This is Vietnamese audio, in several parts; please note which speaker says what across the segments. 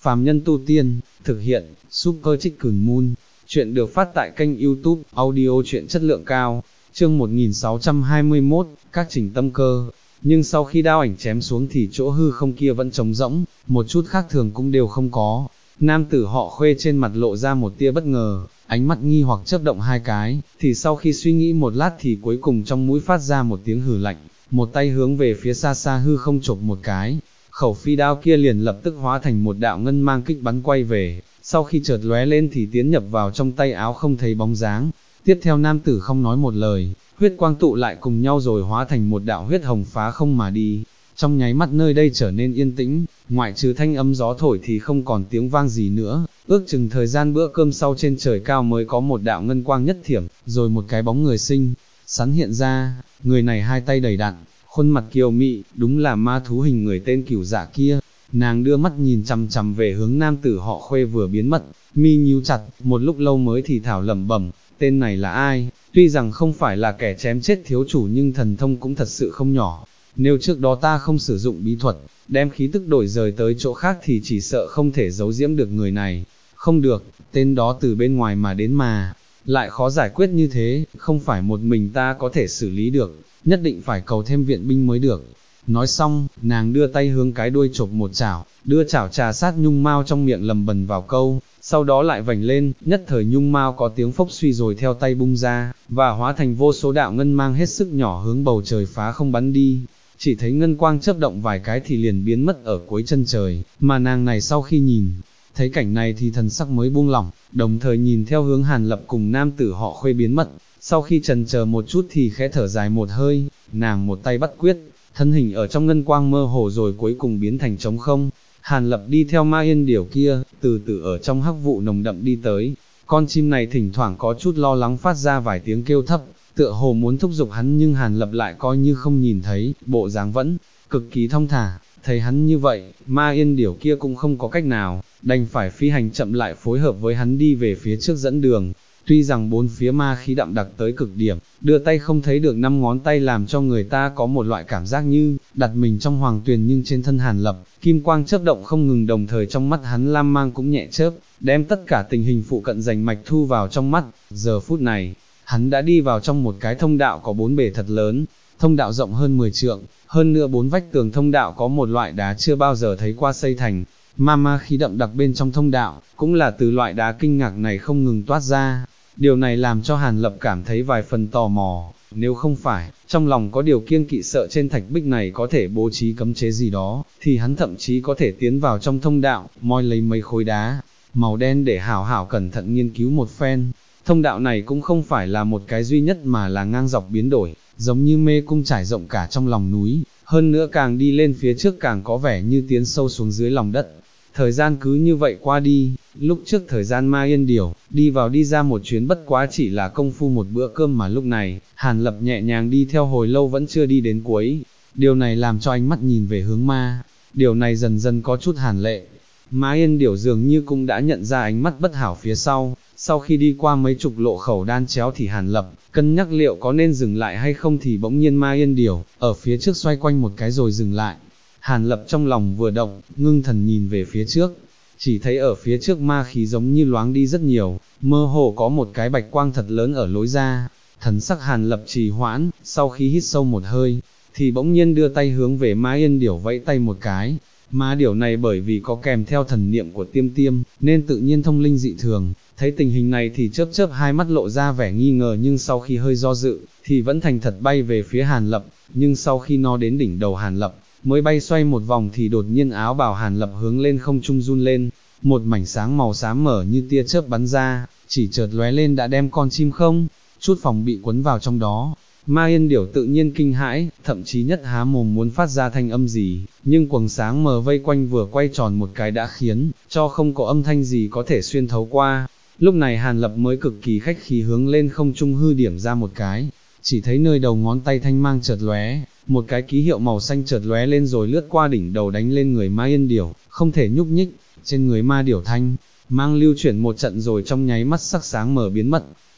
Speaker 1: phàm nhân tu tiên, thực hiện, Super Chicken Moon. Chuyện được phát tại kênh YouTube, audio truyện chất lượng cao, chương 1621, các trình tâm cơ. Nhưng sau khi đao ảnh chém xuống thì chỗ hư không kia vẫn trống rỗng, một chút khác thường cũng đều không có. Nam tử họ Khuê trên mặt lộ ra một tia bất ngờ, ánh mắt nghi hoặc chớp động hai cái, thì sau khi suy nghĩ một lát thì cuối cùng trong mũi phát ra một tiếng hừ lạnh, một tay hướng về phía xa xa hư không chộp một cái. Khẩu phi đao kia liền lập tức hóa thành một đạo ngân mang kích bắn quay về, sau khi chợt lóe lên thì tiến nhập vào trong tay áo không thấy bóng dáng. Tiếp theo nam tử không nói một lời, huyết quang tụ lại cùng nhau rồi hóa thành một đạo huyết hồng phá không mà đi. Trong nháy mắt nơi đây trở nên yên tĩnh, ngoại trừ thanh âm gió thổi thì không còn tiếng vang gì nữa, ước chừng thời gian bữa cơm sau trên trời cao mới có một đạo ngân quang nhất thiểm, rồi một cái bóng người xinh xắn hiện ra, người này hai tay đầy đặn, khuôn mặt kiều mị, đúng là ma thú hình người tên Cửu Dạ kia. Nàng đưa mắt nhìn chằm chằm về hướng nam tử họ Khuê vừa biến mất, mi nhíu chặt, một lúc lâu mới thì thảo lẩm bẩm, tên này là ai? Tuy rằng không phải là kẻ chém chết thiếu chủ nhưng thần thông cũng thật sự không nhỏ. Nếu trước đó ta không sử dụng bí thuật, đem khí tức đổi rời tới chỗ khác thì chỉ sợ không thể giấu giếm được người này. Không được, tên đó từ bên ngoài mà đến mà, lại khó giải quyết như thế, không phải một mình ta có thể xử lý được, nhất định phải cầu thêm viện binh mới được. Nói xong, nàng đưa tay hướng cái đuôi chộp một chảo, đưa chảo trà sát nhung mao trong miệng lầm bầm vào câu, sau đó lại vành lên, nhất thời nhung mao có tiếng phốc suy rồi theo tay bung ra, và hóa thành vô số đạo ngân mang hết sức nhỏ hướng bầu trời phá không bắn đi. Chỉ thấy ngân quang chớp động vài cái thì liền biến mất ở cuối chân trời, mà nàng này sau khi nhìn thấy cảnh này thì thần sắc mới buông lỏng, đồng thời nhìn theo hướng Hàn Lập cùng nam tử họ Khuê biến mất. Sau khi chần chờ một chút thì khẽ thở dài một hơi, nàng một tay bắt quyết, thân hình ở trong ngân quang mơ hồ rồi cuối cùng biến thành trống không. Hàn Lập đi theo ma yên điểu kia, từ từ ở trong hắc vụ nồng đậm đi tới. Con chim này thỉnh thoảng có chút lo lắng phát ra vài tiếng kêu thấp, tựa hồ muốn thúc giục hắn nhưng Hàn Lập lại coi như không nhìn thấy, bộ dáng vẫn cực kỳ thong thả. Thấy hắn như vậy, ma yên điểu kia cũng không có cách nào, đành phải phi hành chậm lại phối hợp với hắn đi về phía trước dẫn đường. Tuy rằng bốn phía ma khí đậm đặc tới cực điểm, đưa tay không thấy được năm ngón tay làm cho người ta có một loại cảm giác như đặt mình trong hoàng tuyền, nhưng trên thân Hàn Lập, kim quang chớp động không ngừng, đồng thời trong mắt hắn lam mang cũng nhẹ chớp, đem tất cả tình hình phụ cận rành mạch thu vào trong mắt. Giờ phút này, hắn đã đi vào trong một cái thông đạo có bốn bề thật lớn, thông đạo rộng hơn 10 trượng, hơn nữa bốn vách tường thông đạo có một loại đá chưa bao giờ thấy qua xây thành. Ma khí đậm đặc bên trong thông đạo, cũng là từ loại đá kinh ngạc này không ngừng toát ra. Điều này làm cho Hàn Lập cảm thấy vài phần tò mò, nếu không phải, trong lòng có điều kiêng kỵ sợ trên thạch bích này có thể bố trí cấm chế gì đó, thì hắn thậm chí có thể tiến vào trong thông đạo, moi lấy mấy khối đá màu đen để hảo hảo cẩn thận nghiên cứu một phen. Thông đạo này cũng không phải là một cái duy nhất mà là ngang dọc biến đổi, giống như mê cung trải rộng cả trong lòng núi, hơn nữa càng đi lên phía trước càng có vẻ như tiến sâu xuống dưới lòng đất. Thời gian cứ như vậy qua đi, lúc trước thời gian ma yên điểu, đi vào đi ra một chuyến bất quá chỉ là công phu một bữa cơm mà lúc này, Hàn Lập nhẹ nhàng đi theo hồi lâu vẫn chưa đi đến cuối. Điều này làm cho ánh mắt nhìn về hướng ma, điều này dần dần có chút hàn lệ. Ma yên điểu dường như cũng đã nhận ra ánh mắt bất hảo phía sau khi đi qua mấy chục lộ khẩu đan chéo thì Hàn Lập cân nhắc liệu có nên dừng lại hay không thì bỗng nhiên ma yên điểu, ở phía trước xoay quanh một cái rồi dừng lại. Hàn Lập trong lòng vừa động, ngưng thần nhìn về phía trước, chỉ thấy ở phía trước ma khí giống như loáng đi rất nhiều, mơ hồ có một cái bạch quang thật lớn ở lối ra. Thần sắc Hàn Lập trì hoãn, sau khi hít sâu một hơi, thì bỗng nhiên đưa tay hướng về ma yên điểu vẫy tay một cái. Ma điểu này bởi vì có kèm theo thần niệm của Tiêm Tiêm, nên tự nhiên thông linh dị thường, thấy tình hình này thì chớp chớp hai mắt lộ ra vẻ nghi ngờ, nhưng sau khi hơi do dự, thì vẫn thành thật bay về phía Hàn Lập. Nhưng sau khi nó đến đỉnh đầu Hàn Lập, mới bay xoay một vòng thì đột nhiên áo bào Hàn Lập hướng lên không trung run lên, một mảnh sáng màu xám mở như tia chớp bắn ra, chỉ chợt lóe lên đã đem con chim không chút phòng bị cuốn vào trong đó. Ma yên điểu tự nhiên kinh hãi, thậm chí nhất há mồm muốn phát ra thanh âm gì, nhưng quầng sáng mờ vây quanh vừa quay tròn một cái đã khiến cho không có âm thanh gì có thể xuyên thấu qua. Lúc này Hàn Lập mới cực kỳ khách khí hướng lên không trung hư điểm ra một cái, chỉ thấy nơi đầu ngón tay thanh mang chợt lóe, một cái ký hiệu màu xanh chợt lóe lên rồi lướt qua đỉnh đầu đánh lên người ma yên điểu, không thể nhúc nhích. Trên người ma điểu thanh mang lưu chuyển một trận rồi trong nháy mắt sắc sáng mở biến mất.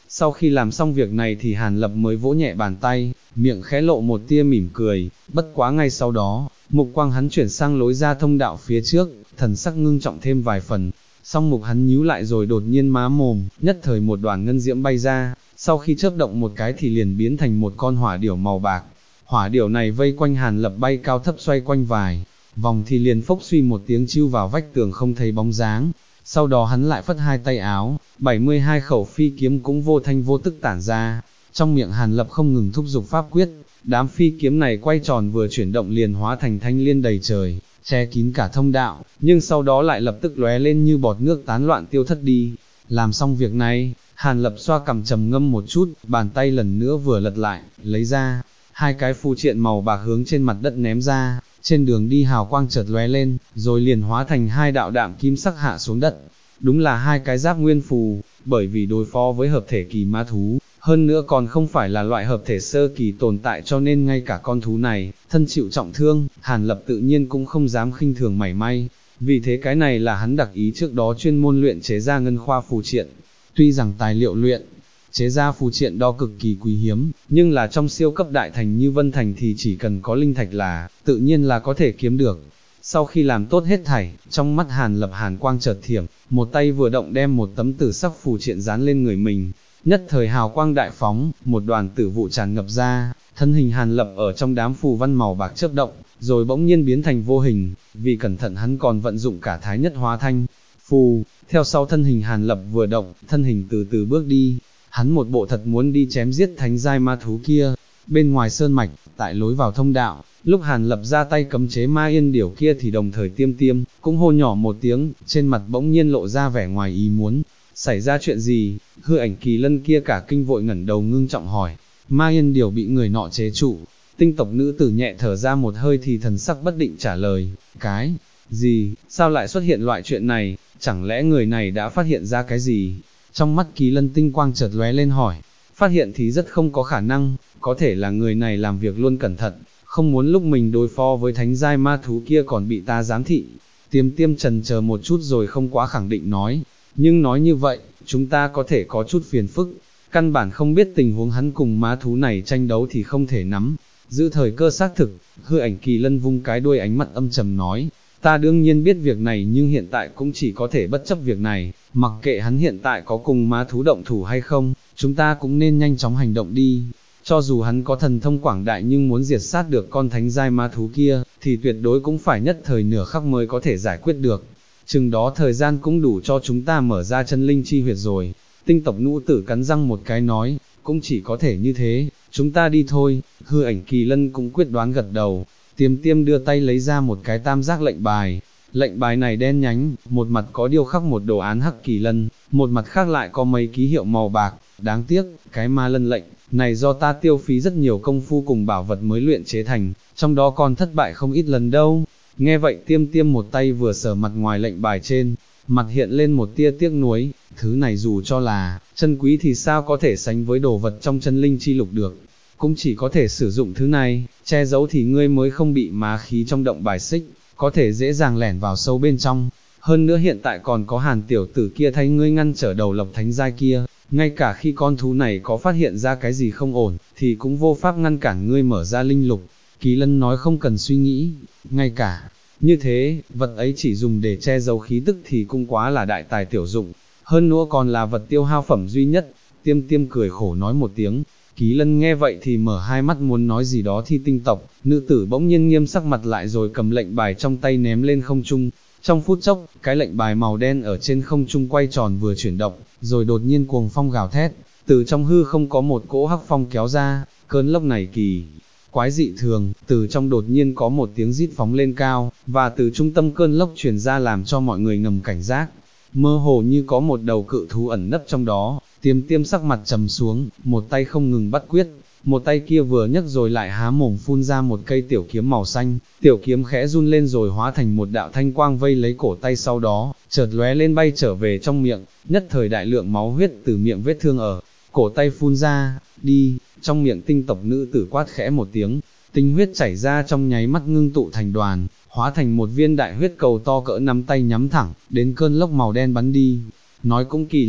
Speaker 1: Sau khi làm xong việc này thì Hàn Lập mới vỗ nhẹ bàn tay, miệng khẽ lộ một tia mỉm cười, bất quá ngay sau đó, mục quang hắn chuyển sang lối ra thông đạo phía trước, thần sắc ngưng trọng thêm vài phần, song mục hắn nhíu lại rồi đột nhiên má mồm, nhất thời một đoàn ngân diễm bay ra, sau khi chớp động một cái thì liền biến thành một con hỏa điểu màu bạc. Hỏa điểu này vây quanh Hàn Lập bay cao thấp xoay quanh vài vòng thì liền phốc suy một tiếng chiu vào vách tường không thấy bóng dáng. Sau đó hắn lại phất hai tay áo, 72 khẩu phi kiếm cũng vô thanh vô tức tản ra, trong miệng Hàn Lập không ngừng thúc giục pháp quyết, đám phi kiếm này quay tròn vừa chuyển động liền hóa thành thanh liên đầy trời, che kín cả thông đạo, nhưng sau đó lại lập tức lóe lên như bọt nước tán loạn tiêu thất đi. Làm xong việc này, Hàn Lập xoa cằm trầm ngâm một chút, bàn tay lần nữa vừa lật lại, lấy ra hai cái phù triện màu bạc hướng trên mặt đất ném ra, trên đường đi hào quang chợt lóe lên, rồi liền hóa thành hai đạo đạm kim sắc hạ xuống đất. Đúng là hai cái giáp nguyên phù, bởi vì đối phó với hợp thể kỳ ma thú, hơn nữa còn không phải là loại hợp thể sơ kỳ tồn tại cho nên ngay cả con thú này, thân chịu trọng thương, Hàn Lập tự nhiên cũng không dám khinh thường mảy may. Vì thế cái này là hắn đặc ý trước đó chuyên môn luyện chế ra ngân khoa phù triện. Tuy rằng tài liệu luyện chế ra phù triện đó cực kỳ quý hiếm, nhưng là trong siêu cấp đại thành như Vân Thành thì chỉ cần có linh thạch là, tự nhiên là có thể kiếm được. Sau khi làm tốt hết thảy, trong mắt Hàn Lập hàn quang chợt thiểm, một tay vừa động đem một tấm tử sắc phù triện dán lên người mình, nhất thời hào quang đại phóng, một đoàn tử vụ tràn ngập ra, thân hình Hàn Lập ở trong đám phù văn màu bạc chớp động, rồi bỗng nhiên biến thành vô hình, vì cẩn thận hắn còn vận dụng cả thái nhất hóa thanh phù, theo sau thân hình Hàn Lập vừa động, thân hình từ từ bước đi, hắn một bộ thật muốn đi chém giết thánh giai ma thú kia. Bên ngoài sơn mạch, tại lối vào thông đạo, lúc Hàn Lập ra tay cấm chế ma yên điểu kia thì đồng thời tiêm tiêm, cũng hô nhỏ một tiếng, trên mặt bỗng nhiên lộ ra vẻ ngoài ý muốn. Xảy ra chuyện gì? Hư ảnh Kỳ Lân kia cả kinh vội ngẩng đầu ngưng trọng hỏi. Ma yên điểu bị người nọ chế trụ. Tinh tộc nữ tử nhẹ thở ra một hơi thì thần sắc bất định trả lời. Cái gì? Sao lại xuất hiện loại chuyện này? Chẳng lẽ người này đã phát hiện ra cái gì? Trong mắt Kỳ Lân tinh quang chợt lóe lên hỏi. Phát hiện thì rất không có khả năng, có thể là người này làm việc luôn cẩn thận, không muốn lúc mình đối phó với thánh giai ma thú kia còn bị ta giám thị. Tiêm tiêm trần chờ một chút rồi không quá khẳng định nói, nhưng nói như vậy, chúng ta có thể có chút phiền phức, căn bản không biết tình huống hắn cùng ma thú này tranh đấu thì không thể nắm, giữ thời cơ xác thực. Hư ảnh Kỳ Lân vung cái đuôi ánh mắt âm trầm nói, ta đương nhiên biết việc này nhưng hiện tại cũng chỉ có thể bất chấp việc này, mặc kệ hắn hiện tại có cùng ma thú động thủ hay không, chúng ta cũng nên nhanh chóng hành động đi. Cho dù hắn có thần thông quảng đại nhưng muốn diệt sát được con thánh giai ma thú kia, thì tuyệt đối cũng phải nhất thời nửa khắc mới có thể giải quyết được. Chừng đó thời gian cũng đủ cho chúng ta mở ra chân linh chi huyệt rồi. Tinh tộc nữ tử cắn răng một cái nói, cũng chỉ có thể như thế, chúng ta đi thôi. Hư ảnh Kỳ Lân cũng quyết đoán gật đầu. Tiêm tiêm đưa tay lấy ra một cái tam giác lệnh bài. Lệnh bài này đen nhánh, một mặt có điêu khắc một đồ án hắc kỳ lân, một mặt khác lại có mấy ký hiệu màu bạc. Đáng tiếc, cái ma lân lệnh này do ta tiêu phí rất nhiều công phu cùng bảo vật mới luyện chế thành, trong đó còn thất bại không ít lần đâu. Nghe vậy tiêm tiêm một tay vừa sờ mặt ngoài lệnh bài trên, mặt hiện lên một tia tiếc nuối, thứ này dù cho là chân quý thì sao có thể sánh với đồ vật trong chân linh chi lục được, cũng chỉ có thể sử dụng thứ này, che giấu thì ngươi mới không bị má khí trong động bài xích, có thể dễ dàng lẻn vào sâu bên trong. Hơn nữa hiện tại còn có Hàn tiểu tử kia thay ngươi ngăn trở đầu lộc thánh giai kia, ngay cả khi con thú này có phát hiện ra cái gì không ổn, thì cũng vô pháp ngăn cản ngươi mở ra linh lục. Kỳ Lân nói không cần suy nghĩ, ngay cả như thế, vật ấy chỉ dùng để che giấu khí tức thì cũng quá là đại tài tiểu dụng, hơn nữa còn là vật tiêu hao phẩm duy nhất. Tiêm tiêm cười khổ nói một tiếng. Kỳ Lân nghe vậy thì mở hai mắt muốn nói gì đó thì tinh tộc, nữ tử bỗng nhiên nghiêm sắc mặt lại rồi cầm lệnh bài trong tay ném lên không trung. Trong phút chốc, cái lệnh bài màu đen ở trên không trung quay tròn vừa chuyển động, rồi đột nhiên cuồng phong gào thét, từ trong hư không có một cỗ hắc phong kéo ra, cơn lốc này kỳ quái dị thường, từ trong đột nhiên có một tiếng rít phóng lên cao, và từ trung tâm cơn lốc truyền ra làm cho mọi người ngầm cảnh giác, mơ hồ như có một đầu cự thú ẩn nấp trong đó. Tiêm tiêm sắc mặt trầm xuống, một tay không ngừng bắt quyết, một tay kia vừa nhấc rồi lại há mồm phun ra một cây tiểu kiếm màu xanh, tiểu kiếm khẽ run lên rồi hóa thành một đạo thanh quang vây lấy cổ tay, sau đó, chợt lóe lên bay trở về trong miệng, nhất thời đại lượng máu huyết từ miệng vết thương ở cổ tay phun ra, đi. Trong miệng tinh tộc nữ tử quát khẽ một tiếng, tinh huyết chảy ra trong nháy mắt ngưng tụ thành đoàn, hóa thành một viên đại huyết cầu to cỡ nắm tay nhắm thẳng đến cơn lốc màu đen bắn đi. Nói cũng kỳ lạ,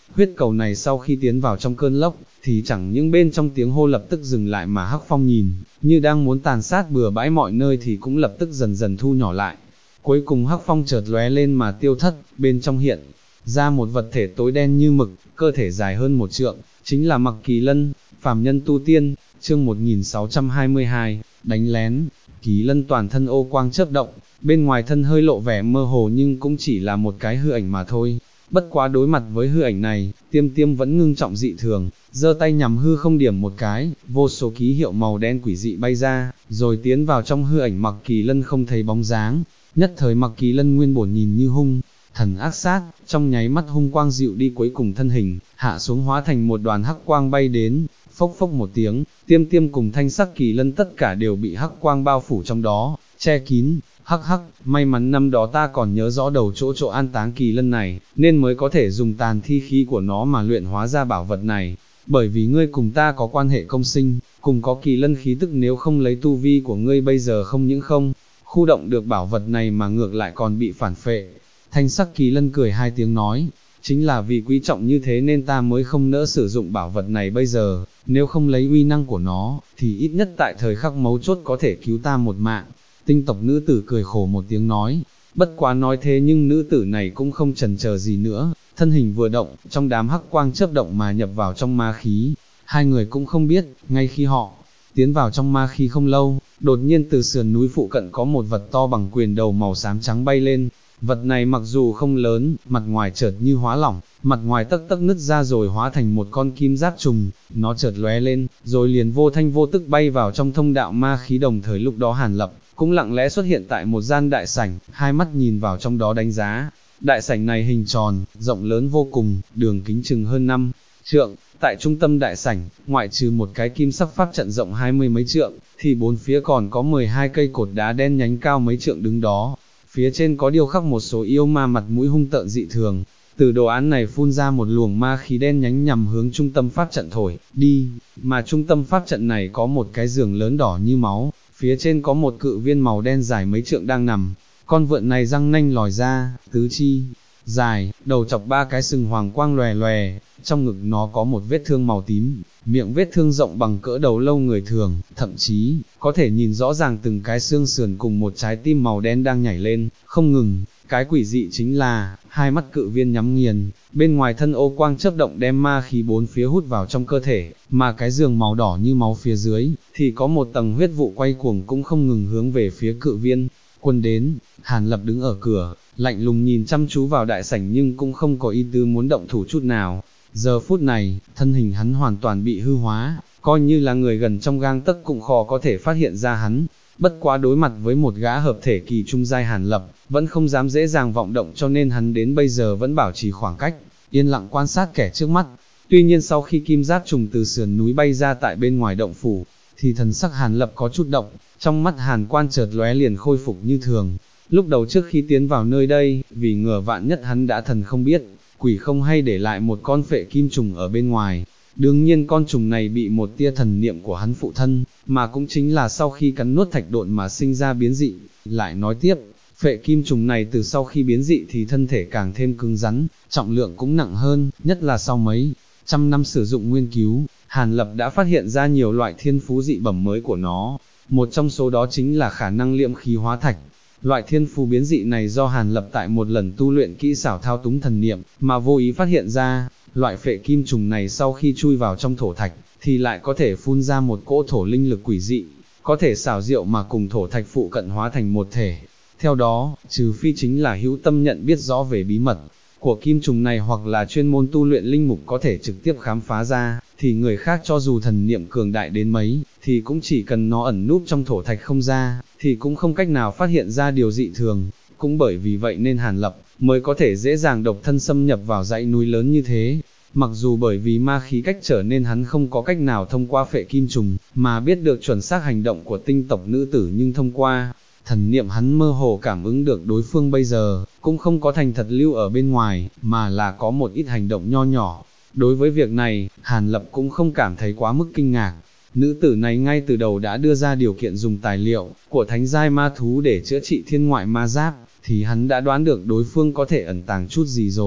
Speaker 1: huyết cầu này sau khi tiến vào trong cơn lốc, thì chẳng những bên trong tiếng hô lập tức dừng lại mà Hắc Phong nhìn, như đang muốn tàn sát bừa bãi mọi nơi thì cũng lập tức dần dần thu nhỏ lại. Cuối cùng Hắc Phong chợt lóe lên mà tiêu thất, bên trong hiện ra một vật thể tối đen như mực, cơ thể dài hơn 1 trượng, chính là Mặc Kỳ Lân, phàm nhân tu tiên. Chương 1622, đánh lén. Kỳ Lân toàn thân ô quang chớp động, bên ngoài thân hơi lộ vẻ mơ hồ nhưng cũng chỉ là một cái hư ảnh mà thôi. Bất quá đối mặt với hư ảnh này, Tiêm Tiêm vẫn ngưng trọng dị thường, giơ tay nhằm hư không điểm một cái, vô số ký hiệu màu đen quỷ dị bay ra, rồi tiến vào trong hư ảnh Mặc Kỳ Lân không thấy bóng dáng. Nhất thời Mặc Kỳ Lân nguyên bổn nhìn như hung thần ác sát, trong nháy mắt hung quang dịu đi, cuối cùng thân hình hạ xuống hóa thành một đoàn hắc quang bay đến. Phốc phốc một tiếng, Tiêm Tiêm cùng Thanh Sắc Kỳ Lân tất cả đều bị hắc quang bao phủ trong đó, che kín. Hắc hắc, may mắn năm đó ta còn nhớ rõ đầu chỗ an táng Kỳ Lân này, nên mới có thể dùng tàn thi khí của nó mà luyện hóa ra bảo vật này. Bởi vì ngươi cùng ta có quan hệ công sinh, cùng có Kỳ Lân khí tức, nếu không lấy tu vi của ngươi bây giờ không những không khu động được bảo vật này mà ngược lại còn bị phản phệ. Thanh Sắc Kỳ Lân cười 2 tiếng nói, chính là vì quý trọng như thế nên ta mới không nỡ sử dụng bảo vật này bây giờ, nếu không lấy uy năng của nó, thì ít nhất tại thời khắc mấu chốt có thể cứu ta một mạng. Tinh tộc nữ tử cười khổ một tiếng nói, bất quá nói thế nhưng nữ tử này cũng không chần chờ gì nữa, thân hình vừa động, trong đám hắc quang chớp động mà nhập vào trong ma khí. Hai người cũng không biết, ngay khi họ tiến vào trong ma khí không lâu, đột nhiên từ sườn núi phụ cận có một vật to bằng quyền đầu màu xám trắng bay lên. Vật này mặc dù không lớn, mặt ngoài chợt như hóa lỏng, mặt ngoài tấc tấc nứt ra rồi hóa thành một con kim giáp trùng, nó chợt lóe lên, rồi liền vô thanh vô tức bay vào trong thông đạo ma khí. Đồng thời lúc đó Hàn Lập cũng lặng lẽ xuất hiện tại một gian đại sảnh, hai mắt nhìn vào trong đó đánh giá. Đại sảnh này hình tròn, rộng lớn vô cùng, đường kính chừng hơn 5 trượng. Tại trung tâm đại sảnh, ngoại trừ một cái kim sắc pháp trận rộng 20 mấy trượng, thì bốn phía còn có 12 cây cột đá đen nhánh cao mấy trượng đứng đó. Phía trên có điêu khắc một số yêu ma mặt mũi hung tợn dị thường. Từ đồ án này phun ra một luồng ma khí đen nhánh nhằm hướng trung tâm pháp trận thổi đi, mà trung tâm pháp trận này có một cái giường lớn đỏ như máu, phía trên có một cự viên màu đen dài mấy trượng đang nằm. Con vượn này răng nanh lòi ra, tứ chi dài, đầu chọc 3 cái sừng hoàng quang lòe lòe, trong ngực nó có một vết thương màu tím, miệng vết thương rộng bằng cỡ đầu lâu người thường, thậm chí có thể nhìn rõ ràng từng cái xương sườn cùng một trái tim màu đen đang nhảy lên, không ngừng. Cái quỷ dị chính là, hai mắt cự viên nhắm nghiền, bên ngoài thân ô quang chớp động đem ma khí bốn phía hút vào trong cơ thể, mà cái giường màu đỏ như máu phía dưới, thì có một tầng huyết vụ quay cuồng cũng không ngừng hướng về phía cự viên. Quân đến, Hàn Lập đứng ở cửa, lạnh lùng nhìn chăm chú vào đại sảnh nhưng cũng không có ý tứ muốn động thủ chút nào. Giờ phút này, thân hình hắn hoàn toàn bị hư hóa, coi như là người gần trong gang tấc cũng khó có thể phát hiện ra hắn. Bất quá đối mặt với một gã hợp thể kỳ trung giai Hàn Lập, vẫn không dám dễ dàng vọng động, cho nên hắn đến bây giờ vẫn bảo trì khoảng cách, yên lặng quan sát kẻ trước mắt. Tuy nhiên sau khi kim giáp trùng từ sườn núi bay ra tại bên ngoài động phủ, thì thần sắc Hàn Lập có chút động, trong mắt Hàn Quan chợt lóe liền khôi phục như thường. Lúc đầu trước khi tiến vào nơi đây, vì ngờ vạn nhất hắn đã thần không biết, quỷ không hay để lại một con phệ kim trùng ở bên ngoài. Đương nhiên con trùng này bị một tia thần niệm của hắn phụ thân, mà cũng chính là sau khi cắn nuốt thạch độn mà sinh ra biến dị. Lại nói tiếp, phệ kim trùng này từ sau khi biến dị thì thân thể càng thêm cứng rắn, trọng lượng cũng nặng hơn, nhất là sau mấy trăm năm sử dụng nguyên cứu, Hàn Lập đã phát hiện ra nhiều loại thiên phú dị bẩm mới của nó. Một trong số đó chính là khả năng liệm khí hóa thạch. Loại thiên phú biến dị này do Hàn Lập tại một lần tu luyện kỹ xảo thao túng thần niệm mà vô ý phát hiện ra. Loại phệ kim trùng này sau khi chui vào trong thổ thạch, thì lại có thể phun ra một cỗ thổ linh lực quỷ dị, có thể xảo diệu mà cùng thổ thạch phụ cận hóa thành một thể. Theo đó, trừ phi chính là hữu tâm nhận biết rõ về bí mật của kim trùng này hoặc là chuyên môn tu luyện linh mục có thể trực tiếp khám phá ra, thì người khác cho dù thần niệm cường đại đến mấy, thì cũng chỉ cần nó ẩn núp trong thổ thạch không ra, thì cũng không cách nào phát hiện ra điều dị thường. Cũng bởi vì vậy nên Hàn Lập mới có thể dễ dàng độc thân xâm nhập vào dãy núi lớn như thế. Mặc dù bởi vì ma khí cách trở nên hắn không có cách nào thông qua phệ kim trùng, mà biết được chuẩn xác hành động của tinh tộc nữ tử, nhưng thông qua thần niệm hắn mơ hồ cảm ứng được đối phương bây giờ, cũng không có thành thật lưu ở bên ngoài, mà là có một ít hành động nho nhỏ. Đối với việc này, Hàn Lập cũng không cảm thấy quá mức kinh ngạc. Nữ tử này ngay từ đầu đã đưa ra điều kiện dùng tài liệu của thánh giai ma thú để chữa trị thiên ngoại ma giáp, thì hắn đã đoán được đối phương có thể ẩn tàng chút gì rồi.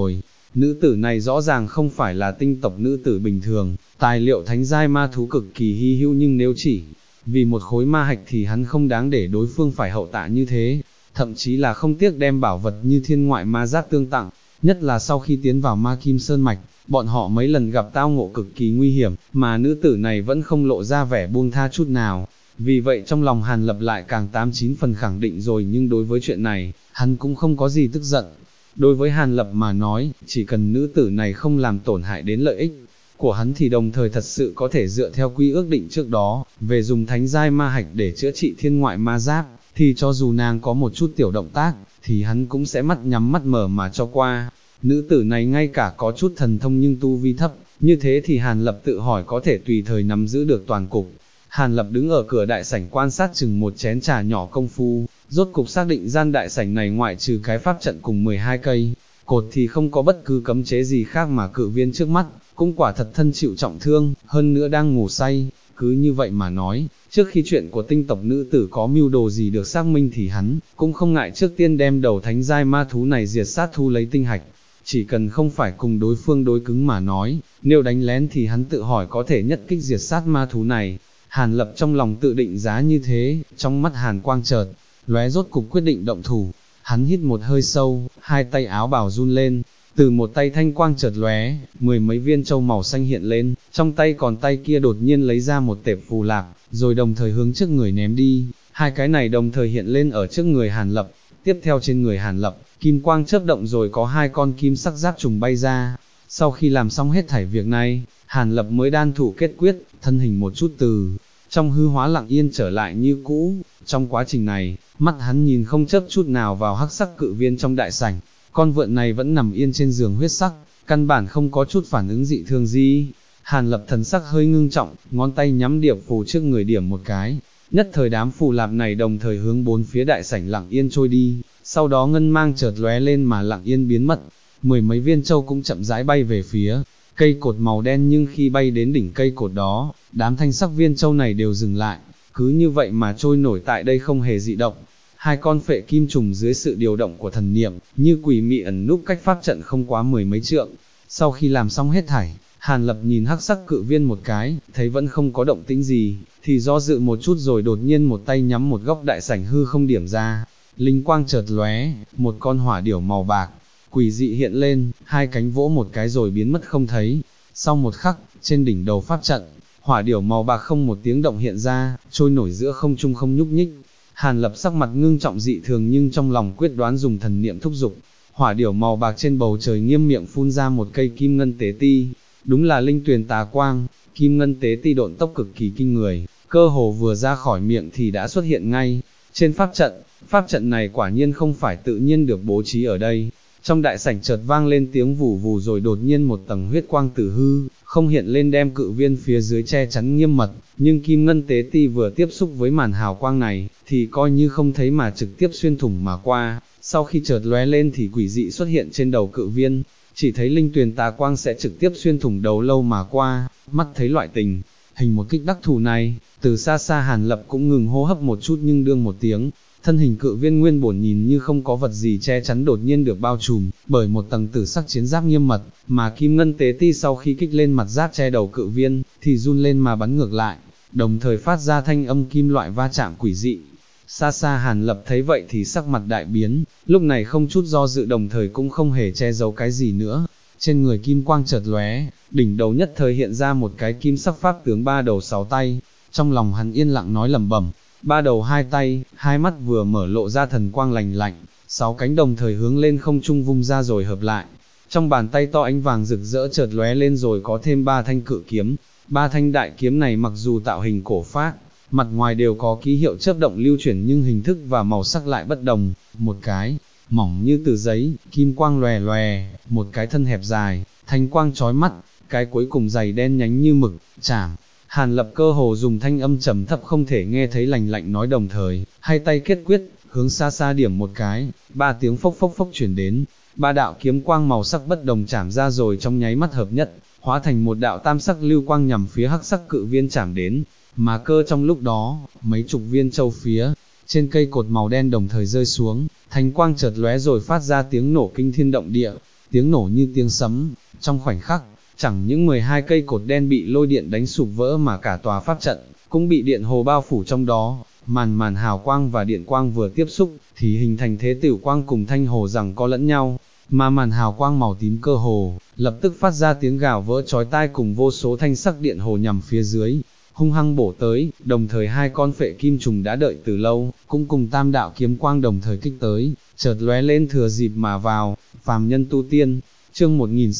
Speaker 1: nữ tử này rõ ràng không phải là tinh tộc nữ tử bình thường, tài liệu thánh giai ma thú cực kỳ hy hữu, nhưng nếu chỉ vì một khối ma hạch thì hắn không đáng để đối phương phải hậu tạ như thế, thậm chí là không tiếc đem bảo vật như thiên ngoại ma giáp tương tặng, nhất là sau khi tiến vào ma kim sơn mạch, bọn họ mấy lần gặp tao ngộ cực kỳ nguy hiểm, mà nữ tử này vẫn không lộ ra vẻ buông tha chút nào. Vì vậy trong lòng Hàn Lập lại càng 89 phần khẳng định rồi, nhưng đối với chuyện này, hắn cũng không có gì tức giận. Đối với Hàn Lập mà nói, chỉ cần nữ tử này không làm tổn hại đến lợi ích của hắn thì đồng thời thật sự có thể dựa theo quy ước định trước đó, về dùng thánh giai ma hạch để chữa trị thiên ngoại ma giáp, thì cho dù nàng có một chút tiểu động tác, thì hắn cũng sẽ mắt nhắm mắt mở mà cho qua. Nữ tử này ngay cả có chút thần thông nhưng tu vi thấp, như thế thì Hàn Lập tự hỏi có thể tùy thời nắm giữ được toàn cục. Hàn Lập đứng ở cửa đại sảnh quan sát chừng một chén trà nhỏ công phu, rốt cục xác định gian đại sảnh này ngoại trừ cái pháp trận cùng 12 cây cột thì không có bất cứ cấm chế gì khác, mà cự viên trước mắt cũng quả thật thân chịu trọng thương, hơn nữa đang ngủ say. Cứ như vậy mà nói, trước khi chuyện của tinh tộc nữ tử có mưu đồ gì được xác minh thì hắn cũng không ngại trước tiên đem đầu thánh giai ma thú này diệt sát thu lấy tinh hạch. Chỉ cần không phải cùng đối phương đối cứng mà nói, nếu đánh lén thì hắn tự hỏi có thể nhất kích diệt sát ma thú này. Hàn Lập trong lòng tự định giá như thế, trong mắt Hàn quang chợt lóe, rốt cục quyết định động thủ. Hắn hít một hơi sâu, hai tay áo bào run lên, từ một tay thanh quang chợt lóe, 10 mấy viên châu màu xanh hiện lên, trong tay còn tay kia đột nhiên lấy ra một tệp phù lạp, rồi đồng thời hướng trước người ném đi. Hai cái này đồng thời hiện lên ở trước người Hàn Lập. Tiếp theo trên người Hàn Lập, kim quang chớp động rồi có hai con kim sắc giáp trùng bay ra. Sau khi làm xong hết thảy việc này, Hàn Lập mới đan thủ kết quyết, thân hình một chút từ trong hư hóa lặng yên trở lại như cũ. Trong quá trình này, mắt hắn nhìn không chớp chút nào vào hắc sắc cự viên trong đại sảnh. Con vượn này vẫn nằm yên trên giường huyết sắc, căn bản không có chút phản ứng dị thường gì. Hàn Lập thần sắc hơi ngưng trọng, ngón tay nhắm điệp phù trước người điểm một cái. Nhất thời đám phù lạp này đồng thời hướng bốn phía đại sảnh lặng yên trôi đi, sau đó ngân mang chợt lóe lên mà lặng yên biến mất. 10 mấy viên châu cũng chậm rãi bay về phía cây cột màu đen, nhưng khi bay đến đỉnh cây cột đó, đám thanh sắc viên châu này đều dừng lại, cứ như vậy mà trôi nổi tại đây không hề dị động. Hai con phệ kim trùng dưới sự điều động của thần niệm, như quỷ mị ẩn núp cách pháp trận không quá 10 mấy trượng. Sau khi làm xong hết thảy, Hàn Lập nhìn hắc sắc cự viên một cái, thấy vẫn không có động tĩnh gì, thì do dự một chút rồi đột nhiên một tay nhắm một góc đại sảnh hư không điểm ra. Linh quang chợt lóe, một con hỏa điểu màu bạc quỷ dị hiện lên, hai cánh vỗ một cái rồi biến mất không thấy. Sau một khắc, trên đỉnh đầu pháp trận, hỏa điểu màu bạc không một tiếng động hiện ra, trôi nổi giữa không trung không nhúc nhích. Hàn Lập sắc mặt ngưng trọng dị thường, nhưng trong lòng quyết đoán dùng thần niệm thúc giục. Hỏa điểu màu bạc trên bầu trời nghiêm miệng phun ra một cây kim ngân tế ti, đúng là linh tuyền tà quang. Kim ngân tế ti độn tốc cực kỳ kinh người, cơ hồ vừa ra khỏi miệng thì đã xuất hiện ngay trên pháp trận. Pháp trận này quả nhiên không phải tự nhiên được bố trí ở đây. Trong đại sảnh chợt vang lên tiếng vù vù, rồi đột nhiên một tầng huyết quang từ hư không hiện lên đem cự viên phía dưới che chắn nghiêm mật, nhưng kim ngân tế ti vừa tiếp xúc với màn hào quang này, thì coi như không thấy mà trực tiếp xuyên thủng mà qua. Sau khi chợt lóe lên thì quỷ dị xuất hiện trên đầu cự viên, chỉ thấy linh tuyền tà quang sẽ trực tiếp xuyên thủng đầu lâu mà qua. Mắt thấy loại tình hình một kích đắc thủ này, từ xa xa Hàn Lập cũng ngừng hô hấp một chút, nhưng đương một tiếng, thân hình cự viên nguyên bổn nhìn như không có vật gì che chắn đột nhiên được bao trùm bởi một tầng tử sắc chiến giáp nghiêm mật, mà kim ngân tế ti sau khi kích lên mặt giáp che đầu cự viên, thì run lên mà bắn ngược lại, đồng thời phát ra thanh âm kim loại va chạm quỷ dị. Xa xa Hàn Lập thấy vậy thì sắc mặt đại biến, lúc này không chút do dự, đồng thời cũng không hề che giấu cái gì nữa. Trên người kim quang chợt lóe, đỉnh đầu nhất thời hiện ra một cái kim sắc pháp tướng 3 đầu 6 tay, trong lòng hắn yên lặng nói lẩm bẩm. 3 đầu 2 tay, hai mắt vừa mở lộ ra thần quang lành lạnh, 6 cánh đồng thời hướng lên không trung vung ra rồi hợp lại. Trong bàn tay to ánh vàng rực rỡ chợt lóe lên rồi có thêm 3 thanh cự kiếm. 3 thanh đại kiếm này mặc dù tạo hình cổ phác, mặt ngoài đều có ký hiệu chớp động lưu chuyển, nhưng hình thức và màu sắc lại bất đồng. Một cái mỏng như tờ giấy, kim quang lòe lòe, một cái thân hẹp dài, thanh quang chói mắt, cái cuối cùng dày đen nhánh như mực, chảm. Hàn Lập cơ hồ dùng thanh âm trầm thấp không thể nghe thấy lành lạnh nói, đồng thời hai tay kết quyết, hướng xa xa điểm một cái, 3 tiếng phốc phốc phốc chuyển đến, 3 đạo kiếm quang màu sắc bất đồng chảm ra rồi trong nháy mắt hợp nhất, hóa thành một đạo tam sắc lưu quang nhằm phía hắc sắc cự viên chảm đến. Mà cơ trong lúc đó, mấy chục viên châu phía trên cây cột màu đen đồng thời rơi xuống, thanh quang chợt lóe rồi phát ra tiếng nổ kinh thiên động địa. tiếng nổ như tiếng sấm, trong khoảnh khắc, chẳng những 12 cây cột đen bị lôi điện đánh sụp vỡ mà cả tòa pháp trận, cũng bị điện hồ bao phủ trong đó, màn hào quang và điện quang vừa tiếp xúc, thì hình thành thế tiểu quang cùng thanh hồ rằng có lẫn nhau, mà màn hào quang màu tím cơ hồ, lập tức phát ra tiếng gào vỡ chói tai cùng vô số thanh sắc điện hồ nhằm phía dưới, hung hăng bổ tới, đồng thời hai con phệ kim trùng đã đợi từ lâu, cũng cùng tam đạo kiếm quang đồng thời kích tới, chợt lóe lên thừa dịp mà vào, phàm nhân tu tiên, chương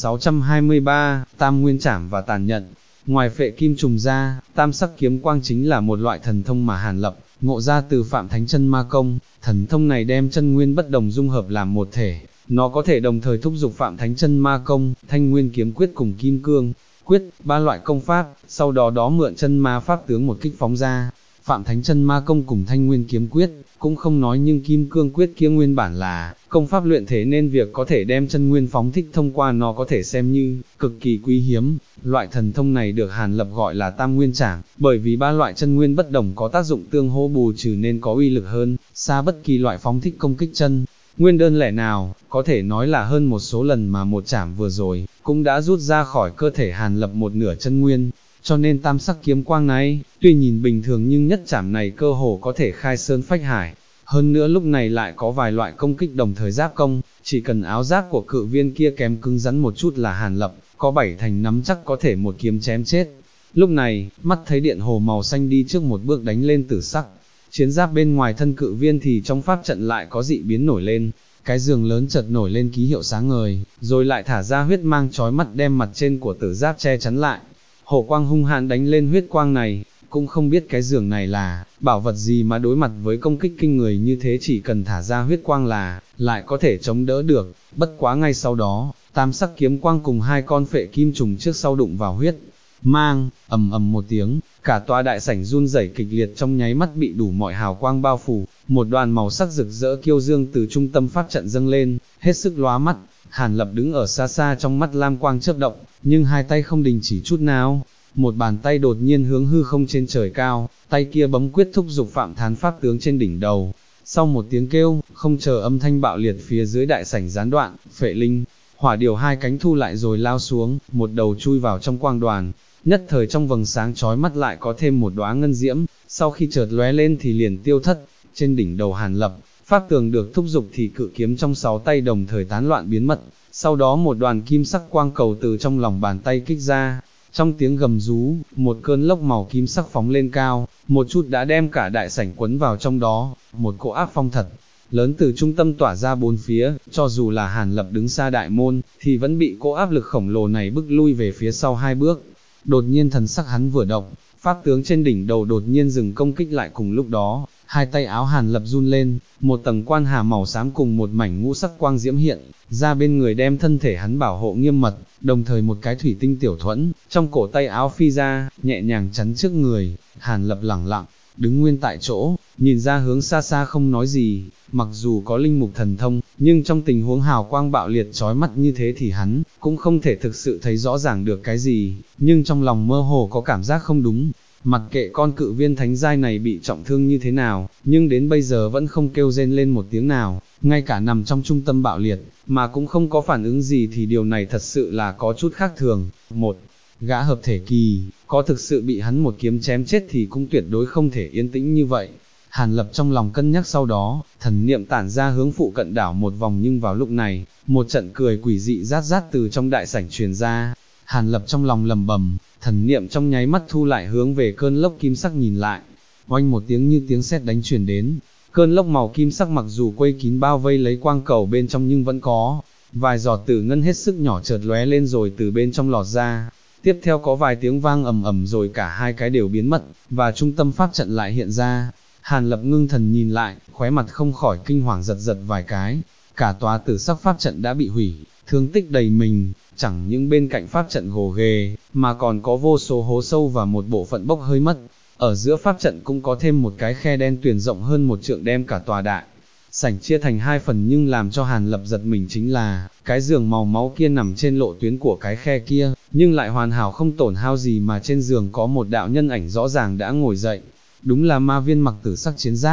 Speaker 1: 1623, tam nguyên trảm và tàn nhận. Ngoài phệ kim trùng ra, tam sắc kiếm quang chính là một loại thần thông mà Hàn Lập ngộ ra từ Phạm Thánh Chân Ma Công, thần thông này đem chân nguyên bất đồng dung hợp làm một thể, nó có thể đồng thời thúc giục Phạm Thánh Chân Ma Công, Thanh Nguyên Kiếm Quyết cùng Kim Cương Quyết, ba loại công pháp, sau đó mượn chân ma pháp tướng một kích phóng ra. Phạm Thánh Chân Ma Công cùng Thanh Nguyên Kiếm Quyết, cũng không nói nhưng Kim Cương Quyết kia nguyên bản là công pháp luyện thể nên việc có thể đem chân nguyên phóng thích thông qua nó có thể xem như cực kỳ quý hiếm. Loại thần thông này được Hàn Lập gọi là Tam Nguyên Trảm, bởi vì ba loại chân nguyên bất đồng có tác dụng tương hỗ bù trừ nên có uy lực hơn xa bất kỳ loại phóng thích công kích chân nguyên đơn lẻ nào, có thể nói là hơn một số lần mà một trảm vừa rồi cũng đã rút ra khỏi cơ thể Hàn Lập một nửa chân nguyên. Cho nên tam sắc kiếm quang này, tuy nhìn bình thường nhưng nhất trảm này cơ hồ có thể khai sơn phách hải. Hơn nữa lúc này lại có vài loại công kích đồng thời giáp công, chỉ cần áo giáp của cự viên kia kém cứng rắn một chút là Hàn Lập, có 7 thành nắm chắc có thể một kiếm chém chết. Lúc này, mắt thấy điện hồ màu xanh đi trước một bước đánh lên tử sắc, chiến giáp bên ngoài thân cự viên thì trong pháp trận lại có dị biến nổi lên. Cái giường lớn chợt nổi lên ký hiệu sáng ngời, rồi lại thả ra huyết mang chói mắt đem mặt trên của tử giáp che chắn lại. Hổ quang hung hãn đánh lên huyết quang này, cũng không biết cái giường này là bảo vật gì mà đối mặt với công kích kinh người như thế chỉ cần thả ra huyết quang là lại có thể chống đỡ được. Bất quá ngay sau đó, tam sắc kiếm quang cùng hai con phệ kim trùng trước sau đụng vào huyết mang, ầm ầm một tiếng, cả tòa đại sảnh run rẩy kịch liệt trong nháy mắt bị đủ mọi hào quang bao phủ, một đoàn màu sắc rực rỡ kiêu dương từ trung tâm pháp trận dâng lên, hết sức lóa mắt. Hàn Lập đứng ở xa xa trong mắt lam quang chớp động, nhưng hai tay không đình chỉ chút nào. Một bàn tay đột nhiên hướng hư không trên trời cao, tay kia bấm quyết thúc giục Phạm Thán pháp tướng trên đỉnh đầu. Sau một tiếng kêu, không chờ âm thanh bạo liệt phía dưới đại sảnh gián đoạn, phệ linh, hỏa điều hai cánh thu lại rồi lao xuống, một đầu chui vào trong quang đoàn. Nhất thời trong vầng sáng chói mắt lại có thêm một đóa ngân diễm, sau khi chợt lóe lên thì liền tiêu thất. Trên đỉnh đầu Hàn Lập, pháp tường được thúc giục thì cự kiếm trong 6 tay đồng thời tán loạn biến mất, sau đó một đoàn kim sắc quang cầu từ trong lòng bàn tay kích ra. Trong tiếng gầm rú, một cơn lốc màu kim sắc phóng lên cao, một chút đã đem cả đại sảnh quấn vào trong đó, một cỗ áp phong thật lớn từ trung tâm tỏa ra bốn phía, cho dù là Hàn Lập đứng xa đại môn, thì vẫn bị cỗ áp lực khổng lồ này bức lui về phía sau 2 bước. Đột nhiên thần sắc hắn vừa động, pháp tướng trên đỉnh đầu đột nhiên dừng công kích lại, cùng lúc đó, hai tay áo Hàn Lập run lên, một tầng quan hà màu xám cùng một mảnh ngũ sắc quang diễm hiện ra bên người đem thân thể hắn bảo hộ nghiêm mật, đồng thời một cái thủy tinh tiểu thuẫn trong cổ tay áo phi ra, nhẹ nhàng chắn trước người. Hàn Lập lẳng lặng đứng nguyên tại chỗ, nhìn ra hướng xa xa không nói gì. Mặc dù có linh mục thần thông, nhưng trong tình huống hào quang bạo liệt chói mắt như thế thì hắn cũng không thể thực sự thấy rõ ràng được cái gì, nhưng trong lòng mơ hồ có cảm giác không đúng. Mặc kệ con cự viên thánh giai này bị trọng thương như thế nào, nhưng đến bây giờ vẫn không kêu rên lên một tiếng nào, ngay cả nằm trong trung tâm bạo liệt, mà cũng không có phản ứng gì thì điều này thật sự là có chút khác thường. Một gã hợp thể kỳ, có thực sự bị hắn một kiếm chém chết thì cũng tuyệt đối không thể yên tĩnh như vậy. Hàn Lập trong lòng cân nhắc, sau đó, thần niệm tản ra hướng phụ cận đảo một vòng, nhưng vào lúc này, một trận cười quỷ dị rát rát từ trong đại sảnh truyền ra. Hàn Lập trong lòng lầm bầm, thần niệm trong nháy mắt thu lại hướng về cơn lốc kim sắc nhìn lại. Oanh một tiếng như tiếng sét đánh truyền đến, cơn lốc màu kim sắc mặc dù quây kín bao vây lấy quang cầu bên trong nhưng vẫn có vài giọt tử ngân hết sức nhỏ chợt lóe lên rồi từ bên trong lọt ra. Tiếp theo có vài tiếng vang ầm ầm rồi cả hai cái đều biến mất, và trung tâm pháp trận lại hiện ra. Hàn Lập ngưng thần nhìn lại, khóe mặt không khỏi kinh hoàng giật giật vài cái. Cả tòa tử sắc pháp trận đã bị hủy, thương tích đầy mình, chẳng những bên cạnh pháp trận gồ ghề, mà còn có vô số hố sâu và một bộ phận bốc hơi mất. Ở giữa pháp trận cũng có thêm một cái khe đen tuyền rộng hơn 1 trượng đem cả tòa đại sảnh chia thành 2 phần, nhưng làm cho Hàn Lập giật mình chính là, cái giường màu máu kia nằm trên lộ tuyến của cái khe kia, nhưng lại hoàn hảo không tổn hao gì, mà trên giường có một đạo nhân ảnh rõ ràng đã ngồi dậy. Đúng là ma viên mặc tử sắc chiến giáp.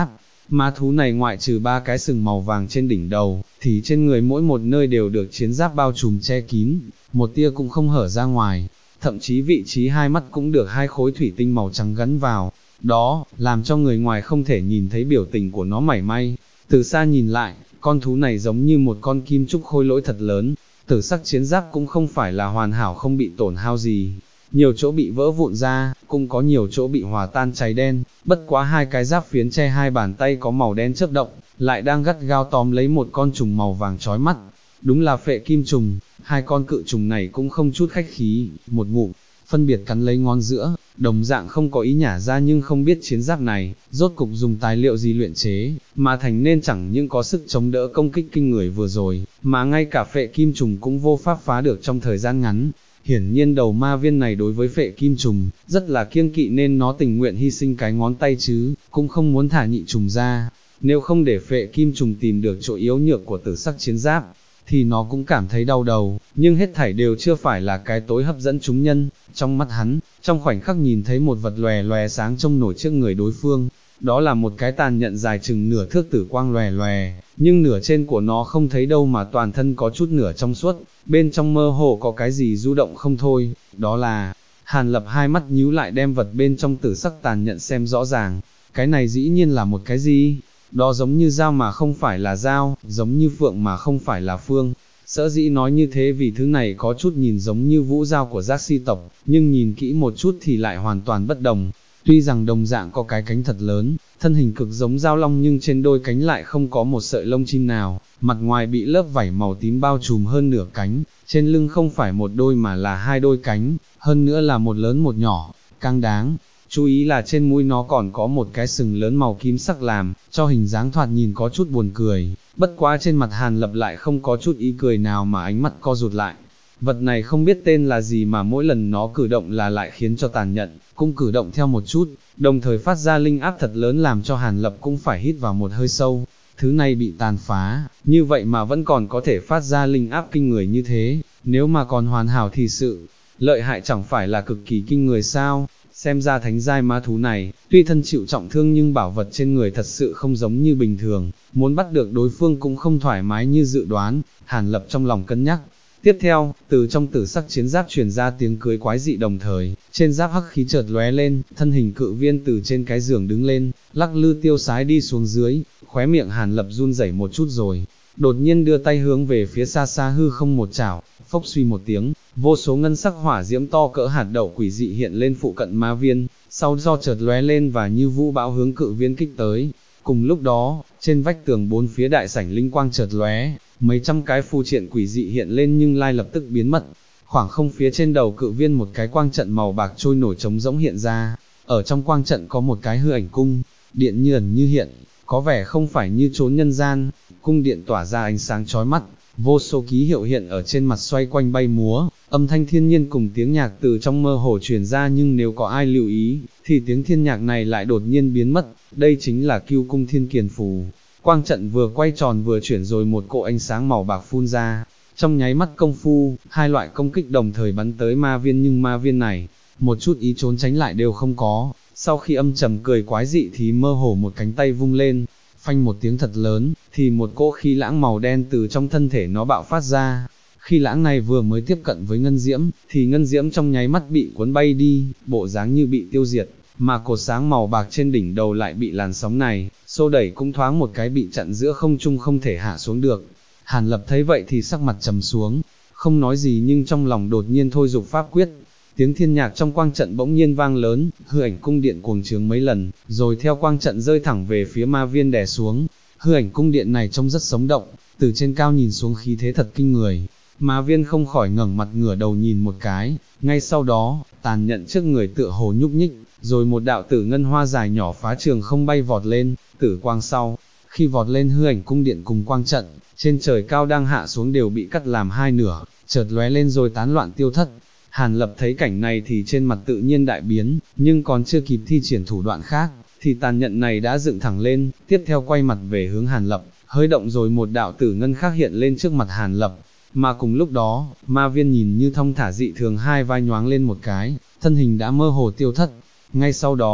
Speaker 1: Ma thú này ngoại trừ 3 cái sừng màu vàng trên đỉnh đầu, thì trên người mỗi một nơi đều được chiến giáp bao trùm che kín, một tia cũng không hở ra ngoài, thậm chí vị trí hai mắt cũng được 2 khối thủy tinh màu trắng gắn vào, đó, làm cho người ngoài không thể nhìn thấy biểu tình của nó mảy may. Từ xa nhìn lại, con thú này giống như một con kim trúc khôi lỗi thật lớn, tử sắc chiến giáp cũng không phải là hoàn hảo không bị tổn hao gì. Nhiều chỗ bị vỡ vụn ra, cũng có nhiều chỗ bị hòa tan cháy đen, bất quá 2 cái giáp phiến che 2 bàn tay có màu đen chớp động, lại đang gắt gao tóm lấy một con trùng màu vàng chói mắt. Đúng là phệ kim trùng, 2 con cự trùng này cũng không chút khách khí, một ngụm, phân biệt cắn lấy ngón giữa, đồng dạng không có ý nhả ra nhưng không biết chiến giáp này, rốt cục dùng tài liệu gì luyện chế, mà thành nên chẳng những có sức chống đỡ công kích kinh người vừa rồi, mà ngay cả phệ kim trùng cũng vô pháp phá được trong thời gian ngắn. Hiển nhiên đầu ma viên này đối với phệ kim trùng, rất là kiêng kỵ nên nó tình nguyện hy sinh cái ngón tay chứ, cũng không muốn thả nhị trùng ra. Nếu không để phệ kim trùng tìm được chỗ yếu nhược của tử sắc chiến giáp, thì nó cũng cảm thấy đau đầu, nhưng hết thảy đều chưa phải là cái tối hấp dẫn chúng nhân. Trong mắt hắn, trong khoảnh khắc nhìn thấy một vật lòe lòe sáng trông nổi trước người đối phương, đó là một cái tàn nhận dài chừng nửa thước tử quang lòe lòe, nhưng nửa trên của nó không thấy đâu mà toàn thân có chút nửa trong suốt, bên trong mơ hồ có cái gì du động không thôi, đó là... Hàn Lập hai mắt nhíu lại đem vật bên trong tử sắc tàn nhận xem rõ ràng, cái này dĩ nhiên là một cái gì? Đó giống như dao mà không phải là dao, giống như phượng mà không phải là phương. Sở dĩ nói như thế vì thứ này có chút nhìn giống như vũ dao của giác si tộc, nhưng nhìn kỹ một chút thì lại hoàn toàn bất đồng. Tuy rằng đồng dạng có cái cánh thật lớn, thân hình cực giống dao long nhưng trên đôi cánh lại không có một sợi lông chim nào, mặt ngoài bị lớp vảy màu tím bao trùm hơn nửa cánh, trên lưng không phải một đôi mà là 2 đôi cánh, hơn nữa là một lớn một nhỏ, càng đáng chú ý là trên mũi nó còn có một cái sừng lớn màu kim sắc làm, cho hình dáng thoạt nhìn có chút buồn cười, bất quá trên mặt Hàn Lập lại không có chút ý cười nào mà ánh mắt co rụt lại. Vật này không biết tên là gì mà mỗi lần nó cử động là lại khiến cho tàn nhận, cũng cử động theo một chút, đồng thời phát ra linh áp thật lớn làm cho Hàn Lập cũng phải hít vào một hơi sâu. Thứ này bị tàn phá, như vậy mà vẫn còn có thể phát ra linh áp kinh người như thế, nếu mà còn hoàn hảo thì sự lợi hại chẳng phải là cực kỳ kinh người sao? Xem ra thánh giai ma thú này, tuy thân chịu trọng thương nhưng bảo vật trên người thật sự không giống như bình thường, muốn bắt được đối phương cũng không thoải mái như dự đoán, Hàn Lập trong lòng cân nhắc. Tiếp theo, từ trong tử sắc chiến giáp truyền ra tiếng cười quái dị đồng thời, trên giáp hắc khí chợt lóe lên, thân hình cự viên từ trên cái giường đứng lên, lắc lư tiêu sái đi xuống dưới, khóe miệng Hàn Lập run rẩy một chút rồi, đột nhiên đưa tay hướng về phía xa xa hư không một chảo, phốc suy một tiếng, vô số ngân sắc hỏa diễm to cỡ hạt đậu quỷ dị hiện lên phụ cận ma viên, sau do chợt lóe lên và như vũ bão hướng cự viên kích tới. Cùng lúc đó, trên vách tường 4 phía đại sảnh linh quang chợt lóe, mấy trăm cái phù triện quỷ dị hiện lên nhưng lai lập tức biến mất. Khoảng không phía trên đầu cự viên một cái quang trận màu bạc trôi nổi trống rỗng hiện ra, ở trong quang trận có một cái hư ảnh cung điện như ẩn như hiện, có vẻ không phải như trốn nhân gian. Cung điện tỏa ra ánh sáng chói mắt, vô số ký hiệu hiện ở trên mặt xoay quanh bay múa, âm thanh thiên nhiên cùng tiếng nhạc từ trong mơ hồ truyền ra, nhưng nếu có ai lưu ý, thì tiếng thiên nhạc này lại đột nhiên biến mất. Đây chính là Cưu Cung Thiên Kiền Phù. Quang trận vừa quay tròn vừa chuyển rồi một cỗ ánh sáng màu bạc phun ra, trong nháy mắt công phu, 2 loại công kích đồng thời bắn tới ma viên, nhưng ma viên này, một chút ý trốn tránh lại đều không có. Sau khi âm trầm cười quái dị thì mơ hồ một cánh tay vung lên, phanh một tiếng thật lớn, thì một cỗ khí lãng màu đen từ trong thân thể nó bạo phát ra. Khi lãng này vừa mới tiếp cận với ngân diễm, thì ngân diễm trong nháy mắt bị cuốn bay đi, bộ dáng như bị tiêu diệt, mà cột sáng màu bạc trên đỉnh đầu lại bị làn sóng này xô đẩy, cũng thoáng một cái bị chặn giữa không trung không thể hạ xuống được. Hàn Lập thấy vậy thì sắc mặt trầm xuống, không nói gì nhưng trong lòng đột nhiên thôi dục pháp quyết. Tiếng thiên nhạc trong quang trận bỗng nhiên vang lớn, hư ảnh cung điện cuồng trướng mấy lần, rồi theo quang trận rơi thẳng về phía ma viên đè xuống. Hư ảnh cung điện này trông rất sống động, từ trên cao nhìn xuống khí thế thật kinh người. Ma viên không khỏi ngẩng mặt ngửa đầu nhìn một cái, ngay sau đó, tàn nhận trước người tựa hồ nhúc nhích, rồi một đạo tử ngân hoa dài nhỏ phá trường không bay vọt lên, tử quang sau. Khi vọt lên hư ảnh cung điện cùng quang trận, trên trời cao đang hạ xuống đều bị cắt làm 2 nửa, chợt lóe lên rồi tán loạn tiêu thất. Hàn Lập thấy cảnh này thì trên mặt tự nhiên đại biến, nhưng còn chưa kịp thi triển thủ đoạn khác, thì tàn nhận này đã dựng thẳng lên, tiếp theo quay mặt về hướng Hàn Lập, hơi động rồi một đạo tử ngân khác hiện lên trước mặt Hàn Lập. Mà cùng lúc đó, ma viên nhìn như thong thả dị thường, 2 vai nhoáng lên một cái, thân hình đã mơ hồ tiêu thất. Ngay sau đó,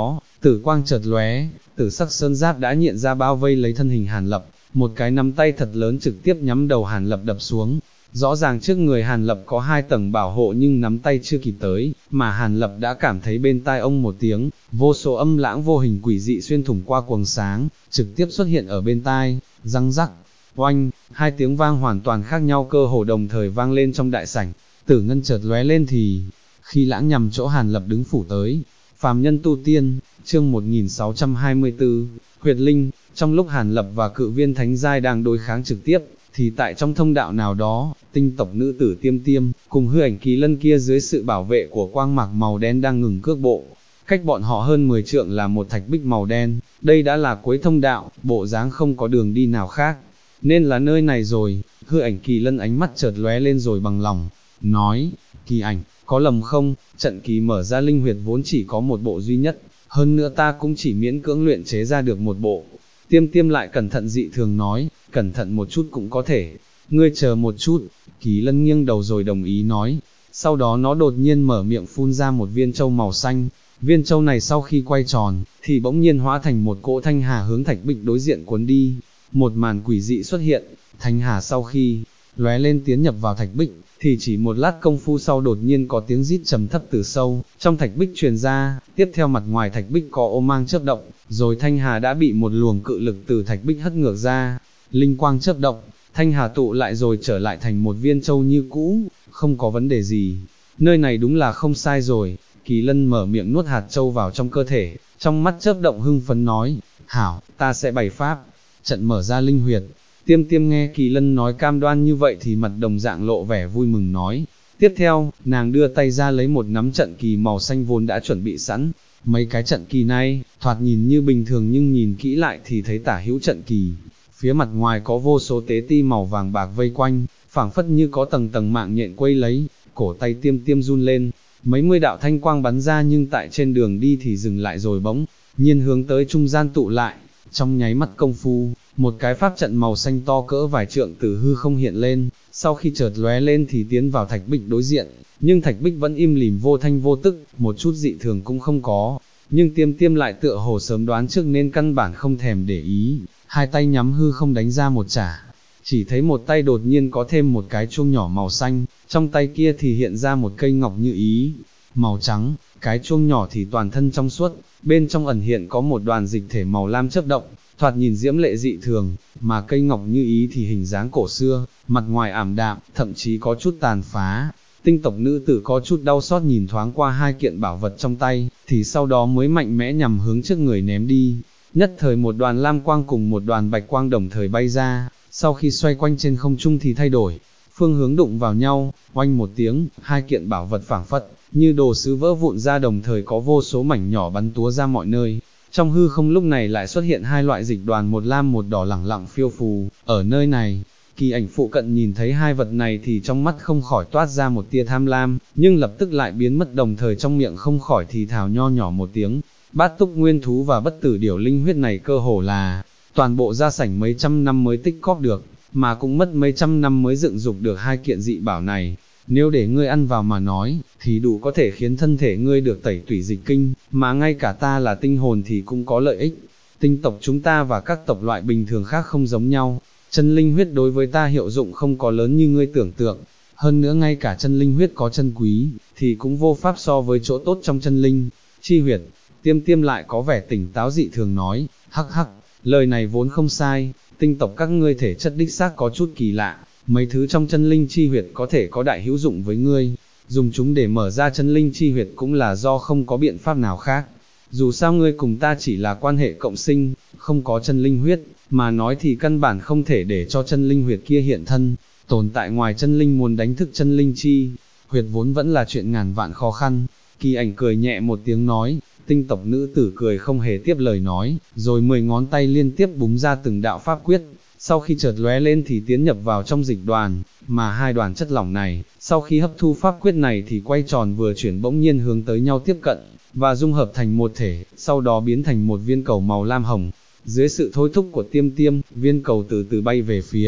Speaker 1: tử quang chợt lóe, tử sắc sơn giáp đã hiện ra bao vây lấy thân hình Hàn Lập, một cái nắm tay thật lớn trực tiếp nhắm đầu Hàn Lập đập xuống. Rõ ràng trước người Hàn Lập có 2 tầng bảo hộ nhưng nắm tay chưa kịp tới, mà Hàn Lập đã cảm thấy bên tai ông một tiếng, vô số âm lãng vô hình quỷ dị xuyên thủng qua quầng sáng, trực tiếp xuất hiện ở bên tai, răng rắc, oanh, 2 tiếng vang hoàn toàn khác nhau cơ hồ đồng thời vang lên trong đại sảnh, tử ngân chợt lóe lên thì, khi lãng nhằm chỗ Hàn Lập đứng phủ tới. Phàm nhân tu tiên, chương 1624, huyệt linh, trong lúc Hàn Lập và cự viên thánh giai đang đối kháng trực tiếp, thì tại trong thông đạo nào đó, tinh tộc nữ tử Tiêm Tiêm, cùng hư ảnh kỳ lân kia dưới sự bảo vệ của quang mạc màu đen đang ngừng cước bộ. Cách bọn họ hơn 10 trượng là một thạch bích màu đen, đây đã là cuối thông đạo, bộ dáng không có đường đi nào khác, nên là nơi này rồi. Hư ảnh kỳ lân ánh mắt chợt lóe lên rồi bằng lòng, nói, Kỳ ảnh, có lầm không, trận kỳ mở ra linh huyệt vốn chỉ có một bộ duy nhất, hơn nữa ta cũng chỉ miễn cưỡng luyện chế ra được một bộ. Tiêm Tiêm lại cẩn thận dị thường nói, cẩn thận một chút cũng có thể, ngươi chờ một chút. Kỳ lân nghiêng đầu rồi đồng ý nói, sau đó nó đột nhiên mở miệng phun ra một viên châu màu xanh, viên châu này sau khi quay tròn, thì bỗng nhiên hóa thành một cỗ thanh hà hướng thạch bích đối diện cuốn đi. Một màn quỷ dị xuất hiện, thanh hà sau khi lóe lên tiến nhập vào thạch bích, thì chỉ một lát công phu sau đột nhiên có tiếng rít trầm thấp từ sâu trong thạch bích truyền ra, tiếp theo mặt ngoài thạch bích có ô mang chớp động, rồi thanh hà đã bị một luồng cự lực từ thạch bích hất ngược ra, linh quang chớp động, thanh hà tụ lại rồi trở lại thành một viên châu như cũ, không có vấn đề gì, nơi này đúng là không sai rồi. Kỳ lân mở miệng nuốt hạt châu vào trong cơ thể, trong mắt chớp động hưng phấn nói, hảo, ta sẽ bày pháp, trận mở ra linh huyệt. Tiêm Tiêm nghe Kỳ lân nói cam đoan như vậy thì mặt đồng dạng lộ vẻ vui mừng nói. Tiếp theo, nàng đưa tay ra lấy một nắm trận kỳ màu xanh vốn đã chuẩn bị sẵn. Mấy cái trận kỳ này, thoạt nhìn như bình thường nhưng nhìn kỹ lại thì thấy tả hữu trận kỳ. Phía mặt ngoài có vô số tế ti màu vàng bạc vây quanh, phảng phất như có tầng tầng mạng nhện quây lấy, cổ tay Tiêm Tiêm run lên. Mấy mươi đạo thanh quang bắn ra nhưng tại trên đường đi thì dừng lại rồi bỗng nhiên hướng tới trung gian tụ lại. Trong nháy mắt công phu, một cái pháp trận màu xanh to cỡ vài trượng từ hư không hiện lên, sau khi chợt lóe lên thì tiến vào thạch bích đối diện, nhưng thạch bích vẫn im lìm vô thanh vô tức, một chút dị thường cũng không có, nhưng Tiêm Tiêm lại tựa hồ sớm đoán trước nên căn bản không thèm để ý, hai tay nhắm hư không đánh ra một chả, chỉ thấy một tay đột nhiên có thêm một cái chuông nhỏ màu xanh, trong tay kia thì hiện ra một cây ngọc như ý, màu trắng, cái chuông nhỏ thì toàn thân trong suốt, bên trong ẩn hiện có một đoàn dịch thể màu lam chớp động, thoạt nhìn diễm lệ dị thường, mà cây ngọc như ý thì hình dáng cổ xưa, mặt ngoài ảm đạm, thậm chí có chút tàn phá. Tinh tộc nữ tử có chút đau xót nhìn thoáng qua hai kiện bảo vật trong tay, thì sau đó mới mạnh mẽ nhằm hướng trước người ném đi. Nhất thời một đoàn lam quang cùng một đoàn bạch quang đồng thời bay ra, sau khi xoay quanh trên không trung thì thay đổi, phương hướng đụng vào nhau, oanh một tiếng, hai kiện bảo vật phảng phất như đồ sứ vỡ vụn ra, đồng thời có vô số mảnh nhỏ bắn túa ra mọi nơi. Trong hư không lúc này lại xuất hiện hai loại dịch đoàn, một lam một đỏ lẳng lặng phiêu phù, ở nơi này. Kỳ ảnh phụ cận nhìn thấy hai vật này thì trong mắt không khỏi toát ra một tia tham lam, nhưng lập tức lại biến mất, đồng thời trong miệng không khỏi thì thào nho nhỏ một tiếng. Bát túc nguyên thú và bất tử điểu linh huyết này cơ hồ là toàn bộ gia sảnh mấy trăm năm mới tích cóp được, mà cũng mất mấy trăm năm mới dựng dục được hai kiện dị bảo này. Nếu để ngươi ăn vào mà nói, thì đủ có thể khiến thân thể ngươi được tẩy tủy dịch kinh, mà ngay cả ta là tinh hồn thì cũng có lợi ích. Tinh tộc chúng ta và các tộc loại bình thường khác không giống nhau, chân linh huyết đối với ta hiệu dụng không có lớn như ngươi tưởng tượng, hơn nữa ngay cả chân linh huyết có chân quý, thì cũng vô pháp so với chỗ tốt trong chân linh chi huyệt. Tiêm Tiêm lại có vẻ tỉnh táo dị thường nói, hắc hắc, lời này vốn không sai, tinh tộc các ngươi thể chất đích xác có chút kỳ lạ, mấy thứ trong chân linh chi huyệt có thể có đại hữu dụng với ngươi, dùng chúng để mở ra chân linh chi huyệt cũng là do không có biện pháp nào khác. Dù sao ngươi cùng ta chỉ là quan hệ cộng sinh, không có chân linh huyết, mà nói thì căn bản không thể để cho chân linh huyệt kia hiện thân, tồn tại ngoài chân linh muốn đánh thức chân linh chi huyệt vốn vẫn là chuyện ngàn vạn khó khăn. Kỳ ảnh cười nhẹ một tiếng nói, tinh tộc nữ tử cười không hề tiếp lời nói, rồi 10 ngón tay liên tiếp búng ra từng đạo pháp quyết, sau khi chợt lóe lên thì tiến nhập vào trong dịch đoàn, mà hai đoàn chất lỏng này, sau khi hấp thu pháp quyết này thì quay tròn vừa chuyển bỗng nhiên hướng tới nhau tiếp cận, và dung hợp thành một thể, sau đó biến thành một viên cầu màu lam hồng. Dưới sự thôi thúc của Tiêm Tiêm, viên cầu từ từ bay về phía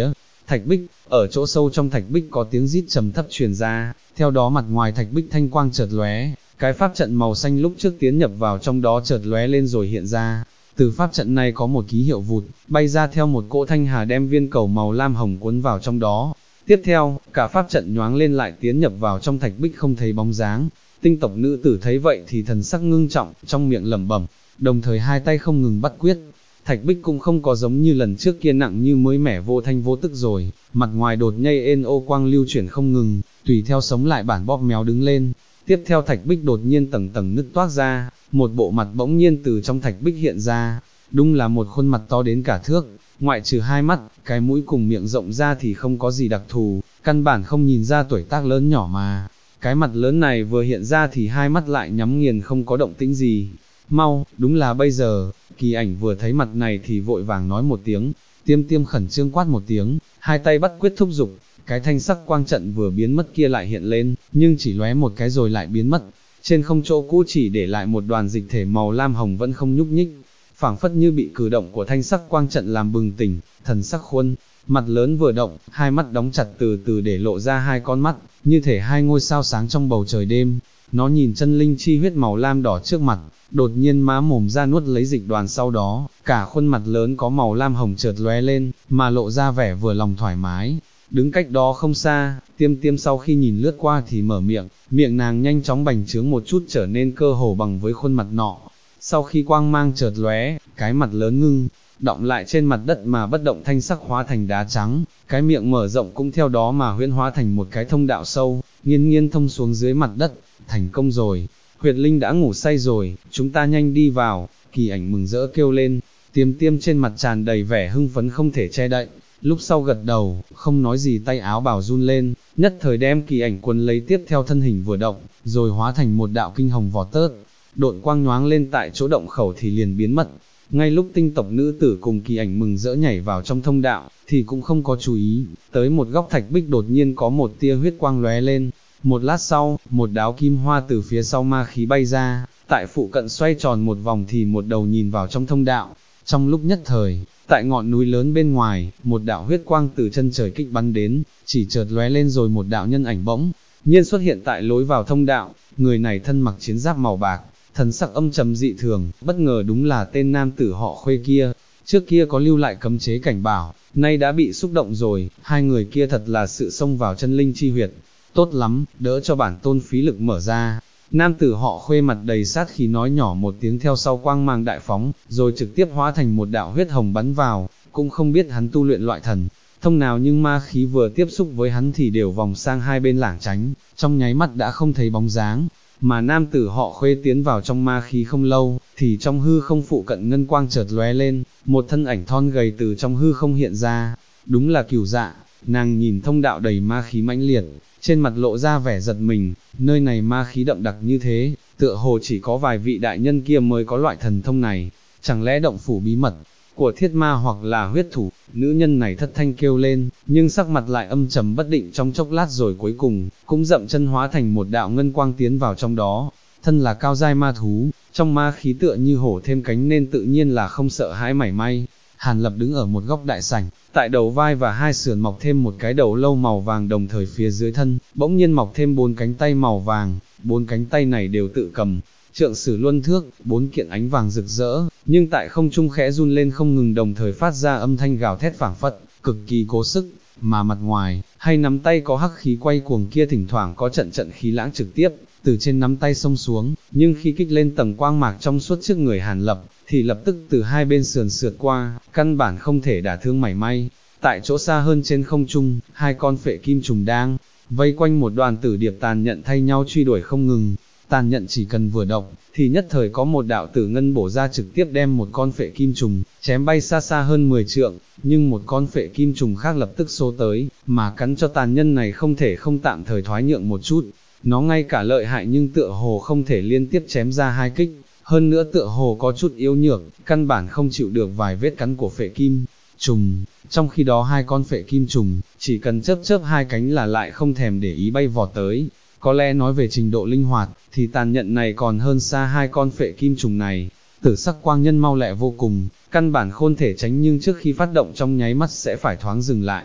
Speaker 1: thạch bích, ở chỗ sâu trong thạch bích có tiếng rít trầm thấp truyền ra, theo đó mặt ngoài thạch bích thanh quang chợt lóe, cái pháp trận màu xanh lúc trước tiến nhập vào trong đó chợt lóe lên rồi hiện ra. Từ pháp trận này có một ký hiệu vụt, bay ra theo một cỗ thanh hà đem viên cầu màu lam hồng cuốn vào trong đó. Tiếp theo, cả pháp trận nhoáng lên lại tiến nhập vào trong thạch bích không thấy bóng dáng. Tinh tộc nữ tử thấy vậy thì thần sắc ngưng trọng, trong miệng lẩm bẩm, đồng thời hai tay không ngừng bắt quyết. Thạch bích cũng không có giống như lần trước kia nặng như mới mẻ vô thanh vô tức rồi, mặt ngoài đột nhây ên ô quang lưu chuyển không ngừng, tùy theo sống lại bản bóp méo đứng lên. Tiếp theo thạch bích đột nhiên tầng tầng nứt toác ra, một bộ mặt bỗng nhiên từ trong thạch bích hiện ra, đúng là một khuôn mặt to đến cả thước, ngoại trừ hai mắt, cái mũi cùng miệng rộng ra thì không có gì đặc thù, căn bản không nhìn ra tuổi tác lớn nhỏ mà. Cái mặt lớn này vừa hiện ra thì hai mắt lại nhắm nghiền không có động tĩnh gì. Mau, đúng là bây giờ. Kỳ Ảnh vừa thấy mặt này thì vội vàng nói một tiếng, Tiêm khẩn trương quát một tiếng, hai tay bắt quyết thúc giục, cái thanh sắc quang trận vừa biến mất kia lại hiện lên, nhưng chỉ lóe một cái rồi lại biến mất. Trên không chỗ cũ chỉ để lại một đoàn dịch thể màu lam hồng vẫn không nhúc nhích, phảng phất như bị cử động của thanh sắc quang trận làm bừng tỉnh, thần sắc khuôn mặt lớn vừa động, hai mắt đóng chặt từ từ để lộ ra hai con mắt, như thể hai ngôi sao sáng trong bầu trời đêm. Nó nhìn chân linh chi huyết màu lam đỏ trước mặt, đột nhiên má mồm ra nuốt lấy dịch đoàn, sau đó, cả khuôn mặt lớn có màu lam hồng chợt lóe lên, mà lộ ra vẻ vừa lòng thoải mái. Đứng cách đó không xa, Tiêm sau khi nhìn lướt qua thì mở miệng, miệng nàng nhanh chóng bành trướng một chút trở nên cơ hồ bằng với khuôn mặt nọ. Sau khi quang mang chợt lóe, cái mặt lớn ngưng động lại trên mặt đất mà bất động, thanh sắc hóa thành đá trắng, cái miệng mở rộng cũng theo đó mà huyễn hóa thành một cái thông đạo sâu, nghiêng thông xuống dưới mặt đất. Thành công rồi, huyệt linh đã ngủ say rồi, chúng ta nhanh đi vào. Kỳ Ảnh mừng rỡ kêu lên, Tiêm trên mặt tràn đầy vẻ hưng phấn không thể che đậy, lúc sau gật đầu, không nói gì, tay áo bào run lên, nhất thời đem Kỳ Ảnh quấn lấy, tiếp theo thân hình vừa động, rồi hóa thành một đạo kinh hồng vỏ tớt, độn quang nhoáng lên tại chỗ động khẩu thì liền biến mất. Ngay lúc tinh tộc nữ tử cùng Kỳ Ảnh mừng rỡ nhảy vào trong thông đạo, thì cũng không có chú ý, tới một góc thạch bích đột nhiên có một tia huyết quang lóe lên. Một lát sau, một đáo kim hoa từ phía sau ma khí bay ra, tại phụ cận xoay tròn một vòng thì một đầu nhìn vào trong thông đạo. Trong lúc nhất thời, tại ngọn núi lớn bên ngoài, một đạo huyết quang từ chân trời kích bắn đến, chỉ chợt lóe lên rồi một đạo nhân ảnh bỗng nhiên xuất hiện tại lối vào thông đạo. Người này thân mặc chiến giáp màu bạc, thần sắc âm trầm dị thường, bất ngờ đúng là tên nam tử họ Khuê kia. Trước kia có lưu lại cấm chế cảnh bảo, nay đã bị xúc động rồi. Hai người kia thật là sự xông vào chân linh chi huyệt. Tốt lắm, đỡ cho bản tôn phí lực mở ra. Nam tử họ Khuê mặt đầy sát khí nói nhỏ một tiếng, theo sau quang mang đại phóng, rồi trực tiếp hóa thành một đạo huyết hồng bắn vào. Cũng không biết hắn tu luyện loại thần thông nào, nhưng ma khí vừa tiếp xúc với hắn thì đều vòng sang hai bên lảng tránh, trong nháy mắt đã không thấy bóng dáng. Mà nam tử họ Khuê tiến vào trong ma khí không lâu, thì trong hư không phụ cận ngân quang chợt lóe lên, một thân ảnh thon gầy từ trong hư không hiện ra. Đúng là Cửu Dạ. Nàng nhìn thông đạo đầy ma khí mãnh liệt, trên mặt lộ ra vẻ giật mình, nơi này ma khí đậm đặc như thế, tựa hồ chỉ có vài vị đại nhân kia mới có loại thần thông này, chẳng lẽ động phủ bí mật của thiết ma hoặc là huyết thủ. Nữ nhân này thất thanh kêu lên, nhưng sắc mặt lại âm trầm bất định trong chốc lát, rồi cuối cùng cũng dậm chân hóa thành một đạo ngân quang tiến vào trong đó. Thân là cao giai ma thú, trong ma khí tựa như hổ thêm cánh nên tự nhiên là không sợ hãi mảy may. Hàn Lập đứng ở một góc đại sảnh, tại đầu vai và hai sườn mọc thêm một cái đầu lâu màu vàng, đồng thời phía dưới thân bỗng nhiên mọc thêm 4 cánh tay màu vàng. 4 cánh tay này đều tự cầm trượng sử luân thước, 4 kiện ánh vàng rực rỡ, nhưng tại không trung khẽ run lên không ngừng, đồng thời phát ra âm thanh gào thét phảng phất, cực kỳ cố sức. Mà mặt ngoài, hay nắm tay có hắc khí quay cuồng kia thỉnh thoảng có trận khí lãng trực tiếp từ trên nắm tay xông xuống, nhưng khi kích lên tầng quang mạc trong suốt trước người Hàn Lập, thì lập tức từ hai bên sườn sượt qua, căn bản không thể đả thương mảy may. Tại chỗ xa hơn trên không trung, hai con phệ kim trùng đang vây quanh một đoàn tử điệp tàn nhẫn thay nhau truy đuổi không ngừng. Tàn nhẫn chỉ cần vừa động, thì nhất thời có một đạo tử ngân bổ ra trực tiếp đem một con phệ kim trùng chém bay xa xa hơn 10 trượng, nhưng một con phệ kim trùng khác lập tức xô tới, mà cắn cho tàn nhân này không thể không tạm thời thoái nhượng một chút. Nó ngay cả lợi hại nhưng tựa hồ không thể liên tiếp chém ra hai kích, hơn nữa tựa hồ có chút yếu nhược, căn bản không chịu được vài vết cắn của phệ kim trùng. Trong khi đó hai con phệ kim trùng, chỉ cần chớp hai cánh là lại không thèm để ý bay vọt tới. Có lẽ nói về trình độ linh hoạt, thì tàn nhẫn này còn hơn xa hai con phệ kim trùng này. Tử sắc quang nhân mau lẹ vô cùng, căn bản khôn thể tránh, nhưng trước khi phát động trong nháy mắt sẽ phải thoáng dừng lại.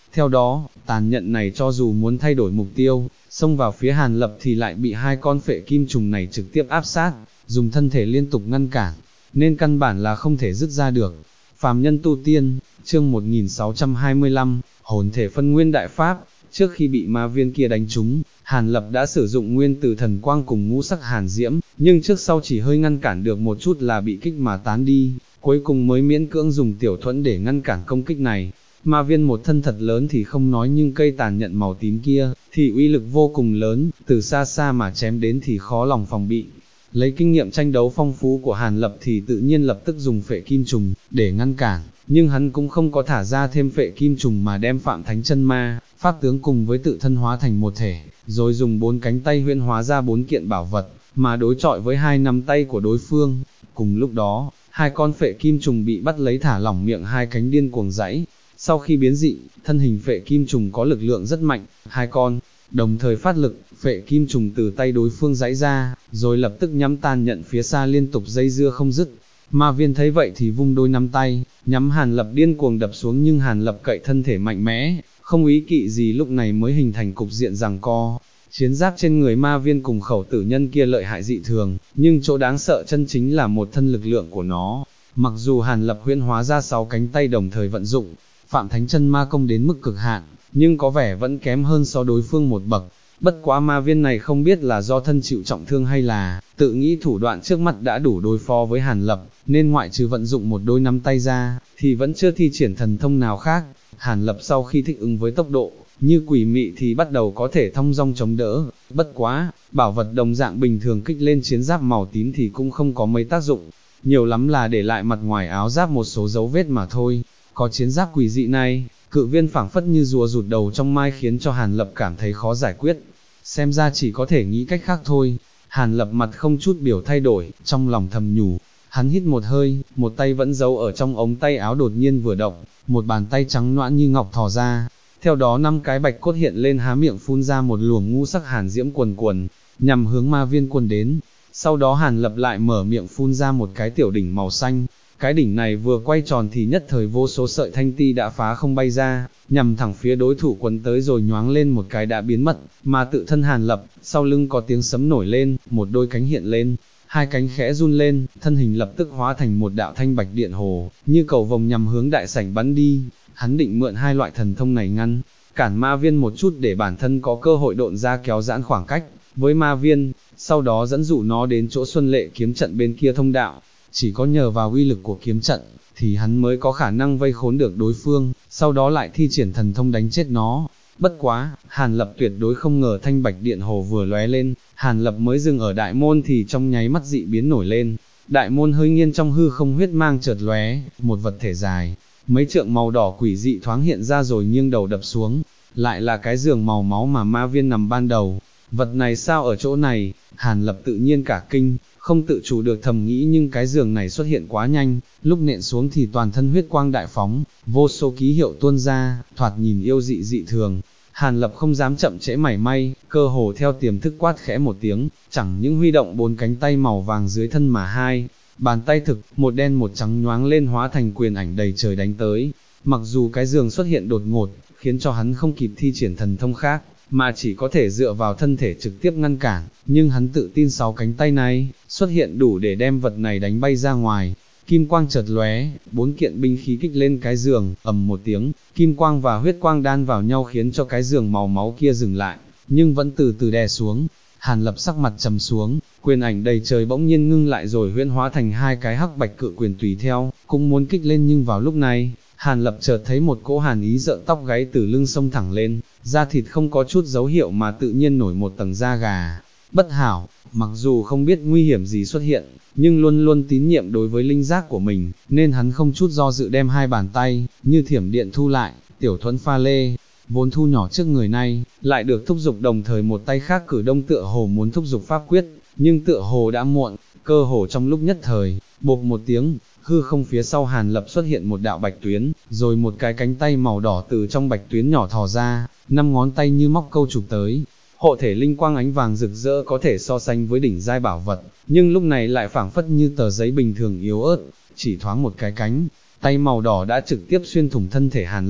Speaker 1: Theo đó, tàn nhẫn này cho dù muốn thay đổi mục tiêu, xông vào phía Hàn Lập thì lại bị hai con phệ kim trùng này trực tiếp áp sát, dùng thân thể liên tục ngăn cản, nên căn bản là không thể dứt ra được. Phàm nhân tu tiên, chương 1625, hồn thể phân nguyên đại pháp. Trước khi bị ma viên kia đánh trúng, Hàn Lập đã sử dụng nguyên tử thần quang cùng ngũ sắc hàn diễm, nhưng trước sau chỉ hơi ngăn cản được một chút là bị kích mà tán đi, cuối cùng mới miễn cưỡng dùng tiểu thuẫn để ngăn cản công kích này. Ma viên một thân thật lớn thì không nói, nhưng cây tàn nhẫn màu tím kia thì uy lực vô cùng lớn, từ xa xa mà chém đến thì khó lòng phòng bị. Lấy kinh nghiệm tranh đấu phong phú của Hàn Lập thì tự nhiên lập tức dùng phệ kim trùng để ngăn cản, nhưng hắn cũng không có thả ra thêm phệ kim trùng mà đem Phạm Thánh Chân Ma pháp tướng cùng với tự thân hóa thành một thể, rồi dùng 4 cánh tay huyễn hóa ra 4 kiện bảo vật, mà đối chọi với 2 nắm tay của đối phương. Cùng lúc đó, hai con phệ kim trùng bị bắt lấy thả lỏng miệng hai cánh điên cuồng giãy. Sau khi biến dị, thân hình phệ kim trùng có lực lượng rất mạnh, hai con đồng thời phát lực, phệ kim trùng từ tay đối phương giãy ra, rồi lập tức nhắm tàn nhận phía xa liên tục dây dưa không dứt. Ma viên thấy vậy thì vung đôi nắm tay, nhắm Hàn Lập điên cuồng đập xuống, nhưng Hàn Lập cậy thân thể mạnh mẽ, không ý kỵ gì, lúc này mới hình thành cục diện giằng co. Chiến giáp trên người ma viên cùng khẩu tử nhân kia lợi hại dị thường, nhưng chỗ đáng sợ chân chính là một thân lực lượng của nó. Mặc dù Hàn Lập huyễn hóa ra 6 cánh tay đồng thời vận dụng Phạm Thánh Chân Ma công đến mức cực hạn, nhưng có vẻ vẫn kém hơn so đối phương một bậc. Bất quá ma viên này không biết là do thân chịu trọng thương hay là tự nghĩ thủ đoạn trước mắt đã đủ đối phó với Hàn Lập, nên ngoại trừ vận dụng một đôi nắm tay ra, thì vẫn chưa thi triển thần thông nào khác. Hàn Lập sau khi thích ứng với tốc độ như quỷ mị thì bắt đầu có thể thong dong chống đỡ. Bất quá, bảo vật đồng dạng bình thường kích lên chiến giáp màu tím thì cũng không có mấy tác dụng, nhiều lắm là để lại mặt ngoài áo giáp một số dấu vết mà thôi. Có chiến giáp quỷ dị này, cự viên phảng phất như rùa rụt đầu trong mai, khiến cho Hàn Lập cảm thấy khó giải quyết. Xem ra chỉ có thể nghĩ cách khác thôi. Hàn Lập mặt không chút biểu thay đổi, trong lòng thầm nhủ. Hắn hít một hơi, một tay vẫn giấu ở trong ống tay áo đột nhiên vừa động, một bàn tay trắng nõn như ngọc thò ra. Theo đó 5 cái bạch cốt hiện lên, há miệng phun ra một luồng ngũ sắc hàn diễm cuồn cuộn, nhằm hướng ma viên cuốn đến. Sau đó Hàn Lập lại mở miệng phun ra một cái tiểu đỉnh màu xanh. Cái đỉnh này vừa quay tròn thì nhất thời vô số sợi thanh ti đã phá không bay ra, nhằm thẳng phía đối thủ quấn tới, rồi nhoáng lên một cái đã biến mất, mà tự thân Hàn Lập, sau lưng có tiếng sấm nổi lên, một đôi cánh hiện lên, hai cánh khẽ run lên, thân hình lập tức hóa thành một đạo thanh bạch điện hồ, như cầu vồng nhằm hướng đại sảnh bắn đi. Hắn định mượn hai loại thần thông này ngăn cản ma viên một chút để bản thân có cơ hội độn ra kéo giãn khoảng cách với ma viên, sau đó dẫn dụ nó đến chỗ Xuân Lệ kiếm trận bên kia thông đạo. Chỉ có nhờ vào uy lực của kiếm trận, thì hắn mới có khả năng vây khốn được đối phương, sau đó lại thi triển thần thông đánh chết nó. Bất quá, Hàn Lập tuyệt đối không ngờ thanh bạch điện hồ vừa lóe lên, Hàn Lập mới dừng ở đại môn thì trong nháy mắt dị biến nổi lên. Đại môn hơi nghiêng, trong hư không huyết mang chợt lóe, một vật thể dài mấy trượng màu đỏ quỷ dị thoáng hiện ra rồi nghiêng đầu đập xuống, lại là cái giường màu máu mà ma viên nằm ban đầu. Vật này sao ở chỗ này? Hàn Lập tự nhiên cả kinh, không tự chủ được thầm nghĩ, nhưng cái giường này xuất hiện quá nhanh, lúc nện xuống thì toàn thân huyết quang đại phóng, vô số ký hiệu tuôn ra, thoạt nhìn yêu dị dị thường. Hàn Lập không dám chậm trễ mảy may, cơ hồ theo tiềm thức quát khẽ một tiếng, chẳng những huy động 4 cánh tay màu vàng dưới thân mà hai bàn tay thực, một đen một trắng nhoáng lên hóa thành quyền ảnh đầy trời đánh tới. Mặc dù cái giường xuất hiện đột ngột, khiến cho hắn không kịp thi triển thần thông khác, mà chỉ có thể dựa vào thân thể trực tiếp ngăn cản, nhưng hắn tự tin 6 cánh tay này xuất hiện đủ để đem vật này đánh bay ra ngoài. Kim quang chợt lóe, 4 kiện binh khí kích lên cái giường, ầm một tiếng, kim quang và huyết quang đan vào nhau khiến cho cái giường màu máu kia dừng lại, nhưng vẫn từ từ đè xuống. Hàn Lập sắc mặt trầm xuống, quyền ảnh đầy trời bỗng nhiên ngưng lại rồi huyễn hóa thành hai cái hắc bạch cự quyền tùy theo, cũng muốn kích lên, nhưng vào lúc này, Hàn Lập chợt thấy một cỗ hàn ý rợn tóc gáy từ lưng xông thẳng lên, da thịt không có chút dấu hiệu mà tự nhiên nổi một tầng da gà. Bất hảo, mặc dù không biết nguy hiểm gì xuất hiện, nhưng luôn luôn tín nhiệm đối với linh giác của mình, nên hắn không chút do dự đem hai bàn tay, như thiểm điện thu lại, tiểu thuẫn pha lê, vốn thu nhỏ trước người này, lại được thúc giục, đồng thời một tay khác cử động tựa hồ muốn thúc giục pháp quyết, nhưng tựa hồ đã muộn, cơ hồ trong lúc nhất thời, bộp một tiếng, hư không phía sau Hàn Lập xuất hiện một đạo bạch tuyến, rồi một cái cánh tay màu đỏ từ trong bạch tuyến nhỏ thò ra, 5 ngón tay như móc câu chụp tới. Hộ thể linh quang ánh vàng rực rỡ có thể so sánh với đỉnh giai bảo vật, nhưng lúc này lại phảng phất như tờ giấy bình thường yếu ớt, chỉ thoáng một cái cánh tay màu đỏ đã trực tiếp xuyên thủng thân thể Hàn Lập,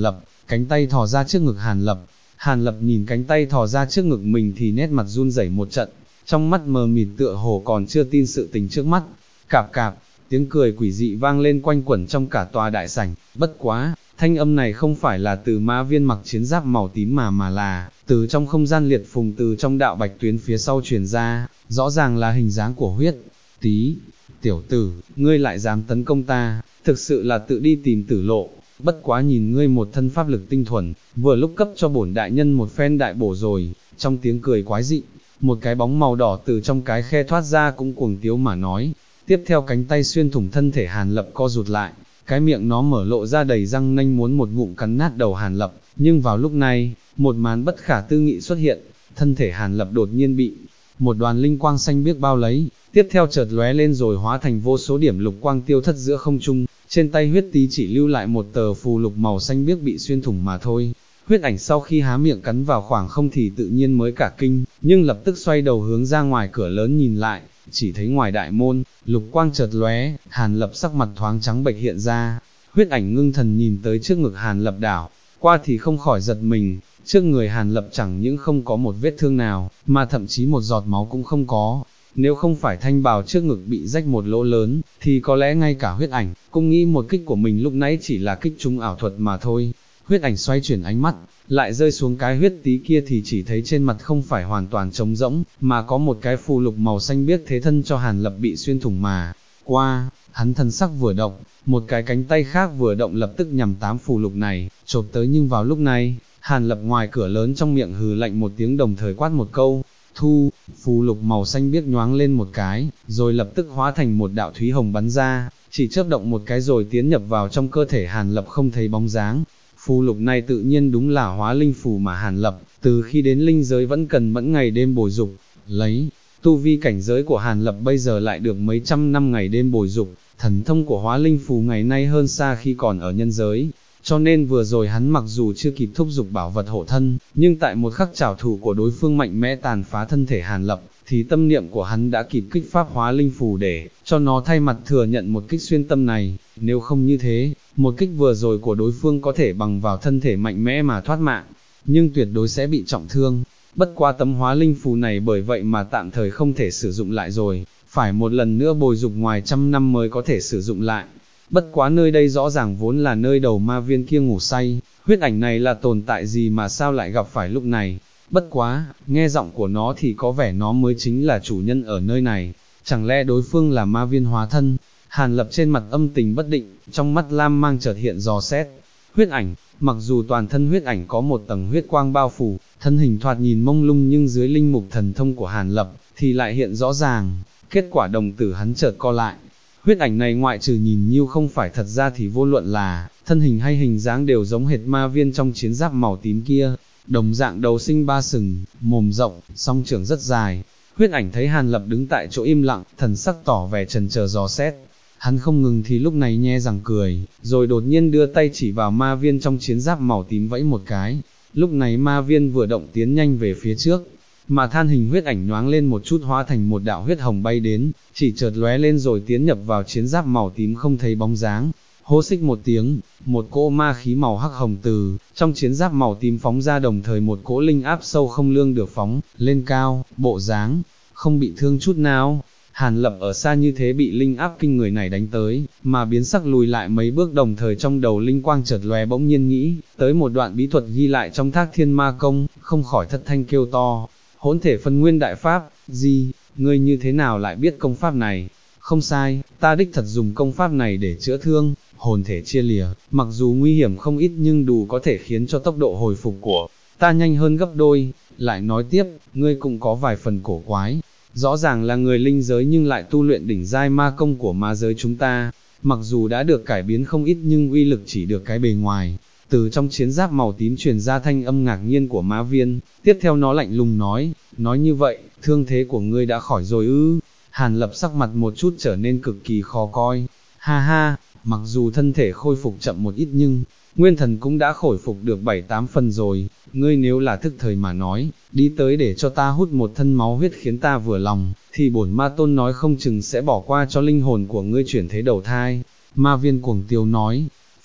Speaker 1: cánh tay thò ra trước ngực Hàn Lập nhìn cánh tay thò ra trước ngực mình thì nét mặt run rẩy một trận, trong mắt mờ mịt tựa hồ còn chưa tin sự tình trước mắt. Cạp cạp, tiếng cười quỷ dị vang lên quanh quẩn trong cả tòa đại sảnh, bất quá, thanh âm này không phải là từ Ma Viên mặc chiến giáp màu tím mà là từ trong không gian liệt phùng, từ trong đạo bạch tuyến phía sau truyền ra, rõ ràng là hình dáng của Huyết Tí. Tiểu tử, ngươi lại dám tấn công ta, thực sự là tự đi tìm tử lộ. Bất quá nhìn ngươi một thân pháp lực tinh thuần, vừa lúc cấp cho bổn đại nhân một phen đại bổ rồi. Trong tiếng cười quái dị, một cái bóng màu đỏ từ trong cái khe thoát ra cũng cuồng tiếu mà nói. Tiếp theo cánh tay xuyên thủng thân thể Hàn Lập co rụt lại, cái miệng nó mở lộ ra đầy răng nanh muốn một ngụm cắn nát đầu Hàn Lập. Nhưng vào lúc này, một màn bất khả tư nghị xuất hiện, thân thể Hàn Lập đột nhiên bị một đoàn linh quang xanh biếc bao lấy, tiếp theo chợt lóe lên rồi hóa thành vô số điểm lục quang tiêu thất giữa không trung. Trên tay Huyết Tí chỉ lưu lại một tờ phù lục màu xanh biếc bị xuyên thủng mà thôi. Huyết Ảnh sau khi há miệng cắn vào khoảng không thì tự nhiên mới cả kinh, nhưng lập tức xoay đầu hướng ra ngoài cửa lớn nhìn lại, chỉ thấy ngoài đại môn, lục quang chợt lóe, Hàn Lập sắc mặt thoáng trắng bệch hiện ra. Huyết Ảnh ngưng thần nhìn tới trước ngực Hàn Lập đảo qua thì không khỏi giật mình, trước người Hàn Lập chẳng những không có một vết thương nào, mà thậm chí một giọt máu cũng không có. Nếu không phải thanh bào trước ngực bị rách một lỗ lớn, thì có lẽ ngay cả Huyết Ảnh cũng nghĩ một kích của mình lúc nãy chỉ là kích trúng ảo thuật mà thôi. Huyết Ảnh xoay chuyển ánh mắt, lại rơi xuống cái Huyết Tí kia thì chỉ thấy trên mặt không phải hoàn toàn trống rỗng, mà có một cái phù lục màu xanh biếc thế thân cho Hàn Lập bị xuyên thủng mà qua. Hắn thần sắc vừa động, một cái cánh tay khác vừa động lập tức nhằm tám phù lục này, chộp tới. Nhưng vào lúc này, Hàn Lập ngoài cửa lớn trong miệng hừ lạnh một tiếng, đồng thời quát một câu, thu. Phù lục màu xanh biếc nhoáng lên một cái, rồi lập tức hóa thành một đạo thúy hồng bắn ra, chỉ chớp động một cái rồi tiến nhập vào trong cơ thể Hàn Lập không thấy bóng dáng. Phù lục này tự nhiên đúng là hóa linh phù mà Hàn Lập, từ khi đến linh giới vẫn cần mẫn ngày đêm bồi dục, lấy tu vi cảnh giới của Hàn Lập bây giờ lại được mấy trăm năm ngày đêm bồi dục, thần thông của hóa linh phù ngày nay hơn xa khi còn ở nhân giới. Cho nên vừa rồi hắn mặc dù chưa kịp thúc giục bảo vật hộ thân, nhưng tại một khắc trảo thủ của đối phương mạnh mẽ tàn phá thân thể Hàn Lập, thì tâm niệm của hắn đã kịp kích pháp hóa linh phù để cho nó thay mặt thừa nhận một kích xuyên tâm này. Nếu không như thế, một kích vừa rồi của đối phương có thể bằng vào thân thể mạnh mẽ mà thoát mạng, nhưng tuyệt đối sẽ bị trọng thương. Bất quá tấm hóa linh phù này bởi vậy mà tạm thời không thể sử dụng lại rồi, phải một lần nữa bồi dục ngoài trăm năm mới có thể sử dụng lại. Bất quá nơi đây rõ ràng vốn là nơi đầu ma viên kia ngủ say, Huyết Ảnh này là tồn tại gì mà sao lại gặp phải lúc này. Bất quá, nghe giọng của nó thì có vẻ nó mới chính là chủ nhân ở nơi này, chẳng lẽ đối phương là ma viên hóa thân. Hàn Lập trên mặt âm tình bất định, trong mắt lam mang chợt hiện dò xét. Huyết Ảnh, mặc dù toàn thân Huyết Ảnh có một tầng huyết quang bao phủ, thân hình thoạt nhìn mông lung, nhưng dưới linh mục thần thông của Hàn Lập thì lại hiện rõ ràng. Kết quả đồng tử hắn chợt co lại. Huyết Ảnh này ngoại trừ nhìn như không phải thật ra thì vô luận là thân hình hay hình dáng đều giống hệt ma viên trong chiến giáp màu tím kia, đồng dạng đầu sinh ba sừng, mồm rộng, song trưởng rất dài. Huyết Ảnh thấy Hàn Lập đứng tại chỗ im lặng, thần sắc tỏ vẻ chần chờ dò xét. Hắn không ngừng thì lúc này nhe răng cười, rồi đột nhiên đưa tay chỉ vào ma viên trong chiến giáp màu tím vẫy một cái. Lúc này ma viên vừa động tiến nhanh về phía trước, mà than hình Huyết Ảnh nhoáng lên một chút hóa thành một đạo huyết hồng bay đến, chỉ chợt lóe lên rồi tiến nhập vào chiến giáp màu tím không thấy bóng dáng. Hô xích một tiếng, một cỗ ma khí màu hắc hồng từ trong chiến giáp màu tím phóng ra, đồng thời một cỗ linh áp sâu không lương được phóng lên cao, bộ dáng không bị thương chút nào. Hàn Lập ở xa như thế bị linh áp kinh người này đánh tới, mà biến sắc lùi lại mấy bước, đồng thời trong đầu linh quang chợt lóe, bỗng nhiên nghĩ tới một đoạn bí thuật ghi lại trong Thác Thiên Ma Công, không khỏi thất thanh kêu to. Hỗn thể phân nguyên đại pháp, gì, ngươi như thế nào lại biết công pháp này? Không sai, ta đích thật dùng công pháp này để chữa thương, hồn thể chia lìa, mặc dù nguy hiểm không ít nhưng đủ có thể khiến cho tốc độ hồi phục của ta nhanh hơn gấp đôi. Lại nói tiếp, ngươi cũng có vài phần cổ quái, rõ ràng là người linh giới nhưng lại tu luyện đỉnh giai ma công của ma giới chúng ta, mặc dù đã được cải biến không ít nhưng uy lực chỉ được cái bề ngoài. Từ trong chiến giáp màu tím truyền ra thanh âm ngạc nhiên của ma viên, tiếp theo nó lạnh lùng nói như vậy, thương thế của ngươi đã khỏi rồi ư? Hàn Lập sắc mặt một chút trở nên cực kỳ khó coi. Ha ha, mặc dù thân thể khôi phục chậm một ít nhưng nguyên thần cũng đã khôi phục được 7-8 phần rồi. Ngươi nếu là thức thời mà nói, đi tới để cho ta hút một thân máu huyết khiến ta vừa lòng, thì bổn ma tôn nói không chừng sẽ bỏ qua cho linh hồn của ngươi chuyển thế đầu thai. Ma viên cuồng tiêu nói.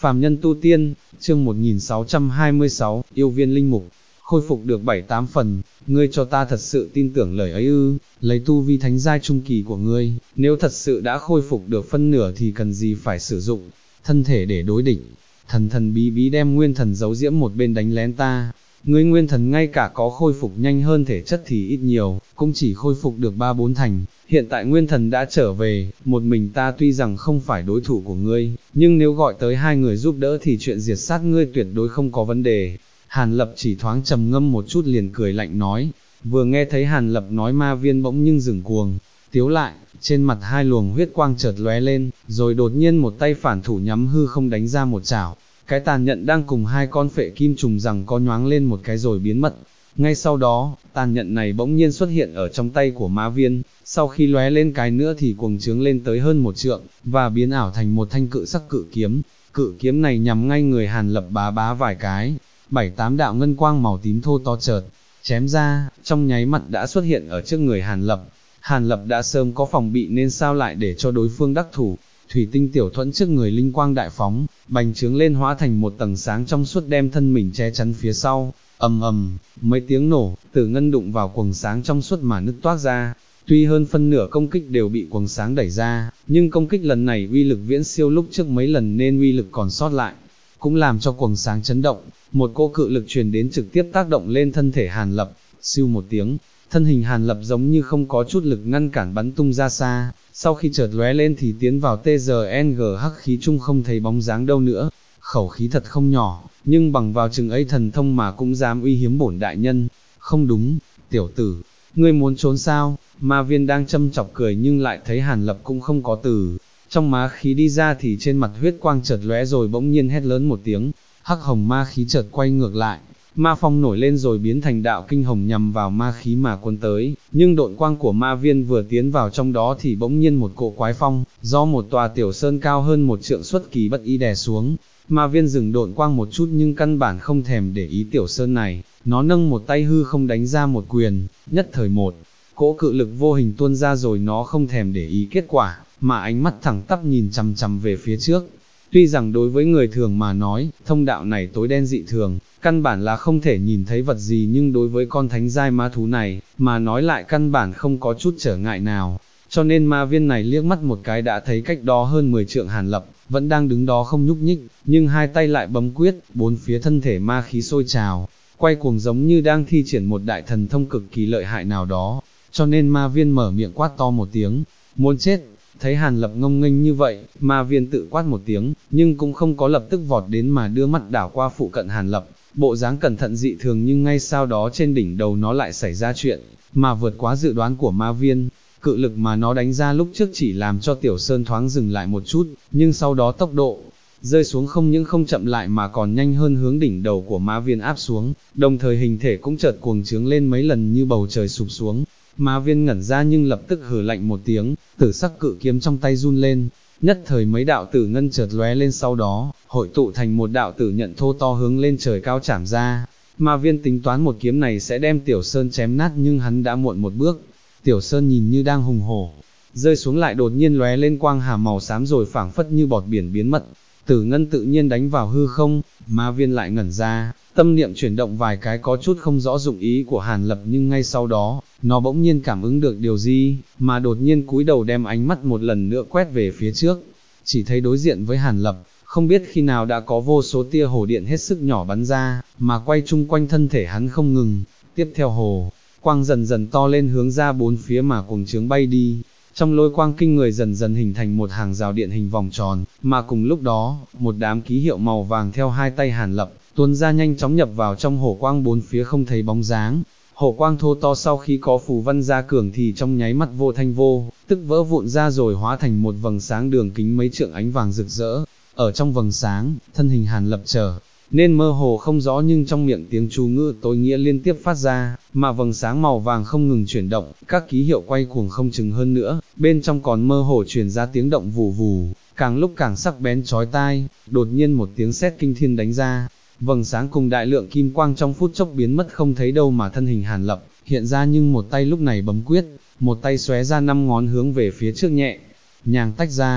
Speaker 1: Phàm nhân tu tiên, chương 1626, yêu viên linh mục, khôi phục được 7-8 phần, ngươi cho ta thật sự tin tưởng lời ấy ư, lấy tu vi thánh giai trung kỳ của ngươi, nếu thật sự đã khôi phục được phân nửa thì cần gì phải sử dụng thân thể để đối địch, thần bí bí đem nguyên thần giấu diễm một bên đánh lén ta. Ngươi nguyên thần ngay cả có khôi phục nhanh hơn thể chất thì ít nhiều, cũng chỉ khôi phục được 3-4 thành, hiện tại nguyên thần đã trở về, một mình ta tuy rằng không phải đối thủ của ngươi, nhưng nếu gọi tới 2 người giúp đỡ thì chuyện diệt sát ngươi tuyệt đối không có vấn đề. Hàn Lập chỉ thoáng trầm ngâm một chút liền cười lạnh nói, vừa nghe thấy Hàn Lập nói ma viên bỗng nhưng dừng cuồng, tiếu lại, trên mặt 2 luồng huyết quang chợt lóe lên, rồi đột nhiên một tay phản thủ nhắm hư không đánh ra một chảo. Cái tàn nhận đang cùng 2 con phệ kim trùng rằng có nhoáng lên một cái rồi biến mất. Ngay sau đó, tàn nhận này bỗng nhiên xuất hiện ở trong tay của ma viên, sau khi lóe lên cái nữa thì cuồng trướng lên tới hơn 1 trượng, và biến ảo thành một thanh cự sắc cự kiếm. Cự kiếm này nhằm ngay người Hàn Lập bá vài cái, 7-8 đạo ngân quang màu tím thô to chợt chém ra, trong nháy mắt đã xuất hiện ở trước người Hàn Lập. Hàn Lập đã sớm có phòng bị nên sao lại để cho đối phương đắc thủ. Thủy tinh tiểu thuẫn trước người linh quang đại phóng, bành trướng lên hóa thành một tầng sáng trong suốt đem thân mình che chắn phía sau, ầm, mấy tiếng nổ, Tử Ngân đụng vào quầng sáng trong suốt mà nứt toác ra. Tuy hơn phân nửa công kích đều bị quầng sáng đẩy ra, nhưng công kích lần này uy lực viễn siêu lúc trước mấy lần nên uy lực còn sót lại, cũng làm cho quầng sáng chấn động, một cỗ cự lực truyền đến trực tiếp tác động lên thân thể Hàn Lập, siêu một tiếng, thân hình Hàn Lập giống như không có chút lực ngăn cản bắn tung ra xa. Sau khi chợt lóe lên thì tiến vào TRNG hắc khí chung không thấy bóng dáng đâu nữa, khẩu khí thật không nhỏ, nhưng bằng vào chừng ấy thần thông mà cũng dám uy hiếm bổn đại nhân. Không đúng, tiểu tử, ngươi muốn trốn sao? Ma viên đang châm chọc cười nhưng lại thấy Hàn Lập cũng không có từ trong má khí đi ra thì trên mặt huyết quang chợt lóe rồi bỗng nhiên hét lớn một tiếng, hắc hồng ma khí chợt quay ngược lại. Ma phong nổi lên rồi biến thành đạo kinh hồng nhằm vào ma khí mà cuốn tới, nhưng độn quang của ma viên vừa tiến vào trong đó thì bỗng nhiên một cỗ quái phong, do một tòa tiểu sơn cao hơn 1 trượng xuất kỳ bất ý đè xuống. Ma viên dừng độn quang một chút nhưng căn bản không thèm để ý tiểu sơn này, nó nâng một tay hư không đánh ra một quyền, nhất thời một cỗ cự lực vô hình tuôn ra rồi nó không thèm để ý kết quả, mà ánh mắt thẳng tắp nhìn chằm chằm về phía trước. Tuy rằng đối với người thường mà nói, thông đạo này tối đen dị thường, căn bản là không thể nhìn thấy vật gì, nhưng đối với con thánh giai ma thú này, mà nói lại căn bản không có chút trở ngại nào. Cho nên ma viên này liếc mắt một cái đã thấy cách đó hơn 10 trượng Hàn Lập, vẫn đang đứng đó không nhúc nhích, nhưng 2 tay lại bấm quyết, 4 phía thân thể ma khí sôi trào, quay cuồng giống như đang thi triển một đại thần thông cực kỳ lợi hại nào đó. Cho nên ma viên mở miệng quát to một tiếng, muốn chết. Thấy Hàn Lập ngông nghênh như vậy, ma viên tự quát một tiếng, nhưng cũng không có lập tức vọt đến mà đưa mắt đảo qua phụ cận Hàn Lập, bộ dáng cẩn thận dị thường, nhưng ngay sau đó trên đỉnh đầu nó lại xảy ra chuyện, mà vượt quá dự đoán của ma viên. Cự lực mà nó đánh ra lúc trước chỉ làm cho tiểu sơn thoáng dừng lại một chút, nhưng sau đó tốc độ rơi xuống không những không chậm lại mà còn nhanh hơn, hướng đỉnh đầu của ma viên áp xuống, đồng thời hình thể cũng chợt cuồng trướng lên mấy lần như bầu trời sụp xuống. Ma viên ngẩn ra nhưng lập tức hừ lạnh một tiếng, tử sắc cự kiếm trong tay run lên, nhất thời mấy đạo tử ngân chợt lóe lên, sau đó hội tụ thành một đạo tử nhận thô to hướng lên trời cao chảm ra. Ma viên tính toán một kiếm này sẽ đem tiểu sơn chém nát, nhưng hắn đã muộn một bước. Tiểu sơn nhìn như đang hùng hổ rơi xuống lại đột nhiên lóe lên quang hà màu xám rồi phảng phất như bọt biển biến mất. Tử ngân tự nhiên đánh vào hư không, ma viên lại ngẩn ra, tâm niệm chuyển động vài cái có chút không rõ dụng ý của Hàn Lập, nhưng ngay sau đó, nó bỗng nhiên cảm ứng được điều gì, mà đột nhiên cúi đầu đem ánh mắt một lần nữa quét về phía trước, chỉ thấy đối diện với Hàn Lập, không biết khi nào đã có vô số tia hồ điện hết sức nhỏ bắn ra, mà quay chung quanh thân thể hắn không ngừng. Tiếp theo hồ quang dần dần to lên hướng ra 4 phía mà cuồng trướng bay đi. Trong lôi quang kinh người dần dần hình thành một hàng rào điện hình vòng tròn, mà cùng lúc đó, một đám ký hiệu màu vàng theo 2 tay Hàn Lập, tuôn ra nhanh chóng nhập vào trong hồ quang, 4 phía không thấy bóng dáng. Hồ quang thô to sau khi có phù văn gia cường thì trong nháy mắt vô thanh vô tức vỡ vụn ra rồi hóa thành một vầng sáng đường kính mấy trượng ánh vàng rực rỡ. Ở trong vầng sáng, thân hình Hàn Lập trở nên mơ hồ không rõ, nhưng trong miệng tiếng chú ngữ tối nghĩa liên tiếp phát ra, mà vầng sáng màu vàng không ngừng chuyển động, các ký hiệu quay cuồng không chừng hơn nữa, bên trong còn mơ hồ truyền ra tiếng động vù vù, càng lúc càng sắc bén chói tai. Đột nhiên một tiếng sét kinh thiên đánh ra, vầng sáng cùng đại lượng kim quang trong phút chốc biến mất không thấy đâu, mà thân hình Hàn Lập hiện ra, nhưng một tay lúc này bấm quyết, một tay xóe ra 5 ngón hướng về phía trước nhẹ nhàng tách ra.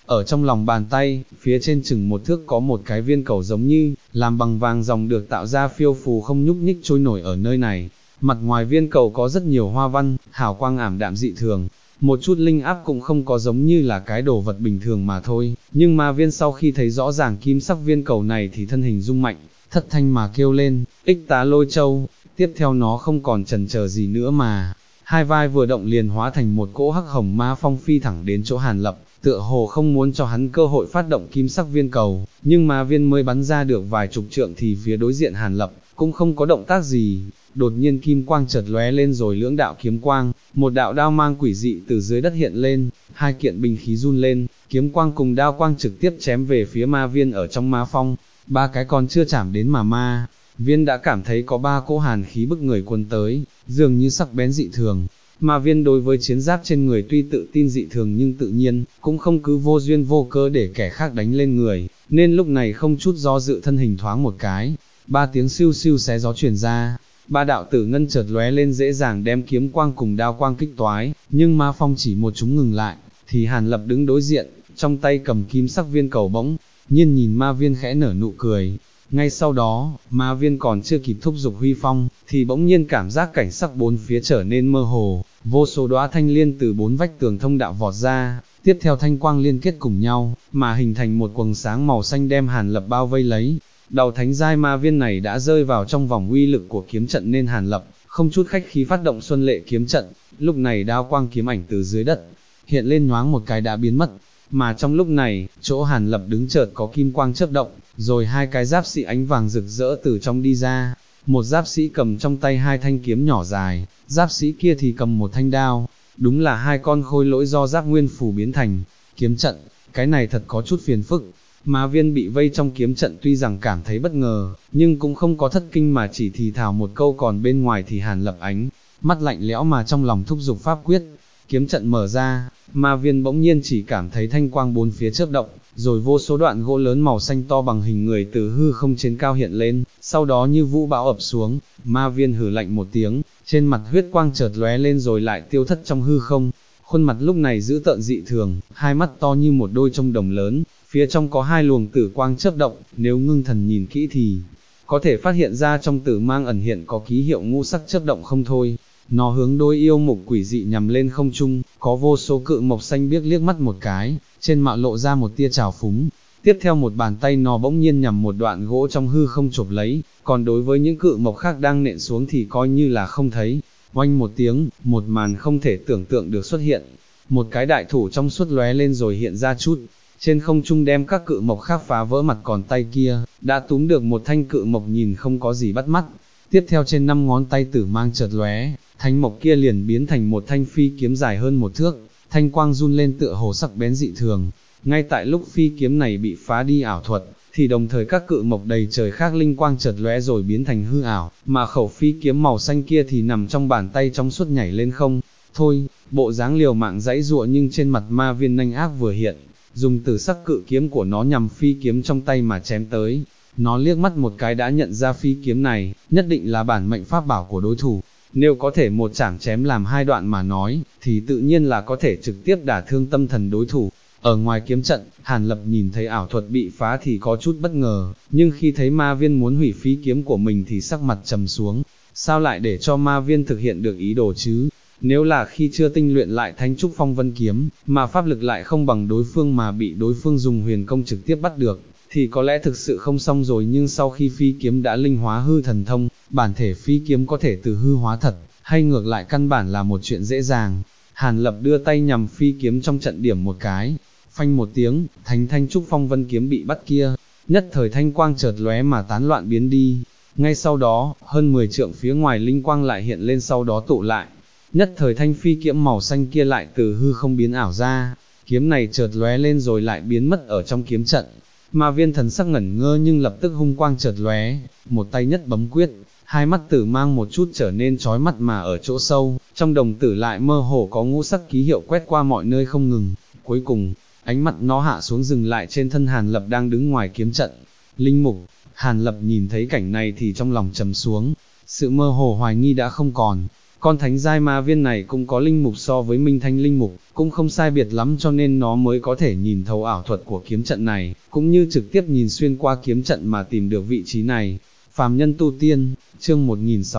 Speaker 1: ở trong lòng bàn tay, phía trên chừng một thước có một cái viên cầu giống như, làm bằng vàng ròng được tạo ra phiêu phù không nhúc nhích trôi nổi ở nơi này. Mặt ngoài viên cầu có rất nhiều hoa văn, hào quang ảm đạm dị thường, một chút linh áp cũng không có, giống như là cái đồ vật bình thường mà thôi. Nhưng ma viên sau khi thấy rõ ràng kim sắc viên cầu này thì thân hình rung mạnh, thất thanh mà kêu lên, Ích Tá Lôi Châu. Tiếp theo nó không còn chần chờ gì nữa mà, hai vai vừa động liền hóa thành một cỗ hắc hồng ma phong phi thẳng đến chỗ Hàn Lập, tựa hồ không muốn cho hắn cơ hội phát động kim sắc viên cầu, nhưng ma viên mới bắn ra được vài chục trượng thì phía đối diện Hàn Lập cũng không có động tác gì. Đột nhiên kim quang chợt lóe lên rồi lưỡng đạo kiếm quang, một đạo đao mang quỷ dị từ dưới đất hiện lên, hai kiện binh khí run lên, kiếm quang cùng đao quang trực tiếp chém về phía ma viên ở trong ma phong. Ba cái còn chưa chạm đến mà ma viên đã cảm thấy có ba cỗ hàn khí bức người cuốn tới, dường như sắc bén dị thường. Ma viên đối với chiến giáp trên người tuy tự tin dị thường nhưng tự nhiên cũng không cứ vô duyên vô cớ để kẻ khác đánh lên người, nên lúc này không chút do dự thân hình thoáng một cái, ba tiếng siêu siêu xé gió truyền ra. Ba đạo tử ngân chợt lóe lên dễ dàng đem kiếm quang cùng đao quang kích toái, nhưng ma phong chỉ một chúng ngừng lại, thì Hàn Lập đứng đối diện, trong tay cầm kim sắc viên cầu bỗng nhiên nhìn ma viên khẽ nở nụ cười. Ngay sau đó, ma viên còn chưa kịp thúc giục huy phong, thì bỗng nhiên cảm giác cảnh sắc bốn phía trở nên mơ hồ, vô số đóa thanh liên từ bốn vách tường thông đạo vọt ra, tiếp theo thanh quang liên kết cùng nhau, mà hình thành một quầng sáng màu xanh đem Hàn Lập bao vây lấy. Đầu thánh giai ma viên này đã rơi vào trong vòng uy lực của kiếm trận nên Hàn Lập không chút khách khí phát động xuân lệ kiếm trận. Lúc này đao quang kiếm ảnh từ dưới đất hiện lên nhoáng một cái đã biến mất, mà trong lúc này chỗ Hàn Lập đứng chợt có kim quang chớp động, rồi hai cái giáp sĩ ánh vàng rực rỡ từ trong đi ra. Một giáp sĩ cầm trong tay hai thanh kiếm nhỏ dài, giáp sĩ kia thì cầm một thanh đao, đúng là hai con khôi lỗi do giáp nguyên phù biến thành. Kiếm trận, cái này thật có chút phiền phức. Ma viên bị vây trong kiếm trận tuy rằng cảm thấy bất ngờ, nhưng cũng không có thất kinh mà chỉ thì thào một câu, còn bên ngoài thì Hàn Lập ánh mắt lạnh lẽo mà trong lòng thúc giục pháp quyết. Kiếm trận mở ra, ma viên bỗng nhiên chỉ cảm thấy thanh quang bốn phía chớp động, rồi vô số đoạn gỗ lớn màu xanh to bằng hình người từ hư không trên cao hiện lên, sau đó như vũ bão ập xuống. Ma viên hử lạnh một tiếng, trên mặt huyết quang chợt lóe lên rồi lại tiêu thất trong hư không. Khuôn mặt lúc này dữ tợn dị thường, hai mắt to như một đôi trông đồng lớn, phía trong có hai luồng tử quang chớp động, nếu ngưng thần nhìn kỹ thì có thể phát hiện ra trong tử mang ẩn hiện có ký hiệu ngũ sắc chớp động không thôi. Nó hướng đôi yêu mục quỷ dị nhằm lên không trung, có vô số cự mộc xanh biếc liếc mắt một cái, trên mạo lộ ra một tia trào phúng. Tiếp theo một bàn tay nó bỗng nhiên nhằm một đoạn gỗ trong hư không chộp lấy, còn đối với những cự mộc khác đang nện xuống thì coi như là không thấy. Oanh một tiếng, một màn không thể tưởng tượng được xuất hiện. Một cái đại thủ trong suốt lóe lên rồi hiện ra chút, trên không trung đem các cự mộc khác phá vỡ mặt, còn tay kia đã túm được một thanh cự mộc nhìn không có gì bắt mắt. Tiếp theo trên 5 ngón tay tử mang chợt lóe, thanh mộc kia liền biến thành một thanh phi kiếm dài hơn một thước, thanh quang run lên tựa hồ sắc bén dị thường. Ngay tại lúc phi kiếm này bị phá đi ảo thuật, thì đồng thời các cự mộc đầy trời khác linh quang chợt lóe rồi biến thành hư ảo, mà khẩu phi kiếm màu xanh kia thì nằm trong bàn tay trong suốt nhảy lên không. Thôi, bộ dáng liều mạng giãy giụa nhưng trên mặt ma viên nhanh ác vừa hiện, dùng tử sắc cự kiếm của nó nhằm phi kiếm trong tay mà chém tới. Nó liếc mắt một cái đã nhận ra phi kiếm này, nhất định là bản mệnh pháp bảo của đối thủ. Nếu có thể một chảng chém làm hai đoạn mà nói, thì tự nhiên là có thể trực tiếp đả thương tâm thần đối thủ. Ở ngoài kiếm trận, Hàn Lập nhìn thấy ảo thuật bị phá thì có chút bất ngờ, nhưng khi thấy ma viên muốn hủy phi kiếm của mình thì sắc mặt trầm xuống. Sao lại để cho ma viên thực hiện được ý đồ chứ? Nếu là khi chưa tinh luyện lại Thánh Trúc Phong Vân Kiếm, mà pháp lực lại không bằng đối phương mà bị đối phương dùng huyền công trực tiếp bắt được, thì có lẽ thực sự không xong rồi. Nhưng sau khi phi kiếm đã linh hóa hư thần thông, bản thể phi kiếm có thể từ hư hóa thật, hay ngược lại căn bản là một chuyện dễ dàng. Hàn Lập đưa tay nhằm phi kiếm trong trận điểm một cái, phanh một tiếng, Thanh Trúc Phong Vân Kiếm bị bắt kia, nhất thời thanh quang chợt lóe mà tán loạn biến đi. Ngay sau đó, hơn 10 trượng phía ngoài linh quang lại hiện lên, sau đó tụ lại. Nhất thời thanh phi kiếm màu xanh kia lại từ hư không biến ảo ra, kiếm này chợt lóe lên rồi lại biến mất ở trong kiếm trận. Ma viên thần sắc ngẩn ngơ nhưng lập tức hung quang chợt lóe, một tay nhất bấm quyết, hai mắt tử mang một chút trở nên chói mắt, mà ở chỗ sâu, trong đồng tử lại mơ hồ có ngũ sắc ký hiệu quét qua mọi nơi không ngừng. Cuối cùng, ánh mắt nó hạ xuống dừng lại trên thân Hàn Lập đang đứng ngoài kiếm trận. Linh mục, Hàn Lập nhìn thấy cảnh này thì trong lòng trầm xuống, sự mơ hồ hoài nghi đã không còn con thánh giai ma viên này cũng có linh mục so với minh thanh linh mục, cũng không sai biệt lắm cho nên nó mới có thể nhìn thấu ảo thuật của kiếm trận này, cũng như trực tiếp nhìn xuyên qua kiếm trận mà tìm được vị trí này. Phàm nhân tu tiên, chương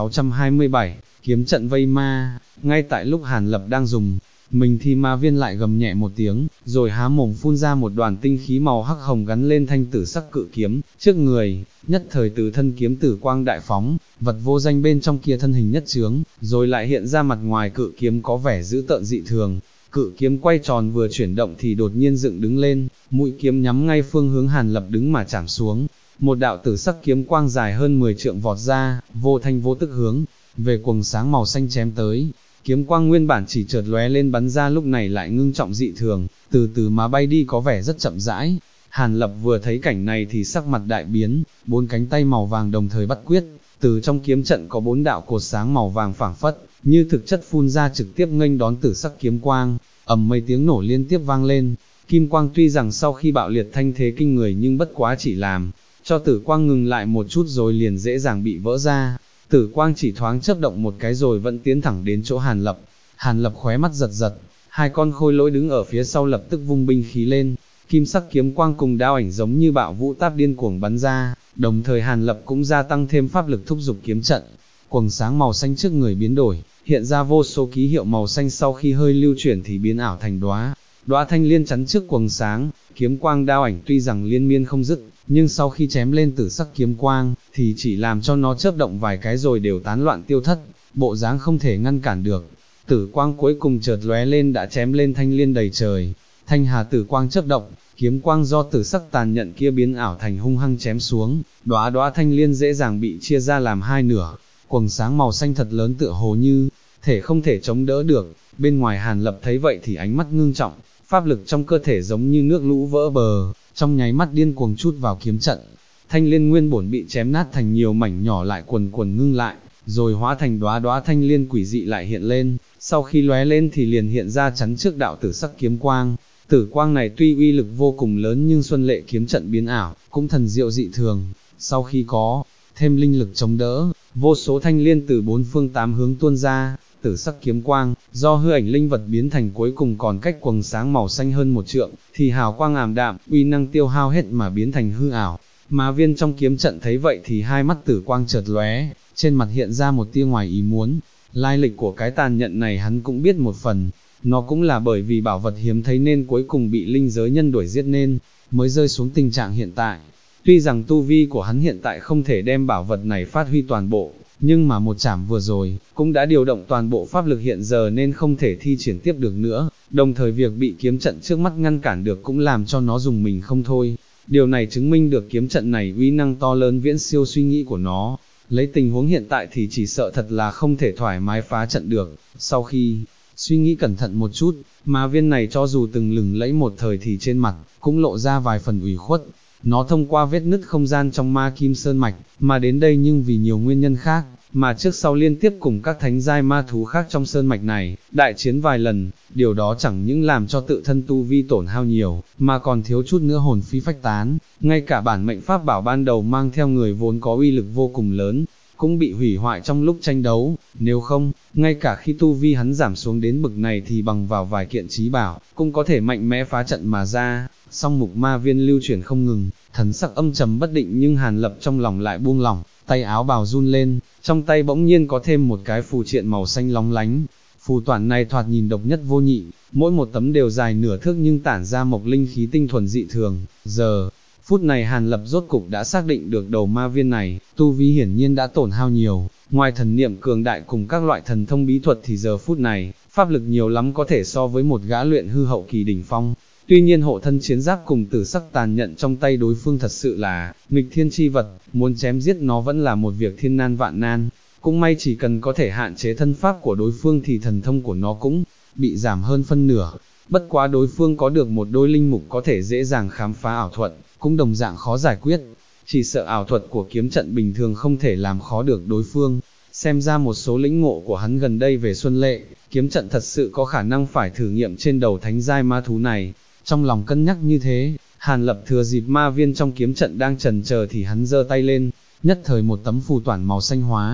Speaker 1: 1627, kiếm trận vây ma. Ngay tại lúc Hàn Lập đang dùng mình thì ma viên lại gầm nhẹ một tiếng, rồi há mồm phun ra một đoàn tinh khí màu hắc hồng gắn lên thanh tử sắc cự kiếm trước người, nhất thời từ thân kiếm tử quang đại phóng, vật vô danh bên trong kia thân hình nhất chướng, rồi lại hiện ra mặt ngoài cự kiếm có vẻ dữ tợn dị thường. Cự kiếm quay tròn vừa chuyển động thì đột nhiên dựng đứng lên, mũi kiếm nhắm ngay phương hướng Hàn Lập đứng mà chạm xuống. Một đạo tử sắc kiếm quang dài hơn 10 trượng vọt ra, vô thanh vô tức hướng về quầng sáng màu xanh chém tới. Kiếm quang nguyên bản chỉ chợt lóe lên bắn ra lúc này lại ngưng trọng dị thường, từ từ mà bay đi có vẻ rất chậm rãi. Hàn Lập vừa thấy cảnh này thì sắc mặt đại biến, bốn cánh tay màu vàng đồng thời bắt quyết, từ trong kiếm trận có 4 đạo cột sáng màu vàng phảng phất, như thực chất phun ra trực tiếp nghênh đón tử sắc kiếm quang, ầm mấy tiếng nổ liên tiếp vang lên. Kim quang tuy rằng sau khi bạo liệt thanh thế kinh người nhưng bất quá chỉ làm cho tử quang ngừng lại một chút rồi liền dễ dàng bị vỡ ra. Tử quang chỉ thoáng chớp động một cái rồi vẫn tiến thẳng đến chỗ Hàn Lập. Hàn Lập khóe mắt giật giật, hai con khôi lỗi đứng ở phía sau lập tức vung binh khí lên, kim sắc kiếm quang cùng đao ảnh giống như bạo vũ táp điên cuồng bắn ra, đồng thời Hàn Lập cũng gia tăng thêm pháp lực thúc giục kiếm trận. Quầng sáng màu xanh trước người biến đổi, hiện ra vô số ký hiệu màu xanh sau khi hơi lưu chuyển thì biến ảo thành đóa thanh liên chắn trước quầng sáng. Kiếm quang đao ảnh tuy rằng liên miên không dứt, nhưng sau khi chém lên tử sắc kiếm quang, thì chỉ làm cho nó chớp động vài cái rồi đều tán loạn tiêu thất, bộ dáng không thể ngăn cản được. Tử quang cuối cùng chợt lóe lên đã chém lên thanh liên đầy trời, thanh hà tử quang chớp động, kiếm quang do tử sắc tàn nhận kia biến ảo thành hung hăng chém xuống, đóa thanh liên dễ dàng bị chia ra làm hai nửa, quầng sáng màu xanh thật lớn tựa hồ như thể không thể chống đỡ được. Bên ngoài Hàn Lập thấy vậy thì ánh mắt ngưng trọng, pháp lực trong cơ thể giống như nước lũ vỡ bờ, trong nháy mắt điên cuồng trút vào kiếm trận. Thanh liên nguyên bổn bị chém nát thành nhiều mảnh nhỏ lại quần quần ngưng lại, rồi hóa thành đóa thanh liên quỷ dị lại hiện lên, sau khi lóe lên thì liền hiện ra chắn trước đạo tử sắc kiếm quang. Tử quang này tuy uy lực vô cùng lớn nhưng xuân lệ kiếm trận biến ảo, cũng thần diệu dị thường, sau khi có thêm linh lực chống đỡ, vô số thanh liên từ bốn phương tám hướng tuôn ra. Tử sắc kiếm quang, do hư ảnh linh vật biến thành cuối cùng còn cách quầng sáng màu xanh hơn một trượng, thì hào quang ảm đạm, uy năng tiêu hao hết mà biến thành hư ảo. Ma viên trong kiếm trận thấy vậy thì hai mắt tử quang chợt lóe, trên mặt hiện ra một tia ngoài ý muốn. Lai lịch của cái tàn nhận này hắn cũng biết một phần, nó cũng là bởi vì bảo vật hiếm thấy nên cuối cùng bị linh giới nhân đuổi giết nên mới rơi xuống tình trạng hiện tại. Tuy rằng tu vi của hắn hiện tại không thể đem bảo vật này phát huy toàn bộ, nhưng mà một chảm vừa rồi, cũng đã điều động toàn bộ pháp lực hiện giờ nên không thể thi triển tiếp được nữa, đồng thời việc bị kiếm trận trước mắt ngăn cản được cũng làm cho nó dùng mình không thôi. Điều này chứng minh được kiếm trận này uy năng to lớn viễn siêu suy nghĩ của nó, lấy tình huống hiện tại thì chỉ sợ thật là không thể thoải mái phá trận được. Sau khi suy nghĩ cẩn thận một chút, ma viên này cho dù từng lừng lẫy một thời thì trên mặt, cũng lộ ra vài phần ủy khuất. Nó thông qua vết nứt không gian trong ma kim sơn mạch, mà đến đây nhưng vì nhiều nguyên nhân khác, mà trước sau liên tiếp cùng các thánh giai ma thú khác trong sơn mạch này, đại chiến vài lần, điều đó chẳng những làm cho tự thân tu vi tổn hao nhiều, mà còn thiếu chút nữa hồn phi phách tán, ngay cả bản mệnh pháp bảo ban đầu mang theo người vốn có uy lực vô cùng lớn, cũng bị hủy hoại trong lúc tranh đấu. Nếu không, ngay cả khi tu vi hắn giảm xuống đến bực này thì bằng vào vài kiện trí bảo, cũng có thể mạnh mẽ phá trận mà ra. Song mục ma viên lưu chuyển không ngừng, thần sắc âm trầm bất định nhưng Hàn Lập trong lòng lại buông lỏng, tay áo bào run lên, trong tay bỗng nhiên có thêm một cái phù triện màu xanh lóng lánh. Phù toản này thoạt nhìn độc nhất vô nhị, mỗi một tấm đều dài nửa thước nhưng tản ra mộc linh khí tinh thuần dị thường. Giờ phút này Hàn Lập rốt cục đã xác định được đầu ma viên này, tu vi hiển nhiên đã tổn hao nhiều, ngoài thần niệm cường đại cùng các loại thần thông bí thuật thì giờ phút này, pháp lực nhiều lắm có thể so với một gã luyện hư hậu kỳ đỉnh phong. Tuy nhiên hộ thân chiến giáp cùng tử sắc tàn nhận trong tay đối phương thật sự là nghịch thiên chi vật, muốn chém giết nó vẫn là một việc thiên nan vạn nan. Cũng may chỉ cần có thể hạn chế thân pháp của đối phương thì thần thông của nó cũng bị giảm hơn phân nửa. Bất quá đối phương có được một đôi linh mục có thể dễ dàng khám phá ảo thuật, cũng đồng dạng khó giải quyết. Chỉ sợ ảo thuật của kiếm trận bình thường không thể làm khó được đối phương. Xem ra một số lĩnh ngộ của hắn gần đây về xuân lệ, kiếm trận thật sự có khả năng phải thử nghiệm trên đầu thánh giai ma thú này. Trong lòng cân nhắc như thế, Hàn Lập thừa dịp ma viên trong kiếm trận đang chần chờ thì hắn giơ tay lên, nhất thời một tấm phù toản màu xanh hóa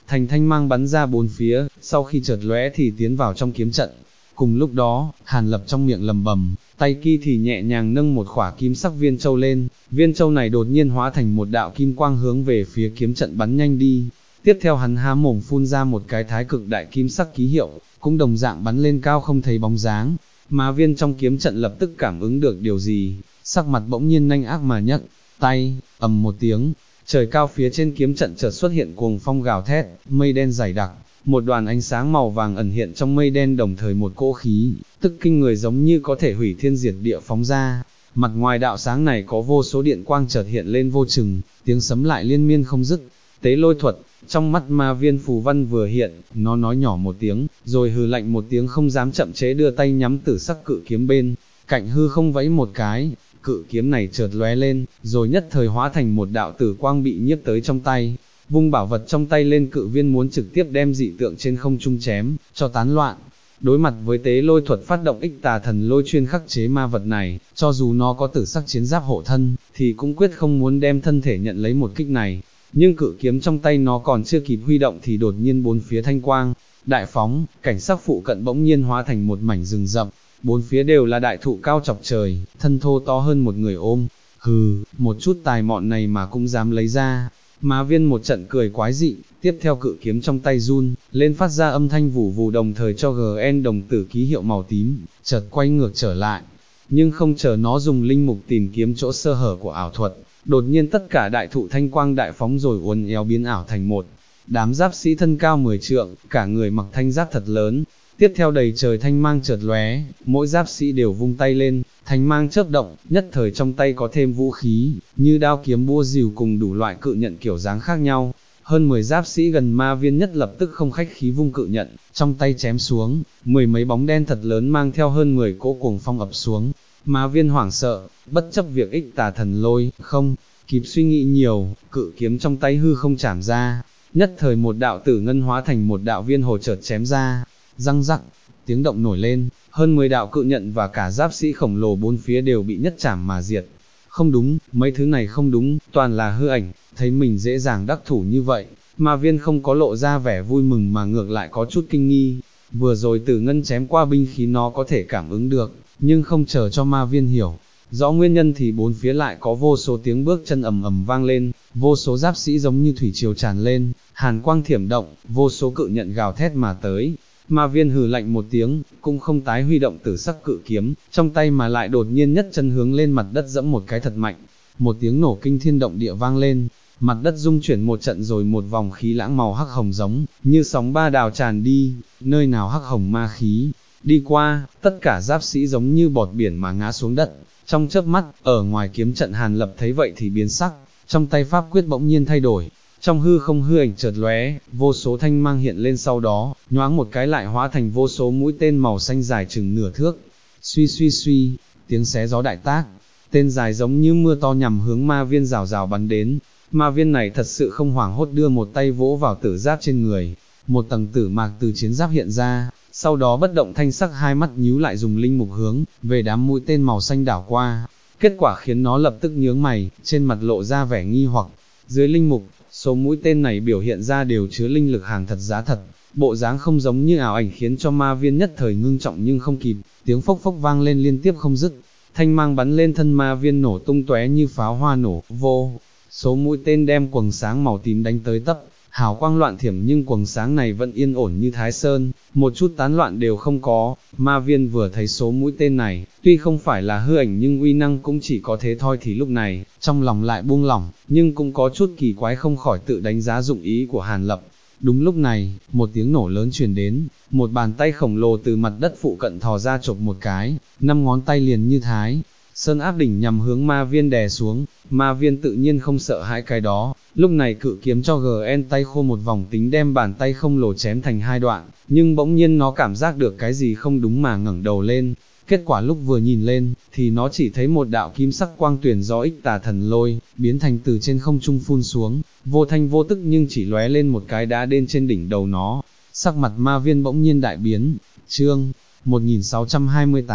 Speaker 1: thành thanh mang bắn ra bốn phía, sau khi chợt lóe thì tiến vào trong kiếm trận. Cùng lúc đó, Hàn Lập trong miệng lầm bầm, tay kia thì nhẹ nhàng nâng một khỏa kim sắc viên châu lên, viên châu này đột nhiên hóa thành một đạo kim quang hướng về phía kiếm trận bắn nhanh đi. Tiếp theo hắn há mồm phun ra một cái thái cực đại kim sắc ký hiệu, cũng đồng dạng bắn lên cao không thấy bóng dáng. Ma viên trong kiếm trận lập tức cảm ứng được điều gì, sắc mặt bỗng nhiên nhanh ác mà nhấc tay, ầm một tiếng, trời cao phía trên kiếm trận chợt xuất hiện cuồng phong gào thét, mây đen dày đặc, một đoàn ánh sáng màu vàng ẩn hiện trong mây đen, đồng thời một cỗ khí, tức kinh người giống như có thể hủy thiên diệt địa phóng ra. Mặt ngoài đạo sáng này có vô số điện quang chợt hiện lên vô chừng, tiếng sấm lại liên miên không dứt. Tế lôi thuật, trong mắt ma viên phù văn vừa hiện, nó nói nhỏ một tiếng, rồi hừ lạnh một tiếng không dám chậm chế, đưa tay nhắm tử sắc cự kiếm bên cạnh hư không vẫy một cái, cự kiếm này chợt lóe lên, rồi nhất thời hóa thành một đạo tử quang bị nhiếp tới trong tay. Vung bảo vật trong tay lên, cự viên muốn trực tiếp đem dị tượng trên không trung chém cho tán loạn. Đối mặt với tế lôi thuật phát động ích tà thần lôi chuyên khắc chế ma vật này, cho dù nó có tử sắc chiến giáp hộ thân, thì cũng quyết không muốn đem thân thể nhận lấy một kích này. Nhưng cự kiếm trong tay nó còn chưa kịp huy động thì đột nhiên bốn phía thanh quang đại phóng, cảnh sắc phụ cận bỗng nhiên hóa thành một mảnh rừng rậm, bốn phía đều là đại thụ cao chọc trời, thân thô to hơn một người ôm. Hừ, một chút tài mọn này mà cũng dám lấy ra. Ma viên một trận cười quái dị, tiếp theo cự kiếm trong tay run lên phát ra âm thanh vù vù, đồng thời cho GN đồng tử ký hiệu màu tím, chợt quay ngược trở lại. Nhưng không chờ nó dùng linh mục tìm kiếm chỗ sơ hở của ảo thuật, đột nhiên tất cả đại thụ thanh quang đại phóng rồi uốn éo biến ảo thành một đám giáp sĩ thân cao 10 trượng, cả người mặc thanh giáp thật lớn. Tiếp theo đầy trời thanh mang chợt lóe, mỗi giáp sĩ đều vung tay lên, thanh mang chớp động, nhất thời trong tay có thêm vũ khí, như đao kiếm búa rìu cùng đủ loại cự nhận kiểu dáng khác nhau. Hơn 10 giáp sĩ gần ma viên nhất lập tức không khách khí vung cự nhận, trong tay chém xuống, mười mấy bóng đen thật lớn mang theo hơn 10 cỗ cuồng phong ập xuống. Ma viên hoảng sợ, bất chấp việc ích tà thần lôi, không kịp suy nghĩ nhiều, cự kiếm trong tay hư không chảm ra, nhất thời một đạo tử ngân hóa thành một đạo viên hồ chợt chém ra. Răng rắc, tiếng động nổi lên, hơn 10 đạo cự nhận và cả giáp sĩ khổng lồ bốn phía đều bị nhất chảm mà diệt. Không đúng, mấy thứ này không đúng, toàn là hư ảnh. Thấy mình dễ dàng đắc thủ như vậy, ma viên không có lộ ra vẻ vui mừng mà ngược lại có chút kinh nghi. Vừa rồi tử ngân chém qua binh khí nó có thể cảm ứng được, nhưng không chờ cho ma viên hiểu rõ nguyên nhân thì bốn phía lại có vô số tiếng bước chân ầm ầm vang lên, vô số giáp sĩ giống như thủy triều tràn lên, hàn quang thiểm động, vô số cự nhận gào thét mà tới. Ma viên hừ lạnh một tiếng, cũng không tái huy động tử sắc cự kiếm trong tay mà lại đột nhiên nhất chân hướng lên mặt đất dẫm một cái thật mạnh. Một tiếng nổ kinh thiên động địa vang lên, mặt đất rung chuyển một trận rồi một vòng khí lãng màu hắc hồng giống như sóng ba đào tràn đi, nơi nào hắc hồng ma khí đi qua, tất cả giáp sĩ giống như bọt biển mà ngã xuống đất. Trong chớp mắt, ở ngoài kiếm trận Hàn Lập thấy vậy thì biến sắc, trong tay pháp quyết bỗng nhiên thay đổi. Trong hư không hư ảnh chợt lóe, vô số thanh mang hiện lên, sau đó, nhoáng một cái lại hóa thành vô số mũi tên màu xanh dài chừng nửa thước. Suy suy suy, tiếng xé gió đại tác, tên dài giống như mưa to nhằm hướng ma viên rào rào bắn đến. Ma viên này thật sự không hoảng hốt, đưa một tay vỗ vào tử giáp trên người, một tầng tử mạc từ chiến giáp hiện ra, sau đó bất động thanh sắc hai mắt nhíu lại dùng linh mục hướng về đám mũi tên màu xanh đảo qua. Kết quả khiến nó lập tức nhướng mày, trên mặt lộ ra vẻ nghi hoặc. Dưới linh mục, số mũi tên này biểu hiện ra đều chứa linh lực hàng thật giá thật, bộ dáng không giống như ảo ảnh, khiến cho ma viên nhất thời ngưng trọng nhưng không kịp, tiếng phốc phốc vang lên liên tiếp không dứt, thanh mang bắn lên thân ma viên nổ tung tóe như pháo hoa nổ, vô số mũi tên đem quầng sáng màu tím đánh tới tấp, hào quang loạn thiểm nhưng quầng sáng này vẫn yên ổn như Thái Sơn, một chút tán loạn đều không có. Ma viên vừa thấy số mũi tên này, tuy không phải là hư ảnh nhưng uy năng cũng chỉ có thế thôi, thì lúc này, trong lòng lại buông lỏng, nhưng cũng có chút kỳ quái, không khỏi tự đánh giá dụng ý của Hàn Lập. Đúng lúc này, một tiếng nổ lớn truyền đến, một bàn tay khổng lồ từ mặt đất phụ cận thò ra chộp một cái, 5 ngón tay liền như Thái Sơn áp đỉnh nhằm hướng ma viên đè xuống. Ma viên tự nhiên không sợ hãi cái đó, lúc này cự kiếm cho GN tay khô một vòng tính đem bàn tay khổng lồ chém thành hai đoạn, nhưng bỗng nhiên nó cảm giác được cái gì không đúng mà ngẩng đầu lên. Kết quả lúc vừa nhìn lên, thì nó chỉ thấy một đạo kim sắc quang tuyển do ích tà thần lôi, biến thành từ trên không trung phun xuống, vô thanh vô tức nhưng chỉ lóe lên một cái đã đến trên đỉnh đầu nó. Sắc mặt ma viên bỗng nhiên đại biến. Chương 1628,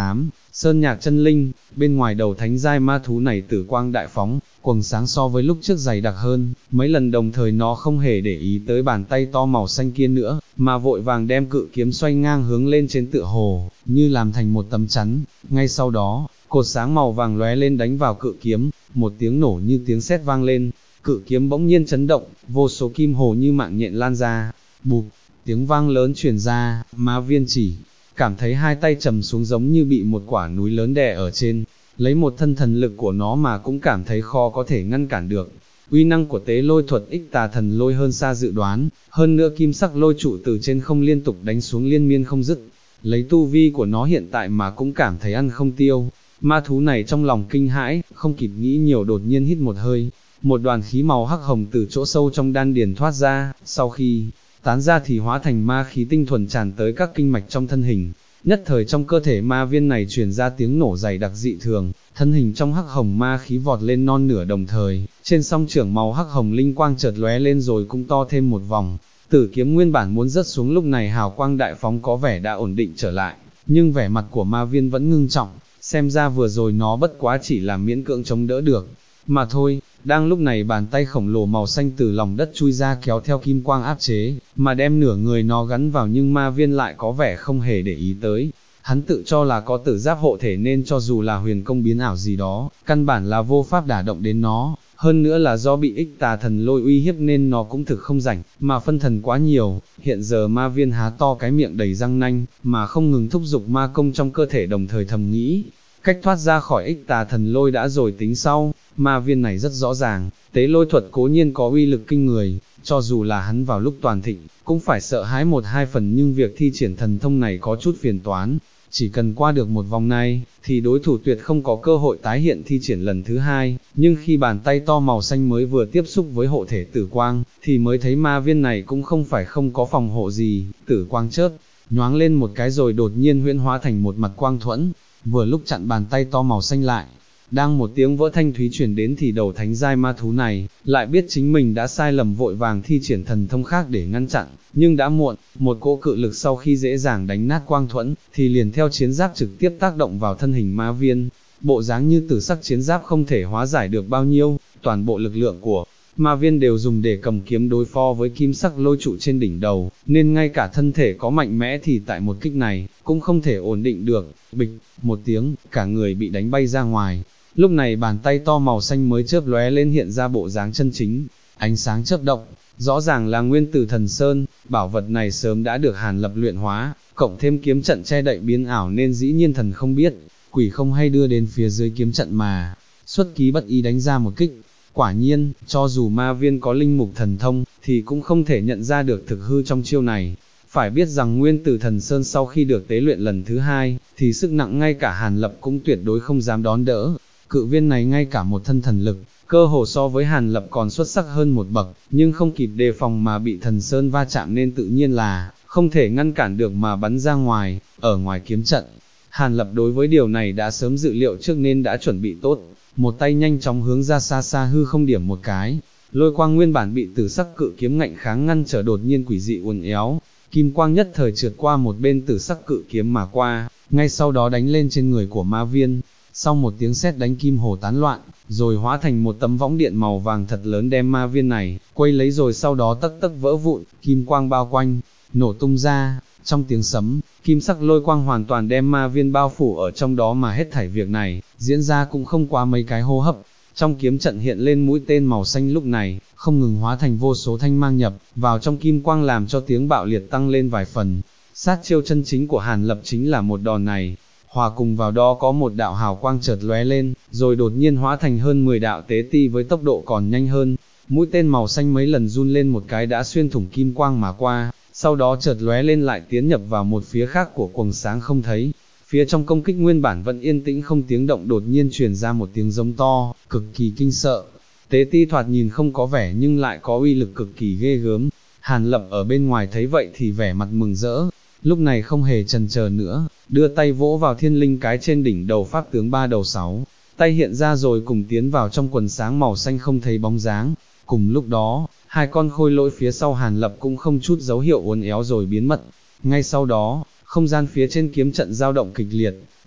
Speaker 1: Sơn nhạc chân linh, bên ngoài đầu thánh giai ma thú này tử quang đại phóng, quầng sáng so với lúc trước dày đặc hơn, mấy lần đồng thời nó không hề để ý tới bàn tay to màu xanh kia nữa, mà vội vàng đem cự kiếm xoay ngang hướng lên trên tựa hồ, như làm thành một tấm chắn, ngay sau đó, cột sáng màu vàng lóe lên đánh vào cự kiếm, một tiếng nổ như tiếng sét vang lên, cự kiếm bỗng nhiên chấn động, vô số kim hồ như mạng nhện lan ra, bụp, tiếng vang lớn truyền ra, Ma Viên chỉ cảm thấy hai tay trầm xuống giống như bị một quả núi lớn đè ở trên, lấy một thân thần lực của nó mà cũng cảm thấy khó có thể ngăn cản được. Uy năng của tế lôi thuật ích tà thần lôi hơn xa dự đoán, hơn nữa kim sắc lôi trụ từ trên không liên tục đánh xuống liên miên không dứt, lấy tu vi của nó hiện tại mà cũng cảm thấy ăn không tiêu. Ma thú này trong lòng kinh hãi, không kịp nghĩ nhiều đột nhiên hít một hơi, một đoàn khí màu hắc hồng từ chỗ sâu trong đan điền thoát ra, sau khi tán ra thì hóa thành ma khí tinh thuần tràn tới các kinh mạch trong thân hình. Nhất thời trong cơ thể ma viên này truyền ra tiếng nổ dày đặc dị thường, thân hình trong hắc hồng ma khí vọt lên non nửa đồng thời, trên song trưởng màu hắc hồng linh quang chợt lóe lên rồi cũng to thêm một vòng. Tử kiếm nguyên bản muốn rớt xuống lúc này hào quang đại phóng có vẻ đã ổn định trở lại, nhưng vẻ mặt của ma viên vẫn ngưng trọng, xem ra vừa rồi nó bất quá chỉ là miễn cưỡng chống đỡ được, mà thôi. Đang lúc này bàn tay khổng lồ màu xanh từ lòng đất chui ra kéo theo kim quang áp chế, mà đem nửa người nó gắn vào nhưng ma viên lại có vẻ không hề để ý tới. Hắn tự cho là có tử giáp hộ thể nên cho dù là huyền công biến ảo gì đó, căn bản là vô pháp đả động đến nó, hơn nữa là do bị ích tà thần lôi uy hiếp nên nó cũng thực không rảnh, mà phân thần quá nhiều. Hiện giờ ma viên há to cái miệng đầy răng nanh, mà không ngừng thúc giục ma công trong cơ thể đồng thời thầm nghĩ, cách thoát ra khỏi ích tà thần lôi đã rồi tính sau. Ma viên này rất rõ ràng, tế lôi thuật cố nhiên có uy lực kinh người, cho dù là hắn vào lúc toàn thịnh, cũng phải sợ hãi một hai phần, nhưng việc thi triển thần thông này có chút phiền toán, chỉ cần qua được một vòng này, thì đối thủ tuyệt không có cơ hội tái hiện thi triển lần thứ hai. Nhưng khi bàn tay to màu xanh mới vừa tiếp xúc với hộ thể tử quang, thì mới thấy ma viên này cũng không phải không có phòng hộ gì, tử quang chớp nhoáng lên một cái rồi đột nhiên huyễn hóa thành một mặt quang thuẫn, vừa lúc chặn bàn tay to màu xanh lại. Đang một tiếng vỡ thanh thúy truyền đến thì đầu thánh giai ma thú này, lại biết chính mình đã sai lầm vội vàng thi triển thần thông khác để ngăn chặn, nhưng đã muộn, một cỗ cự lực sau khi dễ dàng đánh nát quang thuẫn, thì liền theo chiến giáp trực tiếp tác động vào thân hình ma viên, bộ dáng như tử sắc chiến giáp không thể hóa giải được bao nhiêu, toàn bộ lực lượng của ma viên đều dùng để cầm kiếm đối phó với kim sắc lôi trụ trên đỉnh đầu, nên ngay cả thân thể có mạnh mẽ thì tại một kích này, cũng không thể ổn định được, bịch, một tiếng, cả người bị đánh bay ra ngoài. Lúc này bàn tay to màu xanh mới chớp lóe lên hiện ra bộ dáng chân chính, ánh sáng chớp động, rõ ràng là nguyên tử thần sơn, bảo vật này sớm đã được Hàn Lập luyện hóa, cộng thêm kiếm trận che đậy biến ảo nên dĩ nhiên thần không biết, quỷ không hay đưa đến phía dưới kiếm trận mà xuất ký bất ý đánh ra một kích. Quả nhiên, cho dù ma viên có linh mục thần thông, thì cũng không thể nhận ra được thực hư trong chiêu này. Phải biết rằng nguyên tử thần sơn sau khi được tế luyện lần thứ hai, thì sức nặng ngay cả Hàn Lập cũng tuyệt đối không dám đón đỡ. Cự viên này ngay cả một thân thần lực, cơ hồ so với Hàn Lập còn xuất sắc hơn một bậc, nhưng không kịp đề phòng mà bị thần sơn va chạm nên tự nhiên là không thể ngăn cản được mà bắn ra ngoài, ở ngoài kiếm trận. Hàn Lập đối với điều này đã sớm dự liệu trước nên đã chuẩn bị tốt, một tay nhanh chóng hướng ra xa xa hư không điểm một cái, lôi quang nguyên bản bị tử sắc cự kiếm ngạnh kháng ngăn trở đột nhiên quỷ dị uốn éo, kim quang nhất thời trượt qua một bên tử sắc cự kiếm mà qua, ngay sau đó đánh lên trên người của ma viên. Sau một tiếng sét đánh kim hồ tán loạn, rồi hóa thành một tấm võng điện màu vàng thật lớn đem ma viên này quay lấy, rồi sau đó tấc tấc vỡ vụn, kim quang bao quanh, nổ tung ra. Trong tiếng sấm, kim sắc lôi quang hoàn toàn đem ma viên bao phủ ở trong đó, mà hết thảy việc này diễn ra cũng không quá mấy cái hô hấp. Trong kiếm trận hiện lên mũi tên màu xanh lúc này không ngừng hóa thành vô số thanh mang nhập vào trong kim quang, làm cho tiếng bạo liệt tăng lên vài phần. Sát chiêu chân chính của Hàn Lập chính là một đòn này. Hòa cùng vào đó có một đạo hào quang chợt lóe lên, rồi đột nhiên hóa thành hơn 10 đạo tế ti với tốc độ còn nhanh hơn. Mũi tên màu xanh mấy lần run lên một cái đã xuyên thủng kim quang mà qua, sau đó chợt lóe lên lại tiến nhập vào một phía khác của quầng sáng không thấy. Phía trong công kích nguyên bản vẫn yên tĩnh không tiếng động đột nhiên truyền ra một tiếng giống to, cực kỳ kinh sợ. Tế ti thoạt nhìn không có vẻ nhưng lại có uy lực cực kỳ ghê gớm. Hàn Lập ở bên ngoài thấy vậy thì vẻ mặt mừng rỡ, lúc này không hề chần chờ nữa, đưa tay vỗ vào thiên linh cái trên đỉnh đầu pháp tướng ba đầu sáu, tay hiện ra rồi cùng tiến vào trong quần sáng màu xanh không thấy bóng dáng. Cùng lúc đó, hai con khôi lỗi phía sau Hàn Lập cũng không chút dấu hiệu uốn éo rồi biến mất. Ngay sau đó, không gian phía trên kiếm trận dao động kịch liệt,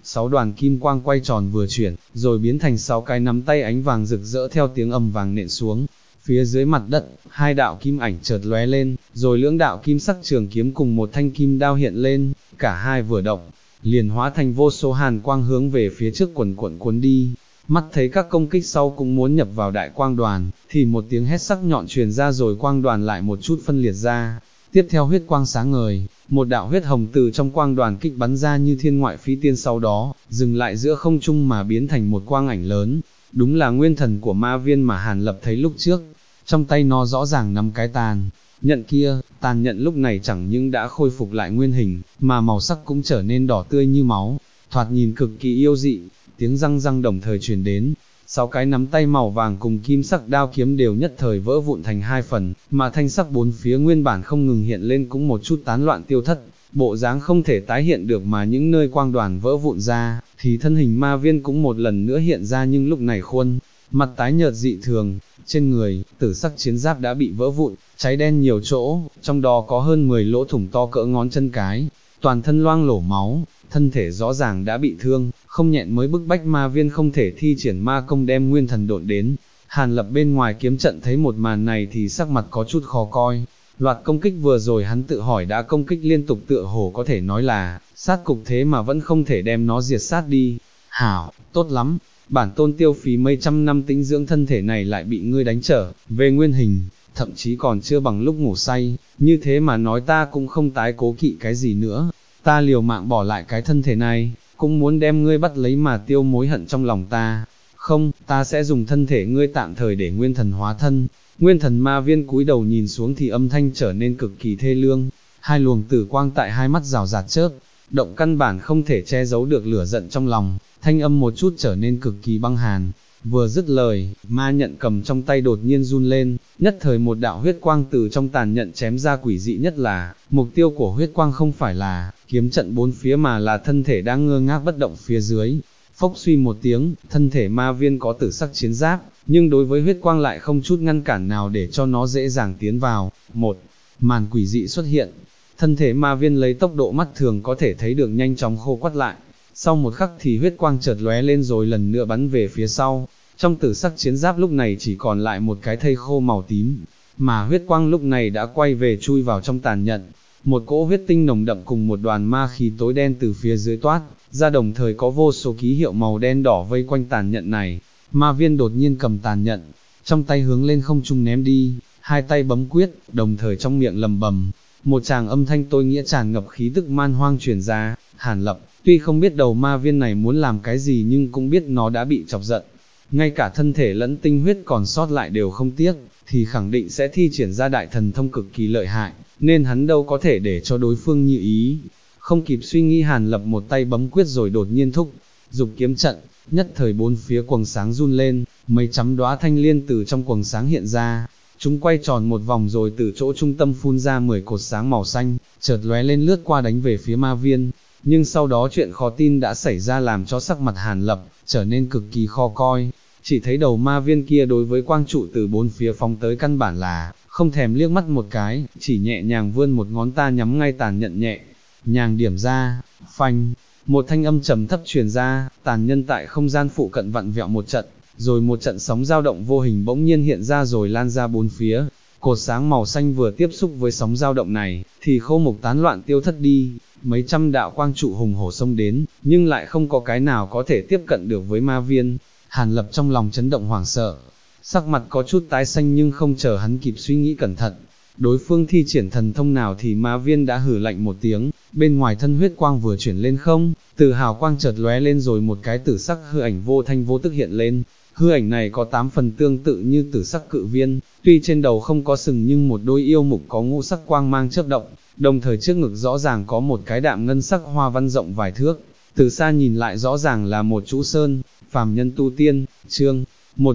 Speaker 1: 6 đoàn kim quang quay tròn vừa chuyển, rồi biến thành 6 cái nắm tay ánh vàng rực rỡ theo tiếng ầm vàng nện xuống. Phía dưới mặt đất, 2 đạo kim ảnh chợt lóe lên, rồi lưỡng đạo kim sắc trường kiếm cùng một thanh kim đao hiện lên, cả hai vừa động, liền hóa thành vô số hàn quang hướng về phía trước quần quận cuốn đi. Mắt thấy các công kích sau cũng muốn nhập vào đại quang đoàn, thì một tiếng hét sắc nhọn truyền ra rồi quang đoàn lại một chút phân liệt ra. Tiếp theo huyết quang sáng ngời, một đạo huyết hồng từ trong quang đoàn kích bắn ra như thiên ngoại phi tiên, sau đó, dừng lại giữa không trung mà biến thành một quang ảnh lớn. Đúng là nguyên thần của ma viên mà Hàn Lập thấy lúc trước, trong tay nó rõ ràng nắm cái tàn nhận kia, tàn nhận lúc này chẳng những đã khôi phục lại nguyên hình, mà màu sắc cũng trở nên đỏ tươi như máu, thoạt nhìn cực kỳ yêu dị. Tiếng răng răng đồng thời truyền đến, 6 cái nắm tay màu vàng cùng kim sắc đao kiếm đều nhất thời vỡ vụn thành 2 phần, mà thanh sắc bốn phía nguyên bản không ngừng hiện lên cũng một chút tán loạn tiêu thất, bộ dáng không thể tái hiện được, mà những nơi quang đoàn vỡ vụn ra, thì thân hình ma viên cũng một lần nữa hiện ra, nhưng lúc này khuôn mặt tái nhợt dị thường, trên người, tử sắc chiến giáp đã bị vỡ vụn, cháy đen nhiều chỗ, trong đó có hơn 10 lỗ thủng to cỡ ngón chân cái, toàn thân loang lổ máu, thân thể rõ ràng đã bị thương, không nhẹn mới bức bách ma viên không thể thi triển ma công đem nguyên thần độn đến. Hàn Lập bên ngoài kiếm trận thấy một màn này thì sắc mặt có chút khó coi. Loạt công kích vừa rồi hắn tự hỏi đã công kích liên tục, tựa hồ có thể nói là sát cục, thế mà vẫn không thể đem nó diệt sát đi. Hảo, tốt lắm, bản tôn tiêu phí mấy trăm năm tĩnh dưỡng thân thể này lại bị ngươi đánh trở về nguyên hình, thậm chí còn chưa bằng lúc ngủ say, như thế mà nói ta cũng không tái cố kỵ cái gì nữa. Ta liều mạng bỏ lại cái thân thể này, cũng muốn đem ngươi bắt lấy mà tiêu mối hận trong lòng ta. Không, ta sẽ dùng thân thể ngươi tạm thời để nguyên thần hóa thân. Nguyên thần ma viên cúi đầu nhìn xuống thì âm thanh trở nên cực kỳ thê lương, 2 luồng tử quang tại hai mắt rào rạt chớp, động căn bản không thể che giấu được lửa giận trong lòng, thanh âm một chút trở nên cực kỳ băng hàn. Vừa dứt lời, ma nhận cầm trong tay đột nhiên run lên, nhất thời một đạo huyết quang từ trong tàn nhận chém ra, quỷ dị nhất là, mục tiêu của huyết quang không phải là kiếm trận bốn phía mà là thân thể đang ngơ ngác bất động phía dưới. Phốc suy một tiếng, thân thể ma viên có tử sắc chiến giáp, nhưng đối với huyết quang lại không chút ngăn cản nào để cho nó dễ dàng tiến vào. Một màn quỷ dị xuất hiện, thân thể ma viên lấy tốc độ mắt thường có thể thấy được nhanh chóng khô quắt lại. Sau một khắc thì huyết quang chợt lóe lên rồi lần nữa bắn về phía sau, trong tử sắc chiến giáp lúc này chỉ còn lại một cái thây khô màu tím, mà huyết quang lúc này đã quay về chui vào trong tàn nhận. Một cỗ huyết tinh nồng đậm cùng một đoàn ma khí tối đen từ phía dưới toát ra, đồng thời có vô số ký hiệu màu đen đỏ vây quanh tàn nhận này. Ma viên đột nhiên cầm tàn nhận, trong tay hướng lên không trung ném đi, 2 tay bấm quyết, đồng thời trong miệng lầm bầm, một tràng âm thanh tối nghĩa tràn ngập khí tức man hoang truyền ra. Hàn Lập, tuy không biết đầu ma viên này muốn làm cái gì nhưng cũng biết nó đã bị chọc giận, ngay cả thân thể lẫn tinh huyết còn sót lại đều không tiếc, thì khẳng định sẽ thi triển ra đại thần thông cực kỳ lợi hại, nên hắn đâu có thể để cho đối phương như ý. Không kịp suy nghĩ, Hàn Lập một tay bấm quyết rồi đột nhiên thúc giục kiếm trận, nhất thời bốn phía quầng sáng run lên, mấy trăm đóa thanh liên từ trong quầng sáng hiện ra, chúng quay tròn một vòng rồi từ chỗ trung tâm phun ra 10 cột sáng màu xanh, chợt lóe lên lướt qua đánh về phía ma viên. Nhưng sau đó chuyện khó tin đã xảy ra làm cho sắc mặt Hàn Lập trở nên cực kỳ khó coi. Chỉ thấy đầu ma viên kia đối với quang trụ từ bốn phía phóng tới căn bản là không thèm liếc mắt một cái, chỉ nhẹ nhàng vươn một ngón ta nhắm ngay tàn nhận nhẹ nhàng điểm ra. Phanh, một thanh âm trầm thấp truyền ra, tàn nhân tại không gian phụ cận vặn vẹo một trận, rồi một trận sóng dao động vô hình bỗng nhiên hiện ra rồi lan ra bốn phía. Cột sáng màu xanh vừa tiếp xúc với sóng dao động này, thì khô mục tán loạn tiêu thất đi. Mấy trăm đạo quang trụ hùng hổ xông đến, nhưng lại không có cái nào có thể tiếp cận được với ma viên. Hàn Lập trong lòng chấn động hoảng sợ, sắc mặt có chút tái xanh, nhưng không chờ hắn kịp suy nghĩ cẩn thận, đối phương thi triển thần thông nào thì ma viên đã hử lạnh một tiếng, bên ngoài thân huyết quang vừa chuyển lên không, từ hào quang chợt lóe lên rồi một cái tử sắc hư ảnh vô thanh vô tức hiện lên. Hư ảnh này có 8 phần tương tự như tử sắc cự viên, tuy trên đầu không có sừng nhưng một đôi yêu mục có ngũ sắc quang mang chớp động, đồng thời trước ngực rõ ràng có một cái đạm ngân sắc hoa văn rộng vài thước, từ xa nhìn lại rõ ràng là một trụ sơn. Phàm nhân tu tiên, chương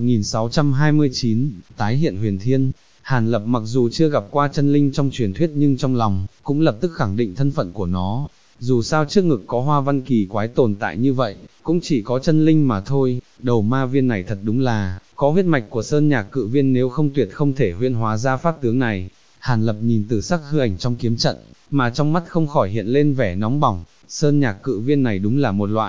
Speaker 1: 1629, tái hiện huyền thiên. Hàn Lập mặc dù chưa gặp qua chân linh trong truyền thuyết nhưng trong lòng cũng lập tức khẳng định thân phận của nó. Dù sao trước ngực có hoa văn kỳ quái tồn tại như vậy, cũng chỉ có chân linh mà thôi. Đầu ma viên này thật đúng là có huyết mạch của sơn nhạc cự viên, nếu không tuyệt không thể huyễn hóa ra pháp tướng này. Hàn Lập nhìn tử sắc hư ảnh trong kiếm trận, mà trong mắt không khỏi hiện lên vẻ nóng bỏng. Sơn nhạc cự viên này đúng là một loại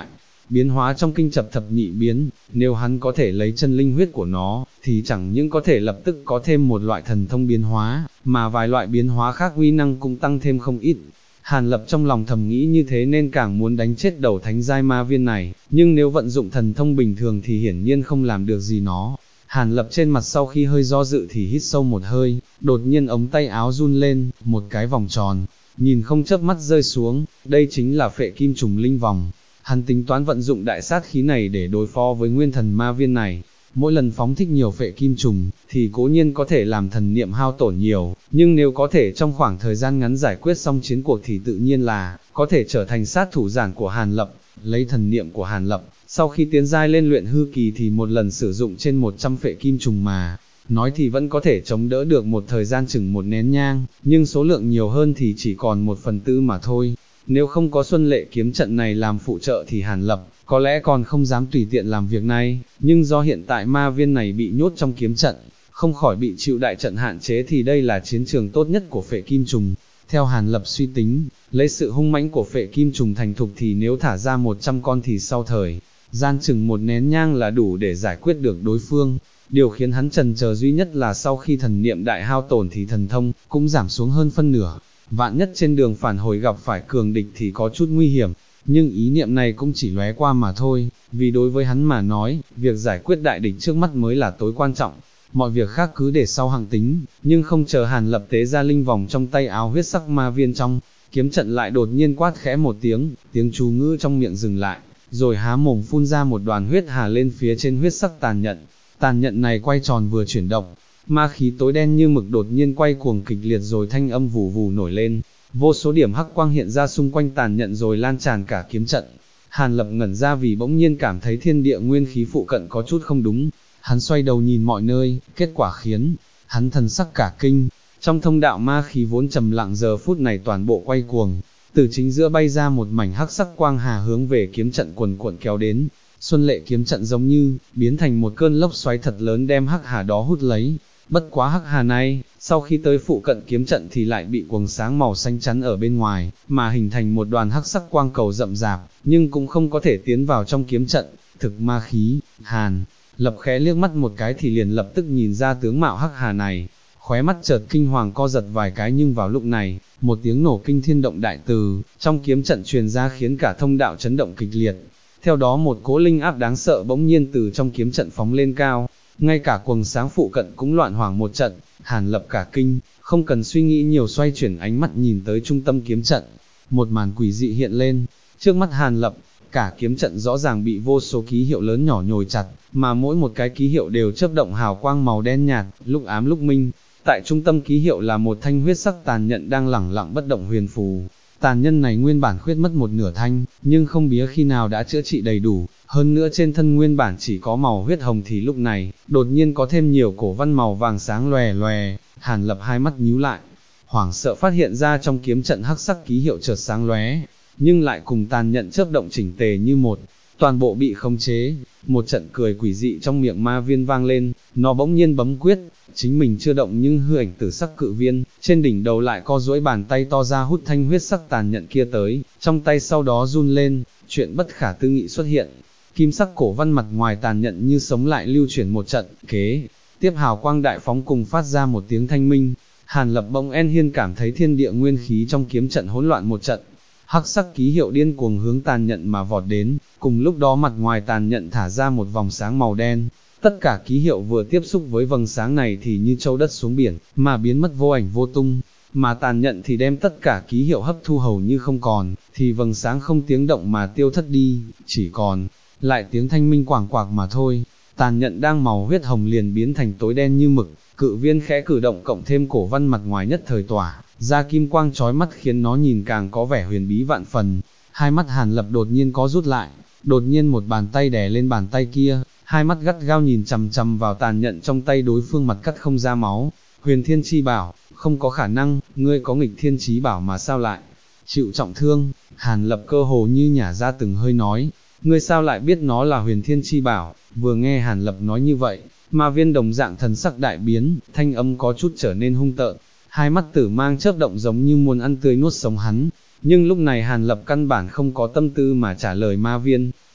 Speaker 1: biến hóa trong kinh chập thập nhị biến, nếu hắn có thể lấy chân linh huyết của nó, thì chẳng những có thể lập tức có thêm một loại thần thông biến hóa, mà vài loại biến hóa khác uy năng cũng tăng thêm không ít. Hàn Lập trong lòng thầm nghĩ như thế nên càng muốn đánh chết đầu thánh giai ma viên này, nhưng nếu vận dụng thần thông bình thường thì hiển nhiên không làm được gì nó. Hàn Lập trên mặt sau khi hơi do dự thì hít sâu một hơi, đột nhiên ống tay áo run lên, một cái vòng tròn, nhìn không chớp mắt rơi xuống, đây chính là phệ kim trùng linh vòng. Hắn tính toán vận dụng đại sát khí này để đối phó với nguyên thần ma viên này. Mỗi lần phóng thích nhiều phệ kim trùng, thì cố nhiên có thể làm thần niệm hao tổn nhiều, nhưng nếu có thể trong khoảng thời gian ngắn giải quyết xong chiến cuộc thì tự nhiên là, có thể trở thành sát thủ giản của Hàn Lập. Lấy thần niệm của Hàn Lập, sau khi tiến giai lên luyện hư kỳ thì một lần sử dụng trên 100 phệ kim trùng mà, nói thì vẫn có thể chống đỡ được một thời gian chừng một nén nhang, nhưng số lượng nhiều hơn thì chỉ còn 1/4 mà thôi. Nếu không có Xuân Lệ kiếm trận này làm phụ trợ thì Hàn Lập có lẽ còn không dám tùy tiện làm việc này, nhưng do hiện tại ma viên này bị nhốt trong kiếm trận, không khỏi bị chịu đại trận hạn chế thì đây là chiến trường tốt nhất của phệ kim trùng. Theo Hàn Lập suy tính, lấy sự hung mãnh của phệ kim trùng thành thục thì nếu thả ra 100 con thì sau thời gian chừng một nén nhang là đủ để giải quyết được đối phương. Điều khiến hắn chần chờ duy nhất là sau khi thần niệm đại hao tổn thì thần thông cũng giảm xuống hơn phân nửa. Vạn nhất trên đường phản hồi gặp phải cường địch thì có chút nguy hiểm, nhưng ý niệm này cũng chỉ lóe qua mà thôi, vì đối với hắn mà nói, việc giải quyết đại địch trước mắt mới là tối quan trọng, mọi việc khác cứ để sau hạng tính. Nhưng không chờ Hàn Lập tế ra linh vòng trong tay áo huyết sắc ma viên trong kiếm trận lại đột nhiên quát khẽ một tiếng chú ngữ trong miệng dừng lại, rồi há mồm phun ra một đoàn huyết hà lên phía trên huyết sắc tàn nhận này quay tròn vừa chuyển động. Ma khí tối đen như mực đột nhiên quay cuồng kịch liệt rồi thanh âm vù vù nổi lên, vô số điểm hắc quang hiện ra xung quanh tàn nhận rồi lan tràn cả kiếm trận. Hàn Lập ngẩn ra vì bỗng nhiên cảm thấy thiên địa nguyên khí phụ cận có chút không đúng, hắn xoay đầu nhìn mọi nơi, kết quả khiến hắn thần sắc cả kinh. Trong thông đạo ma khí vốn trầm lặng giờ phút này toàn bộ quay cuồng, từ chính giữa bay ra một mảnh hắc sắc quang hà hướng về kiếm trận cuồn cuộn kéo đến. Xuân Lệ kiếm trận giống như biến thành một cơn lốc xoáy thật lớn đem hắc hà đó hút lấy. Bất quá hắc hà này, sau khi tới phụ cận kiếm trận thì lại bị quầng sáng màu xanh chắn ở bên ngoài, mà hình thành một đoàn hắc sắc quang cầu rậm rạp, nhưng cũng không có thể tiến vào trong kiếm trận. Thực ma khí. Hàn Lập khẽ liếc mắt một cái thì liền lập tức nhìn ra tướng mạo hắc hà này, khóe mắt chợt kinh hoàng co giật vài cái, nhưng vào lúc này, một tiếng nổ kinh thiên động đại từ trong kiếm trận truyền ra khiến cả thông đạo chấn động kịch liệt. Theo đó một cỗ linh áp đáng sợ bỗng nhiên từ trong kiếm trận phóng lên cao, ngay cả quầng sáng phụ cận cũng loạn hoảng một trận. Hàn Lập cả kinh, không cần suy nghĩ nhiều xoay chuyển ánh mắt nhìn tới trung tâm kiếm trận. Một màn quỷ dị hiện lên, trước mắt Hàn Lập, cả kiếm trận rõ ràng bị vô số ký hiệu lớn nhỏ nhồi chặt, mà mỗi một cái ký hiệu đều chớp động hào quang màu đen nhạt, lúc ám lúc minh. Tại trung tâm ký hiệu là một thanh huyết sắc tàn nhận đang lẳng lặng bất động huyền phù. Tàn nhân này nguyên bản khuyết mất một nửa thanh, nhưng không biết khi nào đã chữa trị đầy đủ, hơn nữa trên thân nguyên bản chỉ có màu huyết hồng thì lúc này, đột nhiên có thêm nhiều cổ văn màu vàng sáng lòe lòe. Hàn Lập hai mắt nhíu lại, hoảng sợ phát hiện ra trong kiếm trận hắc sắc ký hiệu chợt sáng lóe, nhưng lại cùng tàn nhận chớp động chỉnh tề như một, toàn bộ bị khống chế. Một trận cười quỷ dị trong miệng ma viên vang lên, nó bỗng nhiên bấm quyết, chính mình chưa động nhưng hư ảnh tử sắc cự viên, trên đỉnh đầu lại co duỗi bàn tay to ra hút thanh huyết sắc tàn nhận kia tới, trong tay sau đó run lên, chuyện bất khả tư nghị xuất hiện. Kim sắc cổ văn mặt ngoài tàn nhận như sống lại lưu chuyển một trận, kế tiếp hào quang đại phóng cùng phát ra một tiếng thanh minh. Hàn Lập bỗng hiên cảm thấy thiên địa nguyên khí trong kiếm trận hỗn loạn một trận. Hắc sắc ký hiệu điên cuồng hướng tàn nhận mà vọt đến, cùng lúc đó mặt ngoài tàn nhận thả ra một vòng sáng màu đen. Tất cả ký hiệu vừa tiếp xúc với vầng sáng này thì như trâu đất xuống biển, mà biến mất vô ảnh vô tung, mà tàn nhận thì đem tất cả ký hiệu hấp thu hầu như không còn, thì vầng sáng không tiếng động mà tiêu thất đi, chỉ còn lại tiếng thanh minh quảng quạc mà thôi. Tàn nhận đang màu huyết hồng liền biến thành tối đen như mực, cự viên khẽ cử động cộng thêm cổ văn mặt ngoài nhất thời tỏa ra kim quang chói mắt khiến nó nhìn càng có vẻ huyền bí vạn phần. Hai mắt Hàn Lập đột nhiên có rút lại, đột nhiên một bàn tay đè lên bàn tay kia, hai mắt gắt gao nhìn chằm chằm vào tàn nhận trong tay đối phương, mặt cắt không ra máu. Huyền Thiên Chi Bảo, không có khả năng, ngươi có nghịch thiên chí bảo mà sao lại chịu trọng thương? Hàn Lập cơ hồ như nhả ra từng hơi nói, ngươi sao lại biết nó là Huyền Thiên Chi Bảo? Vừa nghe Hàn Lập nói như vậy, ma viên đồng dạng thần sắc đại biến, thanh âm có chút trở nên hung tợn, hai mắt tử mang chớp động giống như muốn ăn tươi nuốt sống hắn. Nhưng lúc này Hàn Lập căn bản không có tâm tư mà trả lời ma viên,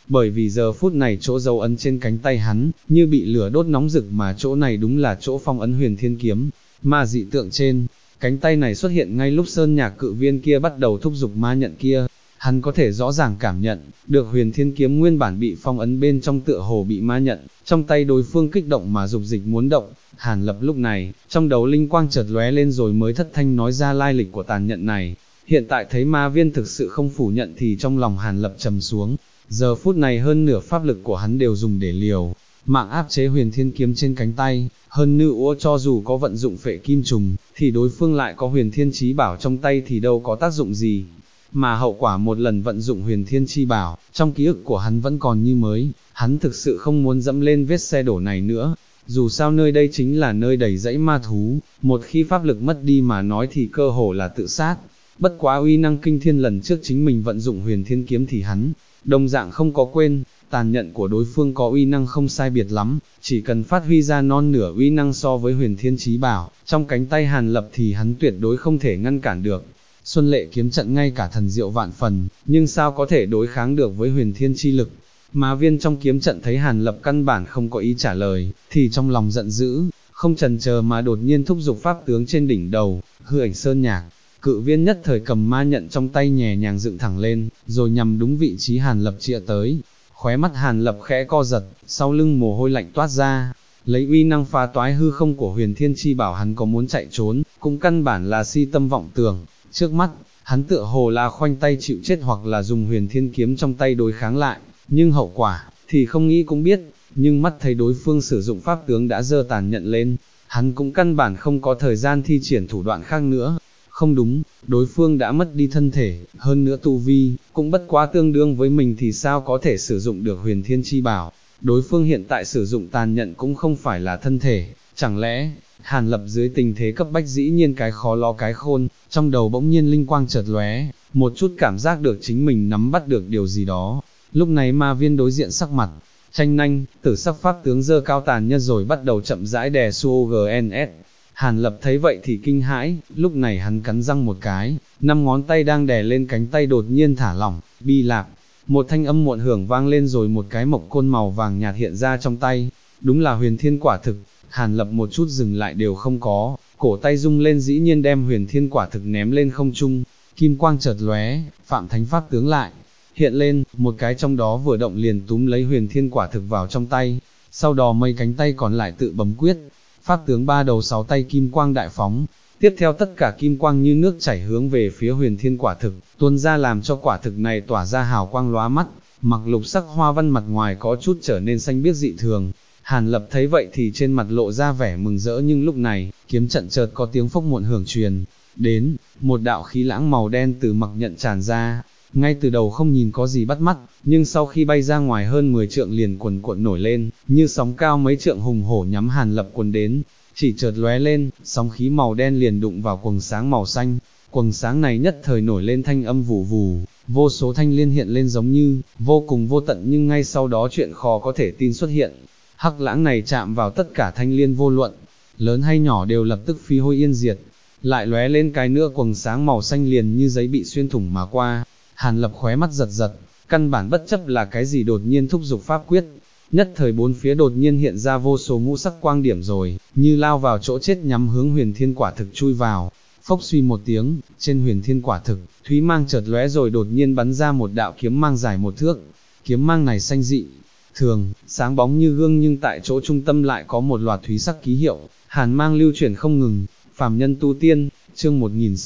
Speaker 1: bởi vì giờ phút này chỗ dấu ấn trên cánh tay hắn, như bị lửa đốt nóng rực mà chỗ này đúng là chỗ phong ấn huyền thiên kiếm, mà dị tượng trên, cánh tay này xuất hiện ngay lúc sơn nhạc cự viên kia bắt đầu thúc giục ma nhận kia. Hắn có thể rõ ràng cảm nhận, được huyền thiên kiếm nguyên bản bị phong ấn bên trong tựa hồ bị ma nhận, trong tay đối phương kích động mà dục dịch muốn động. Hàn Lập lúc này, trong đầu linh quang chợt lóe lên rồi mới thất thanh nói ra lai lịch của tàn nhận này. Hiện tại thấy ma viên thực sự không phủ nhận thì trong lòng Hàn Lập trầm xuống, giờ phút này hơn nửa pháp lực của hắn đều dùng để liều mạng áp chế huyền thiên kiếm trên cánh tay, hơn nữa cho dù có vận dụng phệ kim trùng, thì đối phương lại có huyền thiên chí bảo trong tay thì đâu có tác dụng gì. Mà hậu quả một lần vận dụng huyền thiên chi bảo, trong ký ức của hắn vẫn còn như mới, hắn thực sự không muốn dẫm lên vết xe đổ này nữa. Dù sao nơi đây chính là nơi đầy dẫy ma thú, một khi pháp lực mất đi mà nói thì cơ hồ là tự sát. Bất quá uy năng kinh thiên lần trước chính mình vận dụng huyền thiên kiếm thì hắn, đồng dạng không có quên, tàn nhận của đối phương có uy năng không sai biệt lắm, chỉ cần phát huy ra non nửa uy năng so với huyền thiên chí bảo, trong cánh tay Hàn Lập thì hắn tuyệt đối không thể ngăn cản được. Xuân Lệ kiếm trận ngay cả thần diệu vạn phần, nhưng sao có thể đối kháng được với huyền thiên chi lực. Ma viên trong kiếm trận thấy Hàn Lập căn bản không có ý trả lời, thì trong lòng giận dữ, không chần chờ mà đột nhiên thúc giục pháp tướng trên đỉnh đầu, hư ảnh sơn nhạc. Cự viên nhất thời cầm ma nhận trong tay nhẹ nhàng dựng thẳng lên, rồi nhằm đúng vị trí Hàn Lập chĩa tới. Khóe mắt Hàn Lập khẽ co giật, sau lưng mồ hôi lạnh toát ra. Lấy uy năng phá toái hư không của huyền thiên chi bảo hắn có muốn chạy trốn, cũng căn bản là si tâm vọng tưởng. Trước mắt, hắn tựa hồ là khoanh tay chịu chết hoặc là dùng huyền thiên kiếm trong tay đối kháng lại, nhưng hậu quả, thì không nghĩ cũng biết, nhưng mắt thấy đối phương sử dụng pháp tướng đã giơ tàn nhận lên, hắn cũng căn bản không có thời gian thi triển thủ đoạn khác nữa. Không đúng, đối phương đã mất đi thân thể, hơn nữa tu vi, cũng bất quá tương đương với mình thì sao có thể sử dụng được huyền thiên chi bảo. Đối phương hiện tại sử dụng tàn nhận cũng không phải là thân thể, chẳng lẽ, Hàn Lập dưới tình thế cấp bách dĩ nhiên cái khó lo cái khôn, trong đầu bỗng nhiên linh quang chợt lóe, một chút cảm giác được chính mình nắm bắt được điều gì đó. Lúc này ma viên đối diện sắc mặt, tranh nhanh, tử sắc pháp tướng giơ cao tàn nhân rồi bắt đầu chậm rãi đè su GNS. Hàn Lập thấy vậy thì kinh hãi, lúc này hắn cắn răng một cái, 5 ngón tay đang đè lên cánh tay đột nhiên thả lỏng, bi lạp. Một thanh âm muộn hưởng vang lên rồi một cái mộc côn màu vàng nhạt hiện ra trong tay, đúng là huyền thiên quả thực. Hàn Lập một chút dừng lại đều không có, cổ tay rung lên dĩ nhiên đem huyền thiên quả thực ném lên không trung, kim quang chợt lóe, Phạm Thánh Pháp tướng lại hiện lên, một cái trong đó vừa động liền túm lấy huyền thiên quả thực vào trong tay, sau đó mấy cánh tay còn lại tự bấm quyết, pháp tướng 3 đầu 6 tay kim quang đại phóng, tiếp theo tất cả kim quang như nước chảy hướng về phía huyền thiên quả thực, tuôn ra làm cho quả thực này tỏa ra hào quang lóa mắt, mặc lục sắc hoa văn mặt ngoài có chút trở nên xanh biếc dị thường. Hàn Lập thấy vậy thì trên mặt lộ ra vẻ mừng rỡ, nhưng lúc này, kiếm trận chợt có tiếng phốc muộn hưởng truyền đến, một đạo khí lãng màu đen từ mặc nhận tràn ra, ngay từ đầu không nhìn có gì bắt mắt, nhưng sau khi bay ra ngoài hơn 10 trượng liền cuồn cuộn nổi lên, như sóng cao mấy trượng hùng hổ nhắm Hàn Lập cuốn đến, chỉ chợt lóe lên, sóng khí màu đen liền đụng vào quầng sáng màu xanh, quầng sáng này nhất thời nổi lên thanh âm vù vù, vô số thanh liên hiện lên giống như vô cùng vô tận, nhưng ngay sau đó chuyện khó có thể tin xuất hiện. Hắc lãng này chạm vào tất cả thanh liên vô luận, lớn hay nhỏ đều lập tức phi hôi yên diệt, lại lóe lên cái nữa quầng sáng màu xanh liền như giấy bị xuyên thủng mà qua. Hàn Lập khóe mắt giật giật, căn bản bất chấp là cái gì đột nhiên thúc giục pháp quyết, nhất thời bốn phía đột nhiên hiện ra vô số ngũ sắc quang điểm rồi, như lao vào chỗ chết nhắm hướng huyền thiên quả thực chui vào. Phốc suy một tiếng, trên huyền thiên quả thực, thúy mang chợt lóe rồi đột nhiên bắn ra một đạo kiếm mang dài 1 thước, kiếm mang này xanh dị thường, sáng bóng như gương, nhưng tại chỗ trung tâm lại có một loạt thúy sắc ký hiệu, hàn mang lưu chuyển không ngừng. Phàm nhân tu tiên, chương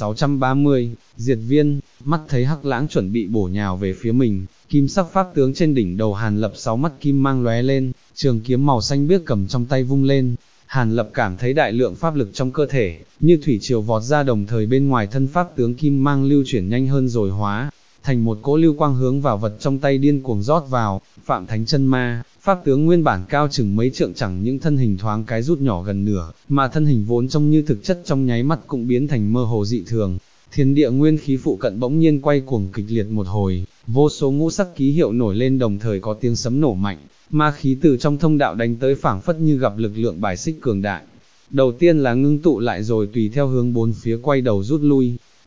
Speaker 1: 1630, diệt viên. Mắt thấy hắc lãng chuẩn bị bổ nhào về phía mình, kim sắc pháp tướng trên đỉnh đầu Hàn Lập 6 mắt kim mang lóe lên, trường kiếm màu xanh biếc cầm trong tay vung lên. Hàn Lập cảm thấy đại lượng pháp lực trong cơ thể, như thủy triều vọt ra, đồng thời bên ngoài thân pháp tướng kim mang lưu chuyển nhanh hơn rồi hóa thành một cỗ lưu quang hướng vào vật trong tay điên cuồng rót vào. Phạm Thánh Chân Ma, pháp tướng nguyên bản cao chừng mấy trượng, chẳng những thân hình thoáng cái rút nhỏ gần nửa, mà thân hình vốn trông như thực chất trong nháy mắt cũng biến thành mơ hồ dị thường. Thiên địa nguyên khí phụ cận bỗng nhiên quay cuồng kịch liệt một hồi, vô số ngũ sắc ký hiệu nổi lên, đồng thời có tiếng sấm nổ mạnh, ma khí từ trong thông đạo đánh tới phảng phất như gặp lực lượng bài xích cường đại. Đầu tiên là ngưng tụ lại rồi tùy theo hướng bốn phía quay đầu rút lui,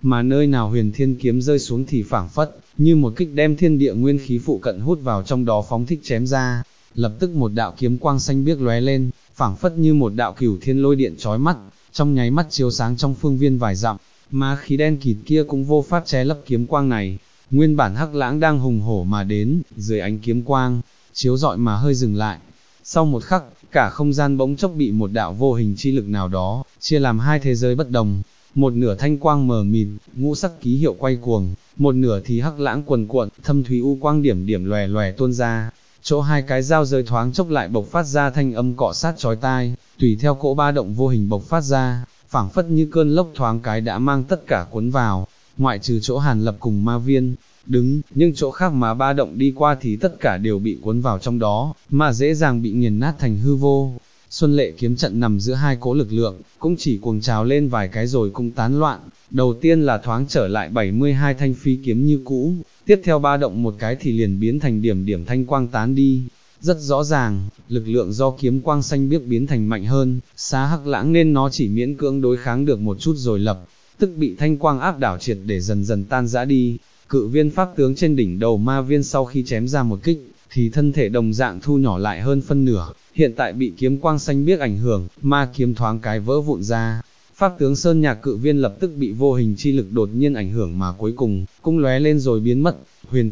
Speaker 1: mà nơi nào huyền thiên kiếm rơi xuống thì phảng phất, như một kích đem thiên địa nguyên khí phụ cận hút vào trong đó phóng thích chém ra, lập tức một đạo kiếm quang xanh biếc lóe lên, phảng phất như một đạo cửu thiên lôi điện chói mắt, trong nháy mắt chiếu sáng trong phương viên vài dặm, mà khí đen kịt kia cũng vô pháp che lấp kiếm quang này. Nguyên bản Hắc Lãng đang hùng hổ mà đến, dưới ánh kiếm quang, chiếu rọi mà hơi dừng lại. Sau một khắc, cả không gian bỗng chốc bị một đạo vô hình chi lực nào đó, chia làm hai thế giới bất đồng. Một nửa thanh quang mờ mịt, ngũ sắc ký hiệu quay cuồng, một nửa thì hắc lãng cuồn cuộn, thâm thúy u quang điểm điểm lòe lòe tuôn ra. Chỗ hai cái giao giới thoáng chốc lại bộc phát ra thanh âm cọ sát chói tai, tùy theo cỗ ba động vô hình bộc phát ra, phảng phất như cơn lốc thoáng cái đã mang tất cả cuốn vào, ngoại trừ chỗ Hàn Lập cùng Ma Viên đứng, nhưng chỗ khác mà ba động đi qua thì tất cả đều bị cuốn vào trong đó, mà dễ dàng bị nghiền nát thành hư vô. Xuân Lệ kiếm trận nằm giữa hai cỗ lực lượng, cũng chỉ cuồng trào lên vài cái rồi cũng tán loạn. Đầu tiên là thoáng trở lại 72 thanh phi kiếm như cũ, tiếp theo ba động một cái thì liền biến thành điểm điểm thanh quang tán đi. Rất rõ ràng, lực lượng do kiếm quang xanh biếc biến thành mạnh hơn, xa Hắc Lãng nên nó chỉ miễn cưỡng đối kháng được một chút rồi lập tức bị thanh quang áp đảo triệt để dần dần tan rã đi. Cự viên pháp tướng trên đỉnh đầu Ma Viên sau khi chém ra một kích, thì thân thể đồng dạng thu nhỏ lại hơn phân nửa, hiện tại bị kiếm quang xanh biếc ảnh hưởng, ma kiếm thoáng cái vỡ vụn ra. Pháp tướng Sơn Nhạc Cự Viên lập tức bị vô hình chi lực đột nhiên ảnh hưởng mà cuối cùng, cũng lóe lên rồi biến mất. Huyền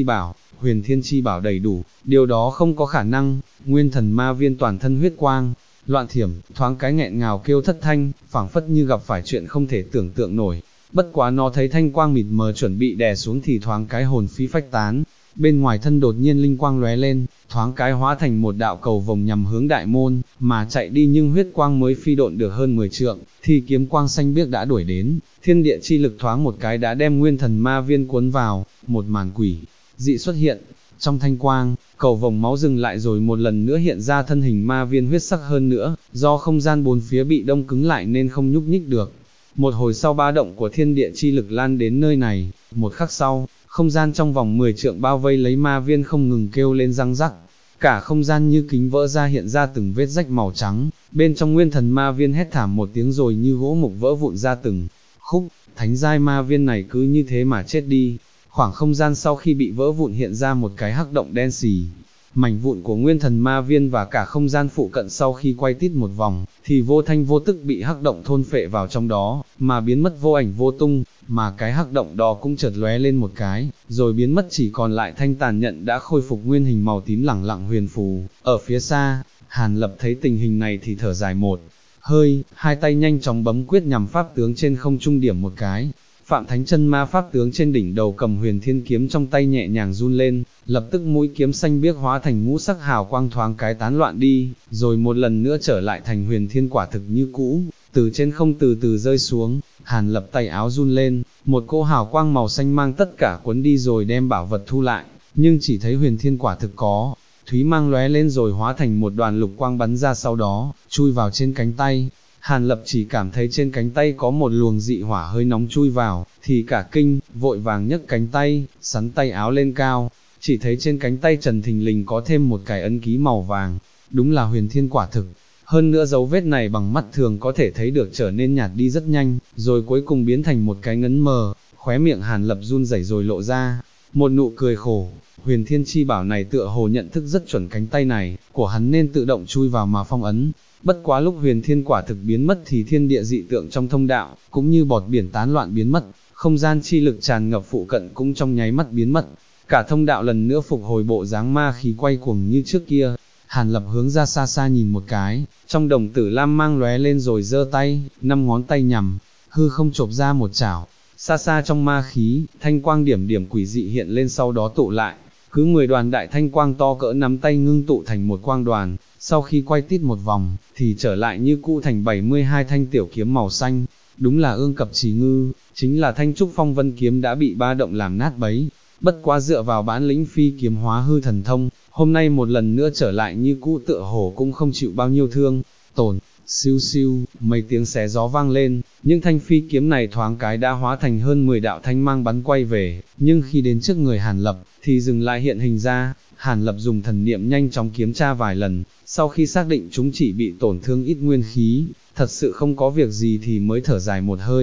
Speaker 1: Thiên Chi Bảo đầy đủ, điều đó không có khả năng. Nguyên thần Ma Viên toàn thân huyết quang, loạn thiểm, thoáng cái nghẹn ngào kêu thất thanh, phảng phất như gặp phải chuyện không thể tưởng tượng nổi. Bất quá nó thấy thanh quang mịt mờ chuẩn bị đè xuống thì thoáng cái hồn phi phách tán, bên ngoài thân đột nhiên linh quang lóe lên, thoáng cái hóa thành một đạo cầu vồng nhằm hướng đại môn, mà chạy đi nhưng huyết quang mới phi độn được hơn 10 trượng, thì kiếm quang xanh biếc đã đuổi đến, thiên địa chi lực thoáng một cái đã đem nguyên thần Ma Viên cuốn vào, một màn quỷ dị xuất hiện. Trong thanh quang, cầu vồng máu dừng lại rồi một lần nữa hiện ra thân hình Ma Viên huyết sắc hơn nữa, do không gian bốn phía bị đông cứng lại nên không nhúc nhích được. Một hồi sau ba động của thiên địa chi lực lan đến nơi này, một khắc sau, không gian trong vòng 10 trượng bao vây lấy Ma Viên không ngừng kêu lên răng rắc. Cả không gian như kính vỡ ra hiện ra từng vết rách màu trắng, bên trong nguyên thần Ma Viên hét thảm một tiếng rồi như gỗ mục vỡ vụn ra từng khúc, thánh giai Ma Viên này cứ như thế mà chết đi. Khoảng không gian sau khi bị vỡ vụn hiện ra một cái hắc động đen xì. Mảnh vụn của nguyên thần Ma Viên và cả không gian phụ cận sau khi quay tít một vòng, thì vô thanh vô tức bị hắc động thôn phệ vào trong đó, mà biến mất vô ảnh vô tung, mà cái hắc động đó cũng chợt lóe lên một cái, rồi biến mất chỉ còn lại thanh tàn nhận đã khôi phục nguyên hình màu tím lẳng lặng huyền phù. Ở phía xa, Hàn Lập thấy tình hình này thì thở dài một hơi, hai tay nhanh chóng bấm quyết nhằm pháp tướng trên không trung điểm một cái. Phạm Thánh Chân Ma pháp tướng trên đỉnh đầu cầm huyền thiên kiếm trong tay nhẹ nhàng run lên, lập tức mũi kiếm xanh biếc hóa thành ngũ sắc hào quang thoáng cái tán loạn đi, rồi một lần nữa trở lại thành huyền thiên quả thực như cũ, từ trên không từ từ rơi xuống. Hàn Lập tay áo run lên, một cỗ hào quang màu xanh mang tất cả cuốn đi rồi đem bảo vật thu lại, nhưng chỉ thấy huyền thiên quả thực có thúy mang lóe lên rồi hóa thành một đoàn lục quang bắn ra, sau đó chui vào trên cánh tay. Hàn Lập chỉ cảm thấy trên cánh tay có một luồng dị hỏa hơi nóng chui vào, thì cả kinh, vội vàng nhấc cánh tay, sắn tay áo lên cao, chỉ thấy trên cánh tay trần thình lình có thêm một cái ấn ký màu vàng, đúng là huyền thiên quả thực. Hơn nữa dấu vết này bằng mắt thường có thể thấy được trở nên nhạt đi rất nhanh, rồi cuối cùng biến thành một cái ngấn mờ. Khóe miệng Hàn Lập run rẩy rồi lộ ra một nụ cười khổ. Huyền Thiên Chi Bảo này tựa hồ nhận thức rất chuẩn cánh tay này của hắn nên tự động chui vào mà phong ấn. Bất quá lúc huyền thiên quả thực biến mất thì thiên địa dị tượng trong thông đạo, cũng như bọt biển tán loạn biến mất, không gian chi lực tràn ngập phụ cận cũng trong nháy mắt biến mất. Cả thông đạo lần nữa phục hồi bộ dáng ma khí quay cuồng như trước kia. Hàn Lập hướng ra xa xa nhìn một cái, trong đồng tử lam mang lóe lên rồi giơ tay, 5 ngón tay nhằm hư không chộp ra một chảo. Xa xa trong ma khí, thanh quang điểm điểm quỷ dị hiện lên, sau đó tụ lại, cứ 10 đoàn đại thanh quang to cỡ nắm tay ngưng tụ thành một quang đoàn, sau khi quay tít một vòng, thì trở lại như cũ thành 72 thanh tiểu kiếm màu xanh. Đúng là ương cập trì ngư, chính là thanh trúc phong vân kiếm đã bị ba động làm nát bấy. Bất quá dựa vào bản lĩnh phi kiếm hóa hư thần thông, hôm nay một lần nữa trở lại như cũ tựa hồ cũng không chịu bao nhiêu thương tổn. Siêu siêu, mấy tiếng xé gió vang lên, những thanh phi kiếm này thoáng cái đã hóa thành hơn 10 đạo thanh mang bắn quay về, nhưng khi đến trước người Hàn Lập, thì dừng lại hiện hình ra. Hàn Lập dùng thần niệm nhanh chóng kiểm tra vài lần, sau khi xác định chúng chỉ bị tổn thương ít nguyên khí, thật sự không có việc gì thì mới thở dài một hơi.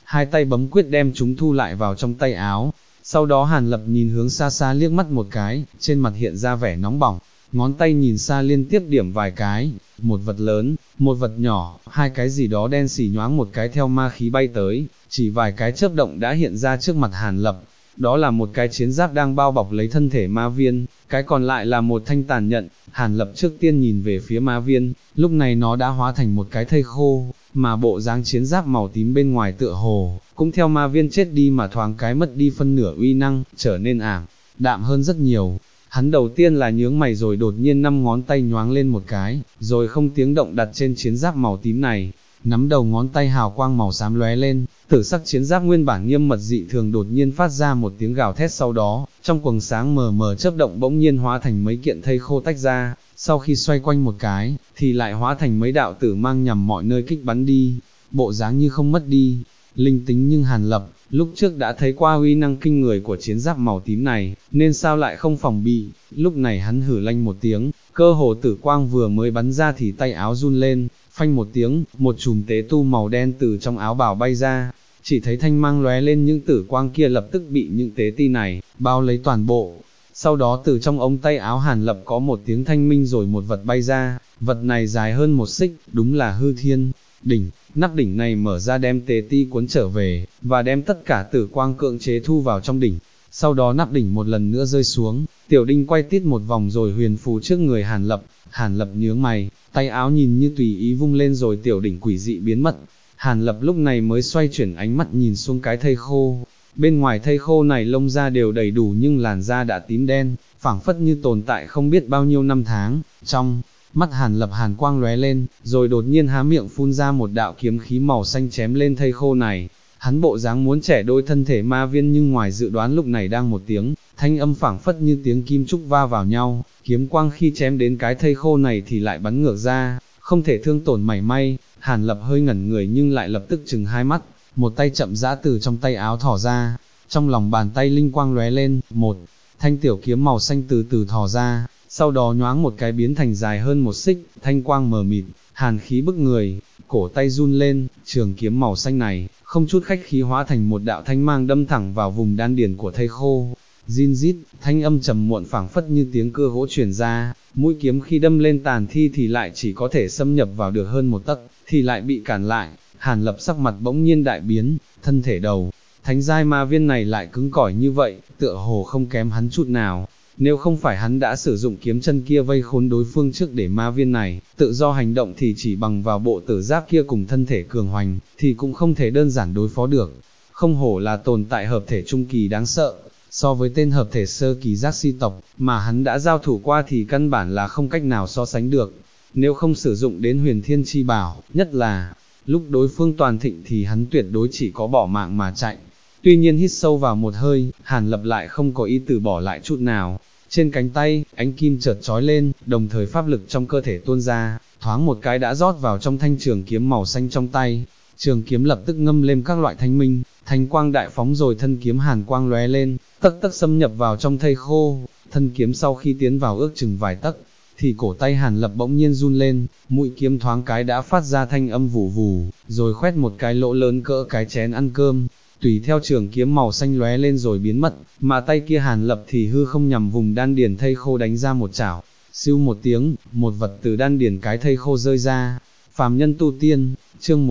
Speaker 1: hai tay bấm quyết đem chúng thu lại vào trong tay áo. Sau đó Hàn Lập nhìn hướng xa xa liếc mắt một cái, trên mặt hiện ra vẻ nóng bỏng, ngón tay nhìn xa liên tiếp điểm vài cái, một vật lớn, một vật nhỏ, hai cái gì đó đen xì nhoáng một cái theo ma khí bay tới, chỉ vài cái chớp động đã hiện ra trước mặt Hàn Lập. Đó là một cái chiến giáp đang bao bọc lấy thân thể ma viên, cái còn lại là một thanh tàn nhận. Hàn Lập trước tiên nhìn về phía ma viên, lúc này nó đã hóa thành một cái thây khô, mà bộ dáng chiến giáp màu tím bên ngoài tựa hồ, cũng theo ma viên chết đi mà thoáng cái mất đi phân nửa uy năng, trở nên ảm đạm hơn rất nhiều. Hắn đầu tiên là nhướng mày rồi đột nhiên 5 ngón tay nhoáng lên một cái, rồi không tiếng động đặt trên chiến giáp màu tím này, nắm đầu ngón tay hào quang màu xám lóe lên, tử sắc chiến giáp nguyên bản nghiêm mật dị thường đột nhiên phát ra một tiếng gào thét, sau đó, trong quầng sáng mờ mờ chớp động bỗng nhiên hóa thành mấy kiện thây khô tách ra, sau khi xoay quanh một cái, thì lại hóa thành mấy đạo tử mang nhằm mọi nơi kích bắn đi, bộ dáng như không mất đi linh tính. Nhưng Hàn Lập, lúc trước đã thấy qua uy năng kinh người của chiến giáp màu tím này, nên sao lại không phòng bị. Lúc này hắn hử lanh một tiếng, cơ hồ tử quang vừa mới bắn ra thì tay áo run lên, phanh một tiếng, một chùm tế tu màu đen từ trong áo bào bay ra, chỉ thấy thanh mang lóe lên, những tử quang kia lập tức bị những tế ti này bao lấy toàn bộ. Sau đó từ trong ống tay áo Hàn Lập có một tiếng thanh minh rồi một vật bay ra, vật này dài hơn 1 xích, đúng là hư thiên đỉnh. Nắp đỉnh này mở ra đem tế ti cuốn trở về, và đem tất cả tử quang cưỡng chế thu vào trong đỉnh. Sau đó nắp đỉnh một lần nữa rơi xuống, tiểu đinh quay tít một vòng rồi huyền phù trước người Hàn Lập. Hàn Lập nhướng mày, tay áo nhìn như tùy ý vung lên rồi tiểu đỉnh quỷ dị biến mất. Hàn Lập lúc này mới xoay chuyển ánh mắt nhìn xuống cái thây khô. Bên ngoài thây khô này lông da đều đầy đủ nhưng làn da đã tím đen, phảng phất như tồn tại không biết bao nhiêu năm tháng. Trong mắt Hàn Lập hàn quang lóe lên, rồi đột nhiên há miệng phun ra một đạo kiếm khí màu xanh chém lên thây khô này. Hắn bộ dáng muốn trẻ đôi thân thể ma viên, nhưng ngoài dự đoán lúc này đang một tiếng thanh âm phảng phất như tiếng kim trúc va vào nhau, kiếm quang khi chém đến cái thây khô này thì lại bắn ngược ra, không thể thương tổn mảy may. Hàn Lập hơi ngẩn người nhưng lại lập tức trừng hai mắt, một tay chậm rãi từ trong tay áo thỏ ra, trong lòng bàn tay linh quang lóe lên, một thanh tiểu kiếm màu xanh từ từ thò ra, sau đó nhoáng một cái biến thành dài hơn 1 xích, thanh quang mờ mịt, hàn khí bức người, cổ tay run lên, trường kiếm màu xanh này, không chút khách khí hóa thành một đạo thanh mang đâm thẳng vào vùng đan điền của thây khô. Zin rít, thanh âm trầm muộn phảng phất như tiếng cưa gỗ truyền ra, mũi kiếm khi đâm lên tàn thi thì lại chỉ có thể xâm nhập vào được hơn 1 tấc, thì lại bị cản lại. Hàn Lập sắc mặt bỗng nhiên đại biến, thân thể đầu thánh giai ma viên này lại cứng cỏi như vậy, tựa hồ không kém hắn chút nào. Nếu không phải hắn đã sử dụng kiếm chân kia vây khốn đối phương trước để ma viên này tự do hành động, thì chỉ bằng vào bộ tử giáp kia cùng thân thể cường hoành, thì cũng không thể đơn giản đối phó được. Không hổ là tồn tại hợp thể trung kỳ đáng sợ, so với tên hợp thể sơ kỳ giác si tộc mà hắn đã giao thủ qua thì căn bản là không cách nào so sánh được. Nếu không sử dụng đến huyền thiên chi bảo, nhất là lúc đối phương toàn thịnh thì hắn tuyệt đối chỉ có bỏ mạng mà chạy. Tuy nhiên hít sâu vào một hơi, Hàn Lập lại không có ý từ bỏ lại chút nào. Trên cánh tay, ánh kim chợt chói lên, đồng thời pháp lực trong cơ thể tuôn ra, thoáng một cái đã rót vào trong thanh trường kiếm màu xanh trong tay. Trường kiếm lập tức ngâm lên các loại thanh minh, thanh quang đại phóng, rồi thân kiếm hàn quang lóe lên, tấc tấc xâm nhập vào trong thây khô. Thân kiếm sau khi tiến vào ước chừng vài tấc, thì cổ tay Hàn Lập bỗng nhiên run lên, mũi kiếm thoáng cái đã phát ra thanh âm vù vù, rồi khoét một cái lỗ lớn cỡ cái chén ăn cơm. Tùy theo trường kiếm màu xanh lóe lên rồi biến mất, mà tay kia Hàn Lập thì hư không nhằm vùng đan điền thây khô đánh ra một chảo. Siêu một tiếng, một vật từ đan điền cái thây khô rơi ra. Phàm nhân tu tiên, chương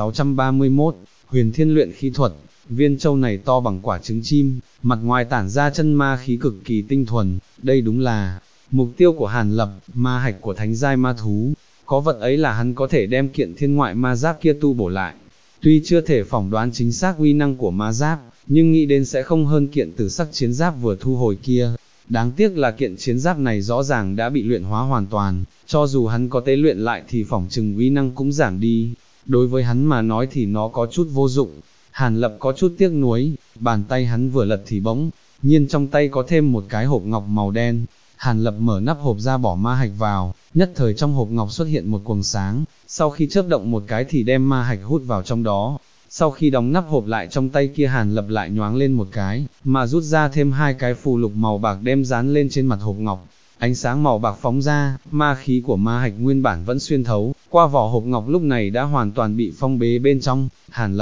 Speaker 1: 1631, huyền thiên luyện khí thuật. Viên châu này to bằng quả trứng chim, mặt ngoài tản ra chân ma khí cực kỳ tinh thuần. Đây đúng là mục tiêu của Hàn Lập, ma hạch của thánh giai ma thú. Có vật ấy là hắn có thể đem kiện thiên ngoại ma giáp kia tu bổ lại. Tuy chưa thể phỏng đoán chính xác uy năng của ma giáp, nhưng nghĩ đến sẽ không hơn kiện tử sắc chiến giáp vừa thu hồi kia. Đáng tiếc là kiện chiến giáp này rõ ràng đã bị luyện hóa hoàn toàn, cho dù hắn có tế luyện lại thì phỏng chừng uy năng cũng giảm đi. Đối với hắn mà nói thì nó có chút vô dụng. Hàn Lập có chút tiếc nuối, bàn tay hắn vừa lật thì bỗng nhiên trong tay có thêm một cái hộp ngọc màu đen. Hàn Lập mở nắp hộp ra bỏ ma hạch vào, nhất thời trong hộp ngọc xuất hiện một quầng sáng, sau khi chớp động một cái thì đem ma hạch hút vào trong đó. Sau khi đóng nắp hộp lại, trong tay kia Hàn Lập lại nhoáng lên một cái, mà rút ra thêm 2 cái phù lục màu bạc đem dán lên trên mặt hộp ngọc. Ánh sáng màu bạc phóng ra, ma khí của ma hạch nguyên bản vẫn xuyên thấu qua vỏ hộp ngọc lúc này đã hoàn toàn bị phong bế bên trong. Hàn Lập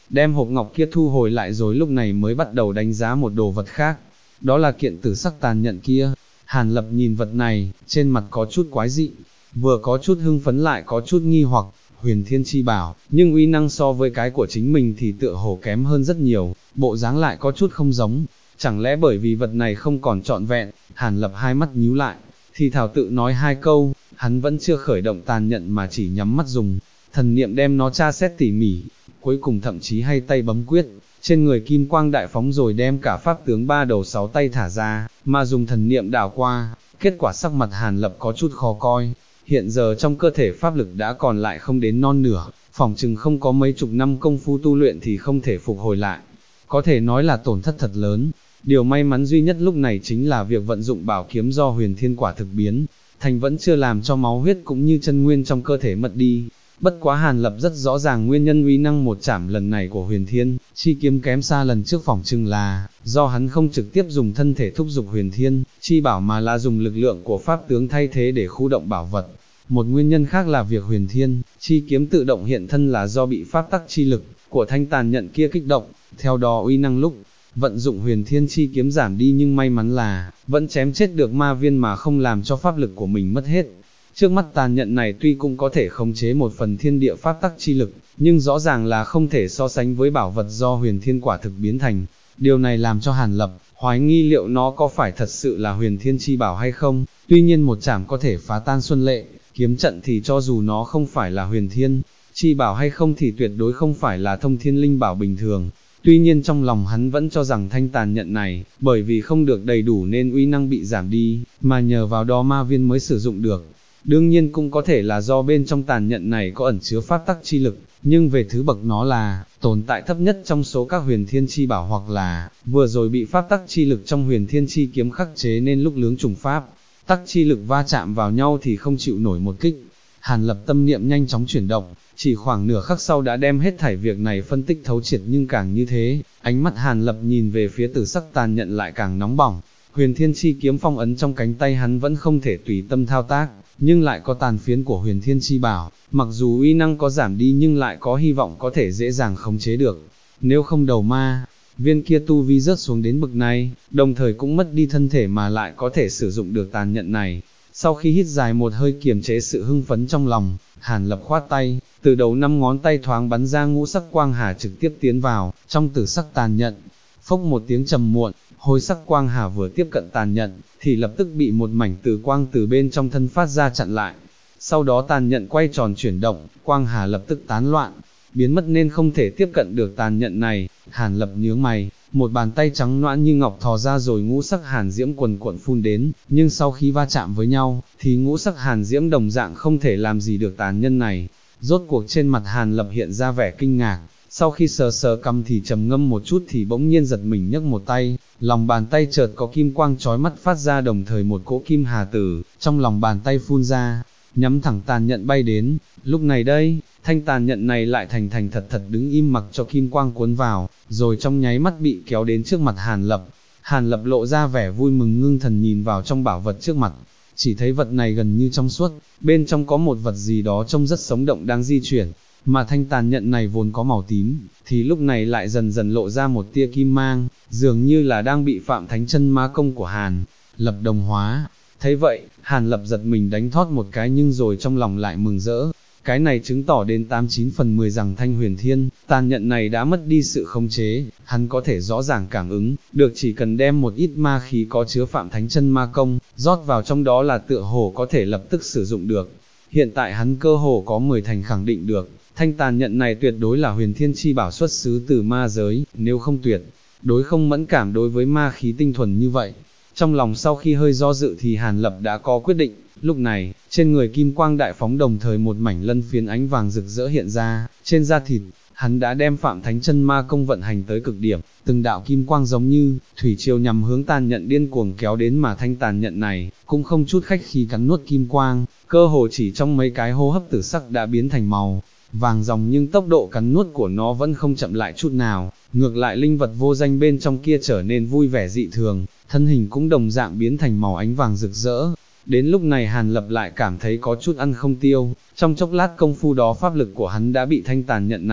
Speaker 1: đem hộp ngọc kia thu hồi lại rồi lúc này mới bắt đầu đánh giá một đồ vật khác, đó là kiện tử sắc tàn nhận kia. Hàn Lập nhìn vật này, trên mặt có chút quái dị, vừa có chút hưng phấn lại có chút nghi hoặc, huyền thiên chi bảo, nhưng uy năng so với cái của chính mình thì tựa hồ kém hơn rất nhiều, bộ dáng lại có chút không giống, chẳng lẽ bởi vì vật này không còn trọn vẹn. Hàn Lập hai mắt nhíu lại, thì thảo tự nói hai câu, hắn vẫn chưa khởi động tàn nhận mà chỉ nhắm mắt dùng thần niệm đem nó tra xét tỉ mỉ, cuối cùng thậm chí hay tay bấm quyết, trên người kim quang đại phóng rồi đem cả pháp tướng ba đầu sáu tay thả ra, mà dùng thần niệm đảo qua, kết quả sắc mặt Hàn Lập có chút khó coi, hiện giờ trong cơ thể pháp lực đã còn lại không đến non nửa, phỏng chừng không có mấy chục năm công phu tu luyện thì không thể phục hồi lại, có thể nói là tổn thất thật lớn. Điều may mắn duy nhất lúc này chính là việc vận dụng bảo kiếm do huyền thiên quả thực biến thành vẫn chưa làm cho máu huyết cũng như chân nguyên trong cơ thể mất đi. Bất quá Hàn Lập rất rõ ràng nguyên nhân uy năng một chảm lần này của huyền thiên chi kiếm kém xa lần trước, phỏng chừng là do hắn không trực tiếp dùng thân thể thúc giục huyền thiên chi bảo mà là dùng lực lượng của pháp tướng thay thế để khu động bảo vật. Một nguyên nhân khác là việc huyền thiên chi kiếm tự động hiện thân là do bị pháp tắc chi lực của thanh tàn nhận kia kích động, theo đó uy năng lúc vận dụng huyền thiên chi kiếm giảm đi, nhưng may mắn là vẫn chém chết được ma viên mà không làm cho pháp lực của mình mất hết. Trước mắt tàn nhận này tuy cũng có thể khống chế một phần thiên địa pháp tắc chi lực, nhưng rõ ràng là không thể so sánh với bảo vật do huyền thiên quả thực biến thành. Điều này làm cho Hàn Lập hoài nghi liệu nó có phải thật sự là huyền thiên chi bảo hay không. Tuy nhiên một chảm có thể phá tan xuân lệ kiếm trận thì cho dù nó không phải là huyền thiên chi bảo hay không thì tuyệt đối không phải là thông thiên linh bảo bình thường. Tuy nhiên trong lòng hắn vẫn cho rằng thanh tàn nhận này, bởi vì không được đầy đủ nên uy năng bị giảm đi, mà nhờ vào đó ma viên mới sử dụng được. Đương nhiên cũng có thể là do bên trong tàn nhận này có ẩn chứa pháp tắc chi lực, nhưng về thứ bậc nó là tồn tại thấp nhất trong số các huyền thiên chi bảo, hoặc là vừa rồi bị pháp tắc chi lực trong huyền thiên chi kiếm khắc chế nên lúc lướng trùng pháp tắc chi lực va chạm vào nhau thì không chịu nổi một kích. Hàn Lập tâm niệm nhanh chóng chuyển động, chỉ khoảng nửa khắc sau đã đem hết thảy việc này phân tích thấu triệt, nhưng càng như thế, ánh mắt Hàn Lập nhìn về phía tử sắc tàn nhận lại càng nóng bỏng. Huyền thiên chi kiếm phong ấn trong cánh tay hắn vẫn không thể tùy tâm thao tác, nhưng lại có tàn phiến của huyền thiên chi bảo, mặc dù uy năng có giảm đi nhưng lại có hy vọng có thể dễ dàng khống chế được. Nếu không đầu ma viên kia tu vi rớt xuống đến bực này, đồng thời cũng mất đi thân thể mà lại có thể sử dụng được tàn nhận này. Sau khi hít dài một hơi kiềm chế sự hưng phấn trong lòng, Hàn Lập khoát tay, từ đầu 5 ngón tay thoáng bắn ra ngũ sắc quang hà trực tiếp tiến vào trong tử sắc tàn nhận. Phốc một tiếng trầm muộn, hôi sắc quang hà vừa tiếp cận tàn nhận, thì lập tức bị một mảnh tử quang từ bên trong thân phát ra chặn lại. Sau đó tàn nhận quay tròn chuyển động, quang hà lập tức tán loạn, biến mất nên không thể tiếp cận được tàn nhận này. Hàn Lập nhướng mày, một bàn tay trắng nõn như ngọc thò ra rồi ngũ sắc hàn diễm quần cuộn phun đến, nhưng sau khi va chạm với nhau, thì ngũ sắc hàn diễm đồng dạng không thể làm gì được tàn nhân này. Rốt cuộc trên mặt Hàn Lập hiện ra vẻ kinh ngạc, sau khi sờ sờ cằm thì trầm ngâm một chút thì bỗng nhiên giật mình nhấc một tay, lòng bàn tay chợt có kim quang chói mắt phát ra, đồng thời một cỗ kim hà tử trong lòng bàn tay phun ra, nhắm thẳng tàn nhận bay đến. Lúc này đây, thanh tàn nhận này lại thành thành thật thật đứng im mặc cho kim quang cuốn vào, rồi trong nháy mắt bị kéo đến trước mặt Hàn Lập. Hàn Lập lộ ra vẻ vui mừng ngưng thần nhìn vào trong bảo vật trước mặt, chỉ thấy vật này gần như trong suốt, bên trong có một vật gì đó trông rất sống động đang di chuyển, mà thanh tàn nhận này vốn có màu tím, thì lúc này lại dần dần lộ ra một tia kim mang, dường như là đang bị Phạm Thánh Chân Ma công của Hàn Lập đồng hóa. Thấy vậy, Hàn Lập giật mình đánh thót một cái, nhưng rồi trong lòng lại mừng rỡ. Cái này chứng tỏ đến 89 phần 10 rằng thanh huyền thiên tàn nhận này đã mất đi sự khống chế, hắn có thể rõ ràng cảm ứng được chỉ cần đem một ít ma khí có chứa Phạm Thánh Chân Ma công rót vào trong đó là tựa hồ có thể lập tức sử dụng được. Hiện tại hắn cơ hồ có 10 thành khẳng định được, thanh tàn nhận này tuyệt đối là huyền thiên chi bảo xuất xứ từ ma giới, nếu không tuyệt đối không mẫn cảm đối với ma khí tinh thuần như vậy. Trong lòng sau khi hơi do dự thì Hàn Lập đã có quyết định. Lúc này, trên người kim quang đại phóng, đồng thời một mảnh lân phiến ánh vàng rực rỡ hiện ra trên da thịt. Hắn đã đem Phạm Thánh Chân Ma công vận hành tới cực điểm, từng đạo kim quang giống như thủy triều nhằm hướng tàn nhận điên cuồng kéo đến, mà thanh tàn nhận này cũng không chút khách khí cắn nuốt kim quang, cơ hồ chỉ trong mấy cái hô hấp tử sắc đã biến thành màu vàng ròng, nhưng tốc độ cắn nuốt của nó vẫn không chậm lại chút nào, ngược lại linh vật vô danh bên trong kia trở nên vui vẻ dị thường, thân hình cũng đồng dạng biến thành màu ánh vàng rực rỡ. Đến lúc này Hàn Lập lại cảm thấy có chút ăn không tiêu, trong chốc lát công phu đó pháp lực của hắn đã bị thanh tàn nhận này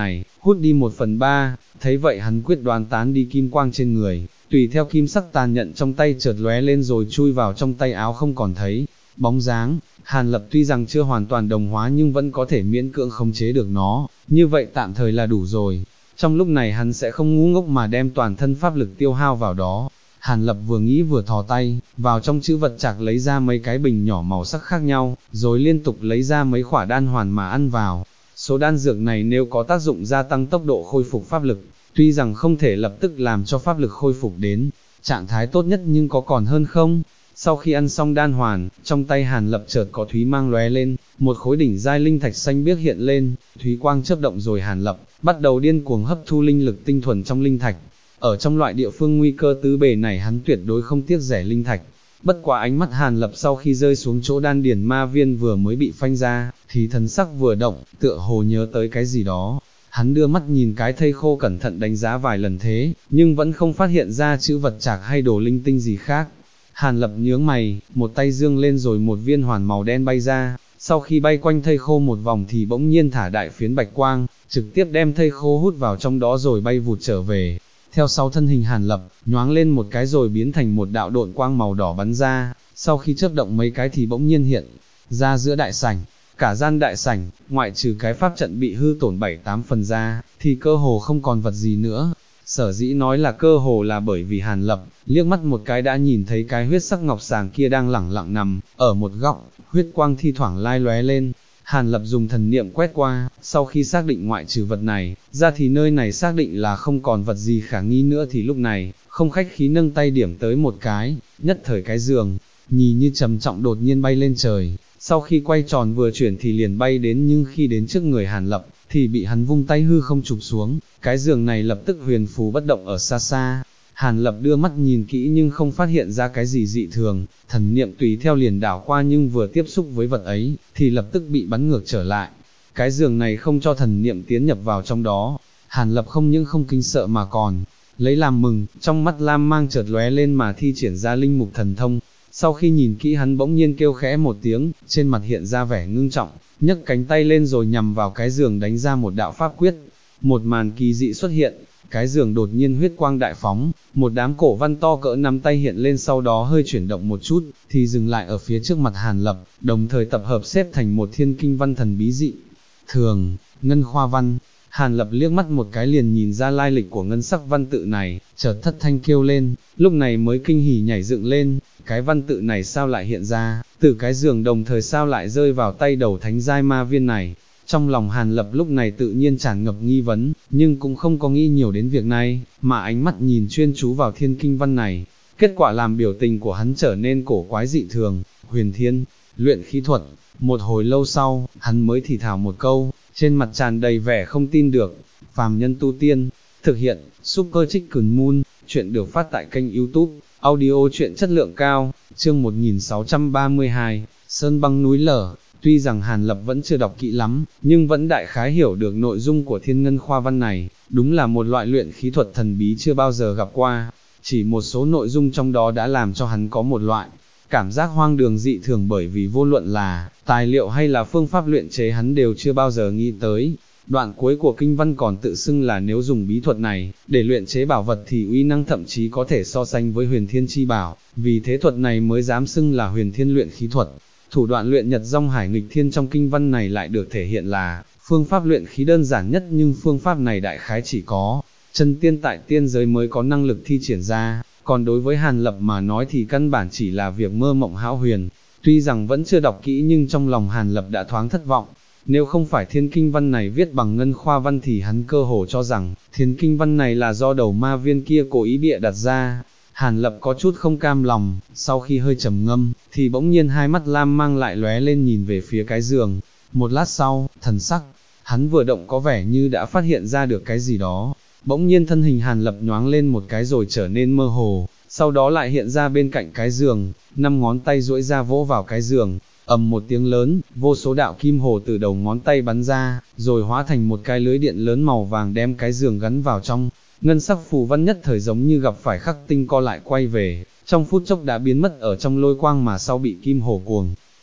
Speaker 1: hút đi 1/3, thấy vậy hắn quyết đoán tán đi kim quang trên người, tùy theo kim sắc tàn nhận trong tay chợt lóe lên rồi chui vào trong tay áo không còn thấy bóng dáng. Hàn Lập tuy rằng chưa hoàn toàn đồng hóa nhưng vẫn có thể miễn cưỡng khống chế được nó, như vậy tạm thời là đủ rồi. Trong lúc này hắn sẽ không ngu ngốc mà đem toàn thân pháp lực tiêu hao vào đó. Hàn Lập vừa nghĩ vừa thò tay, vào trong chữ vật trạc lấy ra mấy cái bình nhỏ màu sắc khác nhau, rồi liên tục lấy ra mấy quả đan hoàn mà ăn vào. Số đan dược này nếu có tác dụng gia tăng tốc độ khôi phục pháp lực, tuy rằng không thể lập tức làm cho pháp lực khôi phục đến trạng thái tốt nhất nhưng có còn hơn không. Sau khi ăn xong đan hoàn, trong tay Hàn Lập chợt có thúy mang lóe lên, một khối đỉnh giai linh thạch xanh biếc hiện lên, thúy quang chớp động rồi Hàn Lập bắt đầu điên cuồng hấp thu linh lực tinh thuần trong linh thạch. Ở trong loại địa phương nguy cơ tứ bề này hắn tuyệt đối không tiếc rẻ linh thạch. Bất quá ánh mắt Hàn Lập sau khi rơi xuống chỗ đan điền ma viên vừa mới bị phanh ra, thì thần sắc vừa động, tựa hồ nhớ tới cái gì đó. Hắn đưa mắt nhìn cái thây khô cẩn thận đánh giá vài lần thế, nhưng vẫn không phát hiện ra chữ vật trạc hay đồ linh tinh gì khác. Hàn Lập nhướng mày, một tay dương lên rồi một viên hoàn màu đen bay ra, sau khi bay quanh thây khô một vòng thì bỗng nhiên thả đại phiến bạch quang, trực tiếp đem thây khô hút vào trong đó rồi bay vụt trở về. Theo sau thân hình Hàn Lập, nhoáng lên một cái rồi biến thành một đạo độn quang màu đỏ bắn ra, sau khi chớp động mấy cái thì bỗng nhiên hiện ra giữa đại sảnh. Cả gian đại sảnh, ngoại trừ cái pháp trận bị hư tổn 7-8 phần ra, thì cơ hồ không còn vật gì nữa. Sở dĩ nói là cơ hồ là bởi vì Hàn Lập, liếc mắt một cái đã nhìn thấy cái huyết sắc ngọc sàng kia đang lẳng lặng nằm, ở một góc, huyết quang thi thoảng lai lóe lên. Hàn Lập dùng thần niệm quét qua, sau khi xác định ngoại trừ vật này, ra thì nơi này xác định là không còn vật gì khả nghi nữa thì lúc này, không khách khí nâng tay điểm tới một cái, nhất thời cái giường, nhìn như trầm trọng đột nhiên bay lên trời. Sau khi quay tròn vừa chuyển thì liền bay đến nhưng khi đến trước người Hàn Lập, thì bị hắn vung tay hư không chụp xuống, cái giường này lập tức huyền phù bất động ở xa xa. Hàn Lập đưa mắt nhìn kỹ nhưng không phát hiện ra cái gì dị thường, thần niệm tùy theo liền đảo qua nhưng vừa tiếp xúc với vật ấy, thì lập tức bị bắn ngược trở lại. Cái giường này không cho thần niệm tiến nhập vào trong đó, Hàn Lập không những không kinh sợ mà còn lấy làm mừng, trong mắt lam mang chợt lóe lên mà thi triển ra linh mục thần thông. Sau khi nhìn kỹ hắn bỗng nhiên kêu khẽ một tiếng, trên mặt hiện ra vẻ ngưng trọng, nhấc cánh tay lên rồi nhằm vào cái giường đánh ra một đạo pháp quyết. Một màn kỳ dị xuất hiện, cái giường đột nhiên huyết quang đại phóng, một đám cổ văn to cỡ nắm tay hiện lên sau đó hơi chuyển động một chút, thì dừng lại ở phía trước mặt Hàn Lập, đồng thời tập hợp xếp thành một thiên kinh văn thần bí dị thường, ngân khoa văn. Hàn Lập liếc mắt một cái liền nhìn ra lai lịch của ngân sắc văn tự này, chợt thất thanh kêu lên, lúc này mới kinh hỉ nhảy dựng lên, cái văn tự này sao lại hiện ra, từ cái giường đồng thời sao lại rơi vào tay đầu thánh giai ma viên này. Trong lòng Hàn Lập lúc này tự nhiên tràn ngập nghi vấn, nhưng cũng không có nghĩ nhiều đến việc này, mà ánh mắt nhìn chuyên chú vào thiên kinh văn này. Kết quả làm biểu tình của hắn trở nên cổ quái dị thường, huyền thiên, luyện khí thuật. Một hồi lâu sau, hắn mới thì thào một câu, trên mặt tràn đầy vẻ không tin được. Phàm nhân tu tiên, thực hiện, Super Chicken Moon, chuyện được phát tại kênh YouTube, audio chuyện chất lượng cao, chương 1632, Sơn băng núi lở. Tuy rằng Hàn Lập vẫn chưa đọc kỹ lắm, nhưng vẫn đại khái hiểu được nội dung của thiên ngân khoa văn này, đúng là một loại luyện khí thuật thần bí chưa bao giờ gặp qua. Chỉ một số nội dung trong đó đã làm cho hắn có một loại cảm giác hoang đường dị thường, bởi vì vô luận là tài liệu hay là phương pháp luyện chế hắn đều chưa bao giờ nghĩ tới. Đoạn cuối của kinh văn còn tự xưng là nếu dùng bí thuật này để luyện chế bảo vật thì uy năng thậm chí có thể so sánh với huyền thiên chi bảo, vì thế thuật này mới dám xưng là huyền thiên luyện khí thuật. Thủ đoạn luyện nhật dong hải nghịch thiên trong kinh văn này lại được thể hiện là phương pháp luyện khí đơn giản nhất, nhưng phương pháp này đại khái chỉ có chân tiên tại tiên giới mới có năng lực thi triển ra, còn đối với Hàn Lập mà nói thì căn bản chỉ là việc mơ mộng hão huyền. Tuy rằng vẫn chưa đọc kỹ nhưng trong lòng Hàn Lập đã thoáng thất vọng. Nếu không phải thiên kinh văn này viết bằng ngân khoa văn thì hắn cơ hồ cho rằng thiên kinh văn này là do đầu ma viên kia cố ý bịa đặt ra. Hàn Lập có chút không cam lòng, sau khi hơi trầm ngâm, thì bỗng nhiên hai mắt lam mang lại lóe lên nhìn về phía cái giường. Một lát sau, thần sắc hắn vừa động có vẻ như đã phát hiện ra được cái gì đó. Bỗng nhiên thân hình Hàn Lập nhoáng lên một cái rồi trở nên mơ hồ, sau đó lại hiện ra bên cạnh cái giường, 5 ngón tay duỗi ra vỗ vào cái giường. Ầm một tiếng lớn, vô số đạo kim hồ từ đầu ngón tay bắn ra, rồi hóa thành một cái lưới điện lớn màu vàng đem cái giường gắn vào trong. Ngân sắc phù văn nhất thời giống như gặp phải khắc tinh co lại quay về, trong phút chốc đã biến mất ở trong lôi quang mà sau bị kim hồ cuồng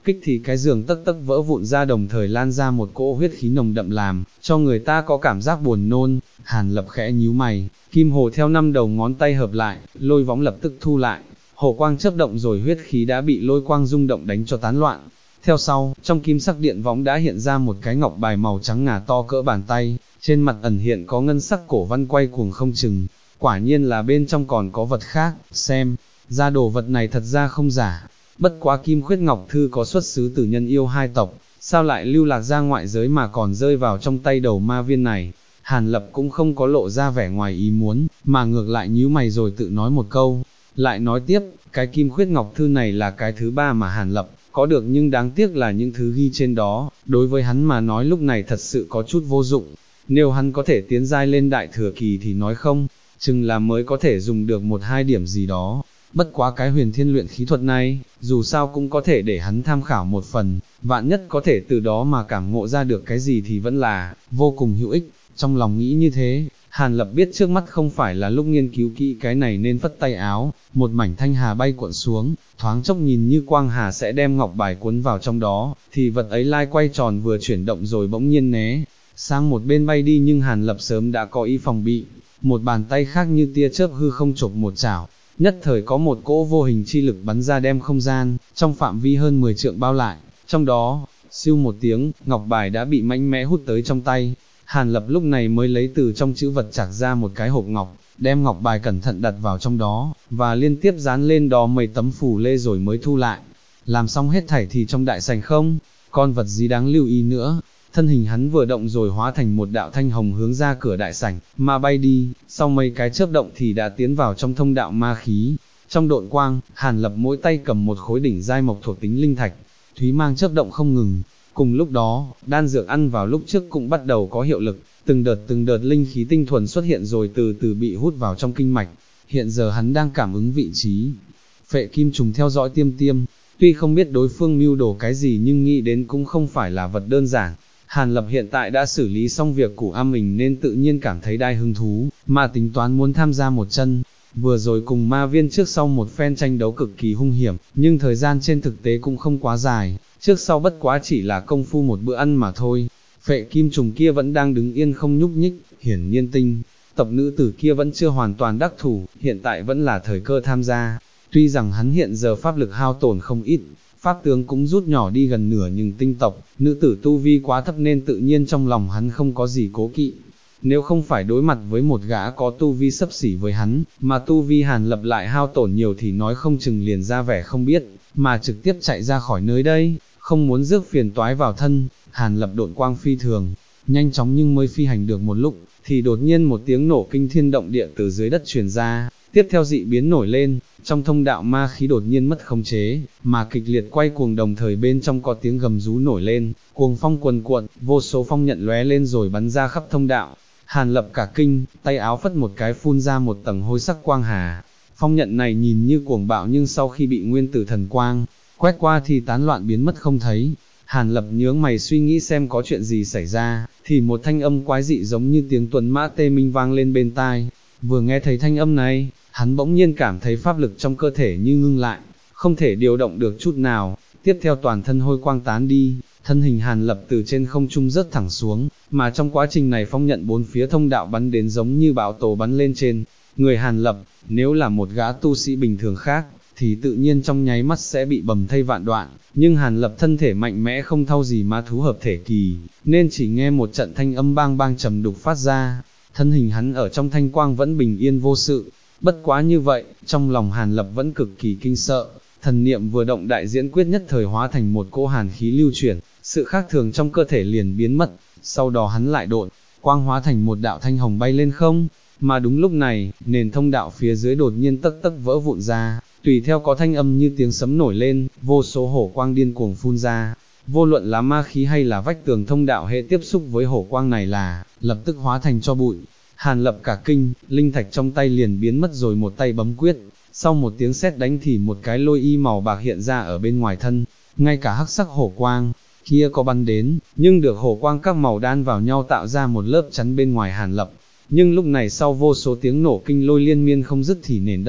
Speaker 1: kích thì cái giường tấc tấc vỡ vụn ra, đồng thời lan ra một cỗ huyết khí nồng đậm làm cho người ta có cảm giác buồn nôn. Hàn Lập khẽ nhíu mày, kim hồ theo 5 đầu ngón tay hợp lại, lôi võng lập tức thu lại, hồ quang chớp động rồi huyết khí đã bị lôi quang rung động đánh cho tán loạn. Theo sau, trong kim sắc điện võng đã hiện ra một cái ngọc bài màu trắng ngà to cỡ bàn tay, trên mặt ẩn hiện có ngân sắc cổ văn quay cuồng không chừng, quả nhiên là bên trong còn có vật khác, xem ra đồ vật này thật ra không giả. Bất quá Kim Khuyết Ngọc Thư có xuất xứ từ Nhân Yêu hai tộc, sao lại lưu lạc ra ngoại giới mà còn rơi vào trong tay đầu ma viên này? Hàn Lập cũng không có lộ ra vẻ ngoài ý muốn, mà ngược lại nhíu mày rồi tự nói một câu, lại nói tiếp, cái Kim Khuyết Ngọc Thư này là cái thứ ba mà Hàn Lập có được, nhưng đáng tiếc là những thứ ghi trên đó, đối với hắn mà nói lúc này thật sự có chút vô dụng. Nếu hắn có thể tiến giai lên đại thừa kỳ thì nói không chừng là mới có thể dùng được 1-2 điểm gì đó. Bất quá cái huyền thiên luyện khí thuật này, dù sao cũng có thể để hắn tham khảo một phần, vạn nhất có thể từ đó mà cảm ngộ ra được cái gì thì vẫn là vô cùng hữu ích. Trong lòng nghĩ như thế, Hàn Lập biết trước mắt không phải là lúc nghiên cứu kỹ cái này nên phất tay áo, một mảnh thanh hà bay cuộn xuống, thoáng chốc nhìn như quang hà sẽ đem ngọc bài cuốn vào trong đó, thì vật ấy lai quay tròn vừa chuyển động rồi bỗng nhiên né sang một bên bay đi, nhưng Hàn Lập sớm đã có ý phòng bị, một bàn tay khác như tia chớp hư không chộp một chảo, nhất thời có một cỗ vô hình chi lực bắn ra đem không gian trong phạm vi hơn 10 trượng bao lại, trong đó, siêu một tiếng, ngọc bài đã bị mạnh mẽ hút tới trong tay. Hàn Lập lúc này mới lấy từ trong chữ vật chạc ra một cái hộp ngọc, đem ngọc bài cẩn thận đặt vào trong đó, và liên tiếp dán lên đó mấy tấm phù lê rồi mới thu lại. Làm xong hết thảy thì trong đại sảnh không còn vật gì đáng lưu ý nữa. Thân hình hắn vừa động rồi hóa thành một đạo thanh hồng hướng ra cửa đại sảnh, mà bay đi, sau mấy cái chớp động thì đã tiến vào trong thông đạo ma khí. Trong độn quang, Hàn Lập mỗi tay cầm một khối đỉnh giai mộc thuộc tính linh thạch, thúy mang chớp động không ngừng. Cùng lúc đó, đan dược ăn vào lúc trước cũng bắt đầu có hiệu lực, từng đợt linh khí tinh thuần xuất hiện rồi từ từ bị hút vào trong kinh mạch. Hiện giờ hắn đang cảm ứng vị trí phệ kim trùng theo dõi Tiêm Tiêm, tuy không biết đối phương mưu đồ cái gì nhưng nghĩ đến cũng không phải là vật đơn giản. Hàn Lập hiện tại đã xử lý xong việc của mình nên tự nhiên cảm thấy đai hứng thú, mà tính toán muốn tham gia một chân. Vừa rồi cùng ma viên trước sau một phen tranh đấu cực kỳ hung hiểm, nhưng thời gian trên thực tế cũng không quá dài, trước sau bất quá chỉ là công phu một bữa ăn mà thôi. Phệ kim trùng kia vẫn đang đứng yên không nhúc nhích, hiển nhiên tinh tộc nữ tử kia vẫn chưa hoàn toàn đắc thủ, hiện tại vẫn là thời cơ tham gia. Tuy rằng hắn hiện giờ pháp lực hao tổn không ít, pháp tướng cũng rút nhỏ đi gần nửa, nhưng tinh tộc nữ tử tu vi quá thấp nên tự nhiên trong lòng hắn không có gì cố kỵ. Nếu không phải đối mặt với một gã có tu vi xấp xỉ với hắn, mà tu vi Hàn Lập lại hao tổn nhiều thì nói không chừng liền ra vẻ không biết, mà trực tiếp chạy ra khỏi nơi đây, không muốn rước phiền toái vào thân. Hàn Lập độn quang phi thường nhanh chóng, nhưng mới phi hành được một lúc, thì đột nhiên một tiếng nổ kinh thiên động địa từ dưới đất truyền ra, tiếp theo dị biến nổi lên, trong thông đạo ma khí đột nhiên mất khống chế, mà kịch liệt quay cuồng, đồng thời bên trong có tiếng gầm rú nổi lên, cuồng phong cuồn cuộn, vô số phong nhận lóe lên rồi bắn ra khắp thông đạo. Hàn Lập cả kinh, tay áo phất một cái phun ra một tầng hôi sắc quang hà. Phong nhận này nhìn như cuồng bạo nhưng sau khi bị nguyên tử thần quang quét qua thì tán loạn biến mất không thấy. Hàn Lập nhướng mày suy nghĩ xem có chuyện gì xảy ra, thì một thanh âm quái dị giống như tiếng tuần mã tê minh vang lên bên tai. Vừa nghe thấy thanh âm này, hắn bỗng nhiên cảm thấy pháp lực trong cơ thể như ngưng lại, không thể điều động được chút nào. Tiếp theo toàn thân hôi quang tán đi, thân hình Hàn Lập từ trên không trung rớt thẳng xuống, mà trong quá trình này phong nhận bốn phía thông đạo bắn đến giống như bão tố bắn lên trên người Hàn Lập. Nếu là một gã tu sĩ bình thường khác, thì tự nhiên trong nháy mắt sẽ bị bầm thây vạn đoạn, nhưng Hàn Lập thân thể mạnh mẽ không thau gì ma thú hợp thể kỳ, nên chỉ nghe một trận thanh âm bang bang trầm đục phát ra, thân hình hắn ở trong thanh quang vẫn bình yên vô sự. Bất quá như vậy, trong lòng Hàn Lập vẫn cực kỳ kinh sợ, thần niệm vừa động đại diễn quyết nhất thời hóa thành một cỗ hàn khí lưu chuyển, sự khác thường trong cơ thể liền biến mất, sau đó hắn lại độn quang hóa thành một đạo thanh hồng bay lên không, mà đúng lúc này, nền thông đạo phía dưới đột nhiên tấc tấc vỡ vụn ra, tùy theo có thanh âm như tiếng sấm nổi lên, vô số hổ quang điên cuồng phun ra, vô luận là ma khí hay là vách tường thông đạo hệ tiếp xúc với hổ quang này là lập tức hóa thành cho bụi. Hàn Lập cả kinh, linh thạch trong tay liền biến mất rồi một tay bấm quyết, sau một tiếng sét đánh thì một cái lôi y màu bạc hiện ra ở bên ngoài thân, ngay cả hắc sắc hổ quang kia có bắn đến, nhưng được hổ quang các màu đan vào nhau tạo ra một lớp chắn bên ngoài Hàn Lập. Nhưng lúc này sau vô số tiếng nổ kinh lôi liên miên không dứt thì nền đất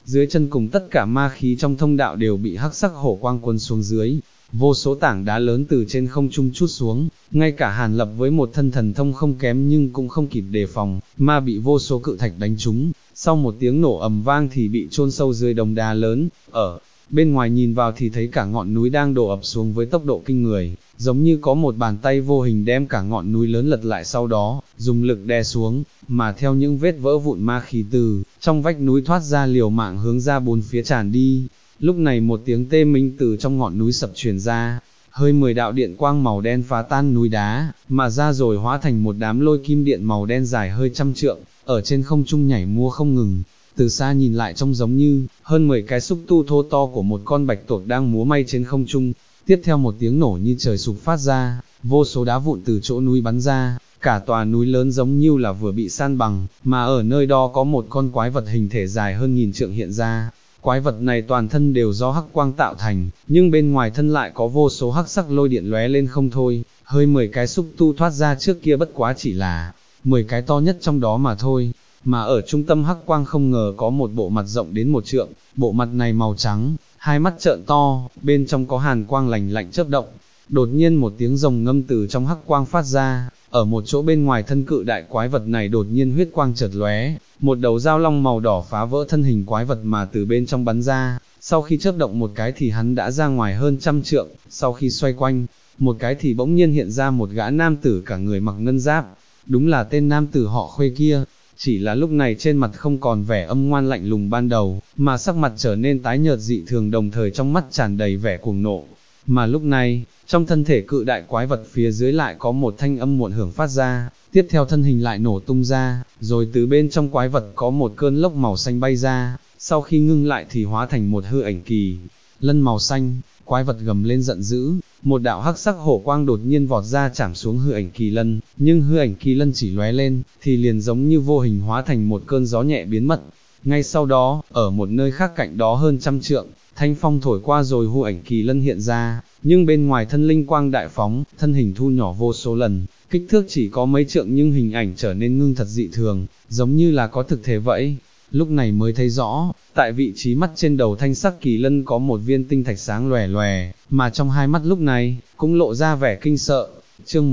Speaker 1: dưới chân cùng tất cả ma khí trong thông đạo đều bị hắc sắc hổ quang cuốn xuống dưới, vô số tảng đá lớn từ trên không trung trút xuống, ngay cả Hàn Lập với một thân thần thông không kém nhưng cũng không kịp đề phòng, mà bị vô số cự thạch đánh trúng, sau một tiếng nổ ầm vang thì bị chôn sâu dưới đống đá lớn, ở bên ngoài nhìn vào thì thấy cả ngọn núi đang đổ ập xuống với tốc độ kinh người, giống như có một bàn tay vô hình đem cả ngọn núi lớn lật lại sau đó, dùng lực đè xuống, mà theo những vết vỡ vụn ma khí từ trong vách núi thoát ra liều mạng hướng ra bốn phía tràn đi. Lúc này một tiếng tê minh từ trong ngọn núi sập truyền ra, hơi 10 đạo điện quang màu đen phá tan núi đá, mà ra rồi hóa thành một đám lôi kim điện màu đen dài hơi trăm trượng, ở trên không trung nhảy múa không ngừng. Từ xa nhìn lại trông giống như hơn 10 cái xúc tu thô to của một con bạch tuộc đang múa may trên không trung. Tiếp theo một tiếng nổ như trời sụp phát ra, vô số đá vụn từ chỗ núi bắn ra, cả tòa núi lớn giống như là vừa bị san bằng, mà ở nơi đó có một con quái vật hình thể dài hơn 1000 trượng hiện ra. Quái vật này toàn thân đều do hắc quang tạo thành, nhưng bên ngoài thân lại có vô số hắc sắc lôi điện lóe lên không thôi, hơi 10 cái xúc tu thoát ra trước kia bất quá chỉ là 10 cái to nhất trong đó mà thôi. Mà ở trung tâm hắc quang không ngờ có một bộ mặt rộng đến 1 trượng, bộ mặt này màu trắng, hai mắt trợn to, bên trong có hàn quang lạnh lạnh chớp động. Đột nhiên một tiếng rồng ngâm từ trong hắc quang phát ra, ở một chỗ bên ngoài thân cự đại quái vật này đột nhiên huyết quang chợt lóe, một đầu dao long màu đỏ phá vỡ thân hình quái vật mà từ bên trong bắn ra, sau khi chớp động một cái thì hắn đã ra ngoài hơn 100 trượng, sau khi xoay quanh, một cái thì bỗng nhiên hiện ra một gã nam tử cả người mặc ngân giáp, đúng là tên nam tử họ Khuê kia. Chỉ là lúc này trên mặt không còn vẻ âm ngoan lạnh lùng ban đầu, mà sắc mặt trở nên tái nhợt dị thường, đồng thời trong mắt tràn đầy vẻ cuồng nộ. Mà lúc này, trong thân thể cự đại quái vật phía dưới lại có một thanh âm muộn hưởng phát ra, tiếp theo thân hình lại nổ tung ra, rồi từ bên trong quái vật có một cơn lốc màu xanh bay ra, sau khi ngưng lại thì hóa thành một hư ảnh kỳ lân màu xanh. Quái vật gầm lên giận dữ, một đạo hắc sắc hổ quang đột nhiên vọt ra chảm xuống hư ảnh kỳ lân, nhưng hư ảnh kỳ lân chỉ lóe lên, thì liền giống như vô hình hóa thành một cơn gió nhẹ biến mất. Ngay sau đó, ở một nơi khác cạnh đó hơn 100 trượng, thanh phong thổi qua rồi hư ảnh kỳ lân hiện ra, nhưng bên ngoài thân linh quang đại phóng, thân hình thu nhỏ vô số lần, kích thước chỉ có mấy trượng nhưng hình ảnh trở nên ngưng thật dị thường, giống như là có thực thể vậy. Lúc này mới thấy rõ, tại vị trí mắt trên đầu thanh sắc kỳ lân có một viên tinh thạch sáng lòe lòe, mà trong hai mắt lúc này, cũng lộ ra vẻ kinh sợ. Chương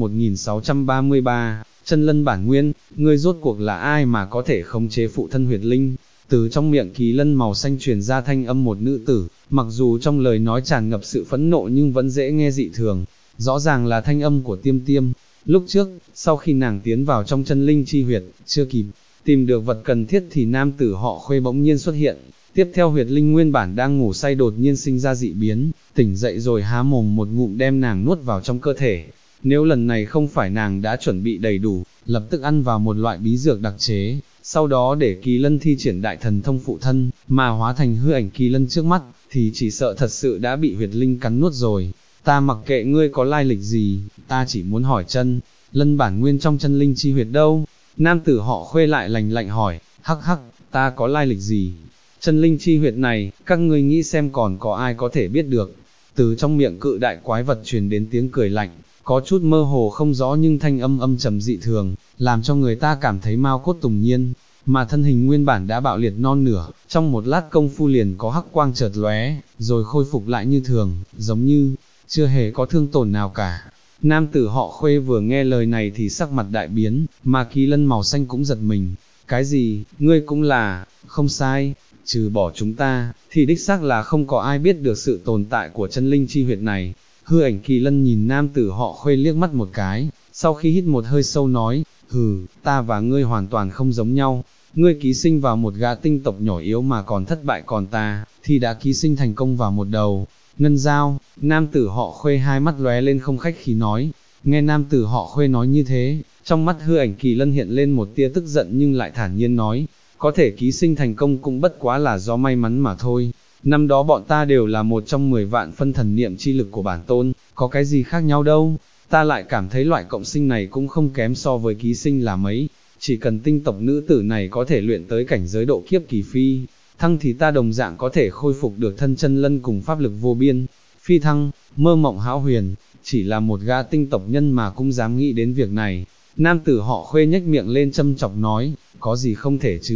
Speaker 1: 1633, chân lân bản nguyên, ngươi rốt cuộc là ai mà có thể khống chế phụ thân huyệt linh? Từ trong miệng kỳ lân màu xanh truyền ra thanh âm một nữ tử, mặc dù trong lời nói tràn ngập sự phẫn nộ nhưng vẫn dễ nghe dị thường, rõ ràng là thanh âm của Tiêm Tiêm. Lúc trước, sau khi nàng tiến vào trong chân linh chi huyệt, chưa kịp tìm được vật cần thiết thì nam tử họ Khuê bỗng nhiên xuất hiện, tiếp theo huyệt linh nguyên bản đang ngủ say đột nhiên sinh ra dị biến, tỉnh dậy rồi há mồm một ngụm đem nàng nuốt vào trong cơ thể. Nếu lần này không phải nàng đã chuẩn bị đầy đủ, lập tức ăn vào một loại bí dược đặc chế, sau đó để kỳ lân thi triển đại thần thông phụ thân, mà hóa thành hư ảnh kỳ lân trước mắt, thì chỉ sợ thật sự đã bị huyệt linh cắn nuốt rồi. Ta mặc kệ ngươi có lai lịch gì, ta chỉ muốn hỏi chân lân bản nguyên trong chân linh chi huyệt đâu? Nam tử họ Khuê lại lạnh lạnh hỏi, hắc hắc, ta có lai lịch gì? Chân linh chi huyệt này, các ngươi nghĩ xem còn có ai có thể biết được? Từ trong miệng cự đại quái vật truyền đến tiếng cười lạnh, có chút mơ hồ không rõ nhưng thanh âm âm trầm dị thường, làm cho người ta cảm thấy mao cốt tùng nhiên, mà thân hình nguyên bản đã bạo liệt non nửa, trong một lát công phu liền có hắc quang chợt lóe, rồi khôi phục lại như thường, giống như chưa hề có thương tổn nào cả. Nam tử họ Khuê vừa nghe lời này thì sắc mặt đại biến, mà kỳ lân màu xanh cũng giật mình. Cái gì, ngươi cũng là, không sai, trừ bỏ chúng ta, thì đích xác là không có ai biết được sự tồn tại của chân linh chi huyệt này. Hư ảnh kỳ lân nhìn nam tử họ Khuê liếc mắt một cái, sau khi hít một hơi sâu nói, ta và ngươi hoàn toàn không giống nhau. Ngươi ký sinh vào một gã tinh tộc nhỏ yếu mà còn thất bại, còn ta, thì đã ký sinh thành công vào một đầu ngân dao. Nam tử họ Khuê hai mắt lóe lên không khách khí nói. Nghe nam tử họ Khuê nói như thế, trong mắt hư ảnh kỳ lân hiện lên một tia tức giận nhưng lại thản nhiên nói, có thể ký sinh thành công cũng bất quá là do may mắn mà thôi. Năm đó bọn ta đều là một trong 10 vạn phân thần niệm chi lực của bản tôn, có cái gì khác nhau đâu. Ta lại cảm thấy loại cộng sinh này cũng không kém so với ký sinh là mấy. Chỉ cần tinh tộc nữ tử này có thể luyện tới cảnh giới độ kiếp kỳ phi thăng thì ta đồng dạng có thể khôi phục được thân chân lân cùng pháp lực vô biên. Phi thăng, mơ mộng hão huyền, chỉ là một gã tinh tộc nhân mà cũng dám nghĩ đến việc này. Nam tử họ Khuê nhếch miệng lên châm chọc nói, có gì không thể chứ,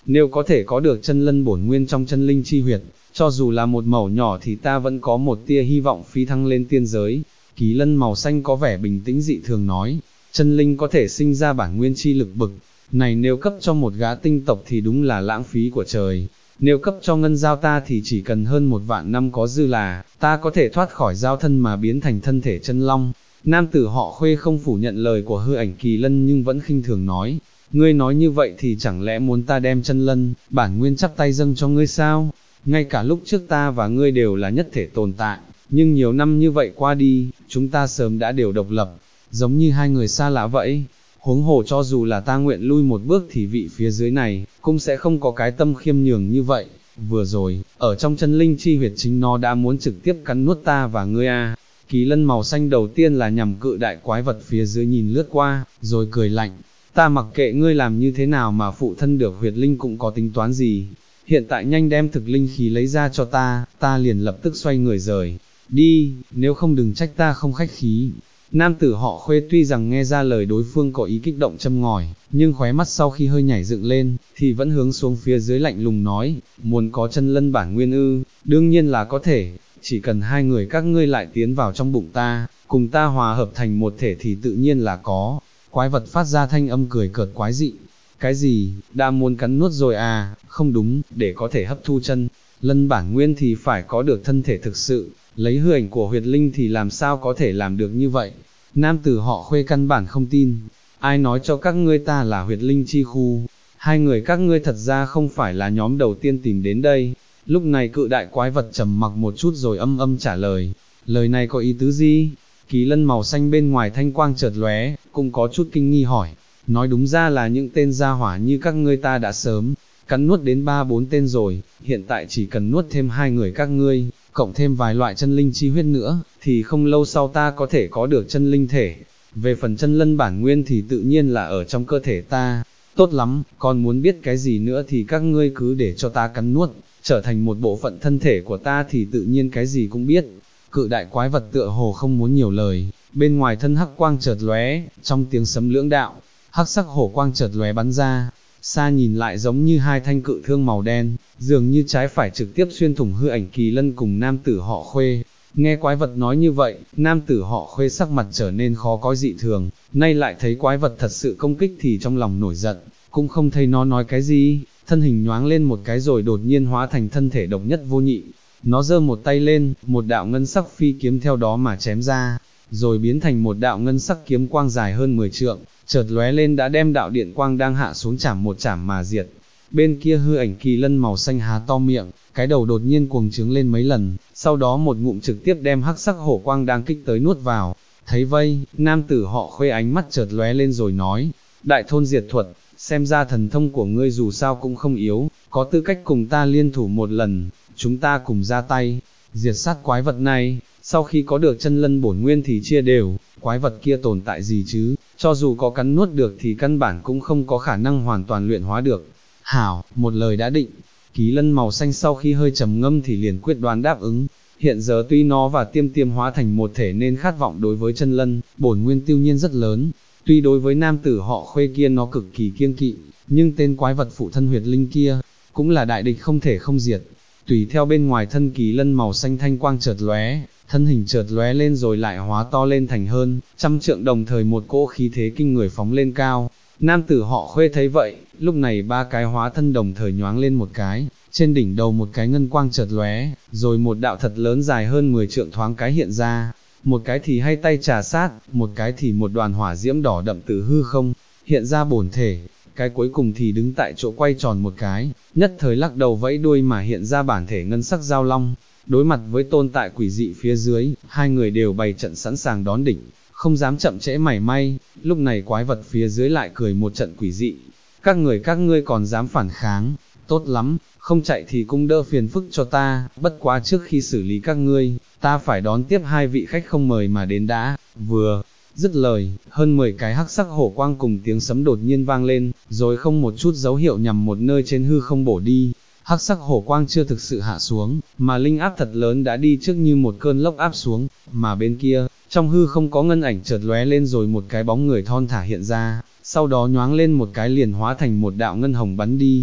Speaker 1: nếu có thể có được chân lân bổn nguyên trong chân linh chi huyệt, cho dù là một mẩu nhỏ thì ta vẫn có một tia hy vọng phi thăng lên tiên giới. Kỳ lân màu xanh có vẻ bình tĩnh dị thường nói, chân linh có thể sinh ra bản nguyên chi lực bực này, nếu cấp cho một gã tinh tộc thì đúng là lãng phí của trời. Nếu cấp cho ngân giao ta thì chỉ cần hơn 1.000 năm có dư là, ta có thể thoát khỏi giao thân mà biến thành thân thể chân long. Nam tử họ Khuê không phủ nhận lời của hư ảnh kỳ lân nhưng vẫn khinh thường nói, ngươi nói như vậy thì chẳng lẽ muốn ta đem chân lân, bản nguyên chắp tay dâng cho ngươi sao? Ngay cả lúc trước ta và ngươi đều là nhất thể tồn tại, nhưng nhiều năm như vậy qua đi, chúng ta sớm đã đều độc lập, giống như hai người xa lạ vậy. Huống hồ cho dù là ta nguyện lui một bước thì vị phía dưới này, cũng sẽ không có cái tâm khiêm nhường như vậy. Vừa rồi, ở trong chân linh chi huyệt chính nó đã muốn trực tiếp cắn nuốt ta và ngươi a. Kỳ lân màu xanh đầu tiên là nhằm cự đại quái vật phía dưới nhìn lướt qua, rồi cười lạnh, ta mặc kệ ngươi làm như thế nào mà phụ thân được huyệt linh cũng có tính toán gì. Hiện tại nhanh đem thực linh khí lấy ra cho ta liền lập tức xoay người rời đi, nếu không đừng trách ta không khách khí. Nam tử họ Khuê tuy rằng nghe ra lời đối phương có ý kích động châm ngòi, nhưng khóe mắt sau khi hơi nhảy dựng lên, thì vẫn hướng xuống phía dưới lạnh lùng nói, muốn có chân lân bản nguyên ư, đương nhiên là có thể, chỉ cần hai người các ngươi lại tiến vào trong bụng ta, cùng ta hòa hợp thành một thể thì tự nhiên là có. Quái vật phát ra thanh âm cười cợt quái dị, cái gì, đã muốn cắn nuốt rồi à, không đúng, để có thể hấp thu chân lân bản nguyên thì phải có được thân thể thực sự, lấy hư ảnh của huyệt linh thì làm sao có thể làm được như vậy. Nam tử họ Khuê căn bản không tin, ai nói cho các ngươi ta là huyệt linh chi khu, hai người các ngươi thật ra không phải là nhóm đầu tiên tìm đến đây. Lúc này cự đại quái vật trầm mặc một chút rồi âm âm trả lời, lời này có ý tứ gì? Kỳ lân màu xanh bên ngoài thanh quang chợt lóe, cũng có chút kinh nghi hỏi, nói đúng ra là những tên gia hỏa như các ngươi ta đã sớm cắn nuốt đến 3-4 tên rồi, hiện tại chỉ cần nuốt thêm hai người các ngươi, cộng thêm vài loại chân linh chi huyết nữa, thì không lâu sau ta có thể có được chân linh thể. Về phần chân lân bản nguyên thì tự nhiên là ở trong cơ thể ta. Tốt lắm, còn muốn biết cái gì nữa thì các ngươi cứ để cho ta cắn nuốt, trở thành một bộ phận thân thể của ta thì tự nhiên cái gì cũng biết. Cự đại quái vật tựa hồ không muốn nhiều lời, bên ngoài thân hắc quang chợt lóe, trong tiếng sấm lưỡng đạo, hắc sắc hổ quang chợt lóe bắn ra, xa nhìn lại giống như hai thanh cự thương màu đen, dường như trái phải trực tiếp xuyên thủng hư ảnh kỳ lân cùng nam tử họ Khuê. Nghe quái vật nói như vậy, nam tử họ Khuê sắc mặt trở nên khó coi dị thường, nay lại thấy quái vật thật sự công kích thì trong lòng nổi giận, cũng không thấy nó nói cái gì, thân hình nhoáng lên một cái rồi đột nhiên hóa thành thân thể độc nhất vô nhị. Nó giơ một tay lên, một đạo ngân sắc phi kiếm theo đó mà chém ra, rồi biến thành một đạo ngân sắc kiếm quang dài hơn 10 trượng, chợt lóe lên đã đem đạo điện quang đang hạ xuống chảm một chảm mà diệt. Bên kia hư ảnh kỳ lân màu xanh há to miệng, cái đầu đột nhiên cuồng trướng lên mấy lần, sau đó một ngụm trực tiếp đem hắc sắc hổ quang đang kích tới nuốt vào. Thấy vây, nam tử họ Khuê ánh mắt chợt lóe lên rồi nói, đại thôn diệt thuật, xem ra thần thông của ngươi dù sao cũng không yếu, có tư cách cùng ta liên thủ một lần, chúng ta cùng ra tay, diệt sát quái vật này. Sau khi có được chân lân bổn nguyên thì chia đều, quái vật kia tồn tại gì chứ, cho dù có cắn nuốt được thì căn bản cũng không có khả năng hoàn toàn luyện hóa được. Hảo, một lời đã định. Kỳ lân màu xanh sau khi hơi trầm ngâm thì liền quyết đoán đáp ứng. Hiện giờ tuy nó và tiêm tiêm hóa thành một thể nên khát vọng đối với chân lân, bổn nguyên tiêu nhiên rất lớn. Tuy đối với nam tử họ Khuê kia nó cực kỳ kiêng kỵ, nhưng tên quái vật phụ thân huyệt linh kia, cũng là đại địch không thể không diệt. Tùy theo bên ngoài thân kỳ lân màu xanh thanh quang chợt lóe, thân hình chợt lóe lên rồi lại hóa to lên thành hơn 100 trượng, đồng thời một cỗ khí thế kinh người phóng lên cao. Nam tử họ Khuê thấy vậy, lúc này ba cái hóa thân đồng thời nhoáng lên một cái, trên đỉnh đầu một cái ngân quang chợt lóe, rồi một đạo thật lớn dài hơn 10 trượng thoáng cái hiện ra, một cái thì hay tay trà sát, một cái thì một đoàn hỏa diễm đỏ đậm từ hư không hiện ra bổn thể, cái cuối cùng thì đứng tại chỗ quay tròn một cái, nhất thời lắc đầu vẫy đuôi mà hiện ra bản thể ngân sắc giao long. Đối mặt với tồn tại quỷ dị phía dưới, hai người đều bày trận sẵn sàng đón đỉnh, không dám chậm trễ mảy may. Lúc này quái vật phía dưới lại cười một trận quỷ dị, các ngươi còn dám phản kháng, tốt lắm, không chạy thì cũng đỡ phiền phức cho ta, bất quá trước khi xử lý các ngươi, ta phải đón tiếp hai vị khách không mời mà đến đã. Vừa dứt lời, hơn 10 cái hắc sắc hổ quang cùng tiếng sấm đột nhiên vang lên, rồi không một chút dấu hiệu nhằm một nơi trên hư không bổ đi. Hắc sắc hổ quang chưa thực sự hạ xuống, mà linh áp thật lớn đã đi trước như một cơn lốc áp xuống, mà bên kia, trong hư không có ngân ảnh chợt lóe lên rồi một cái bóng người thon thả hiện ra, sau đó nhoáng lên một cái liền hóa thành một đạo ngân hồng bắn đi.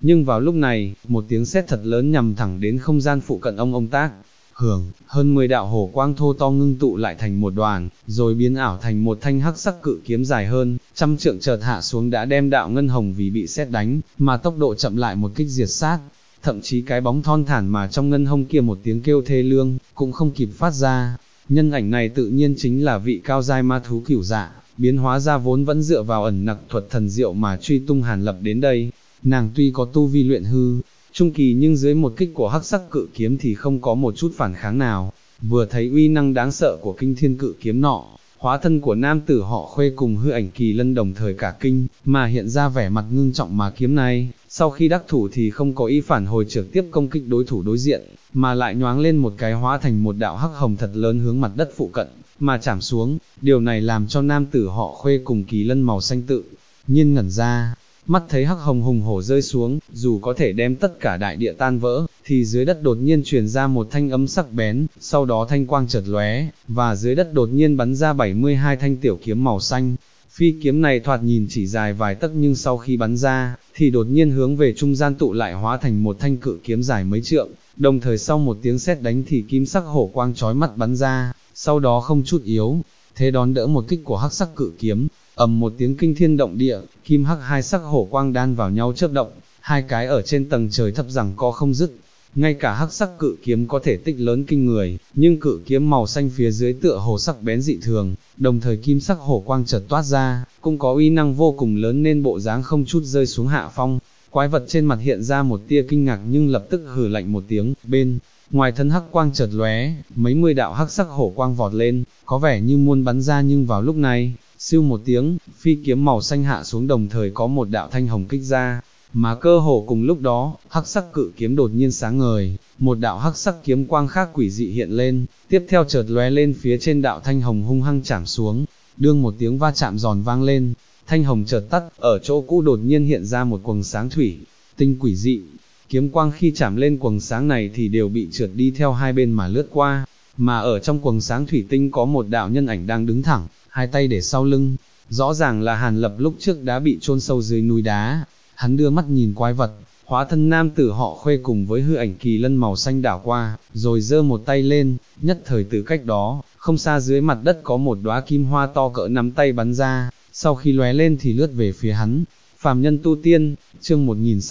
Speaker 1: Nhưng vào lúc này, một tiếng sét thật lớn nhằm thẳng đến không gian phụ cận ông tác. Hưởng, hơn 10 đạo hổ quang thô to ngưng tụ lại thành một đoàn, rồi biến ảo thành một thanh hắc sắc cự kiếm dài hơn, trăm trượng chợt hạ xuống đã đem đạo ngân hồng vì bị sét đánh, mà tốc độ chậm lại một kích diệt sát. Thậm chí cái bóng thon thản mà trong ngân hông kia một tiếng kêu thê lương, cũng không kịp phát ra. Nhân ảnh này tự nhiên chính là vị cao giai ma thú Cửu Dạ, biến hóa ra vốn vẫn dựa vào ẩn nặc thuật thần diệu mà truy tung Hàn Lập đến đây. Nàng tuy có tu vi luyện hư trung kỳ nhưng dưới một kích của hắc sắc cự kiếm thì không có một chút phản kháng nào. Vừa thấy uy năng đáng sợ của kinh thiên cự kiếm nọ, hóa thân của nam tử họ Khuê cùng Hư Ảnh Kỳ Lân đồng thời cả kinh, mà hiện ra vẻ mặt ngưng trọng mà kiếm này, sau khi đắc thủ thì không có ý phản hồi trực tiếp công kích đối thủ đối diện, mà lại nhoáng lên một cái hóa thành một đạo hắc hồng thật lớn hướng mặt đất phụ cận, mà chạm xuống. Điều này làm cho nam tử họ Khuê cùng Kỳ Lân màu xanh tự nhiên ngẩn ra. Mắt thấy hắc hồng hùng hổ rơi xuống, dù có thể đem tất cả đại địa tan vỡ, thì dưới đất đột nhiên truyền ra một thanh âm sắc bén, sau đó thanh quang chợt lóe, và dưới đất đột nhiên bắn ra 72 thanh tiểu kiếm màu xanh. Phi kiếm này thoạt nhìn chỉ dài vài tấc nhưng sau khi bắn ra, thì đột nhiên hướng về trung gian tụ lại hóa thành một thanh cự kiếm dài mấy trượng, đồng thời sau một tiếng sét đánh thì kim sắc hổ quang chói mắt bắn ra, sau đó không chút yếu thế đón đỡ một kích của hắc sắc cự kiếm. Ầm một tiếng kinh thiên động địa, kim hắc hai sắc hổ quang đan vào nhau chớp động, hai cái ở trên tầng trời thấp rằng co không dứt. Ngay cả hắc sắc cự kiếm có thể tích lớn kinh người, nhưng cự kiếm màu xanh phía dưới tựa hồ sắc bén dị thường, đồng thời kim sắc hổ quang chợt toát ra, cũng có uy năng vô cùng lớn nên bộ dáng không chút rơi xuống hạ phong. Quái vật trên mặt hiện ra một tia kinh ngạc nhưng lập tức hừ lạnh một tiếng, bên ngoài thân hắc quang chợt lóe, mấy mươi đạo hắc sắc hổ quang vọt lên, có vẻ như muốn bắn ra nhưng vào lúc này, siêu một tiếng, phi kiếm màu xanh hạ xuống đồng thời có một đạo thanh hồng kích ra, mà cơ hồ cùng lúc đó, hắc sắc cự kiếm đột nhiên sáng ngời, một đạo hắc sắc kiếm quang khác quỷ dị hiện lên, tiếp theo chợt lóe lên phía trên đạo thanh hồng hung hăng chạm xuống, đương một tiếng va chạm giòn vang lên, thanh hồng chợt tắt, ở chỗ cũ đột nhiên hiện ra một quầng sáng thủy tinh quỷ dị. Kiếm quang khi chạm lên quầng sáng này thì đều bị trượt đi theo hai bên mà lướt qua, mà ở trong quầng sáng thủy tinh có một đạo nhân ảnh đang đứng thẳng, hai tay để sau lưng, rõ ràng là Hàn Lập lúc trước đã bị chôn sâu dưới núi đá. Hắn đưa mắt nhìn quái vật, hóa thân nam tử họ Khuê cùng với Hư Ảnh Kỳ Lân màu xanh đảo qua, rồi giơ một tay lên, nhất thời từ cách đó, không xa dưới mặt đất có một đóa kim hoa to cỡ nắm tay bắn ra, sau khi lóe lên thì lướt về phía hắn. Phàm nhân tu tiên, chương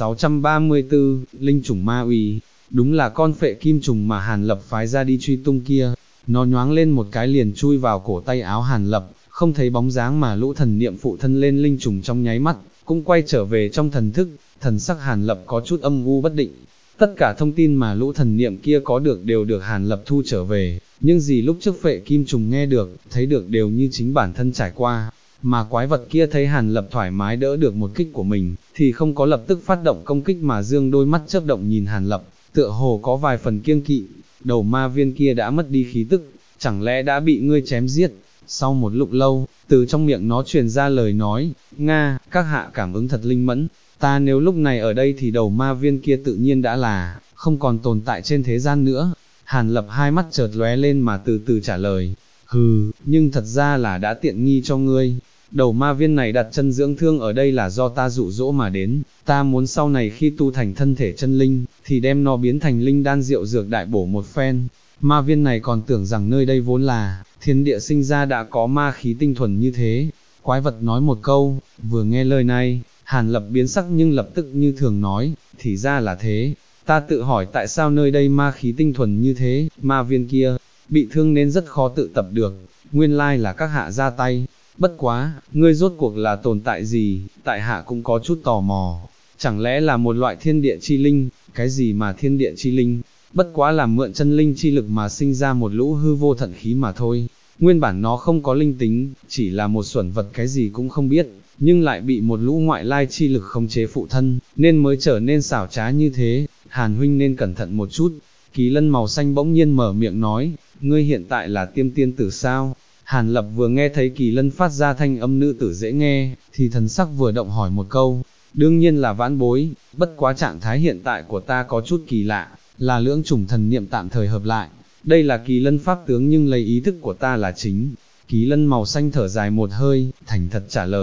Speaker 1: 1634, Linh Chủng Ma Uy, đúng là con phệ kim trùng mà Hàn Lập phái ra đi truy tung kia, nó nhoáng lên một cái liền chui vào cổ tay áo Hàn Lập, không thấy bóng dáng mà lũ thần niệm phụ thân lên linh trùng trong nháy mắt, cũng quay trở về trong thần thức, thần sắc Hàn Lập có chút âm u bất định. Tất cả thông tin mà lũ thần niệm kia có được đều được Hàn Lập thu trở về, nhưng gì lúc trước phệ kim trùng nghe được, thấy được đều như chính bản thân trải qua. Mà quái vật kia thấy Hàn Lập thoải mái đỡ được một kích của mình, thì không có lập tức phát động công kích mà dương đôi mắt chớp động nhìn Hàn Lập, tựa hồ có vài phần kiêng kỵ. Đầu ma viên kia đã mất đi khí tức, chẳng lẽ đã bị ngươi chém giết? Sau một lúc lâu, từ trong miệng nó truyền ra lời nói, Nga, các hạ cảm ứng thật linh mẫn, ta nếu lúc này ở đây thì đầu ma viên kia tự nhiên đã là, không còn tồn tại trên thế gian nữa. Hàn Lập hai mắt chợt lóe lên mà từ từ trả lời, hừ, nhưng thật ra là đã tiện nghi cho ngươi. Đầu ma viên này đặt chân dưỡng thương ở đây là do ta dụ dỗ mà đến, ta muốn sau này khi tu thành thân thể chân linh, thì đem nó biến thành linh đan rượu dược đại bổ một phen. Ma viên này còn tưởng rằng nơi đây vốn là thiên địa sinh ra đã có ma khí tinh thuần như thế. Quái vật nói một câu, vừa nghe lời này, Hàn Lập biến sắc nhưng lập tức như thường nói, thì ra là thế, ta tự hỏi tại sao nơi đây ma khí tinh thuần như thế, ma viên kia bị thương nên rất khó tự tập được, nguyên lai là các hạ ra tay. Bất quá, ngươi rốt cuộc là tồn tại gì, tại hạ cũng có chút tò mò, chẳng lẽ là một loại thiên địa chi linh? Cái gì mà thiên địa chi linh? Bất quá là mượn chân linh chi lực mà sinh ra một lũ hư vô thận khí mà thôi, nguyên bản nó không có linh tính, chỉ là một xuẩn vật cái gì cũng không biết, nhưng lại bị một lũ ngoại lai chi lực khống chế phụ thân, nên mới trở nên xảo trá như thế. Hàn huynh nên cẩn thận một chút. Kỳ Lân màu xanh bỗng nhiên mở miệng nói, ngươi hiện tại là Tiêm tiên tử sao? Hàn Lập vừa nghe thấy Kỳ Lân phát ra thanh âm nữ tử dễ nghe, thì thần sắc vừa động hỏi một câu, đương nhiên là vãn bối, bất quá trạng thái hiện tại của ta có chút kỳ lạ, là lưỡng chủng thần niệm tạm thời hợp lại, đây là Kỳ Lân pháp tướng nhưng lấy ý thức của ta là chính. Kỳ Lân màu xanh thở dài một hơi, thành thật trả lời,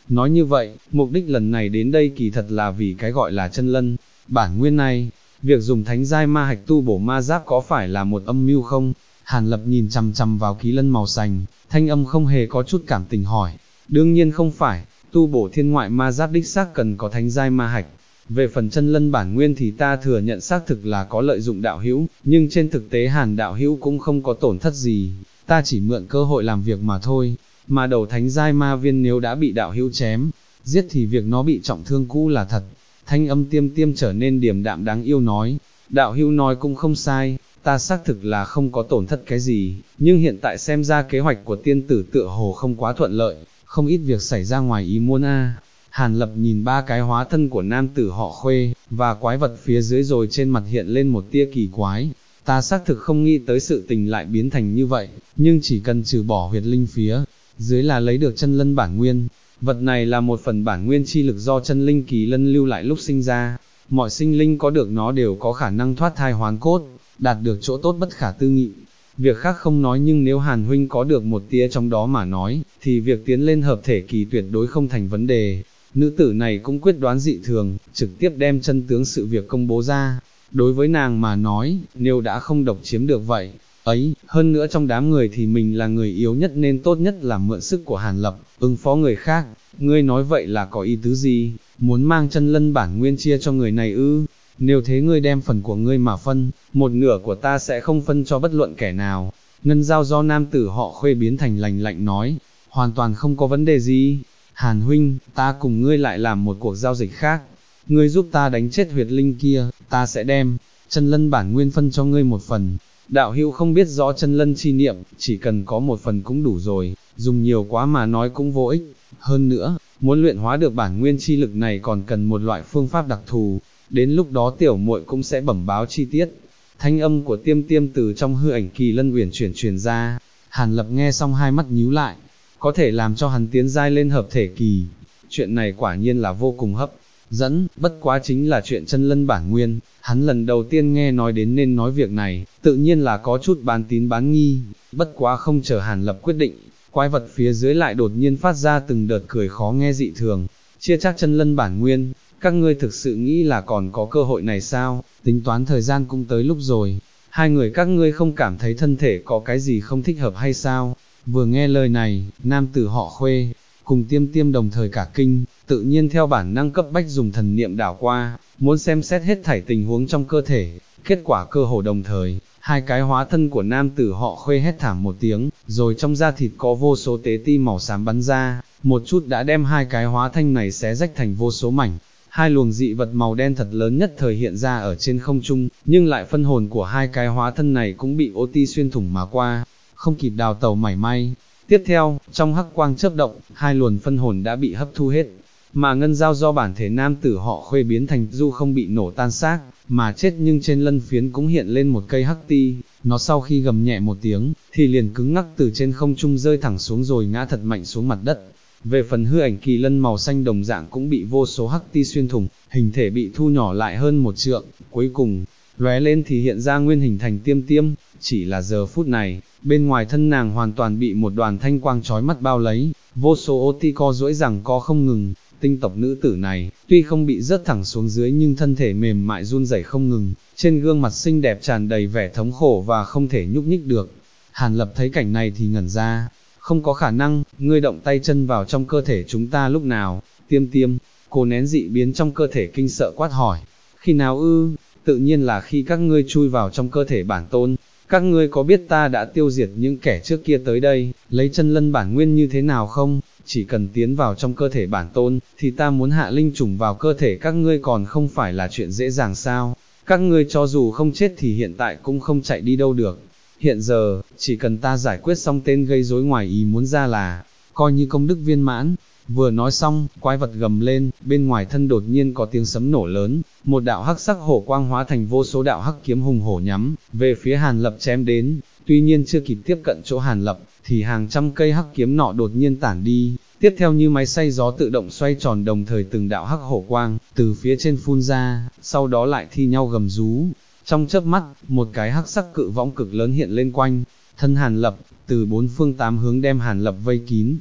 Speaker 1: Nói như vậy, mục đích lần này đến đây kỳ thật là vì cái gọi là chân lân, bản nguyên này, việc dùng thánh giai ma hạch tu bổ ma giáp có phải là một âm mưu không? Hàn Lập nhìn chằm chằm vào kỳ lân màu xanh, thanh âm không hề có chút cảm tình hỏi, đương nhiên không phải, tu bổ thiên ngoại ma giáp đích xác cần có thánh giai ma hạch. Về phần chân lân bản nguyên thì ta thừa nhận xác thực là có lợi dụng đạo hữu, nhưng trên thực tế Hàn đạo hữu cũng không có tổn thất gì, ta chỉ mượn cơ hội làm việc mà thôi, mà đầu thánh giai ma viên nếu đã bị đạo hữu chém, giết thì việc nó bị trọng thương cũ là thật. Thanh âm Tiêm Tiêm trở nên điềm đạm đáng yêu nói, đạo hữu nói cũng không sai, ta xác thực là không có tổn thất cái gì, nhưng hiện tại xem ra kế hoạch của tiên tử tựa hồ không quá thuận lợi, không ít việc xảy ra ngoài ý muốn a. Hàn Lập nhìn ba cái hóa thân của nam tử họ Khuê, và quái vật phía dưới rồi trên mặt hiện lên một tia kỳ quái. Ta xác thực không nghĩ tới sự tình lại biến thành như vậy, nhưng chỉ cần trừ bỏ huyệt linh phía dưới là lấy được chân lân bản nguyên. Vật này là một phần bản nguyên chi lực do chân linh kỳ lân lưu lại lúc sinh ra. Mọi sinh linh có được nó đều có khả năng thoát thai hoán cốt, đạt được chỗ tốt bất khả tư nghị. Việc khác không nói nhưng nếu Hàn huynh có được một tia trong đó mà nói, thì việc tiến lên hợp thể kỳ tuyệt đối không thành vấn đề. Nữ tử này cũng quyết đoán dị thường, trực tiếp đem chân tướng sự việc công bố ra. Đối với nàng mà nói, nếu đã không độc chiếm được vậy, ấy, hơn nữa trong đám người thì mình là người yếu nhất nên tốt nhất là mượn sức của Hàn Lập, ứng phó người khác. Ngươi nói vậy là có ý tứ gì, muốn mang chân lân bản nguyên chia cho người này ư? Nếu thế ngươi đem phần của ngươi mà phân, một nửa của ta sẽ không phân cho bất luận kẻ nào. Ngân giao do nam tử họ Khuê biến thành lành lạnh nói, hoàn toàn không có vấn đề gì. Hàn huynh, ta cùng ngươi lại làm một cuộc giao dịch khác. Ngươi giúp ta đánh chết huyệt linh kia, ta sẽ đem chân lân bản nguyên phân cho ngươi một phần. Đạo hữu không biết rõ chân lân chi niệm, chỉ cần có một phần cũng đủ rồi, dùng nhiều quá mà nói cũng vô ích. Hơn nữa, muốn luyện hóa được bản nguyên chi lực này còn cần một loại phương pháp đặc thù, đến lúc đó tiểu muội cũng sẽ bẩm báo chi tiết. Thanh âm của Tiêm Tiêm từ trong hư ảnh kỳ lân uyển chuyển truyền ra. Hàn Lập nghe xong hai mắt nhíu lại, có thể làm cho hắn tiến giai lên hợp thể kỳ. Chuyện này quả nhiên là vô cùng hấp dẫn, bất quá chính là chuyện chân lân bản nguyên, hắn lần đầu tiên nghe nói đến nên nói việc này, tự nhiên là có chút bán tín bán nghi, bất quá không chờ Hàn Lập quyết định, quái vật phía dưới lại đột nhiên phát ra từng đợt cười khó nghe dị thường, chia chắc chân lân bản nguyên, các ngươi thực sự nghĩ là còn có cơ hội này sao, tính toán thời gian cũng tới lúc rồi, hai người các ngươi không cảm thấy thân thể có cái gì không thích hợp hay sao? Vừa nghe lời này, nam tử họ Khuê, cùng Tiêm Tiêm đồng thời cả kinh, tự nhiên theo bản năng cấp bách dùng thần niệm đảo qua, muốn xem xét hết thảy tình huống trong cơ thể, kết quả cơ hồ đồng thời, hai cái hóa thân của nam tử họ Khuê hét thảm một tiếng, rồi trong da thịt có vô số tế ti màu xám bắn ra, một chút đã đem hai cái hóa thanh này xé rách thành vô số mảnh. Hai luồng dị vật màu đen thật lớn nhất thời hiện ra ở trên không trung, nhưng lại phân hồn của hai cái hóa thân này cũng bị ô ti xuyên thủng mà qua, không kịp đào tẩu mảy may. Tiếp theo, trong hắc quang chớp động, hai luồng phân hồn đã bị hấp thu hết, mà ngân giao do bản thể nam tử họ Khuê biến thành dù không bị nổ tan xác, mà chết nhưng trên lân phiến cũng hiện lên một cây hắc ti, nó sau khi gầm nhẹ một tiếng, thì liền cứng ngắc từ trên không trung rơi thẳng xuống rồi ngã thật mạnh xuống mặt đất. Về phần hư ảnh kỳ lân màu xanh đồng dạng cũng bị vô số hắc ti xuyên thủng, hình thể bị thu nhỏ lại hơn một trượng, cuối cùng, lóe lên thì hiện ra nguyên hình thành Tiêm Tiêm, chỉ là giờ phút này, bên ngoài thân nàng hoàn toàn bị một đoàn thanh quang chói mắt bao lấy, vô số ô ti co duỗi rằng co không ngừng, tinh tộc nữ tử này, tuy không bị rớt thẳng xuống dưới nhưng thân thể mềm mại run rẩy không ngừng, trên gương mặt xinh đẹp tràn đầy vẻ thống khổ và không thể nhúc nhích được. Hàn Lập thấy cảnh này thì ngẩn ra, không có khả năng, ngươi động tay chân vào trong cơ thể chúng ta lúc nào? Tiêm Tiêm, cô nén dị biến trong cơ thể kinh sợ quát hỏi, khi nào ư? Tự nhiên là khi các ngươi chui vào trong cơ thể bản tôn. Các ngươi có biết ta đã tiêu diệt những kẻ trước kia tới đây, lấy chân lân bản nguyên như thế nào không? Chỉ cần tiến vào trong cơ thể bản tôn, thì ta muốn hạ linh trùng vào cơ thể các ngươi còn không phải là chuyện dễ dàng sao? Các ngươi cho dù không chết thì hiện tại cũng không chạy đi đâu được. Hiện giờ, chỉ cần ta giải quyết xong tên gây rối ngoài ý muốn ra là, coi như công đức viên mãn. Vừa nói xong, quái vật gầm lên, bên ngoài thân đột nhiên có tiếng sấm nổ lớn, một đạo hắc sắc hổ quang hóa thành vô số đạo hắc kiếm hùng hổ nhắm về phía Hàn Lập chém đến. Tuy nhiên chưa kịp tiếp cận chỗ Hàn Lập, thì hàng trăm cây hắc kiếm nọ đột nhiên tản đi, tiếp theo như máy xay gió tự động xoay tròn, đồng thời từng đạo hắc hổ quang từ phía trên phun ra, sau đó lại thi nhau gầm rú. Trong chớp mắt, một cái hắc sắc cự võng cực lớn hiện lên quanh thân Hàn Lập, từ bốn phương tám hướng đem Hàn Lập vây kín.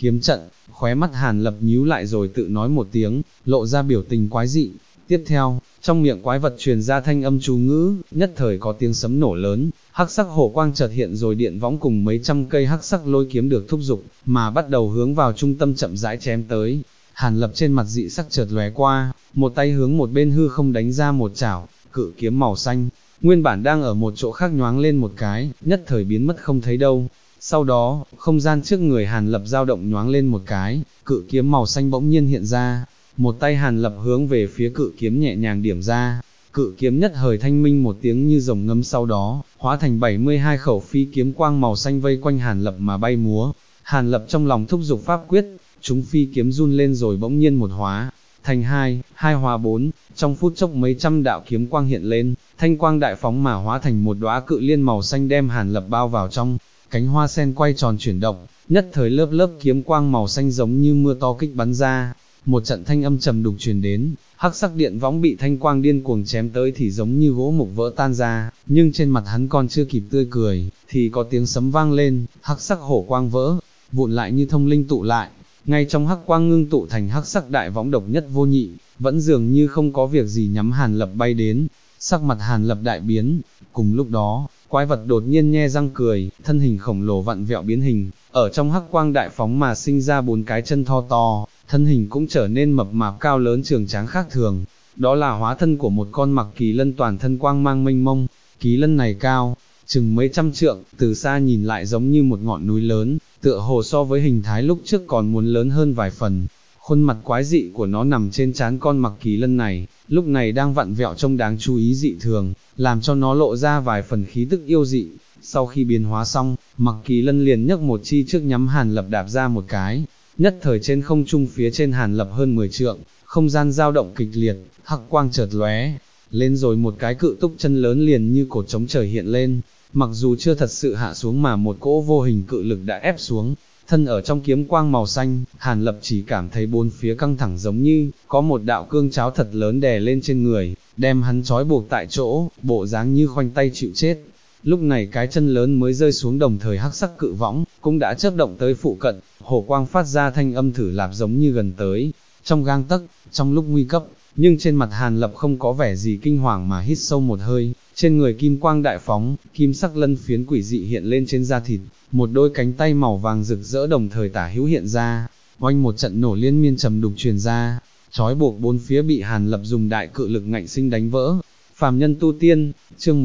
Speaker 1: kiếm trận, khóe mắt Hàn Lập nhíu lại rồi tự nói một tiếng, lộ ra biểu tình quái dị. Tiếp theo, trong miệng quái vật truyền ra thanh âm chú ngữ, nhất thời có tiếng sấm nổ lớn, hắc sắc hổ quang chợt hiện rồi điện võng cùng mấy trăm cây hắc sắc lôi kiếm được thúc giục, mà bắt đầu hướng vào trung tâm chậm rãi chém tới. Hàn Lập trên mặt dị sắc chợt lóe qua, một tay hướng một bên hư không đánh ra một chảo, cự kiếm màu xanh, nguyên bản đang ở một chỗ khác nhoáng lên một cái, nhất thời biến mất không thấy đâu. Sau đó, không gian trước người Hàn Lập dao động nhoáng lên một cái, cự kiếm màu xanh bỗng nhiên hiện ra, một tay Hàn Lập hướng về phía cự kiếm nhẹ nhàng điểm ra, cự kiếm nhất thời thanh minh một tiếng như rồng ngâm, sau đó, hóa thành 72 khẩu phi kiếm quang màu xanh vây quanh Hàn Lập mà bay múa. Hàn Lập trong lòng thúc giục pháp quyết, chúng phi kiếm run lên rồi bỗng nhiên một hóa thành hai hóa bốn, trong phút chốc mấy trăm đạo kiếm quang hiện lên, thanh quang đại phóng mà hóa thành một đóa cự liên màu xanh đem Hàn Lập bao vào trong, cánh hoa sen quay tròn chuyển động, nhất thời lớp lớp kiếm quang màu xanh giống như mưa to kích bắn ra, một trận thanh âm trầm đục truyền đến, hắc sắc điện võng bị thanh quang điên cuồng chém tới thì giống như gỗ mục vỡ tan ra, nhưng trên mặt hắn còn chưa kịp tươi cười, thì có tiếng sấm vang lên, hắc sắc hổ quang vỡ vụn lại như thông linh tụ lại, ngay trong hắc quang ngưng tụ thành hắc sắc đại võng độc nhất vô nhị, vẫn dường như không có việc gì nhắm Hàn Lập bay đến. Sắc mặt Hàn Lập đại biến, cùng lúc đó, quái vật đột nhiên nhe răng cười, thân hình khổng lồ vặn vẹo biến hình, ở trong hắc quang đại phóng mà sinh ra 4 cái chân thon to, thân hình cũng trở nên mập mạp cao lớn trường tráng khác thường. Đó là hóa thân của một con mặc kỳ lân toàn thân quang mang mênh mông, kỳ lân này cao chừng mấy trăm trượng, từ xa nhìn lại giống như một ngọn núi lớn, tựa hồ so với hình thái lúc trước còn muốn lớn hơn vài phần. Khuôn mặt quái dị của nó nằm trên trán con mặc kỳ lân này, lúc này đang vặn vẹo trông đáng chú ý dị thường, làm cho nó lộ ra vài phần khí tức yêu dị. Sau khi biến hóa xong, mặc kỳ lân liền nhấc một chi trước nhắm Hàn Lập đạp ra một cái, nhất thời trên không trung phía trên Hàn Lập hơn 10 trượng, không gian dao động kịch liệt, hắc quang chợt lóe lên rồi một cái cự túc chân lớn liền như cột trống trời hiện lên, mặc dù chưa thật sự hạ xuống mà một cỗ vô hình cự lực đã ép xuống. Thân ở trong kiếm quang màu xanh, Hàn Lập chỉ cảm thấy bốn phía căng thẳng giống như có một đạo cương cháo thật lớn đè lên trên người, đem hắn trói buộc tại chỗ, bộ dáng như khoanh tay chịu chết. Lúc này cái chân lớn mới rơi xuống, đồng thời hắc sắc cự võng cũng đã chớp động tới phụ cận, hổ quang phát ra thanh âm thử lạp giống như gần tới, trong gang tấc, trong lúc nguy cấp. Nhưng trên mặt Hàn Lập không có vẻ gì kinh hoàng mà hít sâu một hơi, trên người kim quang đại phóng, kim sắc lân phiến quỷ dị hiện lên trên da thịt, một đôi cánh tay màu vàng rực rỡ đồng thời tả hữu hiện ra, oanh một trận nổ liên miên trầm đục truyền ra, trói buộc bốn phía bị Hàn Lập dùng đại cự lực ngạnh sinh đánh vỡ. Phàm nhân tu tiên, chương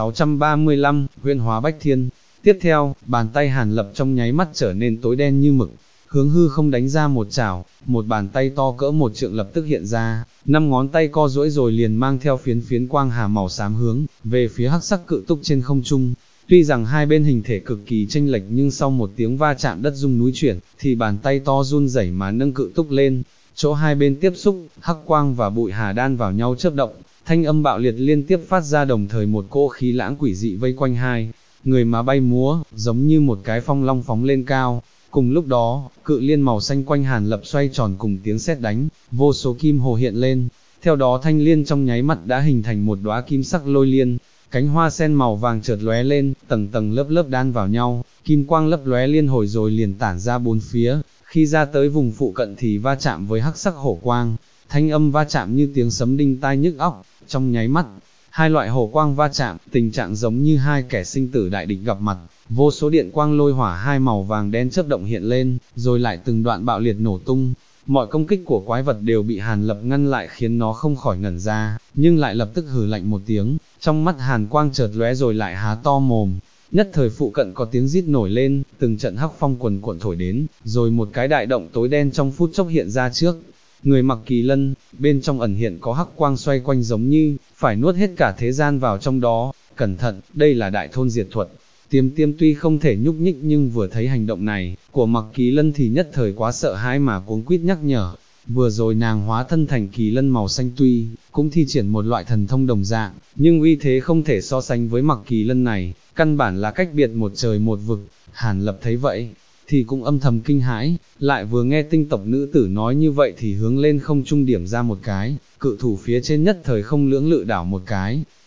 Speaker 1: 1635, huyễn hóa bách thiên. Tiếp theo, bàn tay Hàn Lập trong nháy mắt trở nên tối đen như mực, hướng hư không đánh ra một chảo, một bàn tay to cỡ một trượng lập tức hiện ra, 5 ngón tay co duỗi rồi liền mang theo phiến quang hà màu xám hướng về phía hắc sắc cự túc trên không trung. Tuy rằng hai bên hình thể cực kỳ chênh lệch nhưng sau một tiếng va chạm đất rung núi chuyển, thì bàn tay to run rẩy mà nâng cự túc lên, chỗ hai bên tiếp xúc, hắc quang và bụi hà đan vào nhau chớp động, thanh âm bạo liệt liên tiếp phát ra, đồng thời một cỗ khí lãng quỷ dị vây quanh hai người mà bay múa, giống như một cái phong long phóng lên cao. Cùng lúc đó, cự liên màu xanh quanh Hàn Lập xoay tròn cùng tiếng sét đánh, vô số kim hồ hiện lên, theo đó thanh liên trong nháy mắt đã hình thành một đóa kim sắc lôi liên, cánh hoa sen màu vàng chợt lóe lên, tầng tầng lớp lớp đan vào nhau, kim quang lấp lóe liên hồi rồi liền tản ra bốn phía, khi ra tới vùng phụ cận thì va chạm với hắc sắc hổ quang, thanh âm va chạm như tiếng sấm đinh tai nhức óc, trong nháy mắt, hai loại hổ quang va chạm, tình trạng giống như hai kẻ sinh tử đại địch gặp mặt. Vô số điện quang lôi hỏa hai màu vàng đen chớp động hiện lên, rồi lại từng đoạn bạo liệt nổ tung. Mọi công kích của quái vật đều bị Hàn Lập ngăn lại khiến nó không khỏi ngẩn ra, nhưng lại lập tức hừ lạnh một tiếng, trong mắt Hàn quang chợt lóe rồi lại há to mồm. Nhất thời phụ cận có tiếng rít nổi lên, từng trận hắc phong quần cuộn thổi đến, rồi một cái đại động tối đen trong phút chốc hiện ra trước người mặc kỳ lân, bên trong ẩn hiện có hắc quang xoay quanh giống như phải nuốt hết cả thế gian vào trong đó. Cẩn thận, đây là đại thôn diệt thuật. Tiêm tuy không thể nhúc nhích nhưng vừa thấy hành động này của mặc kỳ lân thì nhất thời quá sợ hãi mà cuống quýt nhắc nhở. Vừa rồi nàng hóa thân thành kỳ lân màu xanh tuy cũng thi triển một loại thần thông đồng dạng, nhưng uy thế không thể so sánh với mặc kỳ lân này, căn bản là cách biệt một trời một vực. Hàn Lập thấy vậy thì cũng âm thầm kinh hãi, lại vừa nghe tinh tộc nữ tử nói như vậy thì hướng lên không trung điểm ra một cái, cự thủ phía trên nhất thời không lưỡng lự đảo một cái,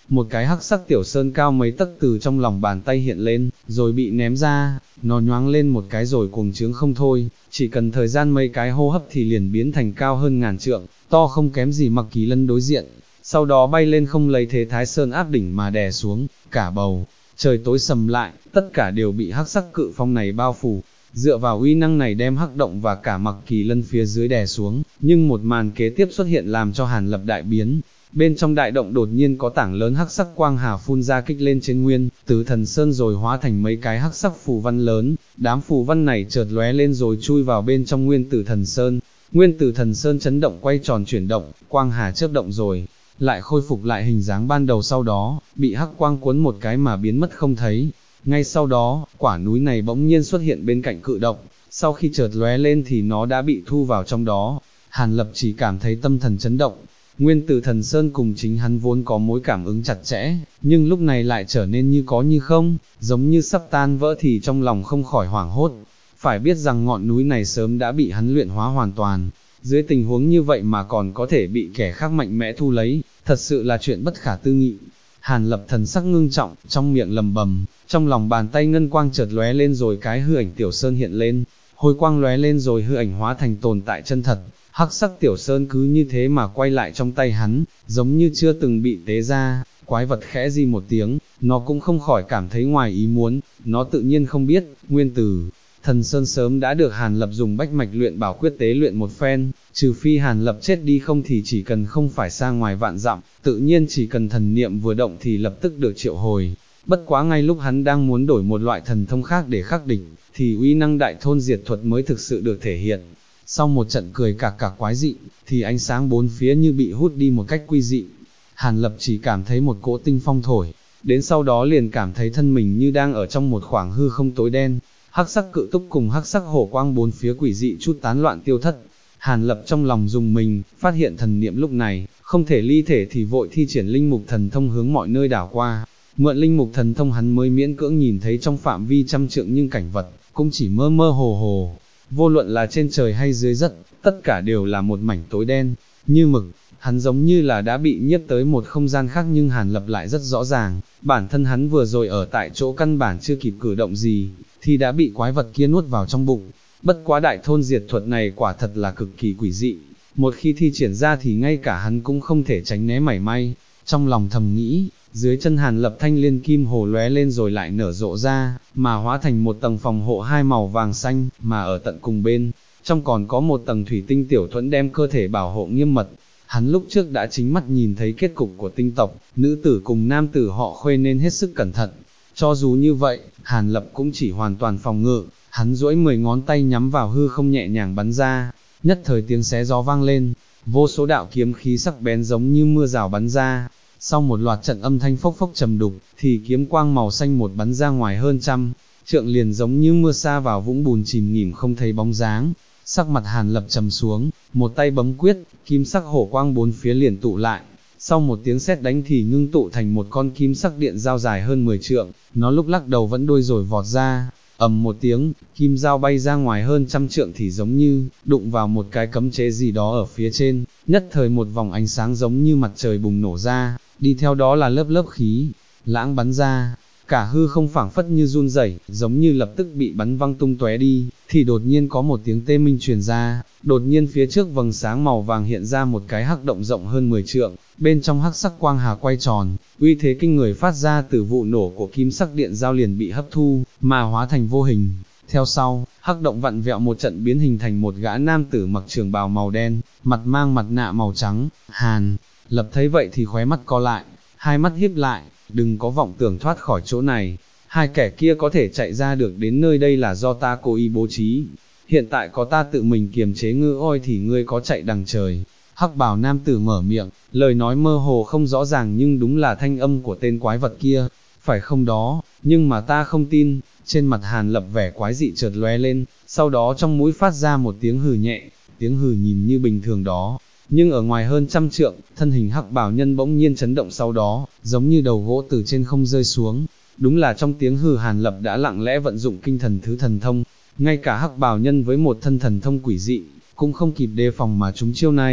Speaker 1: một cái hắc sắc tiểu sơn cao mấy tấc từ trong lòng bàn tay hiện lên, rồi bị ném ra, nó nhoáng lên một cái rồi cuồng trướng không thôi, chỉ cần thời gian mấy cái hô hấp thì liền biến thành cao hơn ngàn trượng, to không kém gì Mặc Kỳ Lân đối diện, sau đó bay lên không lấy thế Thái Sơn áp đỉnh mà đè xuống, cả bầu trời tối sầm lại, tất cả đều bị hắc sắc cự phong này bao phủ. Dựa vào uy năng này đem hắc động và cả Mặc Kỳ Lân phía dưới đè xuống, nhưng một màn kế tiếp xuất hiện làm cho Hàn Lập đại biến. Bên trong đại động đột nhiên có tảng lớn hắc sắc quang hà phun ra kích lên trên Nguyên Tử Thần Sơn rồi hóa thành mấy cái hắc sắc phù văn lớn, đám phù văn này chợt lóe lên rồi chui vào bên trong Nguyên Tử Thần Sơn. Nguyên Tử Thần Sơn chấn động quay tròn chuyển động, quang hà chớp động rồi lại khôi phục lại hình dáng ban đầu, sau đó bị hắc quang cuốn một cái mà biến mất không thấy. Ngay sau đó, quả núi này bỗng nhiên xuất hiện bên cạnh cự động, sau khi chợt lóe lên thì nó đã bị thu vào trong đó. Hàn Lập chỉ cảm thấy tâm thần chấn động. Nguyên Tử Thần Sơn cùng chính hắn vốn có mối cảm ứng chặt chẽ, nhưng lúc này lại trở nên như có như không, giống như sắp tan vỡ thì trong lòng không khỏi hoảng hốt. Phải biết rằng ngọn núi này sớm đã bị hắn luyện hóa hoàn toàn, dưới tình huống như vậy mà còn có thể bị kẻ khác mạnh mẽ thu lấy, thật sự là chuyện bất khả tư nghị. Hàn Lập thần sắc ngưng trọng, trong miệng lầm bầm, trong lòng bàn tay ngân quang chợt lóe lên rồi cái hư ảnh tiểu sơn hiện lên, hồi quang lóe lên rồi hư ảnh hóa thành tồn tại chân thật. Hắc sắc tiểu sơn cứ như thế mà quay lại trong tay hắn, giống như chưa từng bị tế ra. Quái vật khẽ di một tiếng, nó cũng không khỏi cảm thấy ngoài ý muốn, nó tự nhiên không biết, Nguyên Tử Thần Sơn sớm đã được Hàn Lập dùng bách mạch luyện bảo quyết tế luyện một phen, trừ phi Hàn Lập chết đi không thì chỉ cần không phải xa ngoài vạn dặm, tự nhiên chỉ cần thần niệm vừa động thì lập tức được triệu hồi. Bất quá ngay lúc hắn đang muốn đổi một loại thần thông khác để khắc địch, thì uy năng đại thôn diệt thuật mới thực sự được thể hiện. Sau một trận cười cạc cạc quái dị, thì ánh sáng bốn phía như bị hút đi một cách quy dị. Hàn Lập chỉ cảm thấy một cỗ tinh phong thổi, đến sau đó liền cảm thấy thân mình như đang ở trong một khoảng hư không tối đen. Hắc sắc cự túc cùng hắc sắc hổ quang bốn phía quỷ dị chút tán loạn tiêu thất. Hàn Lập trong lòng dùng mình, phát hiện thần niệm lúc này, không thể ly thể thì vội thi triển linh mục thần thông hướng mọi nơi đảo qua. Mượn linh mục thần thông hắn mới miễn cưỡng nhìn thấy trong phạm vi trăm trượng nhưng cảnh vật, cũng chỉ mơ mơ hồ hồ. Vô luận là trên trời hay dưới đất, tất cả đều là một mảnh tối đen, như mực. Hắn giống như là đã bị nhiếp tới một không gian khác nhưng Hàn Lập lại rất rõ ràng, bản thân hắn vừa rồi ở tại chỗ căn bản chưa kịp cử động gì, thì đã bị quái vật kia nuốt vào trong bụng. Bất quá đại thôn diệt thuật này quả thật là cực kỳ quỷ dị, một khi thi triển ra thì ngay cả hắn cũng không thể tránh né mảy may. Trong lòng thầm nghĩ, dưới chân Hàn Lập thanh liên kim hồ lóe lên rồi lại nở rộ ra, mà hóa thành một tầng phòng hộ hai màu vàng xanh, mà ở tận cùng bên trong còn có một tầng thủy tinh tiểu thuẫn đem cơ thể bảo hộ nghiêm mật. Hắn lúc trước đã chính mắt nhìn thấy kết cục của tinh tộc, nữ tử cùng nam tử họ Khuê nên hết sức cẩn thận. Cho dù như vậy, Hàn Lập cũng chỉ hoàn toàn phòng ngự, hắn duỗi 10 ngón tay nhắm vào hư không nhẹ nhàng bắn ra, nhất thời tiếng xé gió vang lên, vô số đạo kiếm khí sắc bén giống như mưa rào bắn ra. Sau một loạt trận âm thanh phốc phốc trầm đục, thì kiếm quang màu xanh một bắn ra ngoài hơn trăm trượng liền giống như mưa sa vào vũng bùn chìm nghỉm không thấy bóng dáng. Sắc mặt Hàn Lập trầm xuống, một tay bấm quyết, kim sắc hổ quang bốn phía liền tụ lại. Sau một tiếng sét đánh thì ngưng tụ thành một con kim sắc điện dao dài hơn 10 trượng, nó lúc lắc đầu vẫn đuôi rồi vọt ra. Ầm một tiếng, kim dao bay ra ngoài hơn trăm trượng thì giống như đụng vào một cái cấm chế gì đó ở phía trên, nhất thời một vòng ánh sáng giống như mặt trời bùng nổ ra, đi theo đó là lớp lớp khí lãng bắn ra, cả hư không phảng phất như run rẩy, giống như lập tức bị bắn văng tung tóe đi. Thì đột nhiên có một tiếng tê minh truyền ra, đột nhiên phía trước vầng sáng màu vàng hiện ra một cái hắc động rộng hơn 10 trượng, bên trong hắc sắc quang hà quay tròn, uy thế kinh người phát ra từ vụ nổ của kim sắc điện giao liền bị hấp thu, mà hóa thành vô hình. Theo sau, hắc động vặn vẹo một trận biến hình thành một gã nam tử mặc trường bào màu đen, mặt mang mặt nạ màu trắng. Hàn Lập thấy vậy thì khóe mắt co lại, hai mắt híp lại, đừng có vọng tưởng thoát khỏi chỗ này. Hai kẻ kia có thể chạy ra được đến nơi đây là do ta cố ý bố trí. Hiện tại có ta tự mình kiềm chế ngư ôi thì ngươi có chạy đằng trời. Hắc bào nam tử mở miệng, lời nói mơ hồ không rõ ràng nhưng đúng là thanh âm của tên quái vật kia. Phải không đó, nhưng mà ta không tin. Trên mặt Hàn Lập vẻ quái dị chợt lóe lên, sau đó trong mũi phát ra một tiếng hừ nhẹ, tiếng hừ nhìn như bình thường đó. Nhưng ở ngoài hơn trăm trượng, thân hình hắc bào nhân bỗng nhiên chấn động sau đó, giống như đầu gỗ từ trên không rơi xuống. Đúng là trong tiếng hừ Hàn Lập đã lặng lẽ vận dụng kinh thần thứ thần thông, ngay cả hắc bào nhân với một thân thần thông quỷ dị, cũng không kịp đề phòng mà trúng chiêu này.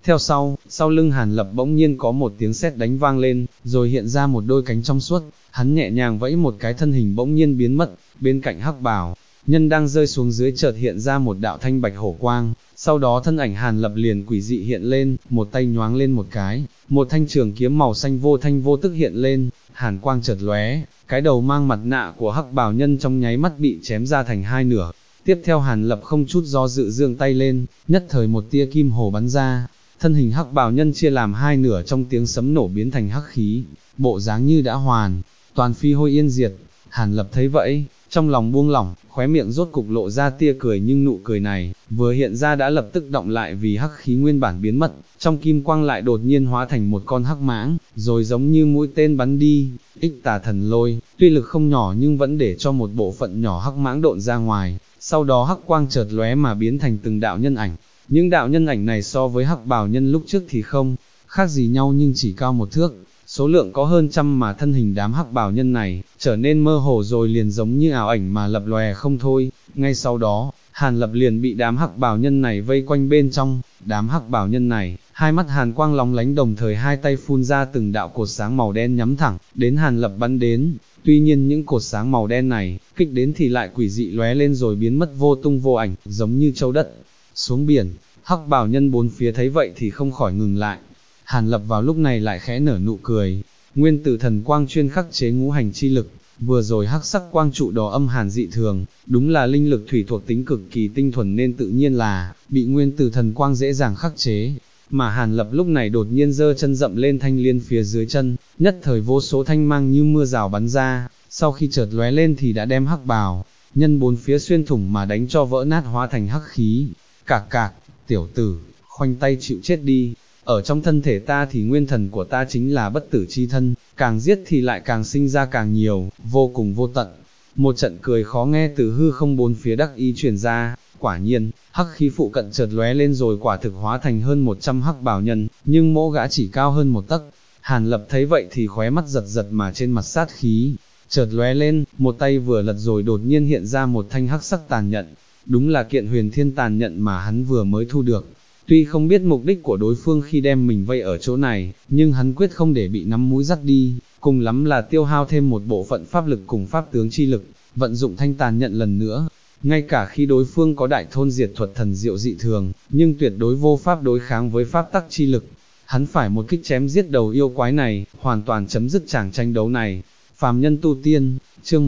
Speaker 1: Theo sau lưng Hàn Lập bỗng nhiên có một tiếng sét đánh vang lên, rồi hiện ra một đôi cánh trong suốt, hắn nhẹ nhàng vẫy một cái thân hình bỗng nhiên biến mất, bên cạnh hắc bào nhân đang rơi xuống dưới chợt hiện ra một đạo thanh bạch hổ quang, sau đó thân ảnh Hàn Lập liền quỷ dị hiện lên, một tay nhoáng lên một cái, một thanh trường kiếm màu xanh vô thanh vô tức hiện lên, hàn quang chợt lóe, cái đầu mang mặt nạ của hắc bào nhân trong nháy mắt bị chém ra thành hai nửa. Tiếp theo Hàn Lập không chút do dự giương tay lên, nhất thời một tia kim hồ bắn ra, thân hình hắc bào nhân chia làm hai nửa trong tiếng sấm nổ biến thành hắc khí, bộ dáng như đã hoàn toàn phi hôi yên diệt. Hàn Lập thấy vậy, trong lòng buông lỏng, khóe miệng rốt cục lộ ra tia cười, nhưng nụ cười này vừa hiện ra đã lập tức động lại, vì hắc khí nguyên bản biến mất, trong kim quang lại đột nhiên hóa thành một con hắc mãng, rồi giống như mũi tên bắn đi. Ích Tà Thần Lôi, tuy lực không nhỏ nhưng vẫn để cho một bộ phận nhỏ hắc mãng độn ra ngoài, sau đó hắc quang chợt lóe mà biến thành từng đạo nhân ảnh. Những đạo nhân ảnh này so với hắc bào nhân lúc trước thì không khác gì nhau, nhưng chỉ cao một thước, số lượng có hơn trăm, mà thân hình đám hắc bào nhân này trở nên mơ hồ rồi liền giống như ảo ảnh mà lập lòe không thôi. Ngay sau đó, Hàn Lập liền bị đám hắc bào nhân này vây quanh bên trong. Đám hắc bào nhân này, hai mắt hàn quang lóng lánh, đồng thời hai tay phun ra từng đạo cột sáng màu đen nhắm thẳng đến Hàn Lập bắn đến. Tuy nhiên những cột sáng màu đen này, kích đến thì lại quỷ dị lóe lên rồi biến mất vô tung vô ảnh, giống như châu đất xuống biển. Hắc bào nhân bốn phía thấy vậy thì không khỏi ngừng lại. Hàn Lập vào lúc này lại khẽ nở nụ cười. Nguyên tử thần quang chuyên khắc chế ngũ hành chi lực, vừa rồi hắc sắc quang trụ đó âm hàn dị thường, đúng là linh lực thủy thuộc tính cực kỳ tinh thuần nên tự nhiên là bị nguyên tử thần quang dễ dàng khắc chế. Mà Hàn Lập lúc này đột nhiên giơ chân dậm lên thanh liên phía dưới chân, nhất thời vô số thanh mang như mưa rào bắn ra, sau khi chợt lóe lên thì đã đem hắc bào nhân bốn phía xuyên thủng mà đánh cho vỡ nát, hóa thành hắc khí. Cạc cạc, tiểu tử, khoanh tay chịu chết đi. Ở trong thân thể ta thì nguyên thần của ta chính là bất tử chi thân, càng giết thì lại càng sinh ra càng nhiều, vô cùng vô tận. Một trận cười khó nghe từ hư không bốn phía đắc ý truyền ra. Quả nhiên, hắc khí phụ cận chợt lóe lên rồi quả thực hóa thành hơn 100 hắc bào nhân, nhưng mỗi gã chỉ cao hơn một tấc. Hàn Lập thấy vậy thì khóe mắt giật giật, mà trên mặt sát khí chợt lóe lên, một tay vừa lật rồi đột nhiên hiện ra một thanh hắc sắc tàn nhận. Đúng là kiện huyền thiên tàn nhận mà hắn vừa mới thu được. Tuy không biết mục đích của đối phương khi đem mình vây ở chỗ này, nhưng hắn quyết không để bị nắm mũi dắt đi, cùng lắm là tiêu hao thêm một bộ phận pháp lực cùng pháp tướng chi lực, vận dụng thanh tàn nhận lần nữa. Ngay cả khi đối phương có đại thôn diệt thuật thần diệu dị thường, nhưng tuyệt đối vô pháp đối kháng với pháp tắc chi lực. Hắn phải một kích chém giết đầu yêu quái này, hoàn toàn chấm dứt tràng tranh đấu này. Phàm nhân tu tiên, chương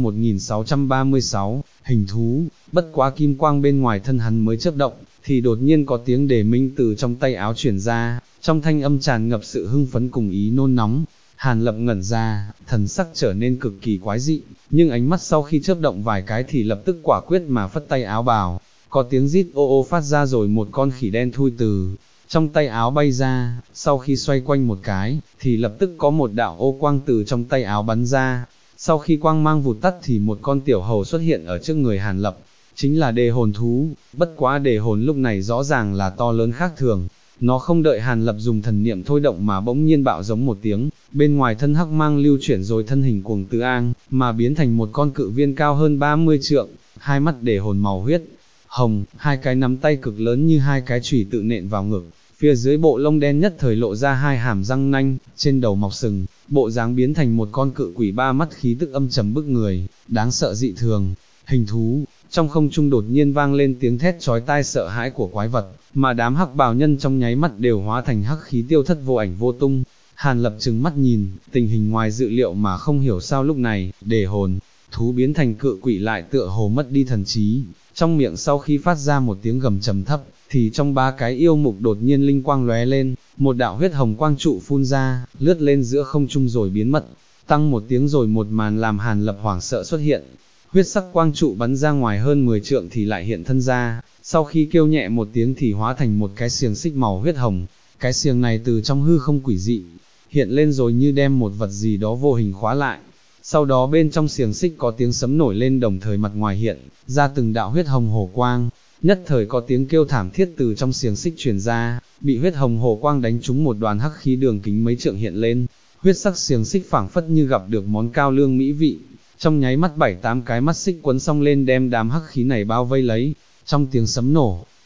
Speaker 1: 1636, hình thú. Bất quá kim quang bên ngoài thân hắn mới chớp động, thì đột nhiên có tiếng đề minh từ trong tay áo truyền ra, trong thanh âm tràn ngập sự hưng phấn cùng ý nôn nóng. Hàn Lập ngẩn ra, thần sắc trở nên cực kỳ quái dị, nhưng ánh mắt sau khi chớp động vài cái thì lập tức quả quyết mà phất tay áo bào, có tiếng rít ô ô phát ra rồi một con khỉ đen thui từ trong tay áo bay ra, sau khi xoay quanh một cái, thì lập tức có một đạo ô quang từ trong tay áo bắn ra. Sau khi quang mang vụt tắt thì một con tiểu hầu xuất hiện ở trước người Hàn Lập, chính là đề hồn thú. Bất quá đề hồn lúc này rõ ràng là to lớn khác thường, nó không đợi Hàn Lập dùng thần niệm thôi động mà bỗng nhiên bạo giống một tiếng, bên ngoài thân hắc mang lưu chuyển rồi thân hình cuồng tứ ang, mà biến thành một con cự viên cao hơn 30 trượng, hai mắt đề hồn màu huyết hồng, hai cái nắm tay cực lớn như hai cái chùy tự nện vào ngực, phía dưới bộ lông đen nhất thời lộ ra hai hàm răng nanh, trên đầu mọc sừng, bộ dáng biến thành một con cự quỷ ba mắt, khí tức âm trầm bức người, đáng sợ dị thường. Hình thú, trong không trung đột nhiên vang lên tiếng thét chói tai sợ hãi của quái vật, mà đám hắc bào nhân trong nháy mắt đều hóa thành hắc khí tiêu thất vô ảnh vô tung. Hàn Lập trừng mắt nhìn, tình hình ngoài dự liệu mà không hiểu sao lúc này, đề hồn thú biến thành cự quỷ lại tựa hồ mất đi thần trí, trong miệng sau khi phát ra một tiếng gầm trầm thấp, thì trong ba cái yêu mục đột nhiên linh quang lóe lên, một đạo huyết hồng quang trụ phun ra, lướt lên giữa không trung rồi biến mất. Tăng một tiếng rồi một màn làm Hàn Lập hoảng sợ xuất hiện. Huyết sắc quang trụ bắn ra ngoài hơn 10 trượng thì lại hiện thân ra, sau khi kêu nhẹ một tiếng thì hóa thành một cái xiềng xích màu huyết hồng. Cái xiềng này từ trong hư không quỷ dị hiện lên rồi như đem một vật gì đó vô hình khóa lại. Sau đó bên trong xiềng xích có tiếng sấm nổi lên, đồng thời mặt ngoài hiện ra từng đạo huyết hồng hổ quang. Nhất thời có tiếng kêu thảm thiết từ trong xiềng xích truyền ra, bị huyết hồng hổ quang đánh trúng một đoàn hắc khí đường kính mấy trượng hiện lên. Huyết sắc xiềng xích phảng phất như gặp được món cao lương mỹ vị, trong nháy mắt 7-8 cái mắt xích quấn xong lên đem đám hắc khí này bao vây lấy. Trong tiếng sấm nổ,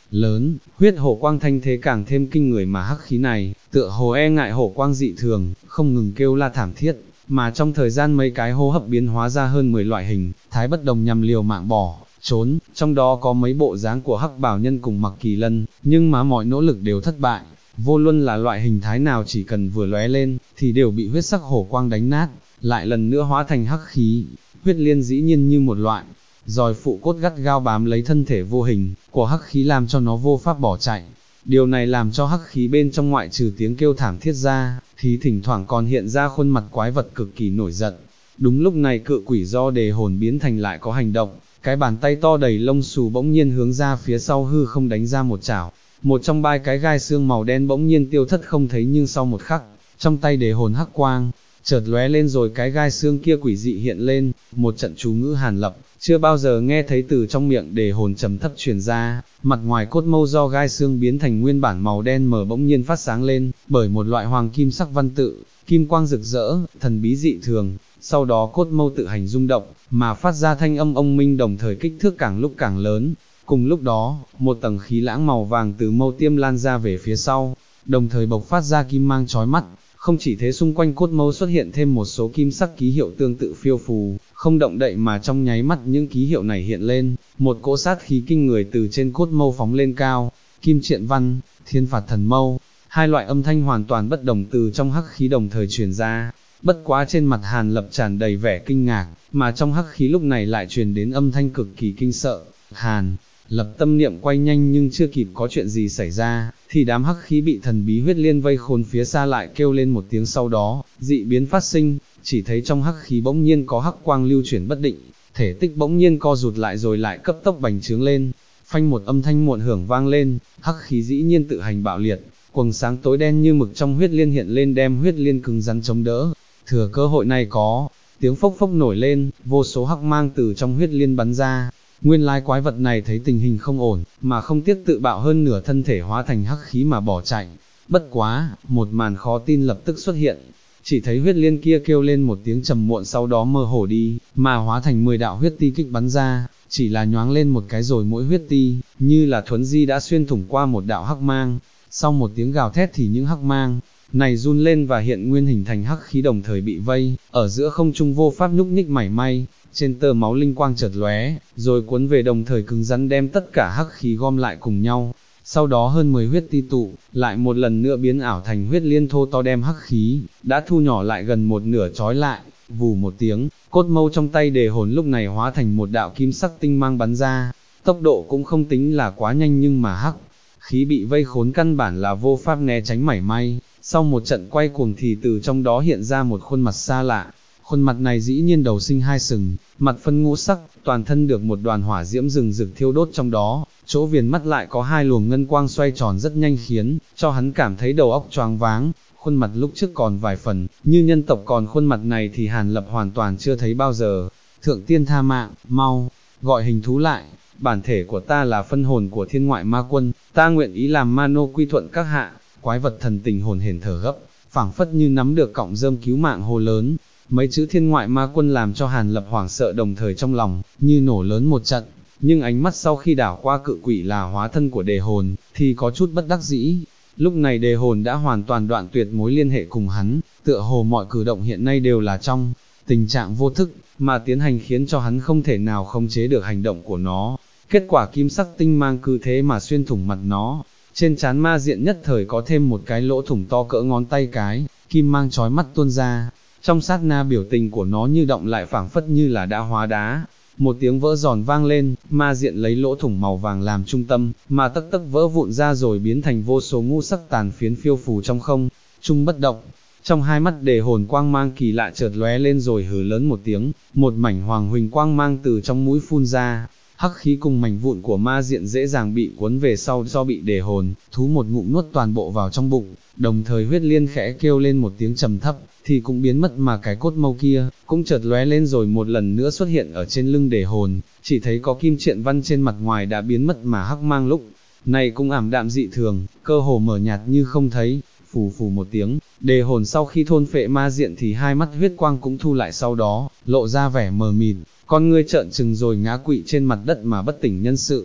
Speaker 1: lớn, huyết hổ quang thanh thế càng thêm kinh người mà hắc khí này, tựa hồ e ngại hổ quang dị thường, không ngừng kêu la thảm thiết, mà trong thời gian mấy cái hô hấp biến hóa ra hơn 10 loại hình, thái bất đồng nhằm liều mạng bỏ, trốn, trong đó có mấy bộ dáng của hắc bảo nhân cùng Mặc Kỳ Lân, nhưng mà mọi nỗ lực đều thất bại, vô luân là loại hình thái nào chỉ cần vừa lóe lên, thì đều bị huyết sắc hổ quang đánh nát, lại lần nữa hóa thành hắc khí, huyết liên dĩ nhiên như một loại, giòi phụ cốt gắt gao bám lấy thân thể vô hình, của hắc khí làm cho nó vô pháp bỏ chạy. Điều này làm cho hắc khí bên trong ngoại trừ tiếng kêu thảm thiết ra, thì thỉnh thoảng còn hiện ra khuôn mặt quái vật cực kỳ nổi giận. Đúng lúc này cự quỷ do đề hồn biến thành lại có hành động, cái bàn tay to đầy lông xù bỗng nhiên hướng ra phía sau hư không đánh ra một chảo. Một trong ba cái gai xương màu đen bỗng nhiên tiêu thất không thấy, nhưng sau một khắc, trong tay đề hồn hắc quang, chợt lóe lên rồi cái gai xương kia quỷ dị hiện lên, một trận chú ngữ hàn lập, chưa bao giờ nghe thấy từ trong miệng đề hồn trầm thấp truyền ra, mặt ngoài cốt mâu do gai xương biến thành nguyên bản màu đen mờ bỗng nhiên phát sáng lên, bởi một loại hoàng kim sắc văn tự, kim quang rực rỡ, thần bí dị thường, sau đó cốt mâu tự hành rung động, mà phát ra thanh âm ông minh đồng thời kích thước càng lúc càng lớn. Cùng lúc đó, một tầng khí lãng màu vàng từ mâu tiêm lan ra về phía sau, đồng thời bộc phát ra kim mang chói mắt. Không chỉ thế, xung quanh cốt mâu xuất hiện thêm một số kim sắc ký hiệu tương tự phiêu phù, không động đậy mà trong nháy mắt những ký hiệu này hiện lên, một cỗ sát khí kinh người từ trên cốt mâu phóng lên cao, kim triện văn, thiên phạt thần mâu, hai loại âm thanh hoàn toàn bất đồng từ trong hắc khí đồng thời truyền ra. Bất quá trên mặt Hàn Lập tràn đầy vẻ kinh ngạc, mà trong hắc khí lúc này lại truyền đến âm thanh cực kỳ kinh sợ. Hàn Lập tâm niệm quay nhanh nhưng chưa kịp có chuyện gì xảy ra, thì đám hắc khí bị thần bí huyết liên vây khốn phía xa lại kêu lên một tiếng, sau đó, dị biến phát sinh, chỉ thấy trong hắc khí bỗng nhiên có hắc quang lưu chuyển bất định, thể tích bỗng nhiên co rụt lại rồi lại cấp tốc bành trướng lên, phanh một âm thanh muộn hưởng vang lên, hắc khí dĩ nhiên tự hành bạo liệt, quầng sáng tối đen như mực trong huyết liên hiện lên đem huyết liên cứng rắn chống đỡ, thừa cơ hội này có, tiếng phốc phốc nổi lên, vô số hắc mang từ trong huyết liên bắn ra. Nguyên lai quái vật này thấy tình hình không ổn, mà không tiếc tự bạo hơn nửa thân thể hóa thành hắc khí mà bỏ chạy. Bất quá, một màn khó tin lập tức xuất hiện, chỉ thấy huyết liên kia kêu lên một tiếng trầm muộn sau đó mơ hồ đi, mà hóa thành 10 đạo huyết ti kích bắn ra, chỉ là nhoáng lên một cái rồi mỗi huyết ti, như là thuấn di đã xuyên thủng qua một đạo hắc mang, sau một tiếng gào thét thì những hắc mang này run lên và hiện nguyên hình thành hắc khí đồng thời bị vây, ở giữa không trung vô pháp nhúc nhích mảy may. Trên tơ máu linh quang chợt lóe, rồi cuốn về đồng thời cứng rắn đem tất cả hắc khí gom lại cùng nhau. Sau đó hơn 10 huyết ti tụ, lại một lần nữa biến ảo thành huyết liên thô to đem hắc khí, đã thu nhỏ lại gần một nửa trói lại, vù một tiếng, cốt mâu trong tay đề hồn lúc này hóa thành một đạo kim sắc tinh mang bắn ra, tốc độ cũng không tính là quá nhanh nhưng mà hắc khí bị vây khốn căn bản là vô pháp né tránh mảy may. Sau một trận quay cuồng thì từ trong đó hiện ra một khuôn mặt xa lạ. Khuôn mặt này dĩ nhiên đầu sinh hai sừng, mặt phân ngũ sắc, toàn thân được một đoàn hỏa diễm rừng rực thiêu đốt trong đó, chỗ viền mắt lại có hai luồng ngân quang xoay tròn rất nhanh khiến cho hắn cảm thấy đầu óc choáng váng. Khuôn mặt lúc trước còn vài phần như nhân tộc, còn khuôn mặt này thì Hàn Lập hoàn toàn chưa thấy bao giờ. Thượng tiên tha mạng, mau gọi hình thú lại, bản thể của ta là phân hồn của thiên ngoại ma quân, ta nguyện ý làm ma nô quy thuận các hạ. Quái vật thần tình hồn hển thở gấp, phảng phất như nắm được cọng rơm cứu mạng hô lớn. Mấy chữ thiên ngoại ma quân làm cho Hàn Lập hoảng sợ, đồng thời trong lòng như nổ lớn một trận, nhưng ánh mắt sau khi đảo qua cự quỷ là hóa thân của đề hồn, thì có chút bất đắc dĩ. Lúc này đề hồn đã hoàn toàn đoạn tuyệt mối liên hệ cùng hắn, tựa hồ mọi cử động hiện nay đều là trong tình trạng vô thức, mà tiến hành khiến cho hắn không thể nào khống chế được hành động của nó. Kết quả kim sắc tinh mang cứ thế mà xuyên thủng mặt nó, trên trán ma diện nhất thời có thêm một cái lỗ thủng to cỡ ngón tay cái, kim mang chói mắt tuôn ra. Trong sát na biểu tình của nó như động lại, phảng phất như là đã hóa đá. Một tiếng vỡ giòn vang lên, ma diện lấy lỗ thủng màu vàng làm trung tâm, mà tấc tấc vỡ vụn ra rồi biến thành vô số ngũ sắc tàn phiến phiêu phù trong không trung bất động. Trong hai mắt đề hồn quang mang kỳ lạ chợt lóe lên rồi hừ lớn một tiếng, một mảnh hoàng huỳnh quang mang từ trong mũi phun ra. Hắc khí cùng mảnh vụn của ma diện dễ dàng bị cuốn về sau do bị đề hồn thú một ngụm nuốt toàn bộ vào trong bụng, đồng thời huyết liên khẽ kêu lên một tiếng trầm thấp, thì cũng biến mất, mà cái cốt mâu kia cũng chợt lóe lên rồi một lần nữa xuất hiện ở trên lưng đề hồn, chỉ thấy có kim triện văn trên mặt ngoài đã biến mất, mà hắc mang lúc này cũng ảm đạm dị thường, cơ hồ mờ nhạt như không thấy. Phù phù một tiếng, đề hồn sau khi thôn phệ ma diện thì hai mắt huyết quang cũng thu lại, sau đó lộ ra vẻ mờ mịt, con ngươi trợn trừng rồi ngã quỵ trên mặt đất mà bất tỉnh nhân sự.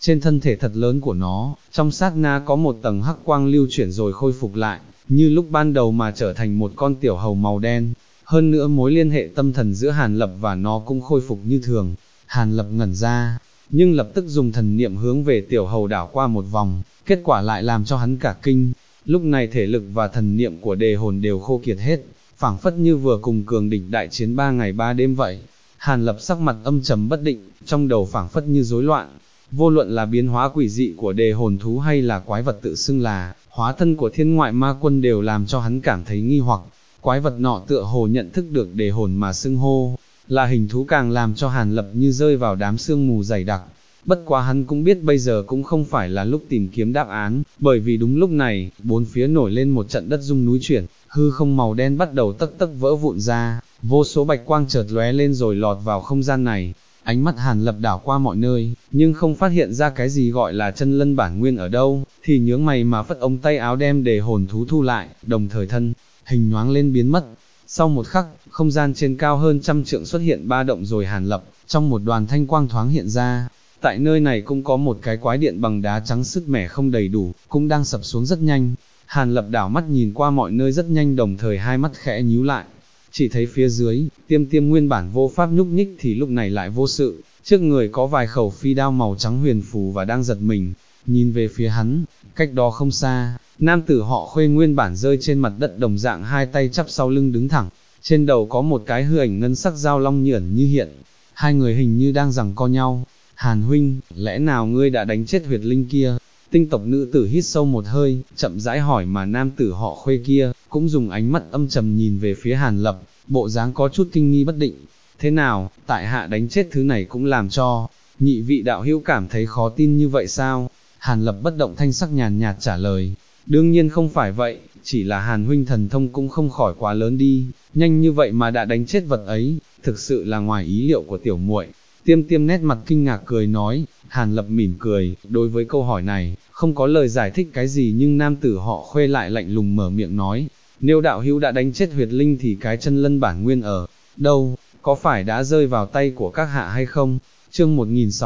Speaker 1: trên thân thể thật lớn của nó, trong sát na có một tầng hắc quang lưu chuyển rồi khôi phục lại, như lúc ban đầu mà trở thành một con tiểu hầu màu đen. Hơn nữa mối liên hệ tâm thần giữa Hàn Lập và nó cũng khôi phục như thường. Hàn Lập ngẩn ra, nhưng lập tức dùng thần niệm hướng về tiểu hầu đảo qua một vòng, kết quả lại làm cho hắn cả kinh. Lúc này thể lực và thần niệm của đề hồn đều khô kiệt hết, phảng phất như vừa cùng cường địch đại chiến 3 ngày 3 đêm vậy. Hàn Lập sắc mặt âm trầm bất định, trong đầu phảng phất như rối loạn. Vô luận là biến hóa quỷ dị của đề hồn thú hay là quái vật tự xưng là hóa thân của thiên ngoại ma quân đều làm cho hắn cảm thấy nghi hoặc. Quái vật nọ tựa hồ nhận thức được đề hồn mà xưng hô là hình thú, càng làm cho Hàn Lập như rơi vào đám sương mù dày đặc. Bất quá hắn cũng biết bây giờ cũng không phải là lúc tìm kiếm đáp án, bởi vì đúng lúc này, bốn phía nổi lên một trận đất rung núi chuyển, hư không màu đen bắt đầu tấc tấc vỡ vụn ra, vô số bạch quang chợt lóe lên rồi lọt vào không gian này. Ánh mắt Hàn Lập đảo qua mọi nơi, nhưng không phát hiện ra cái gì gọi là chân lân bản nguyên ở đâu, thì nhướng mày mà phất ống tay áo đem đề hồn thú thu lại, đồng thời thân hình nhoáng lên biến mất. Sau một khắc, không gian trên cao hơn 100 trượng xuất hiện ba động rồi Hàn Lập, trong một đoàn thanh quang thoáng hiện ra. Tại nơi này cũng có một cái quái điện bằng đá trắng sức mẻ không đầy đủ, cũng đang sập xuống rất nhanh. Hàn Lập đảo mắt nhìn qua mọi nơi rất nhanh, đồng thời hai mắt khẽ nhíu lại. Chỉ thấy phía dưới, Tiêm Tiêm nguyên bản vô pháp nhúc nhích thì lúc này lại vô sự, trước người có vài khẩu phi đao màu trắng huyền phù và đang giật mình, nhìn về phía hắn, cách đó không xa, nam tử họ Khuê nguyên bản rơi trên mặt đất đồng dạng hai tay chắp sau lưng đứng thẳng, trên đầu có một cái hư ảnh ngân sắc dao long như ẩn như hiện, hai người hình như đang giằng co nhau. Hàn huynh, lẽ nào ngươi đã đánh chết huyệt linh kia? Tinh tộc nữ tử hít sâu một hơi, chậm rãi hỏi, mà nam tử họ Khuê kia, cũng dùng ánh mắt âm trầm nhìn về phía Hàn Lập, bộ dáng có chút kinh nghi bất định. Thế nào, tại hạ đánh chết thứ này cũng làm cho nhị vị đạo hữu cảm thấy khó tin như vậy sao? Hàn Lập bất động thanh sắc nhàn nhạt trả lời, đương nhiên không phải vậy, chỉ là Hàn huynh thần thông cũng không khỏi quá lớn đi, nhanh như vậy mà đã đánh chết vật ấy, thực sự là ngoài ý liệu của tiểu muội. Tiêm Tiêm nét mặt kinh ngạc cười nói. Hàn Lập mỉm cười, đối với câu hỏi này, không có lời giải thích cái gì, nhưng nam tử họ Khuê lại lạnh lùng mở miệng nói, nếu đạo hữu đã đánh chết huyệt linh thì cái chân lân bản nguyên ở đâu, có phải đã rơi vào tay của các hạ hay không? Chương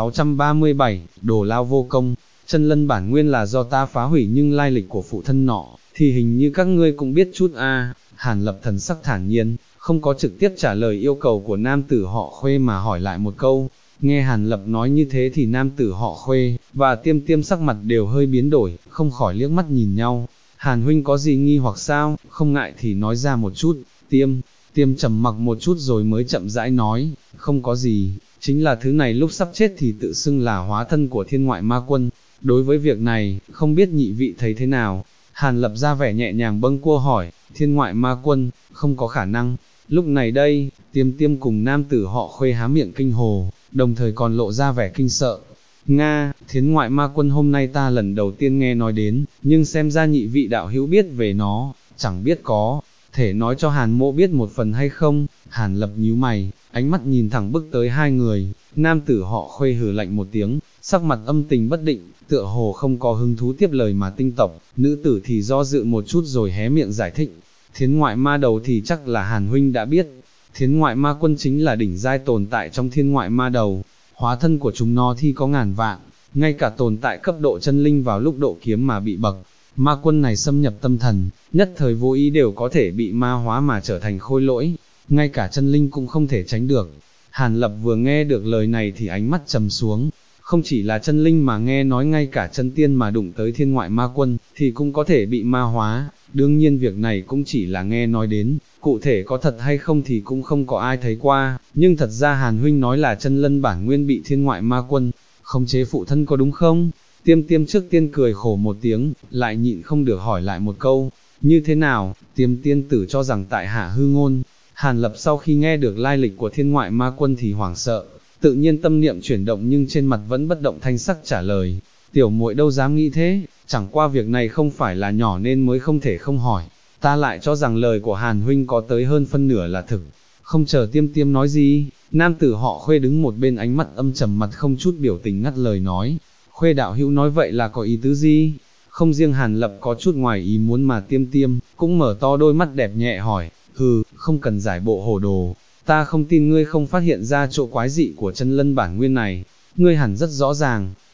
Speaker 1: 1637, Đồ Lao Vô Công. Chân lân bản nguyên là do ta phá hủy, nhưng lai lịch của phụ thân nọ, thì hình như các ngươi cũng biết chút a. Hàn Lập thần sắc thản nhiên, không có trực tiếp trả lời yêu cầu của nam tử họ Khuê mà hỏi lại một câu. Nghe Hàn Lập nói như thế thì nam tử họ Khuê và Tiêm Tiêm sắc mặt đều hơi biến đổi, không khỏi liếc mắt nhìn nhau. Hàn huynh có gì nghi hoặc sao, không ngại thì nói ra một chút. Tiêm trầm mặc một chút rồi mới chậm rãi nói, không có gì, chính là thứ này lúc sắp chết thì tự xưng là hóa thân của thiên ngoại ma quân. Đối với việc này, không biết nhị vị thấy thế nào? Hàn Lập ra vẻ nhẹ nhàng bâng quơ hỏi, thiên ngoại ma quân, không có khả năng. Lúc này đây, Tiêm Tiêm cùng nam tử họ Khuê há miệng kinh hồ, đồng thời còn lộ ra vẻ kinh sợ. Nga, thiên ngoại ma quân hôm nay ta lần đầu tiên nghe nói đến, nhưng xem ra nhị vị đạo hữu biết về nó, chẳng biết có thể nói cho Hàn mộ biết một phần hay không? Hàn Lập nhíu mày, ánh mắt nhìn thẳng bước tới hai người, nam tử họ Khuê hừ lạnh một tiếng, sắc mặt âm tình bất định, tựa hồ không có hứng thú tiếp lời mà tinh tộc, nữ tử thì do dự một chút rồi hé miệng giải thích. Thiến ngoại ma đầu thì chắc là Hàn huynh đã biết, thiến ngoại ma quân chính là đỉnh giai tồn tại trong thiên ngoại ma đầu, hóa thân của chúng nó thì có ngàn vạn, ngay cả tồn tại cấp độ chân linh vào lúc độ kiếm mà bị bậc ma quân này xâm nhập tâm thần, nhất thời vô ý đều có thể bị ma hóa mà trở thành khôi lỗi, ngay cả chân linh cũng không thể tránh được. Hàn Lập vừa nghe được lời này thì ánh mắt trầm xuống, không chỉ là chân linh mà nghe nói ngay cả chân tiên mà đụng tới thiên ngoại ma quân thì cũng có thể bị ma hóa. Đương nhiên việc này cũng chỉ là nghe nói đến, cụ thể có thật hay không thì cũng không có ai thấy qua, nhưng thật ra Hàn huynh nói là chân lân bản nguyên bị thiên ngoại ma quân khống chế phụ thân có đúng không? Tiêm Tiêm trước tiên cười khổ một tiếng, lại nhịn không được hỏi lại một câu, như thế nào? Tiêm tiên tử cho rằng tại hạ hư ngôn. Hàn Lập sau khi nghe được lai lịch của thiên ngoại ma quân thì hoảng sợ, tự nhiên tâm niệm chuyển động nhưng trên mặt vẫn bất động thanh sắc trả lời, tiểu muội đâu dám nghĩ thế, chẳng qua việc này không phải là nhỏ nên mới không thể không hỏi, ta lại cho rằng lời của Hàn huynh có tới hơn phân nửa là thực. Không chờ Tiêm Tiêm nói gì, nam tử họ Khuê đứng một bên ánh mắt âm trầm, mặt không chút biểu tình ngắt lời nói, Khuê đạo hữu nói vậy là có ý tứ gì? Không riêng Hàn Lập có chút ngoài ý muốn mà Tiêm Tiêm cũng mở to đôi mắt đẹp nhẹ hỏi, không cần giải bộ hồ đồ, ta không tin ngươi không phát hiện ra chỗ quái dị của chân lân bản nguyên này, ngươi hẳn rất rõ ràng,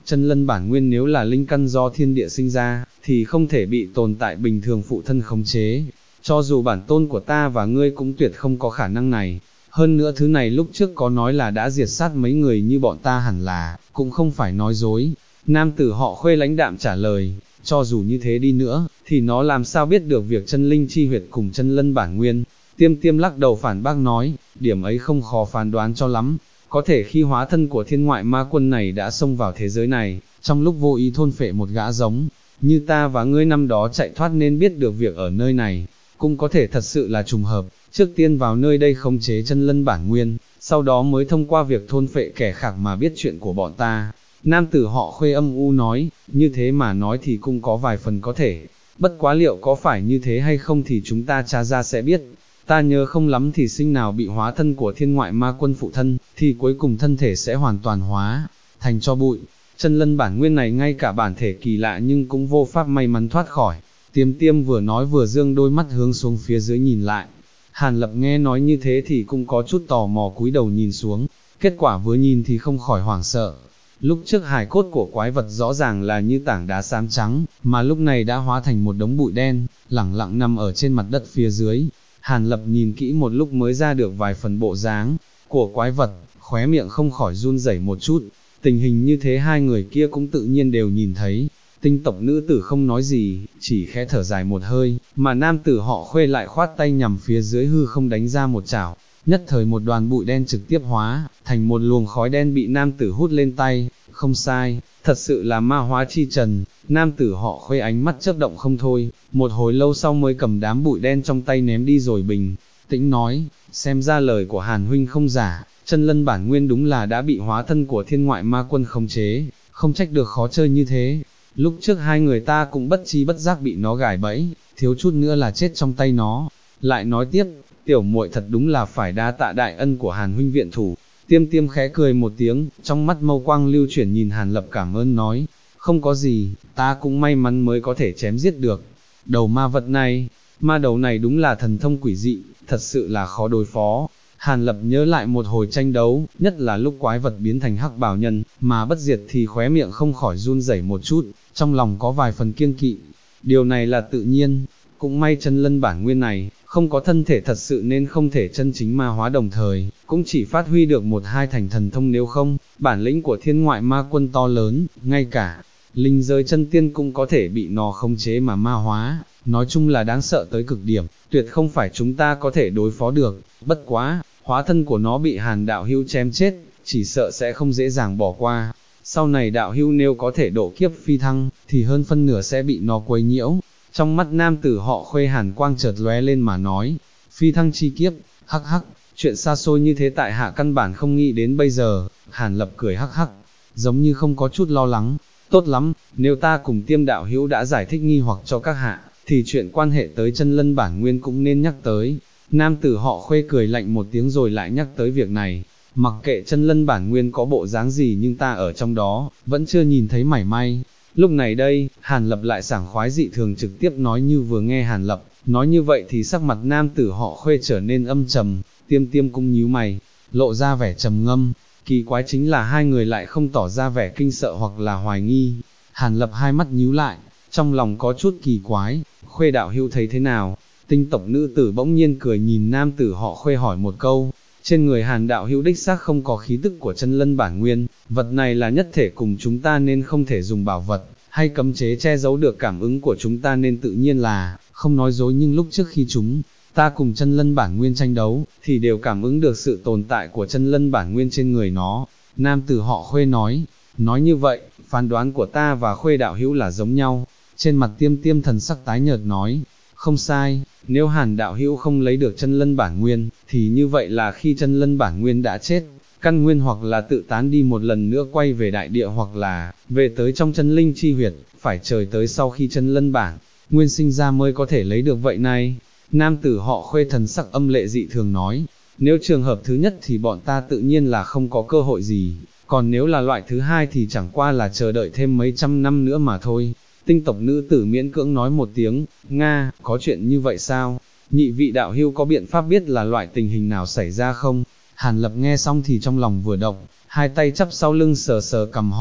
Speaker 1: chân lân bản nguyên nếu là linh căn do thiên địa sinh ra, thì không thể bị tồn tại bình thường phụ thân khống chế, cho dù bản tôn của ta và ngươi cũng tuyệt không có khả năng này. Hơn nữa thứ này lúc trước có nói là đã diệt sát mấy người như bọn ta hẳn là, cũng không phải nói dối. Nam tử họ Khuê lãnh đạm trả lời, cho dù như thế đi nữa, thì nó làm sao biết được việc chân linh chi huyệt cùng chân lân bản nguyên. Tiêm Tiêm lắc đầu phản bác nói, điểm ấy không khó phán đoán cho lắm, có thể khi hóa thân của thiên ngoại ma quân này đã xông vào thế giới này, trong lúc vô ý thôn phệ một gã giống, như ta và ngươi năm đó chạy thoát nên biết được việc ở nơi này, cũng có thể thật sự là trùng hợp, trước tiên vào nơi đây khống chế chân lân bản nguyên, sau đó mới thông qua việc thôn phệ kẻ khác mà biết chuyện của bọn ta. Nam tử họ Khuê âm u nói, như thế mà nói thì cũng có vài phần có thể, bất quá liệu có phải như thế hay không thì chúng ta tra ra sẽ biết. Ta nhớ không lắm thì sinh nào bị hóa thân của thiên ngoại ma quân phụ thân, thì cuối cùng thân thể sẽ hoàn toàn hóa thành tro bụi. Chân lân bản nguyên này ngay cả bản thể kỳ lạ nhưng cũng vô pháp may mắn thoát khỏi. Tiêm Tiêm vừa nói vừa dương đôi mắt hướng xuống phía dưới nhìn lại. Hàn Lập nghe nói như thế thì cũng có chút tò mò cúi đầu nhìn xuống, kết quả vừa nhìn thì không khỏi hoảng sợ. Lúc trước hài cốt của quái vật rõ ràng là như tảng đá xám trắng, mà lúc này đã hóa thành một đống bụi đen, lẳng lặng nằm ở trên mặt đất phía dưới. Hàn Lập nhìn kỹ một lúc mới ra được vài phần bộ dáng của quái vật, khóe miệng không khỏi run rẩy một chút. Tình hình như thế hai người kia cũng tự nhiên đều nhìn thấy. Tinh tộc nữ tử không nói gì, chỉ khẽ thở dài một hơi, mà nam tử họ Khuê lại khoát tay nhằm phía dưới hư không đánh ra một chảo. Nhất thời một đoàn bụi đen trực tiếp hóa thành một luồng khói đen bị nam tử hút lên tay. Không sai, thật sự là ma hóa chi trần. Nam tử họ Khuê ánh mắt chớp động không thôi, một hồi lâu sau mới cầm đám bụi đen trong tay ném đi rồi bình tĩnh nói, xem ra lời của Hàn huynh không giả, chân lân bản nguyên đúng là đã bị hóa thân của thiên ngoại ma quân khống chế, không trách được khó chơi như thế. Lúc trước hai người ta cũng bất chi bất giác bị nó gài bẫy, thiếu chút nữa là chết trong tay nó. Lại nói tiếp, tiểu muội thật đúng là phải đa tạ đại ân của Hàn huynh viện thủ. Tiêm Tiêm khẽ cười một tiếng, trong mắt mâu quang lưu chuyển nhìn Hàn Lập cảm ơn nói, không có gì, ta cũng may mắn mới có thể chém giết được đầu ma vật này. Ma đầu này đúng là thần thông quỷ dị, thật sự là khó đối phó. Hàn Lập nhớ lại một hồi tranh đấu, nhất là lúc quái vật biến thành hắc bào nhân, mà bất diệt thì khóe miệng không khỏi run rẩy một chút, trong lòng có vài phần kiêng kỵ. Điều này là tự nhiên, cũng may chân lân bản nguyên này, không có thân thể thật sự nên không thể chân chính ma hóa đồng thời, cũng chỉ phát huy được một hai thành thần thông, nếu không, bản lĩnh của thiên ngoại ma quân to lớn, ngay cả linh giới chân tiên cũng có thể bị nó khống chế mà ma hóa, nói chung là đáng sợ tới cực điểm, tuyệt không phải chúng ta có thể đối phó được. Bất quá, hóa thân của nó bị Hàn đạo hữu chém chết, chỉ sợ sẽ không dễ dàng bỏ qua. Sau này đạo hữu nếu có thể độ kiếp phi thăng, thì hơn phân nửa sẽ bị nó quấy nhiễu. Trong mắt nam tử họ Khuê hàn quang chợt lóe lên mà nói, phi thăng chi kiếp, hắc hắc, chuyện xa xôi như thế tại hạ căn bản không nghĩ đến bây giờ. Hàn Lập cười hắc hắc, giống như không có chút lo lắng. Tốt lắm, nếu ta cùng Tiêm đạo hữu đã giải thích nghi hoặc cho các hạ, thì chuyện quan hệ tới chân lân bản nguyên cũng nên nhắc tới. Nam tử họ Khuê cười lạnh một tiếng rồi lại nhắc tới việc này. Mặc kệ chân lân bản nguyên có bộ dáng gì nhưng ta ở trong đó, vẫn chưa nhìn thấy mảy may. Lúc này đây, Hàn Lập lại sảng khoái dị thường trực tiếp nói. Như vừa nghe Hàn Lập nói như vậy thì sắc mặt nam tử họ Khuê trở nên âm trầm. Tiêm Tiêm cũng nhíu mày, lộ ra vẻ trầm ngâm. Kỳ quái chính là hai người lại không tỏ ra vẻ kinh sợ hoặc là hoài nghi. Hàn Lập hai mắt nhíu lại, trong lòng có chút kỳ quái. Khuê đạo hữu thấy thế nào? Tinh tộc nữ tử bỗng nhiên cười nhìn nam tử họ Khuê hỏi một câu. Trên người Hàn đạo hữu đích xác không có khí tức của chân lân bản nguyên, vật này là nhất thể cùng chúng ta nên không thể dùng bảo vật, hay cấm chế che giấu được cảm ứng của chúng ta, nên tự nhiên là không nói dối. Nhưng lúc trước khi chúng ta cùng chân lân bản nguyên tranh đấu, thì đều cảm ứng được sự tồn tại của chân lân bản nguyên trên người nó. Nam tử họ Khuê nói như vậy, phán đoán của ta và Khuê đạo hữu là giống nhau. Trên mặt Tiêm Tiêm thần sắc tái nhợt nói, không sai, nếu Hàn đạo hữu không lấy được chân lân bản nguyên, thì như vậy là khi chân lân bản nguyên đã chết, căn nguyên hoặc là tự tán đi một lần nữa quay về đại địa, hoặc là về tới trong chân linh chi huyệt, phải chờ tới sau khi chân lân bản nguyên sinh ra mới có thể lấy được vậy này. Nam tử họ Khuê thần sắc âm lệ dị thường nói, nếu trường hợp thứ nhất thì bọn ta tự nhiên là không có cơ hội gì, còn nếu là loại thứ hai thì chẳng qua là chờ đợi thêm mấy trăm năm nữa mà thôi. Tinh tộc nữ tử miễn cưỡng nói một tiếng, Nga, có chuyện như vậy sao? Nhị vị đạo hữu có biện pháp biết là loại tình hình nào xảy ra không? Hàn Lập nghe xong thì trong lòng vừa động, hai tay chắp sau lưng sờ sờ cằm hỏi,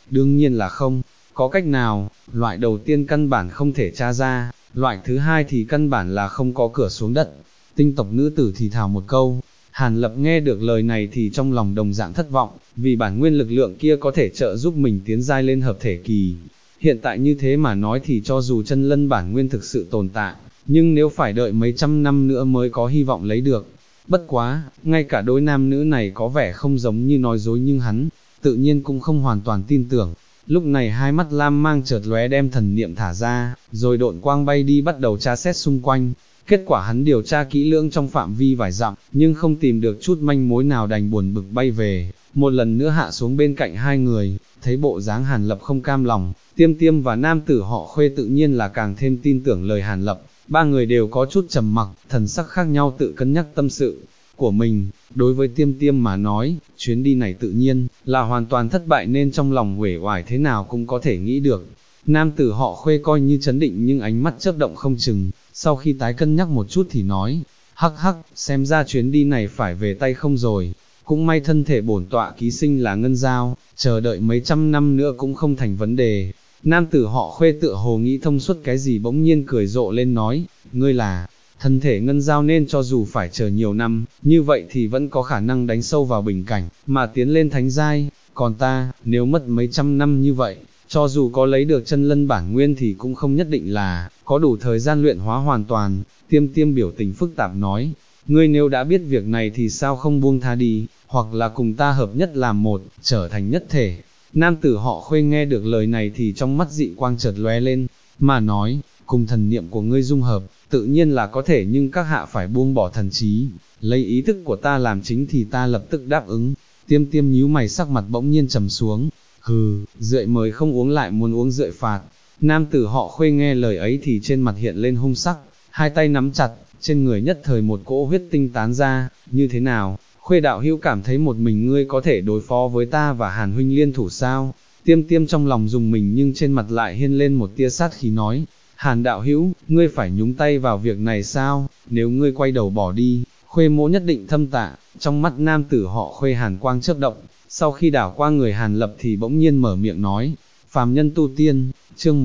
Speaker 1: đương nhiên là không, có cách nào, loại đầu tiên căn bản không thể tra ra, loại thứ hai thì căn bản là không có cửa xuống đất. Tinh tộc nữ tử thì thào một câu. Hàn Lập nghe được lời này thì trong lòng đồng dạng thất vọng, vì bản nguyên lực lượng kia có thể trợ giúp mình tiến giai lên hợp thể kỳ. Hiện tại như thế mà nói thì cho dù chân lân bản nguyên thực sự tồn tại, nhưng nếu phải đợi mấy trăm năm nữa mới có hy vọng lấy được. Bất quá, ngay cả đôi nam nữ này có vẻ không giống như nói dối nhưng hắn, tự nhiên cũng không hoàn toàn tin tưởng. Lúc này hai mắt lam mang chợt lóe đem thần niệm thả ra, rồi độn quang bay đi bắt đầu tra xét xung quanh. Kết quả hắn điều tra kỹ lưỡng trong phạm vi vài dặm, nhưng không tìm được chút manh mối nào đành buồn bực bay về, một lần nữa hạ xuống bên cạnh hai người, thấy bộ dáng Hàn Lập không cam lòng, Tiêm Tiêm và nam tử họ Khuê tự nhiên là càng thêm tin tưởng lời Hàn Lập, ba người đều có chút trầm mặc, thần sắc khác nhau tự cân nhắc tâm sự của mình. Đối với Tiêm Tiêm mà nói, chuyến đi này tự nhiên là hoàn toàn thất bại nên trong lòng uể oải thế nào cũng có thể nghĩ được. Nam tử họ Khuê coi như chấn định nhưng ánh mắt chớp động không chừng, sau khi tái cân nhắc một chút thì nói, hắc hắc, xem ra chuyến đi này phải về tay không rồi, cũng may thân thể bổn tọa ký sinh là ngân giao, chờ đợi mấy trăm năm nữa cũng không thành vấn đề. Nam tử họ Khuê tựa hồ nghĩ thông suốt cái gì bỗng nhiên cười rộ lên nói, ngươi là thân thể ngân giao nên cho dù phải chờ nhiều năm, như vậy thì vẫn có khả năng đánh sâu vào bình cảnh, mà tiến lên thánh giai, còn ta, nếu mất mấy trăm năm như vậy, cho dù có lấy được chân lân bản nguyên thì cũng không nhất định là có đủ thời gian luyện hóa hoàn toàn. Tiêm Tiêm biểu tình phức tạp nói, ngươi nếu đã biết việc này thì sao không buông tha đi, hoặc là cùng ta hợp nhất làm một, trở thành nhất thể. Nam tử họ Khuê nghe được lời này thì trong mắt dị quang chợt lóe lên, mà nói, cùng thần niệm của ngươi dung hợp, tự nhiên là có thể nhưng các hạ phải buông bỏ thần trí, lấy ý thức của ta làm chính thì ta lập tức đáp ứng. Tiêm Tiêm nhíu mày sắc mặt bỗng nhiên trầm xuống, hừ, rượu mời không uống lại muốn uống rượu phạt. Nam tử họ Khuê nghe lời ấy thì trên mặt hiện lên hung sắc, hai tay nắm chặt, trên người nhất thời một cỗ huyết tinh tán ra. Như thế nào, Khuê đạo hữu cảm thấy một mình ngươi có thể đối phó với ta và Hàn huynh liên thủ sao? Tiêm Tiêm trong lòng dùng mình nhưng trên mặt lại hiên lên một tia sát khí nói, Hàn đạo hữu, ngươi phải nhúng tay vào việc này sao? Nếu ngươi quay đầu bỏ đi, Khuê mỗ nhất định thâm tạ. Trong mắt nam tử họ Khuê hàn quang chớp động, sau khi đảo qua người Hàn Lập thì bỗng nhiên mở miệng nói, phàm nhân tu tiên, chương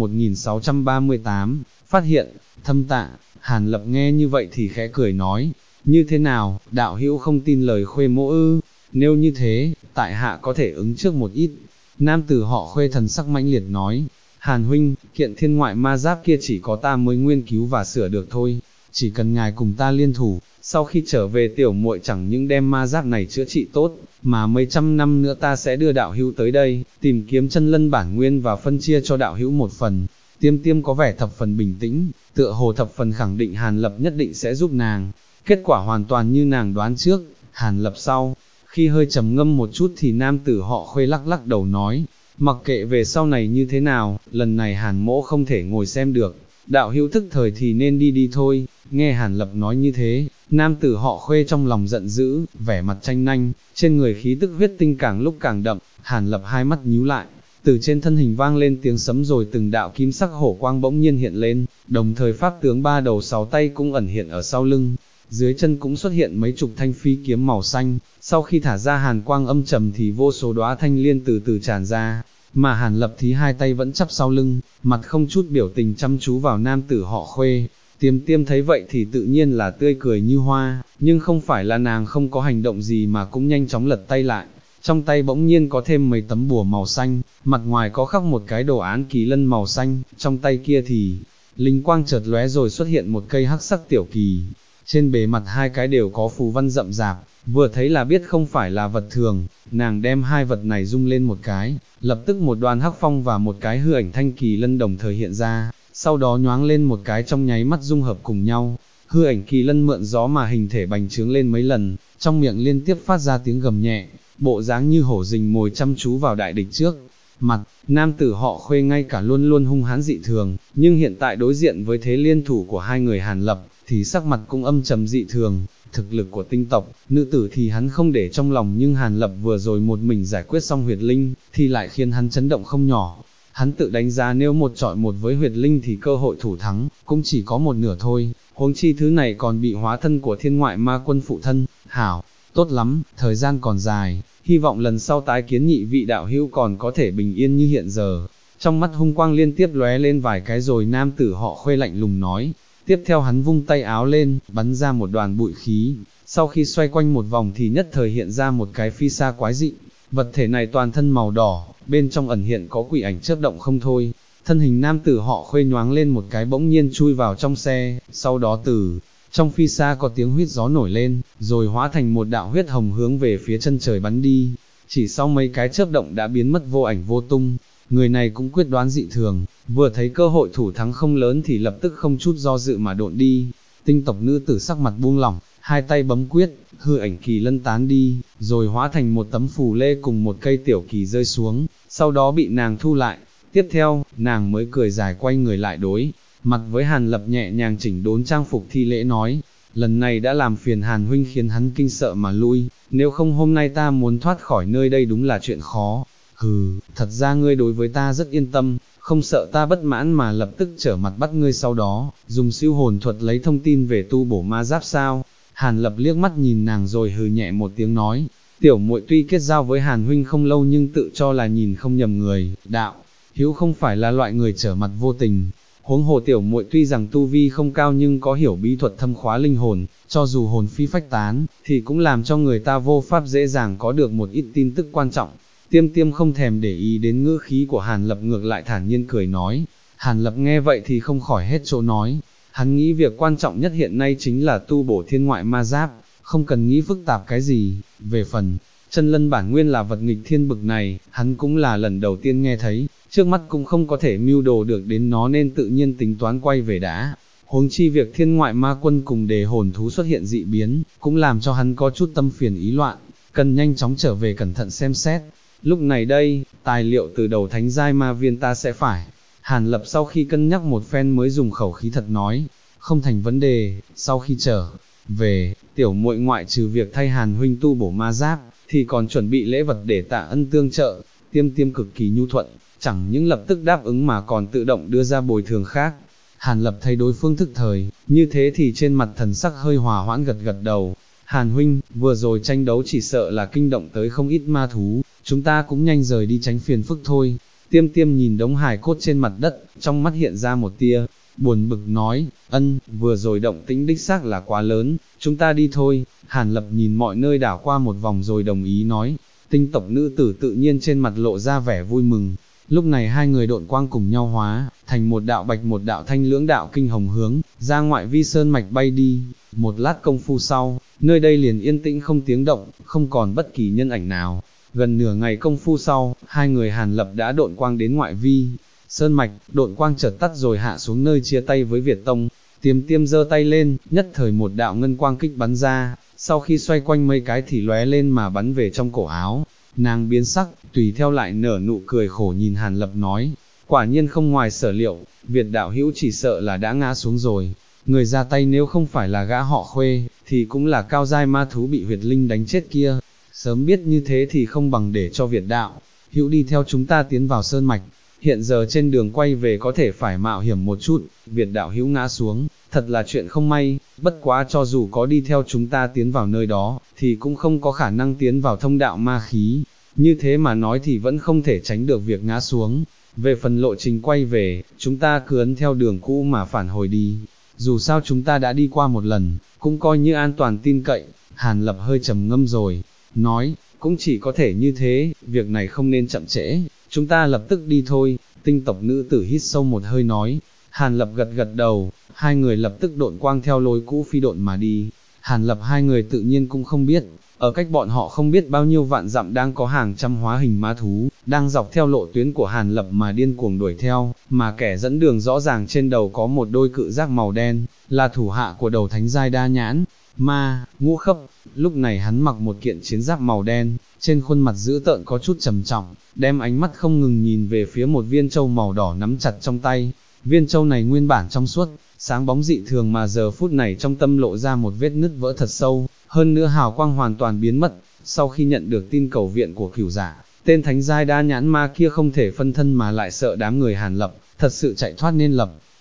Speaker 1: 1638, phát hiện, thâm tạ. Hàn Lập nghe như vậy thì khẽ cười nói, như thế nào, đạo hữu không tin lời Khuê mỗ ư? Nếu như thế, tại hạ có thể ứng trước một ít. Nam tử họ Khuê thần sắc mãnh liệt nói, Hàn huynh, kiện thiên ngoại ma giáp kia chỉ có ta mới nghiên cứu và sửa được thôi, chỉ cần ngài cùng ta liên thủ, sau khi trở về tiểu muội chẳng những đem ma giáp này chữa trị tốt, mà mấy trăm năm nữa ta sẽ đưa đạo hữu tới đây, tìm kiếm chân lân bản nguyên và phân chia cho đạo hữu một phần. Tiêm Tiêm có vẻ thập phần bình tĩnh, tựa hồ thập phần khẳng định Hàn Lập nhất định sẽ giúp nàng. Kết quả hoàn toàn như nàng đoán trước, Hàn Lập sau khi hơi trầm ngâm một chút thì nam tử họ Khuê lắc lắc đầu nói, mặc kệ về sau này như thế nào, lần này Hàn mỗ không thể ngồi xem được, đạo hữu thức thời thì nên đi đi thôi. Nghe Hàn Lập nói như thế, nam tử họ Khuê trong lòng giận dữ, vẻ mặt tranh nhanh, trên người khí tức huyết tinh càng lúc càng đậm. Hàn Lập hai mắt nhíu lại, từ trên thân hình vang lên tiếng sấm rồi từng đạo kim sắc hổ quang bỗng nhiên hiện lên, đồng thời pháp tướng ba đầu sáu tay cũng ẩn hiện ở sau lưng, dưới chân cũng xuất hiện mấy chục thanh phi kiếm màu xanh. Sau khi thả ra hàn quang âm trầm thì vô số đóa thanh liên từ từ tràn ra, mà Hàn Lập thì hai tay vẫn chắp sau lưng, mặt không chút biểu tình chăm chú vào nam tử họ Khuê. Tiêm Tiêm thấy vậy thì tự nhiên là tươi cười như hoa, nhưng không phải là nàng không có hành động gì mà cũng nhanh chóng lật tay lại. Trong tay bỗng nhiên có thêm mấy tấm bùa màu xanh, mặt ngoài có khắc một cái đồ án kỳ lân màu xanh, trong tay kia thì linh quang chợt lóe rồi xuất hiện một cây hắc sắc tiểu kỳ. Trên bề mặt hai cái đều có phù văn rậm rạp, vừa thấy là biết không phải là vật thường. Nàng đem hai vật này rung lên một cái, lập tức một đoàn hắc phong và một cái hư ảnh thanh kỳ lân đồng thời hiện ra, sau đó nhoáng lên một cái trong nháy mắt dung hợp cùng nhau. Hư ảnh kỳ lân mượn gió mà hình thể bành trướng lên mấy lần, trong miệng liên tiếp phát ra tiếng gầm nhẹ, bộ dáng như hổ rình mồi chăm chú vào đại địch trước mặt. Nam tử họ Khuê ngay cả luôn luôn hung hãn dị thường, nhưng hiện tại đối diện với thế liên thủ của hai người Hàn Lập, thì sắc mặt cũng âm trầm dị thường. Thực lực của tinh tộc, nữ tử thì hắn không để trong lòng, nhưng Hàn Lập vừa rồi một mình giải quyết xong huyệt linh, thì lại khiến hắn chấn động không nhỏ. Hắn tự đánh giá nếu một chọi một với huyệt linh thì cơ hội thủ thắng, cũng chỉ có một nửa thôi, huống chi thứ này còn bị hóa thân của thiên ngoại ma quân phụ thân. Hảo, tốt lắm, thời gian còn dài, hy vọng lần sau tái kiến nhị vị đạo hữu còn có thể bình yên như hiện giờ. Trong mắt hung quang liên tiếp lóe lên vài cái rồi nam tử họ Khuê lạnh lùng nói, tiếp theo hắn vung tay áo lên, bắn ra một đoàn bụi khí, sau khi xoay quanh một vòng thì nhất thời hiện ra một cái phi sa quái dị, vật thể này toàn thân màu đỏ, bên trong ẩn hiện có quỷ ảnh chớp động không thôi. Thân hình nam tử họ Khuê nhoáng lên một cái bỗng nhiên chui vào trong xe, sau đó từ trong phi sa có tiếng huýt gió nổi lên, rồi hóa thành một đạo huyết hồng hướng về phía chân trời bắn đi, chỉ sau mấy cái chớp động đã biến mất vô ảnh vô tung. Người này cũng quyết đoán dị thường, vừa thấy cơ hội thủ thắng không lớn thì lập tức không chút do dự mà độn đi. Tinh tộc nữ tử sắc mặt buông lỏng, hai tay bấm quyết, hư ảnh kỳ lân tán đi, rồi hóa thành một tấm phù lê cùng một cây tiểu kỳ rơi xuống, sau đó bị nàng thu lại. Tiếp theo, nàng mới cười dài quay người lại đối mặt với Hàn Lập nhẹ nhàng chỉnh đốn trang phục thi lễ nói, lần này đã làm phiền Hàn huynh khiến hắn kinh sợ mà lui, nếu không hôm nay ta muốn thoát khỏi nơi đây đúng là chuyện khó. Hừ, thật ra ngươi đối với ta rất yên tâm, không sợ ta bất mãn mà lập tức trở mặt bắt ngươi sau đó, dùng siêu hồn thuật lấy thông tin về tu bổ ma giáp sao. Hàn Lập liếc mắt nhìn nàng rồi hừ nhẹ một tiếng nói, tiểu muội tuy kết giao với Hàn huynh không lâu nhưng tự cho là nhìn không nhầm người, đạo hữu không phải là loại người trở mặt vô tình. Huống hồ tiểu muội tuy rằng tu vi không cao nhưng có hiểu bí thuật thâm khóa linh hồn, cho dù hồn phi phách tán, thì cũng làm cho người ta vô pháp dễ dàng có được một ít tin tức quan trọng. Tiêm Tiêm không thèm để ý đến ngữ khí của Hàn Lập, ngược lại thản nhiên cười nói. Hàn Lập nghe vậy thì không khỏi hết chỗ nói, hắn nghĩ việc quan trọng nhất hiện nay chính là tu bổ thiên ngoại ma giáp, không cần nghĩ phức tạp cái gì. Về phần chân lân bản nguyên là vật nghịch thiên bực này, hắn cũng là lần đầu tiên nghe thấy, trước mắt cũng không có thể mưu đồ được đến nó nên tự nhiên tính toán quay về đã. Huống chi việc thiên ngoại ma quân cùng đề hồn thú xuất hiện dị biến, cũng làm cho hắn có chút tâm phiền ý loạn, cần nhanh chóng trở về cẩn thận xem xét. Lúc này đây, tài liệu từ đầu thánh giai ma viên ta sẽ phải. Hàn Lập sau khi cân nhắc một phen mới dùng khẩu khí thật nói, không thành vấn đề, sau khi trở về, tiểu muội ngoại trừ việc thay Hàn huynh tu bổ ma giáp, thì còn chuẩn bị lễ vật để tạ ân tương trợ. Tiêm Tiêm cực kỳ nhu thuận, chẳng những lập tức đáp ứng mà còn tự động đưa ra bồi thường khác. Hàn Lập thấy đối phương thức thời, như thế thì trên mặt thần sắc hơi hòa hoãn gật gật đầu. Hàn huynh, vừa rồi tranh đấu chỉ sợ là kinh động tới không ít ma thú, chúng ta cũng nhanh rời đi tránh phiền phức thôi. Tiêm Tiêm nhìn đống hài cốt trên mặt đất, trong mắt hiện ra một tia buồn bực nói, vừa rồi động tĩnh đích xác là quá lớn, chúng ta đi thôi. Hàn Lập nhìn mọi nơi đảo qua một vòng rồi đồng ý nói. Tinh tộc nữ tử tự nhiên trên mặt lộ ra vẻ vui mừng. Lúc này hai người độn quang cùng nhau hóa thành một đạo bạch một đạo thanh, lưỡng đạo kinh hồng hướng ra ngoại vi sơn mạch bay đi. Một lát công phu sau, nơi đây liền yên tĩnh không tiếng động, không còn bất kỳ nhân ảnh nào. Gần nửa ngày công phu sau, hai người Hàn Lập đã độn quang đến ngoại vi sơn mạch. Độn quang chợt tắt rồi hạ xuống nơi chia tay với Việt Tông. Tiêm Tiêm giơ tay lên, nhất thời một đạo ngân quang kích bắn ra, sau khi xoay quanh mấy cái thì lóe lên mà bắn về trong cổ áo. Nàng biến sắc, tùy theo lại nở nụ cười khổ nhìn Hàn Lập nói, quả nhiên không ngoài sở liệu, Việt đạo hữu chỉ sợ là đã ngã xuống rồi. Người ra tay nếu không phải là gã họ Khuê, thì cũng là cao giai ma thú bị huyệt linh đánh chết kia. Sớm biết như thế thì không bằng để cho Việt đạo hữu đi theo chúng ta tiến vào sơn mạch. Hiện giờ trên đường quay về có thể phải mạo hiểm một chút, Việt đạo hữu ngã xuống, thật là chuyện không may. Bất quá cho dù có đi theo chúng ta tiến vào nơi đó, thì cũng không có khả năng tiến vào thông đạo ma khí. Như thế mà nói thì vẫn không thể tránh được việc ngã xuống. Về phần lộ trình quay về, chúng ta cứ ấn theo đường cũ mà phản hồi đi. Dù sao chúng ta đã đi qua một lần, cũng coi như an toàn tin cậy. Hàn Lập hơi trầm ngâm rồi nói, cũng chỉ có thể như thế, việc này không nên chậm trễ, chúng ta lập tức đi thôi. Tinh tộc nữ tử hít sâu một hơi nói. Hàn Lập gật gật đầu, hai người lập tức độn quang theo lối cũ phi độn mà đi. Hàn Lập hai người tự nhiên cũng không biết, ở cách bọn họ không biết bao nhiêu vạn dặm đang có hàng trăm hóa hình ma thú, đang dọc theo lộ tuyến của Hàn Lập mà điên cuồng đuổi theo, mà kẻ dẫn đường rõ ràng trên đầu có một đôi cự giác màu đen, là thủ hạ của đầu thánh giai đa nhãn ma Ngũ Khấp. Lúc này hắn mặc một kiện chiến giáp màu đen, trên khuôn mặt dữ tợn có chút trầm trọng, đem ánh mắt không ngừng nhìn về phía một viên châu màu đỏ nắm chặt trong tay. Viên châu này nguyên bản trong suốt, sáng bóng dị thường mà giờ phút này trong tâm lộ ra một vết nứt vỡ thật sâu, hơn nữa hào quang hoàn toàn biến mất. Sau khi nhận được tin cầu viện của cửu giả, tên thánh giai đa nhãn ma kia không thể phân thân mà lại sợ đám người Hàn Lập, thật sự chạy thoát nên lập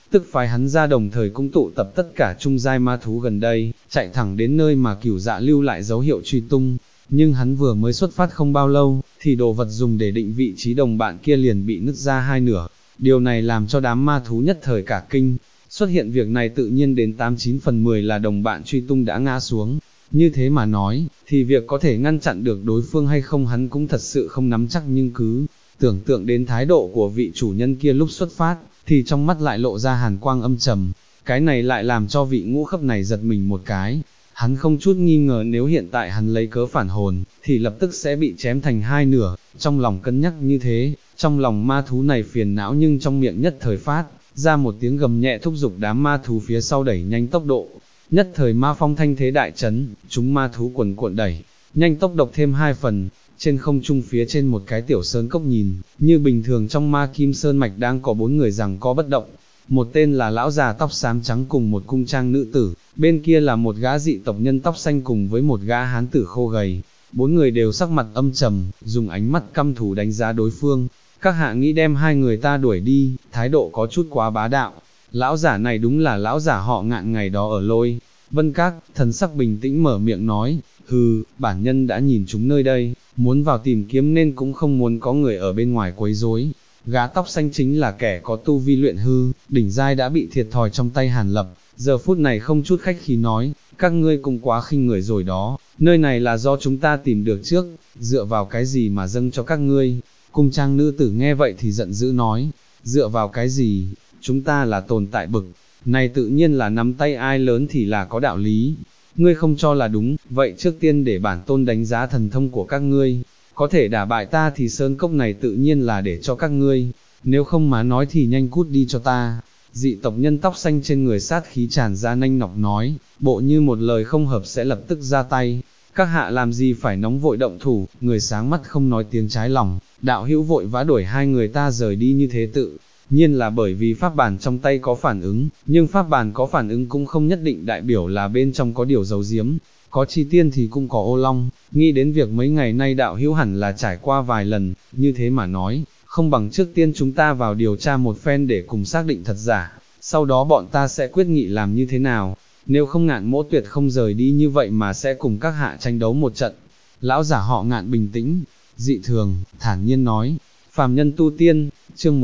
Speaker 1: tức phái hắn ra đồng thời cũng tụ tập tất cả trung giai ma thú gần đây, chạy thẳng đến nơi mà Cửu Dạ lưu lại dấu hiệu truy tung. Nhưng hắn vừa mới xuất phát không bao lâu, thì đồ vật dùng để định vị trí đồng bạn kia liền bị nứt ra hai nửa. Điều này làm cho đám ma thú nhất thời cả kinh. Xuất hiện việc này tự nhiên đến 89 phần 10 là đồng bạn truy tung đã ngã xuống. Như thế mà nói, thì việc có thể ngăn chặn được đối phương hay không hắn cũng thật sự không nắm chắc, nhưng cứ tưởng tượng đến thái độ của vị chủ nhân kia lúc xuất phát, thì trong mắt lại lộ ra hàn quang âm trầm. Cái này lại làm cho vị ngũ khấp này giật mình một cái. Hắn không chút nghi ngờ nếu hiện tại hắn lấy cớ phản hồn, thì lập tức sẽ bị chém thành hai nửa. Trong lòng cân nhắc như thế, trong lòng ma thú này phiền não, nhưng trong miệng nhất thời phát ra một tiếng gầm nhẹ thúc giục đám ma thú phía sau đẩy nhanh tốc độ. Nhất thời ma phong thanh thế đại chấn, chúng ma thú quần cuộn đẩy nhanh tốc độ thêm 2 phần. Trên không trung phía trên một cái tiểu sơn cốc nhìn như bình thường trong ma kim sơn mạch đang có 4 người giằng co bất động. Một tên là lão già tóc xám trắng cùng một cung trang nữ tử, bên kia là một gã dị tộc nhân tóc xanh cùng với một gã hán tử khô gầy. 4 người đều sắc mặt âm trầm, dùng ánh mắt căm thù đánh giá đối phương. Các hạ nghĩ đem hai người ta đuổi đi, thái độ có chút quá bá đạo. Lão giả này đúng là lão giả họ Ngạn ngày đó ở Lôi Vân Các, thần sắc bình tĩnh mở miệng nói, hừ, bản nhân đã nhìn chúng nơi đây, muốn vào tìm kiếm nên cũng không muốn có người ở bên ngoài quấy rối. Gã tóc xanh chính là kẻ có tu vi luyện hư, đỉnh giai đã bị thiệt thòi trong tay Hàn Lập, giờ phút này không chút khách khí nói, các ngươi cũng quá khinh người rồi đó, nơi này là do chúng ta tìm được trước, dựa vào cái gì mà dâng cho các ngươi. Cung trang nữ tử nghe vậy thì giận dữ nói, dựa vào cái gì, chúng ta là tồn tại bực, này tự nhiên là nắm tay ai lớn thì là có đạo lý. Ngươi không cho là đúng, vậy trước tiên để bản tôn đánh giá thần thông của các ngươi, có thể đả bại ta thì sơn cốc này tự nhiên là để cho các ngươi, nếu không mà nói thì nhanh cút đi cho ta. Dị tộc nhân tóc xanh trên người sát khí tràn ra nanh nọc nói, bộ như một lời không hợp sẽ lập tức ra tay. Các hạ làm gì phải nóng vội động thủ, người sáng mắt không nói tiếng trái lòng, đạo hữu vội vã đuổi hai người ta rời đi như thế tự nhiên là bởi vì pháp bản trong tay có phản ứng, nhưng pháp bản có phản ứng cũng không nhất định đại biểu là bên trong có điều giấu giếm. Có chi tiên thì cũng có ô long, nghĩ đến việc mấy ngày nay đạo hữu hẳn là trải qua vài lần, như thế mà nói, không bằng trước tiên chúng ta vào điều tra một phen để cùng xác định thật giả, sau đó bọn ta sẽ quyết nghị làm như thế nào, nếu không Ngạn Mỗ tuyệt không rời đi như vậy mà sẽ cùng các hạ tranh đấu một trận. Lão giả họ Ngạn bình tĩnh, dị thường, thản nhiên nói, phàm nhân tu tiên, chương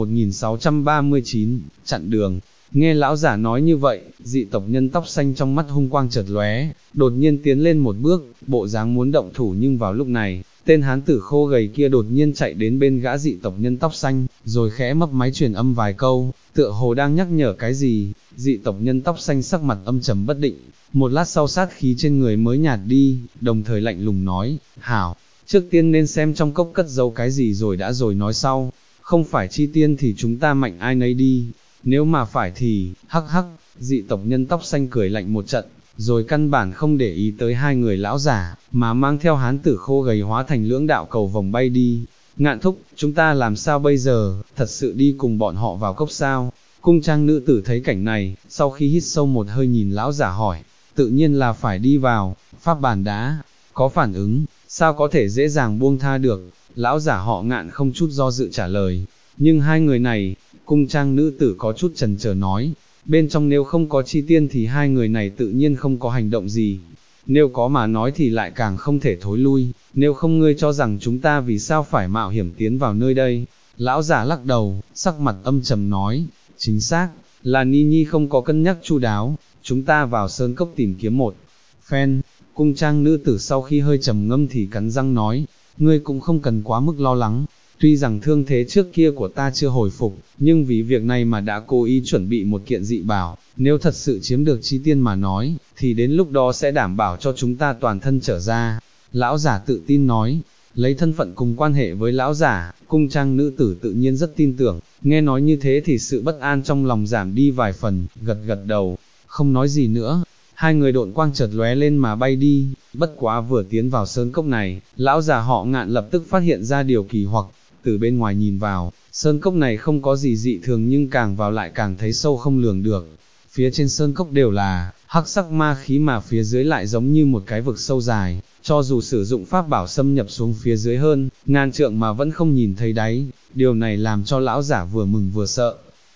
Speaker 1: 1639, chặn đường. Nghe lão giả nói như vậy, dị tộc nhân tóc xanh trong mắt hung quang chợt lóe, đột nhiên tiến lên một bước, bộ dáng muốn động thủ, nhưng vào lúc này, tên hán tử khô gầy kia đột nhiên chạy đến bên gã dị tộc nhân tóc xanh, rồi khẽ mấp máy truyền âm vài câu, tựa hồ đang nhắc nhở cái gì. Dị tộc nhân tóc xanh sắc mặt âm trầm bất định, một lát sau sát khí trên người mới nhạt đi, đồng thời lạnh lùng nói, hảo, trước tiên nên xem trong cốc cất giấu cái gì rồi đã rồi nói sau, không phải chi tiên thì chúng ta mạnh ai nấy đi. Nếu mà phải thì, hắc hắc, dị tộc nhân tóc xanh cười lạnh một trận, rồi căn bản không để ý tới hai người lão giả, mà mang theo hán tử khô gầy hóa thành lưỡng đạo cầu vòng bay đi. Ngạn thúc, chúng ta làm sao bây giờ, thật sự đi cùng bọn họ vào cốc sao? Cung trang nữ tử thấy cảnh này, sau khi hít sâu một hơi nhìn lão giả hỏi, tự nhiên là phải đi vào, pháp bản đã có phản ứng, sao có thể dễ dàng buông tha được. Lão giả họ Ngạn không chút do dự trả lời, nhưng hai người này, cung trang nữ tử có chút chần chờ nói, bên trong nếu không có chi tiên thì hai người này tự nhiên không có hành động gì, nếu có mà nói thì lại càng không thể thối lui, nếu không ngươi cho rằng chúng ta vì sao phải mạo hiểm tiến vào nơi đây. Lão giả lắc đầu, sắc mặt âm trầm nói, chính xác, là Ni Nhi không có cân nhắc chu đáo, chúng ta vào sơn cốc tìm kiếm một phen. Cung trang nữ tử sau khi hơi trầm ngâm thì cắn răng nói, ngươi cũng không cần quá mức lo lắng, tuy rằng thương thế trước kia của ta chưa hồi phục, nhưng vì việc này mà đã cố ý chuẩn bị một kiện dị bảo, nếu thật sự chiếm được chi tiên mà nói, thì đến lúc đó sẽ đảm bảo cho chúng ta toàn thân trở ra. Lão giả tự tin nói, lấy thân phận cùng quan hệ với lão giả, cung trang nữ tử tự nhiên rất tin tưởng, nghe nói như thế thì sự bất an trong lòng giảm đi vài phần, gật gật đầu, không nói gì nữa. Hai người độn quang chợt lóe lên mà bay đi, bất quá vừa tiến vào sơn cốc này, lão già họ Ngạn lập tức phát hiện ra điều kỳ hoặc, từ bên ngoài nhìn vào, sơn cốc này không có gì dị thường nhưng càng vào lại càng thấy sâu không lường được. Phía trên sơn cốc đều là hắc sắc ma khí mà phía dưới lại giống như một cái vực sâu dài, cho dù sử dụng pháp bảo xâm nhập xuống phía dưới hơn ngàn trượng mà vẫn không nhìn thấy đáy, điều này làm cho lão giả vừa mừng vừa sợ.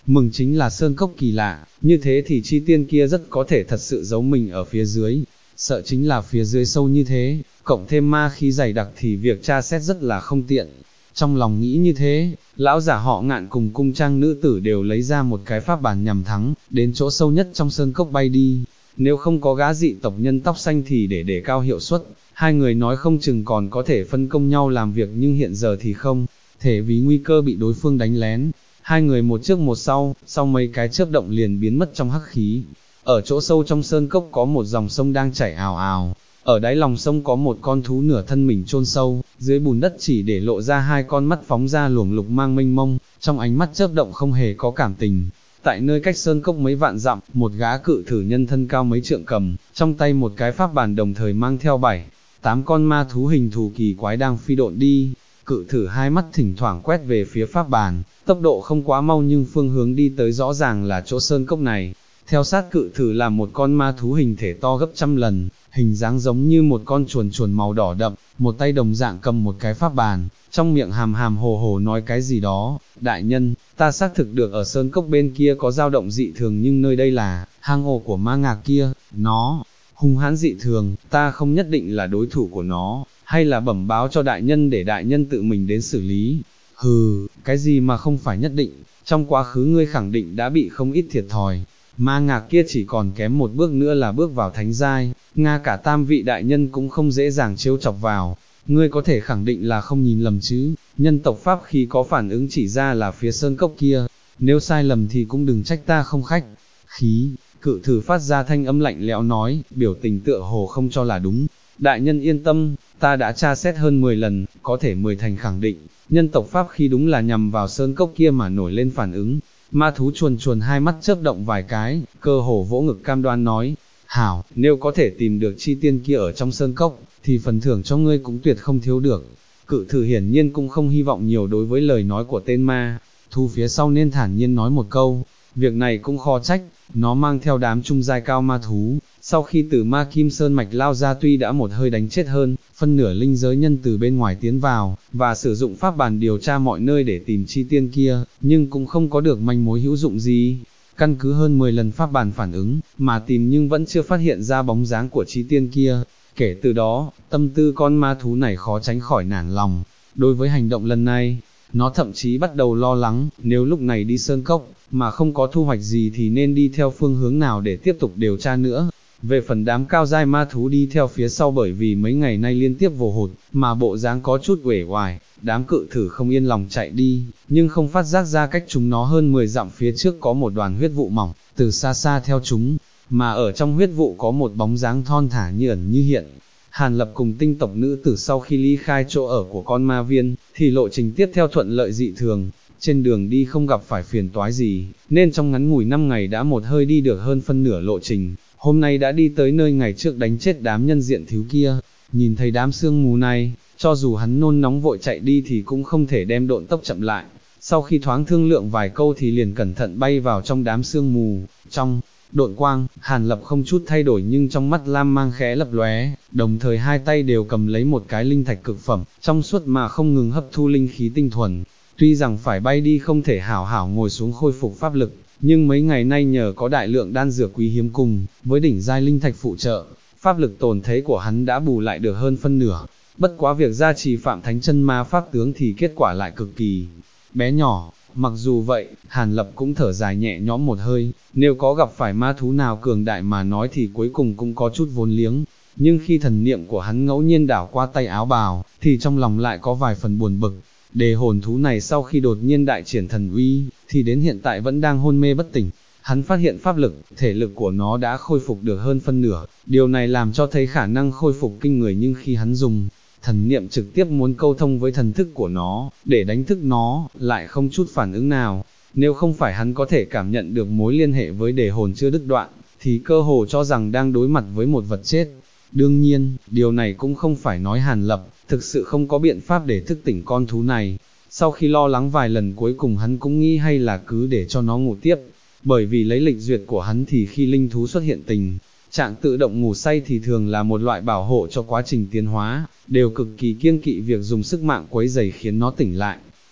Speaker 1: mừng chính là sơn cốc kỳ lạ, như thế thì chi tiên kia rất có thể thật sự giấu mình ở phía dưới, sợ chính là phía dưới sâu như thế, cộng thêm ma khí dày đặc thì việc tra xét rất là không tiện. Trong lòng nghĩ như thế, lão giả họ Ngạn cùng cung trang nữ tử đều lấy ra một cái pháp bản nhằm thắng, đến chỗ sâu nhất trong sơn cốc bay đi. Nếu không có gã dị tộc nhân tóc xanh thì để cao hiệu suất, hai người nói không chừng còn có thể phân công nhau làm việc, nhưng hiện giờ thì không thể, vì nguy cơ bị đối phương đánh lén. Hai người một trước một sau mấy cái chớp động liền biến mất trong hắc khí. Ở chỗ sâu trong sơn cốc có một dòng sông đang chảy ào ào, ở đáy lòng sông có một con thú nửa thân mình chôn sâu, dưới bùn đất chỉ để lộ ra hai con mắt phóng ra luồng lục mang mênh mông, trong ánh mắt chớp động không hề có cảm tình. Tại nơi cách sơn cốc mấy vạn dặm, một gã cự thử nhân thân cao mấy trượng cầm, trong tay một cái pháp bản đồng thời mang theo 7-8 con ma thú hình thù kỳ quái đang phi độn đi. Cự thử hai mắt thỉnh thoảng quét về phía pháp bản, tốc độ không quá mau nhưng phương hướng đi tới rõ ràng là chỗ sơn cốc này. Theo sát cự thử là một con ma thú hình thể to gấp trăm lần, hình dáng giống như một con chuồn màu đỏ đậm, một tay đồng dạng cầm một cái pháp bàn, trong miệng hàm hàm hồ hồ nói cái gì đó. Đại nhân, ta xác thực được ở sơn cốc bên kia có dao động dị thường, nhưng nơi đây là hang ổ của ma ngạc kia, nó hung hãn dị thường, ta không nhất định là đối thủ của nó, hay là bẩm báo cho đại nhân để đại nhân tự mình đến xử lý. Hừ, cái gì mà không phải nhất định, trong quá khứ ngươi khẳng định đã bị không ít thiệt thòi. Ma ngạc kia chỉ còn kém một bước nữa là bước vào thánh giai, ngay cả tam vị đại nhân cũng không dễ dàng trêu chọc vào. Ngươi có thể khẳng định là không nhìn lầm chứ? Nhân tộc pháp khí có phản ứng chỉ ra là phía sơn cốc kia, nếu sai lầm thì cũng đừng trách ta không khách khí. Cự thử phát ra thanh âm lạnh lẽo nói, biểu tình tựa hồ không cho là đúng. Đại nhân yên tâm, ta đã tra xét hơn 10 lần, có thể 10 thành khẳng định, nhân tộc pháp khí đúng là nhằm vào sơn cốc kia mà nổi lên phản ứng. Ma thú chuồn hai mắt chớp động vài cái, cơ hồ vỗ ngực cam đoan nói, hảo, nếu có thể tìm được chi tiên kia ở trong sơn cốc, thì phần thưởng cho ngươi cũng tuyệt không thiếu được. Cự thử hiển nhiên cũng không hy vọng nhiều đối với lời nói của tên ma thú phía sau nên thản nhiên nói một câu, việc này cũng khó trách, nó mang theo đám trung giai cao ma thú, sau khi từ ma kim sơn mạch lao ra tuy đã một hơi đánh chết hơn phân nửa linh giới nhân từ bên ngoài tiến vào, và sử dụng pháp bản điều tra mọi nơi để tìm chi tiên kia, nhưng cũng không có được manh mối hữu dụng gì. Căn cứ hơn 10 lần pháp bản phản ứng, mà tìm nhưng vẫn chưa phát hiện ra bóng dáng của chi tiên kia. Kể từ đó, tâm tư con ma thú này khó tránh khỏi nản lòng. Đối với hành động lần này, nó thậm chí bắt đầu lo lắng, nếu lúc này đi sơn cốc, mà không có thu hoạch gì thì nên đi theo phương hướng nào để tiếp tục điều tra nữa. Về phần đám cao giai ma thú đi theo phía sau, bởi vì mấy ngày nay liên tiếp vồ hụt, mà bộ dáng có chút uể oải, đám cự thử không yên lòng chạy đi, nhưng không phát giác ra cách chúng nó hơn 10 dặm phía trước có một đoàn huyết vụ mỏng, từ xa xa theo chúng, mà ở trong huyết vụ có một bóng dáng thon thả như ẩn như hiện. Hàn Lập cùng tinh tộc nữ tử sau khi ly khai chỗ ở của con ma viên, thì lộ trình tiếp theo thuận lợi dị thường, trên đường đi không gặp phải phiền toái gì, nên trong ngắn ngủi 5 ngày đã một hơi đi được hơn phân nửa lộ trình. Hôm nay đã đi tới nơi ngày trước đánh chết đám nhân diện thiếu kia. Nhìn thấy đám sương mù này, cho dù hắn nôn nóng vội chạy đi thì cũng không thể đem độn tốc chậm lại. Sau khi thoáng thương lượng vài câu thì liền cẩn thận bay vào trong đám sương mù. Trong độn quang, Hàn Lập không chút thay đổi nhưng trong mắt lam mang khẽ lập lóe, đồng thời hai tay đều cầm lấy một cái linh thạch cực phẩm, trong suốt mà không ngừng hấp thu linh khí tinh thuần. Tuy rằng phải bay đi không thể hảo hảo ngồi xuống khôi phục pháp lực, nhưng mấy ngày nay nhờ có đại lượng đan dược quý hiếm cùng với đỉnh giai linh thạch phụ trợ, pháp lực tồn thế của hắn đã bù lại được hơn phân nửa. Bất quá việc gia trì Phạm Thánh Chân Ma pháp tướng thì kết quả lại cực kỳ bé nhỏ. Mặc dù vậy, Hàn Lập cũng thở dài nhẹ nhõm một hơi, nếu có gặp phải ma thú nào cường đại mà nói thì cuối cùng cũng có chút vốn liếng. Nhưng khi thần niệm của hắn ngẫu nhiên đảo qua tay áo bào, thì trong lòng lại có vài phần buồn bực. Đề hồn thú này sau khi đột nhiên đại triển thần uy, thì đến hiện tại vẫn đang hôn mê bất tỉnh. Hắn phát hiện pháp lực, thể lực của nó đã khôi phục được hơn phân nửa, điều này làm cho thấy khả năng khôi phục kinh người, nhưng khi hắn dùng thần niệm trực tiếp muốn câu thông với thần thức của nó, để đánh thức nó, lại không chút phản ứng nào. Nếu không phải hắn có thể cảm nhận được mối liên hệ với đề hồn chưa đứt đoạn, thì cơ hồ cho rằng đang đối mặt với một vật chết. Đương nhiên, điều này cũng không phải nói Hàn Lập thực sự không có biện pháp để thức tỉnh con thú này. Sau khi lo lắng vài lần cuối cùng hắn cũng nghĩ hay là cứ để cho nó ngủ tiếp, bởi vì lấy lịch duyệt của hắn thì khi linh thú xuất hiện tình trạng tự động ngủ say thì thường là một loại bảo hộ cho quá trình tiến hóa, đều cực kỳ kiêng kỵ việc dùng sức mạng quấy rầy khiến nó tỉnh lại.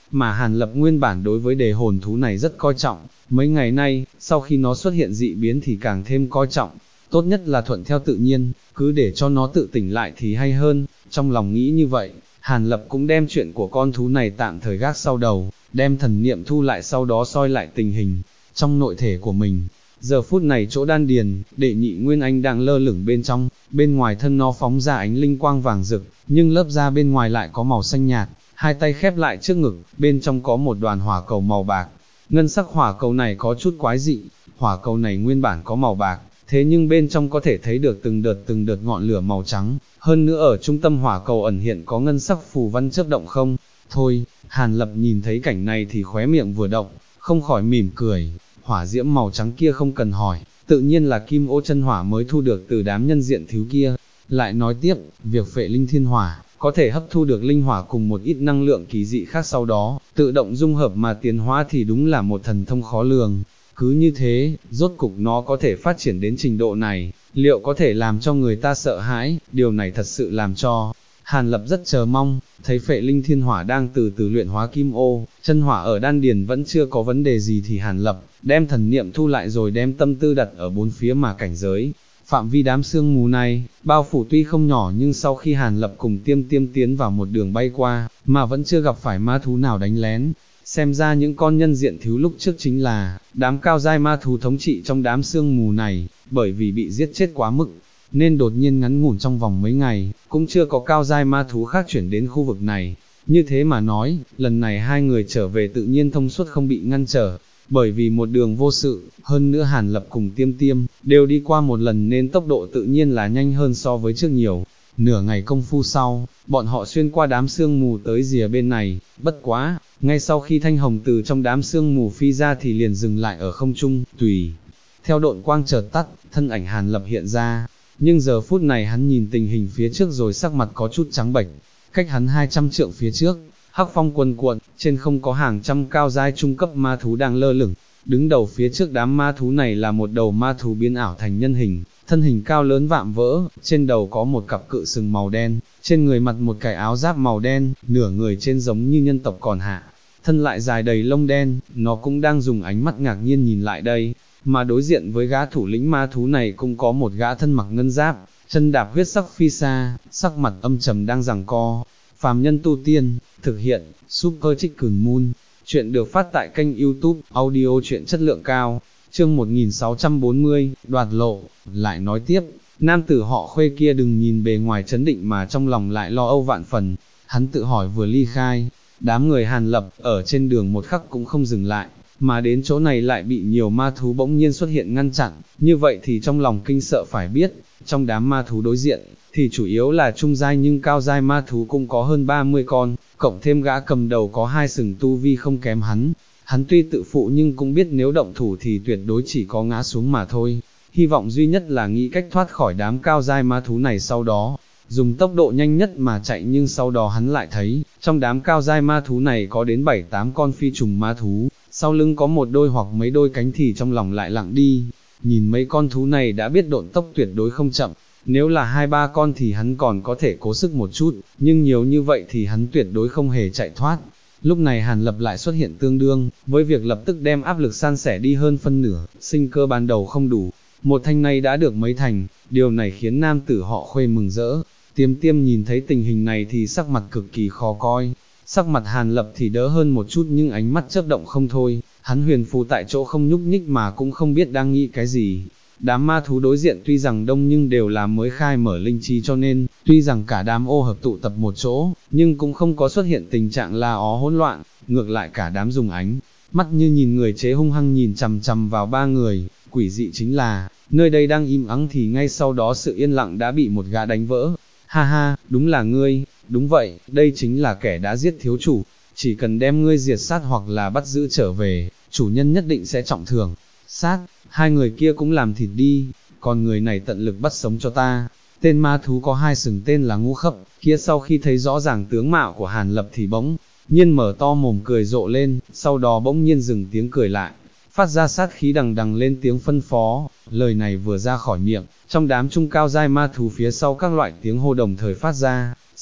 Speaker 1: mà Hàn Lập nguyên bản đối với đề hồn thú này rất coi trọng, mấy ngày nay, sau khi nó xuất hiện dị biến thì càng thêm coi trọng, tốt nhất là thuận theo tự nhiên, cứ để cho nó tự tỉnh lại thì hay hơn, trong lòng nghĩ như vậy, Hàn Lập cũng đem chuyện của con thú này tạm thời gác sau đầu, đem thần niệm thu lại sau đó soi lại tình hình, trong nội thể của mình. Giờ phút này chỗ đan điền, đệ nhị nguyên anh đang lơ lửng bên trong, bên ngoài thân nó phóng ra ánh linh quang vàng rực, nhưng lớp da bên ngoài lại có màu xanh nhạt, hai tay khép lại trước ngực, bên trong có một đoàn hỏa cầu màu bạc. Ngân sắc hỏa cầu này có chút quái dị, hỏa cầu này nguyên bản có màu bạc, thế nhưng bên trong có thể thấy được từng đợt ngọn lửa màu trắng, hơn nữa ở trung tâm hỏa cầu ẩn hiện có ngân sắc phù văn chớp động không. Thôi, Hàn Lập nhìn thấy cảnh này thì khóe miệng vừa động, không khỏi mỉm cười, hỏa diễm màu trắng kia không cần hỏi, tự nhiên là kim ô chân hỏa mới thu được từ đám nhân diện thiếu kia. Lại nói tiếp, việc phệ linh thiên hỏa, có thể hấp thu được linh hỏa cùng một ít năng lượng kỳ dị khác sau đó, tự động dung hợp mà tiến hóa thì đúng là một thần thông khó lường. Cứ như thế, rốt cục nó có thể phát triển đến trình độ này, liệu có thể làm cho người ta sợ hãi, điều này thật sự làm cho Hàn Lập rất chờ mong, thấy phệ linh thiên hỏa đang từ từ luyện hóa kim ô, chân hỏa ở đan điền vẫn chưa có vấn đề gì thì Hàn Lập đem thần niệm thu lại rồi đem tâm tư đặt ở bốn phía mà cảnh giới. Phạm vi đám sương mù này, bao phủ tuy không nhỏ nhưng sau khi Hàn Lập cùng Tiêm Tiêm tiến vào một đường bay qua, mà vẫn chưa gặp phải ma thú nào đánh lén. Xem ra những con nhân diện thiếu lúc trước chính là đám cao giai ma thú thống trị trong đám sương mù này, bởi vì bị giết chết quá mức, nên đột nhiên ngắn ngủn trong vòng mấy ngày, cũng chưa có cao giai ma thú khác chuyển đến khu vực này. Như thế mà nói, lần này hai người trở về tự nhiên thông suốt không bị ngăn trở, bởi vì một đường vô sự, hơn nữa Hàn Lập cùng Tiêm Tiêm đều đi qua một lần nên tốc độ tự nhiên là nhanh hơn so với trước nhiều. Nửa ngày công phu sau, bọn họ xuyên qua đám sương mù tới rìa bên này, bất quá, ngay sau khi thanh hồng từ trong đám sương mù phi ra thì liền dừng lại ở không trung, tùy theo độn quang chợt tắt, thân ảnh Hàn Lập hiện ra, nhưng giờ phút này hắn nhìn tình hình phía trước rồi sắc mặt có chút trắng bệch, cách hắn 200 trượng phía trước, hắc phong cuồn cuộn, trên không có hàng trăm cao giai trung cấp ma thú đang lơ lửng, đứng đầu phía trước đám ma thú này là một đầu ma thú biến ảo thành nhân hình, thân hình cao lớn vạm vỡ, trên đầu có một cặp cự sừng màu đen, trên người mặc một cái áo giáp màu đen, nửa người trên giống như nhân tộc còn hạ, thân lại dài đầy lông đen, nó cũng đang dùng ánh mắt ngạc nhiên nhìn lại đây, mà đối diện với gã thủ lĩnh ma thú này cũng có một gã thân mặc ngân giáp, chân đạp huyết sắc phi xa, sắc mặt âm trầm đang giằng co. Phàm nhân tu tiên, thực hiện, Super Chicken Moon, chuyện được phát tại kênh YouTube, audio chuyện chất lượng cao, chương 1640, đoạt lộ. Lại nói tiếp, nam tử họ Khuê kia đừng nhìn bề ngoài chấn định mà trong lòng lại lo âu vạn phần, hắn tự hỏi vừa ly khai, đám người Hàn Lập ở trên đường một khắc cũng không dừng lại, mà đến chỗ này lại bị nhiều ma thú bỗng nhiên xuất hiện ngăn chặn, như vậy thì trong lòng kinh sợ phải biết, trong đám ma thú đối diện, thì chủ yếu là trung giai nhưng cao giai ma thú cũng có hơn 30 con, cộng thêm gã cầm đầu có hai sừng tu vi không kém hắn tuy tự phụ nhưng cũng biết nếu động thủ thì tuyệt đối chỉ có ngã xuống mà thôi, hy vọng duy nhất là nghĩ cách thoát khỏi đám cao giai ma thú này sau đó, dùng tốc độ nhanh nhất mà chạy nhưng sau đó hắn lại thấy, trong đám cao giai ma thú này có đến 7-8 con phi trùng ma thú, sau lưng có một đôi hoặc mấy đôi cánh thì trong lòng lại lặng đi, nhìn mấy con thú này đã biết độn tốc tuyệt đối không chậm, nếu là 2-3 con thì hắn còn có thể cố sức một chút, nhưng nhiều như vậy thì hắn tuyệt đối không hề chạy thoát. Lúc này Hàn Lập lại xuất hiện tương đương, với việc lập tức đem áp lực san sẻ đi hơn phân nửa, sinh cơ ban đầu không đủ, một thanh này đã được mấy thành, điều này khiến nam tử họ Khuê mừng rỡ. Tiêm Tiêm nhìn thấy tình hình này thì sắc mặt cực kỳ khó coi, sắc mặt Hàn Lập thì đỡ hơn một chút nhưng ánh mắt chớp động không thôi, hắn huyền phù tại chỗ không nhúc nhích mà cũng không biết đang nghĩ cái gì. Đám ma thú đối diện tuy rằng đông nhưng đều là mới khai mở linh trí cho nên, tuy rằng cả đám ô hợp tụ tập một chỗ, nhưng cũng không có xuất hiện tình trạng la ó hỗn loạn, ngược lại cả đám dùng ánh mắt như nhìn người chế hung hăng nhìn chằm chằm vào ba người, quỷ dị chính là, nơi đây đang im ắng thì ngay sau đó sự yên lặng đã bị một gã đánh vỡ. Ha ha, đúng là ngươi, đúng vậy, đây chính là kẻ đã giết thiếu chủ, chỉ cần đem ngươi diệt sát hoặc là bắt giữ trở về, chủ nhân nhất định sẽ trọng thưởng. Sát, hai người kia cũng làm thịt đi, còn người này tận lực bắt sống cho ta. Tên ma thú có hai sừng tên là Ngũ Khấp, kia sau khi thấy rõ ràng tướng mạo của Hàn Lập thì bỗng nhiên mở to mồm cười rộ lên, sau đó bỗng nhiên dừng tiếng cười lại, phát ra sát khí đằng đằng lên tiếng phân phó. Lời này vừa ra khỏi miệng, trong đám trung cao giai ma thú phía sau các loại tiếng hô đồng thời phát ra,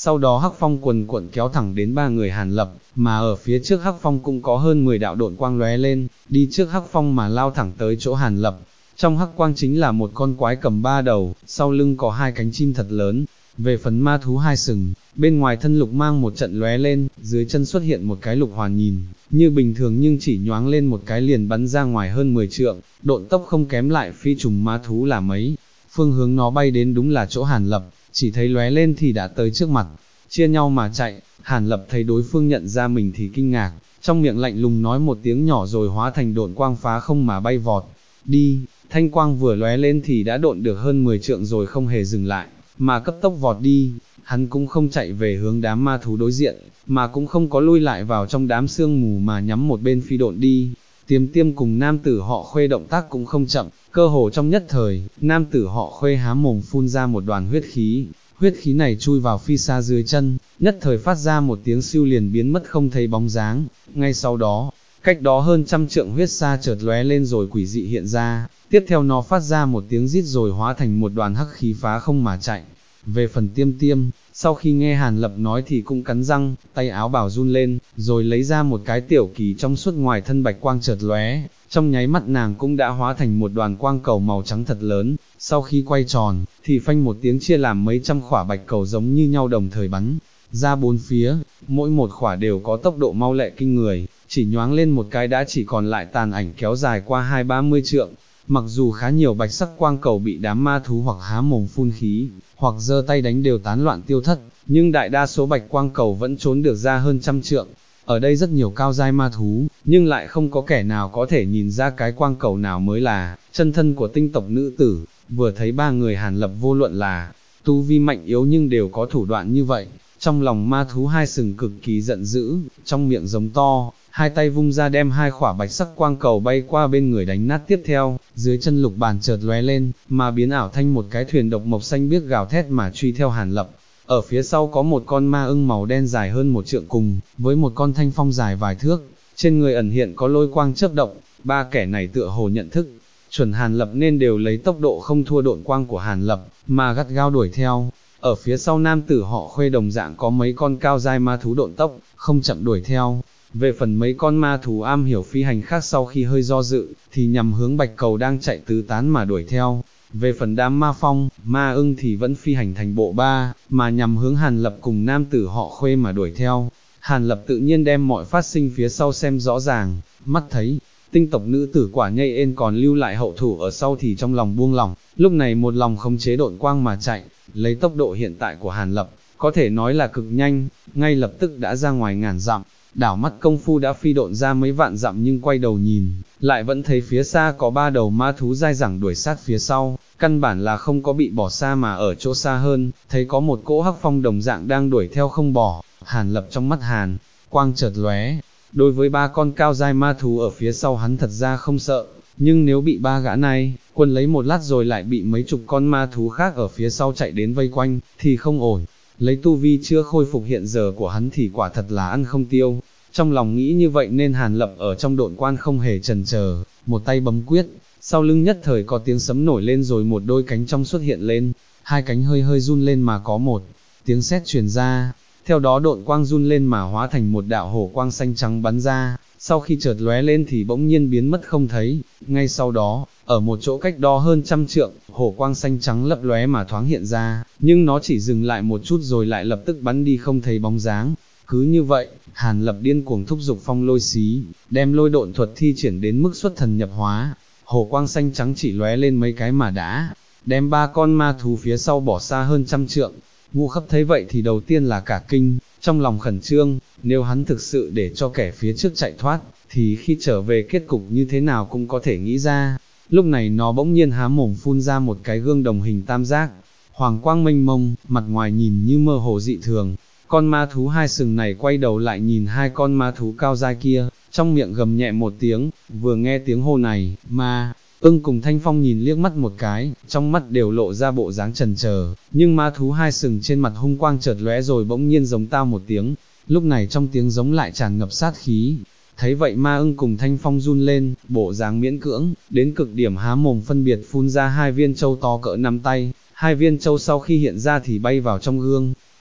Speaker 1: sau đó hắc phong quần quận kéo thẳng đến ba người Hàn Lập, mà ở phía trước hắc phong cũng có hơn 10 đạo độn quang lóe lên, đi trước hắc phong mà lao thẳng tới chỗ Hàn Lập. Trong hắc quang chính là một con quái cầm ba đầu, sau lưng có hai cánh chim thật lớn. Về phần ma thú hai sừng, bên ngoài thân lục mang một trận lóe lên, dưới chân xuất hiện một cái lục hoàn nhìn, như bình thường nhưng chỉ nhoáng lên một cái liền bắn ra ngoài hơn 10 trượng, độn tốc không kém lại phi trùng ma thú là mấy. Phương hướng nó bay đến đúng là chỗ Hàn Lập, chỉ thấy lóe lên thì đã tới trước mặt, chia nhau mà chạy. Hàn Lập thấy đối phương nhận ra mình thì kinh ngạc, trong miệng lạnh lùng nói một tiếng nhỏ rồi hóa thành độn quang phá không mà bay vọt đi. Thanh quang vừa lóe lên thì đã độn được hơn 10 trượng rồi không hề dừng lại, mà cấp tốc vọt đi. Hắn cũng không chạy về hướng đám ma thú đối diện, mà cũng không có lui lại vào trong đám sương mù mà nhắm một bên phi độn đi. Tiêm Tiêm cùng nam tử họ Khuê động tác cũng không chậm, cơ hồ trong nhất thời, nam tử họ Khuê há mồm phun ra một đoàn huyết khí này chui vào phi xa dưới chân, nhất thời phát ra một tiếng siêu liền biến mất không thấy bóng dáng. Ngay sau đó, cách đó hơn 100 trượng huyết xa chợt lóe lên rồi quỷ dị hiện ra, tiếp theo nó phát ra một tiếng rít rồi hóa thành một đoàn hắc khí phá không mà chạy. Về phần Tiêm Tiêm, sau khi nghe Hàn Lập nói thì cũng cắn răng, tay áo bào run lên, rồi lấy ra một cái tiểu kỳ trong suốt ngoài thân bạch quang chợt lóe, trong nháy mắt nàng cũng đã hóa thành một đoàn quang cầu màu trắng thật lớn, sau khi quay tròn, thì phanh một tiếng chia làm mấy trăm khỏa bạch cầu giống như nhau đồng thời bắn ra bốn phía, mỗi một khỏa đều có tốc độ mau lẹ kinh người, chỉ nhoáng lên một cái đã chỉ còn lại tàn ảnh kéo dài qua 20-30 trượng. Mặc dù khá nhiều bạch sắc quang cầu bị đám ma thú hoặc há mồm phun khí, hoặc giơ tay đánh đều tán loạn tiêu thất, nhưng đại đa số bạch quang cầu vẫn trốn được ra hơn 100 trượng. Ở đây rất nhiều cao giai ma thú, nhưng lại không có kẻ nào có thể nhìn ra cái quang cầu nào mới là chân thân của tinh tộc nữ tử. Vừa thấy ba người Hàn Lập vô luận là tu vi mạnh yếu nhưng đều có thủ đoạn như vậy, trong lòng ma thú hai sừng cực kỳ giận dữ, trong miệng giống to, hai tay vung ra đem hai khỏa bạch sắc quang cầu bay qua bên người đánh nát. Tiếp theo, dưới chân lục bàn chợt lóe lên, mà biến ảo thành một cái thuyền độc mộc xanh biếc gào thét mà truy theo Hàn Lập. Ở phía sau có một con ma ưng màu đen dài hơn 1 trượng cùng, với một con thanh phong dài vài thước, trên người ẩn hiện có lôi quang chớp động, ba kẻ này tựa hồ nhận thức chuẩn Hàn Lập nên đều lấy tốc độ không thua độn quang của Hàn Lập, mà gắt gao đuổi theo. Ở phía sau nam tử họ Khuê đồng dạng có mấy con cao giai ma thú độn tốc, không chậm đuổi theo. Về phần mấy con ma thú am hiểu phi hành khác sau khi hơi do dự, thì nhằm hướng bạch cầu đang chạy tứ tán mà đuổi theo. Về phần đám ma phong, ma ưng thì vẫn phi hành thành bộ ba, mà nhằm hướng Hàn Lập cùng nam tử họ Khuê mà đuổi theo. Hàn Lập tự nhiên đem mọi phát sinh phía sau xem rõ ràng, mắt thấy tinh tộc nữ tử quả nhây ên còn lưu lại hậu thủ ở sau thì trong lòng buông lỏng, lúc này một lòng khống chế độn quang mà chạy. Lấy tốc độ hiện tại của Hàn Lập, có thể nói là cực nhanh, ngay lập tức đã ra ngoài ngàn dặm, đảo mắt công phu đã phi độn ra mấy vạn dặm, nhưng quay đầu nhìn, lại vẫn thấy phía xa có ba đầu ma thú dai dẳng đuổi sát phía sau, căn bản là không có bị bỏ xa mà ở chỗ xa hơn, thấy có một cỗ hắc phong đồng dạng đang đuổi theo không bỏ. Hàn Lập trong mắt Hàn quang chợt lóe, đối với ba con cao giai ma thú ở phía sau hắn thật ra không sợ, nhưng nếu bị ba gã này quân lấy một lát rồi lại bị mấy chục con ma thú khác ở phía sau chạy đến vây quanh, thì không ổn. Lấy tu vi chưa khôi phục hiện giờ của hắn thì quả thật là ăn không tiêu. Trong lòng nghĩ như vậy nên Hàn Lập ở trong độn quan không hề chần chờ, một tay bấm quyết, sau lưng nhất thời có tiếng sấm nổi lên rồi một đôi cánh trong xuất hiện lên, hai cánh hơi hơi run lên mà có một tiếng sét truyền ra, theo đó độn quang run lên mà hóa thành một đạo hổ quang xanh trắng bắn ra, sau khi chợt lóe lên thì bỗng nhiên biến mất không thấy. Ngay sau đó, ở một chỗ cách đó hơn 100 trượng, hổ quang xanh trắng lấp lóe mà thoáng hiện ra, nhưng nó chỉ dừng lại một chút rồi lại lập tức bắn đi không thấy bóng dáng. Cứ như vậy, Hàn Lập điên cuồng thúc giục phong lôi xí, đem lôi độn thuật thi triển đến mức xuất thần nhập hóa. Hổ quang xanh trắng chỉ lóe lên mấy cái mà đã đem ba con ma thú phía sau bỏ xa hơn 100 trượng. Ngũ Khấp thấy vậy thì đầu tiên là cả kinh, trong lòng khẩn trương, nếu hắn thực sự để cho kẻ phía trước chạy thoát, thì khi trở về kết cục như thế nào cũng có thể nghĩ ra. Lúc này nó bỗng nhiên há mồm phun ra một cái gương đồng hình tam giác, hoàng quang mênh mông, mặt ngoài nhìn như mơ hồ dị thường. Con ma thú hai sừng này quay đầu lại nhìn hai con ma thú cao giai kia, trong miệng gầm nhẹ một tiếng. Vừa nghe tiếng hô này, ma ưng cùng Thanh Phong nhìn liếc mắt một cái, trong mắt đều lộ ra bộ dáng chần chờ, nhưng ma thú hai sừng trên mặt hung quang chợt lóe rồi bỗng nhiên giống tao một tiếng. Lúc này trong tiếng giống lại tràn ngập sát khí. Thấy vậy ma ưng cùng Thanh Phong run lên, bộ dáng miễn cưỡng, đến cực điểm há mồm phân biệt phun ra hai viên châu to cỡ nắm tay. Hai viên châu sau khi hiện ra thì bay vào trong gương,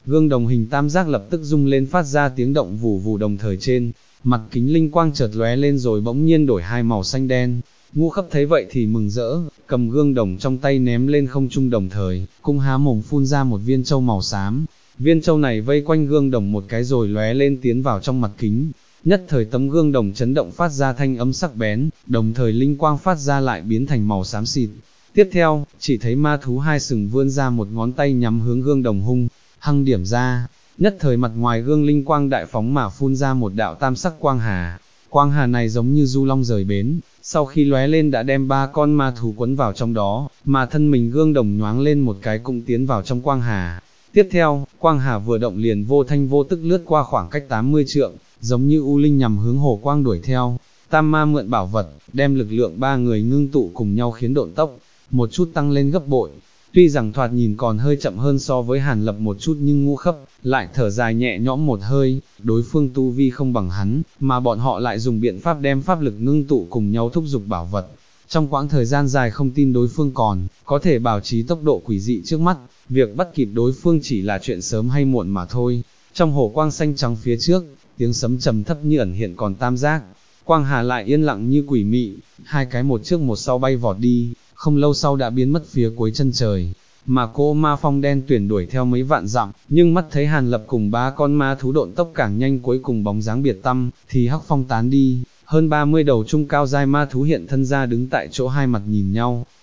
Speaker 1: gương đồng hình tam giác lập tức rung lên phát ra tiếng động vù vù, đồng thời trên mặt kính linh quang chợt lóe lên rồi bỗng nhiên đổi hai màu xanh đen. Ngũ Khấp thấy vậy thì mừng rỡ, cầm gương đồng trong tay ném lên không trung, đồng thời cũng há mồm phun ra một viên châu màu xám. Viên châu này vây quanh gương đồng một cái rồi lóe lên tiến vào trong mặt kính. Nhất thời tấm gương đồng chấn động phát ra thanh âm sắc bén, đồng thời linh quang phát ra lại biến thành màu xám xịt. Tiếp theo, chỉ thấy ma thú hai sừng vươn ra một ngón tay nhắm hướng gương đồng hung hăng điểm ra. Nhất thời mặt ngoài gương linh quang đại phóng mà phun ra một đạo tam sắc quang hà. Quang hà này giống như du long rời bến, sau khi lóe lên đã đem ba con ma thú quấn vào trong đó, mà thân mình gương đồng nhoáng lên một cái cũng tiến vào trong quang hà. Tiếp theo, quang hà vừa động liền vô thanh vô tức lướt qua khoảng cách 80 trượng, giống như u linh nhằm hướng hồ quang đuổi theo. Tam ma mượn bảo vật, đem lực lượng ba người ngưng tụ cùng nhau khiến độn tốc một chút tăng lên gấp bội. Tuy rằng thoạt nhìn còn hơi chậm hơn so với Hàn Lập một chút, nhưng Ngũ Khấp lại thở dài nhẹ nhõm một hơi, đối phương tu vi không bằng hắn, mà bọn họ lại dùng biện pháp đem pháp lực ngưng tụ cùng nhau thúc giục bảo vật. Trong quãng thời gian dài không tin đối phương còn có thể bảo trì tốc độ quỷ dị trước mắt, việc bắt kịp đối phương chỉ là chuyện sớm hay muộn mà thôi. Trong hồ quang xanh trắng phía trước, tiếng sấm trầm thấp như ẩn hiện còn tam giác, quang hà lại yên lặng như quỷ mị, hai cái một trước một sau bay vọt đi, không lâu sau đã biến mất phía cuối chân trời. Mà cô ma phong đen tuyển đuổi theo mấy vạn dặm, nhưng mắt thấy Hàn Lập cùng ba con ma thú độn tốc càng nhanh, cuối cùng bóng dáng biệt tăm, thì hắc phong tán đi. Hơn 30 đầu trung cao giai ma thú hiện thân ra đứng tại chỗ, hai mặt nhìn nhau,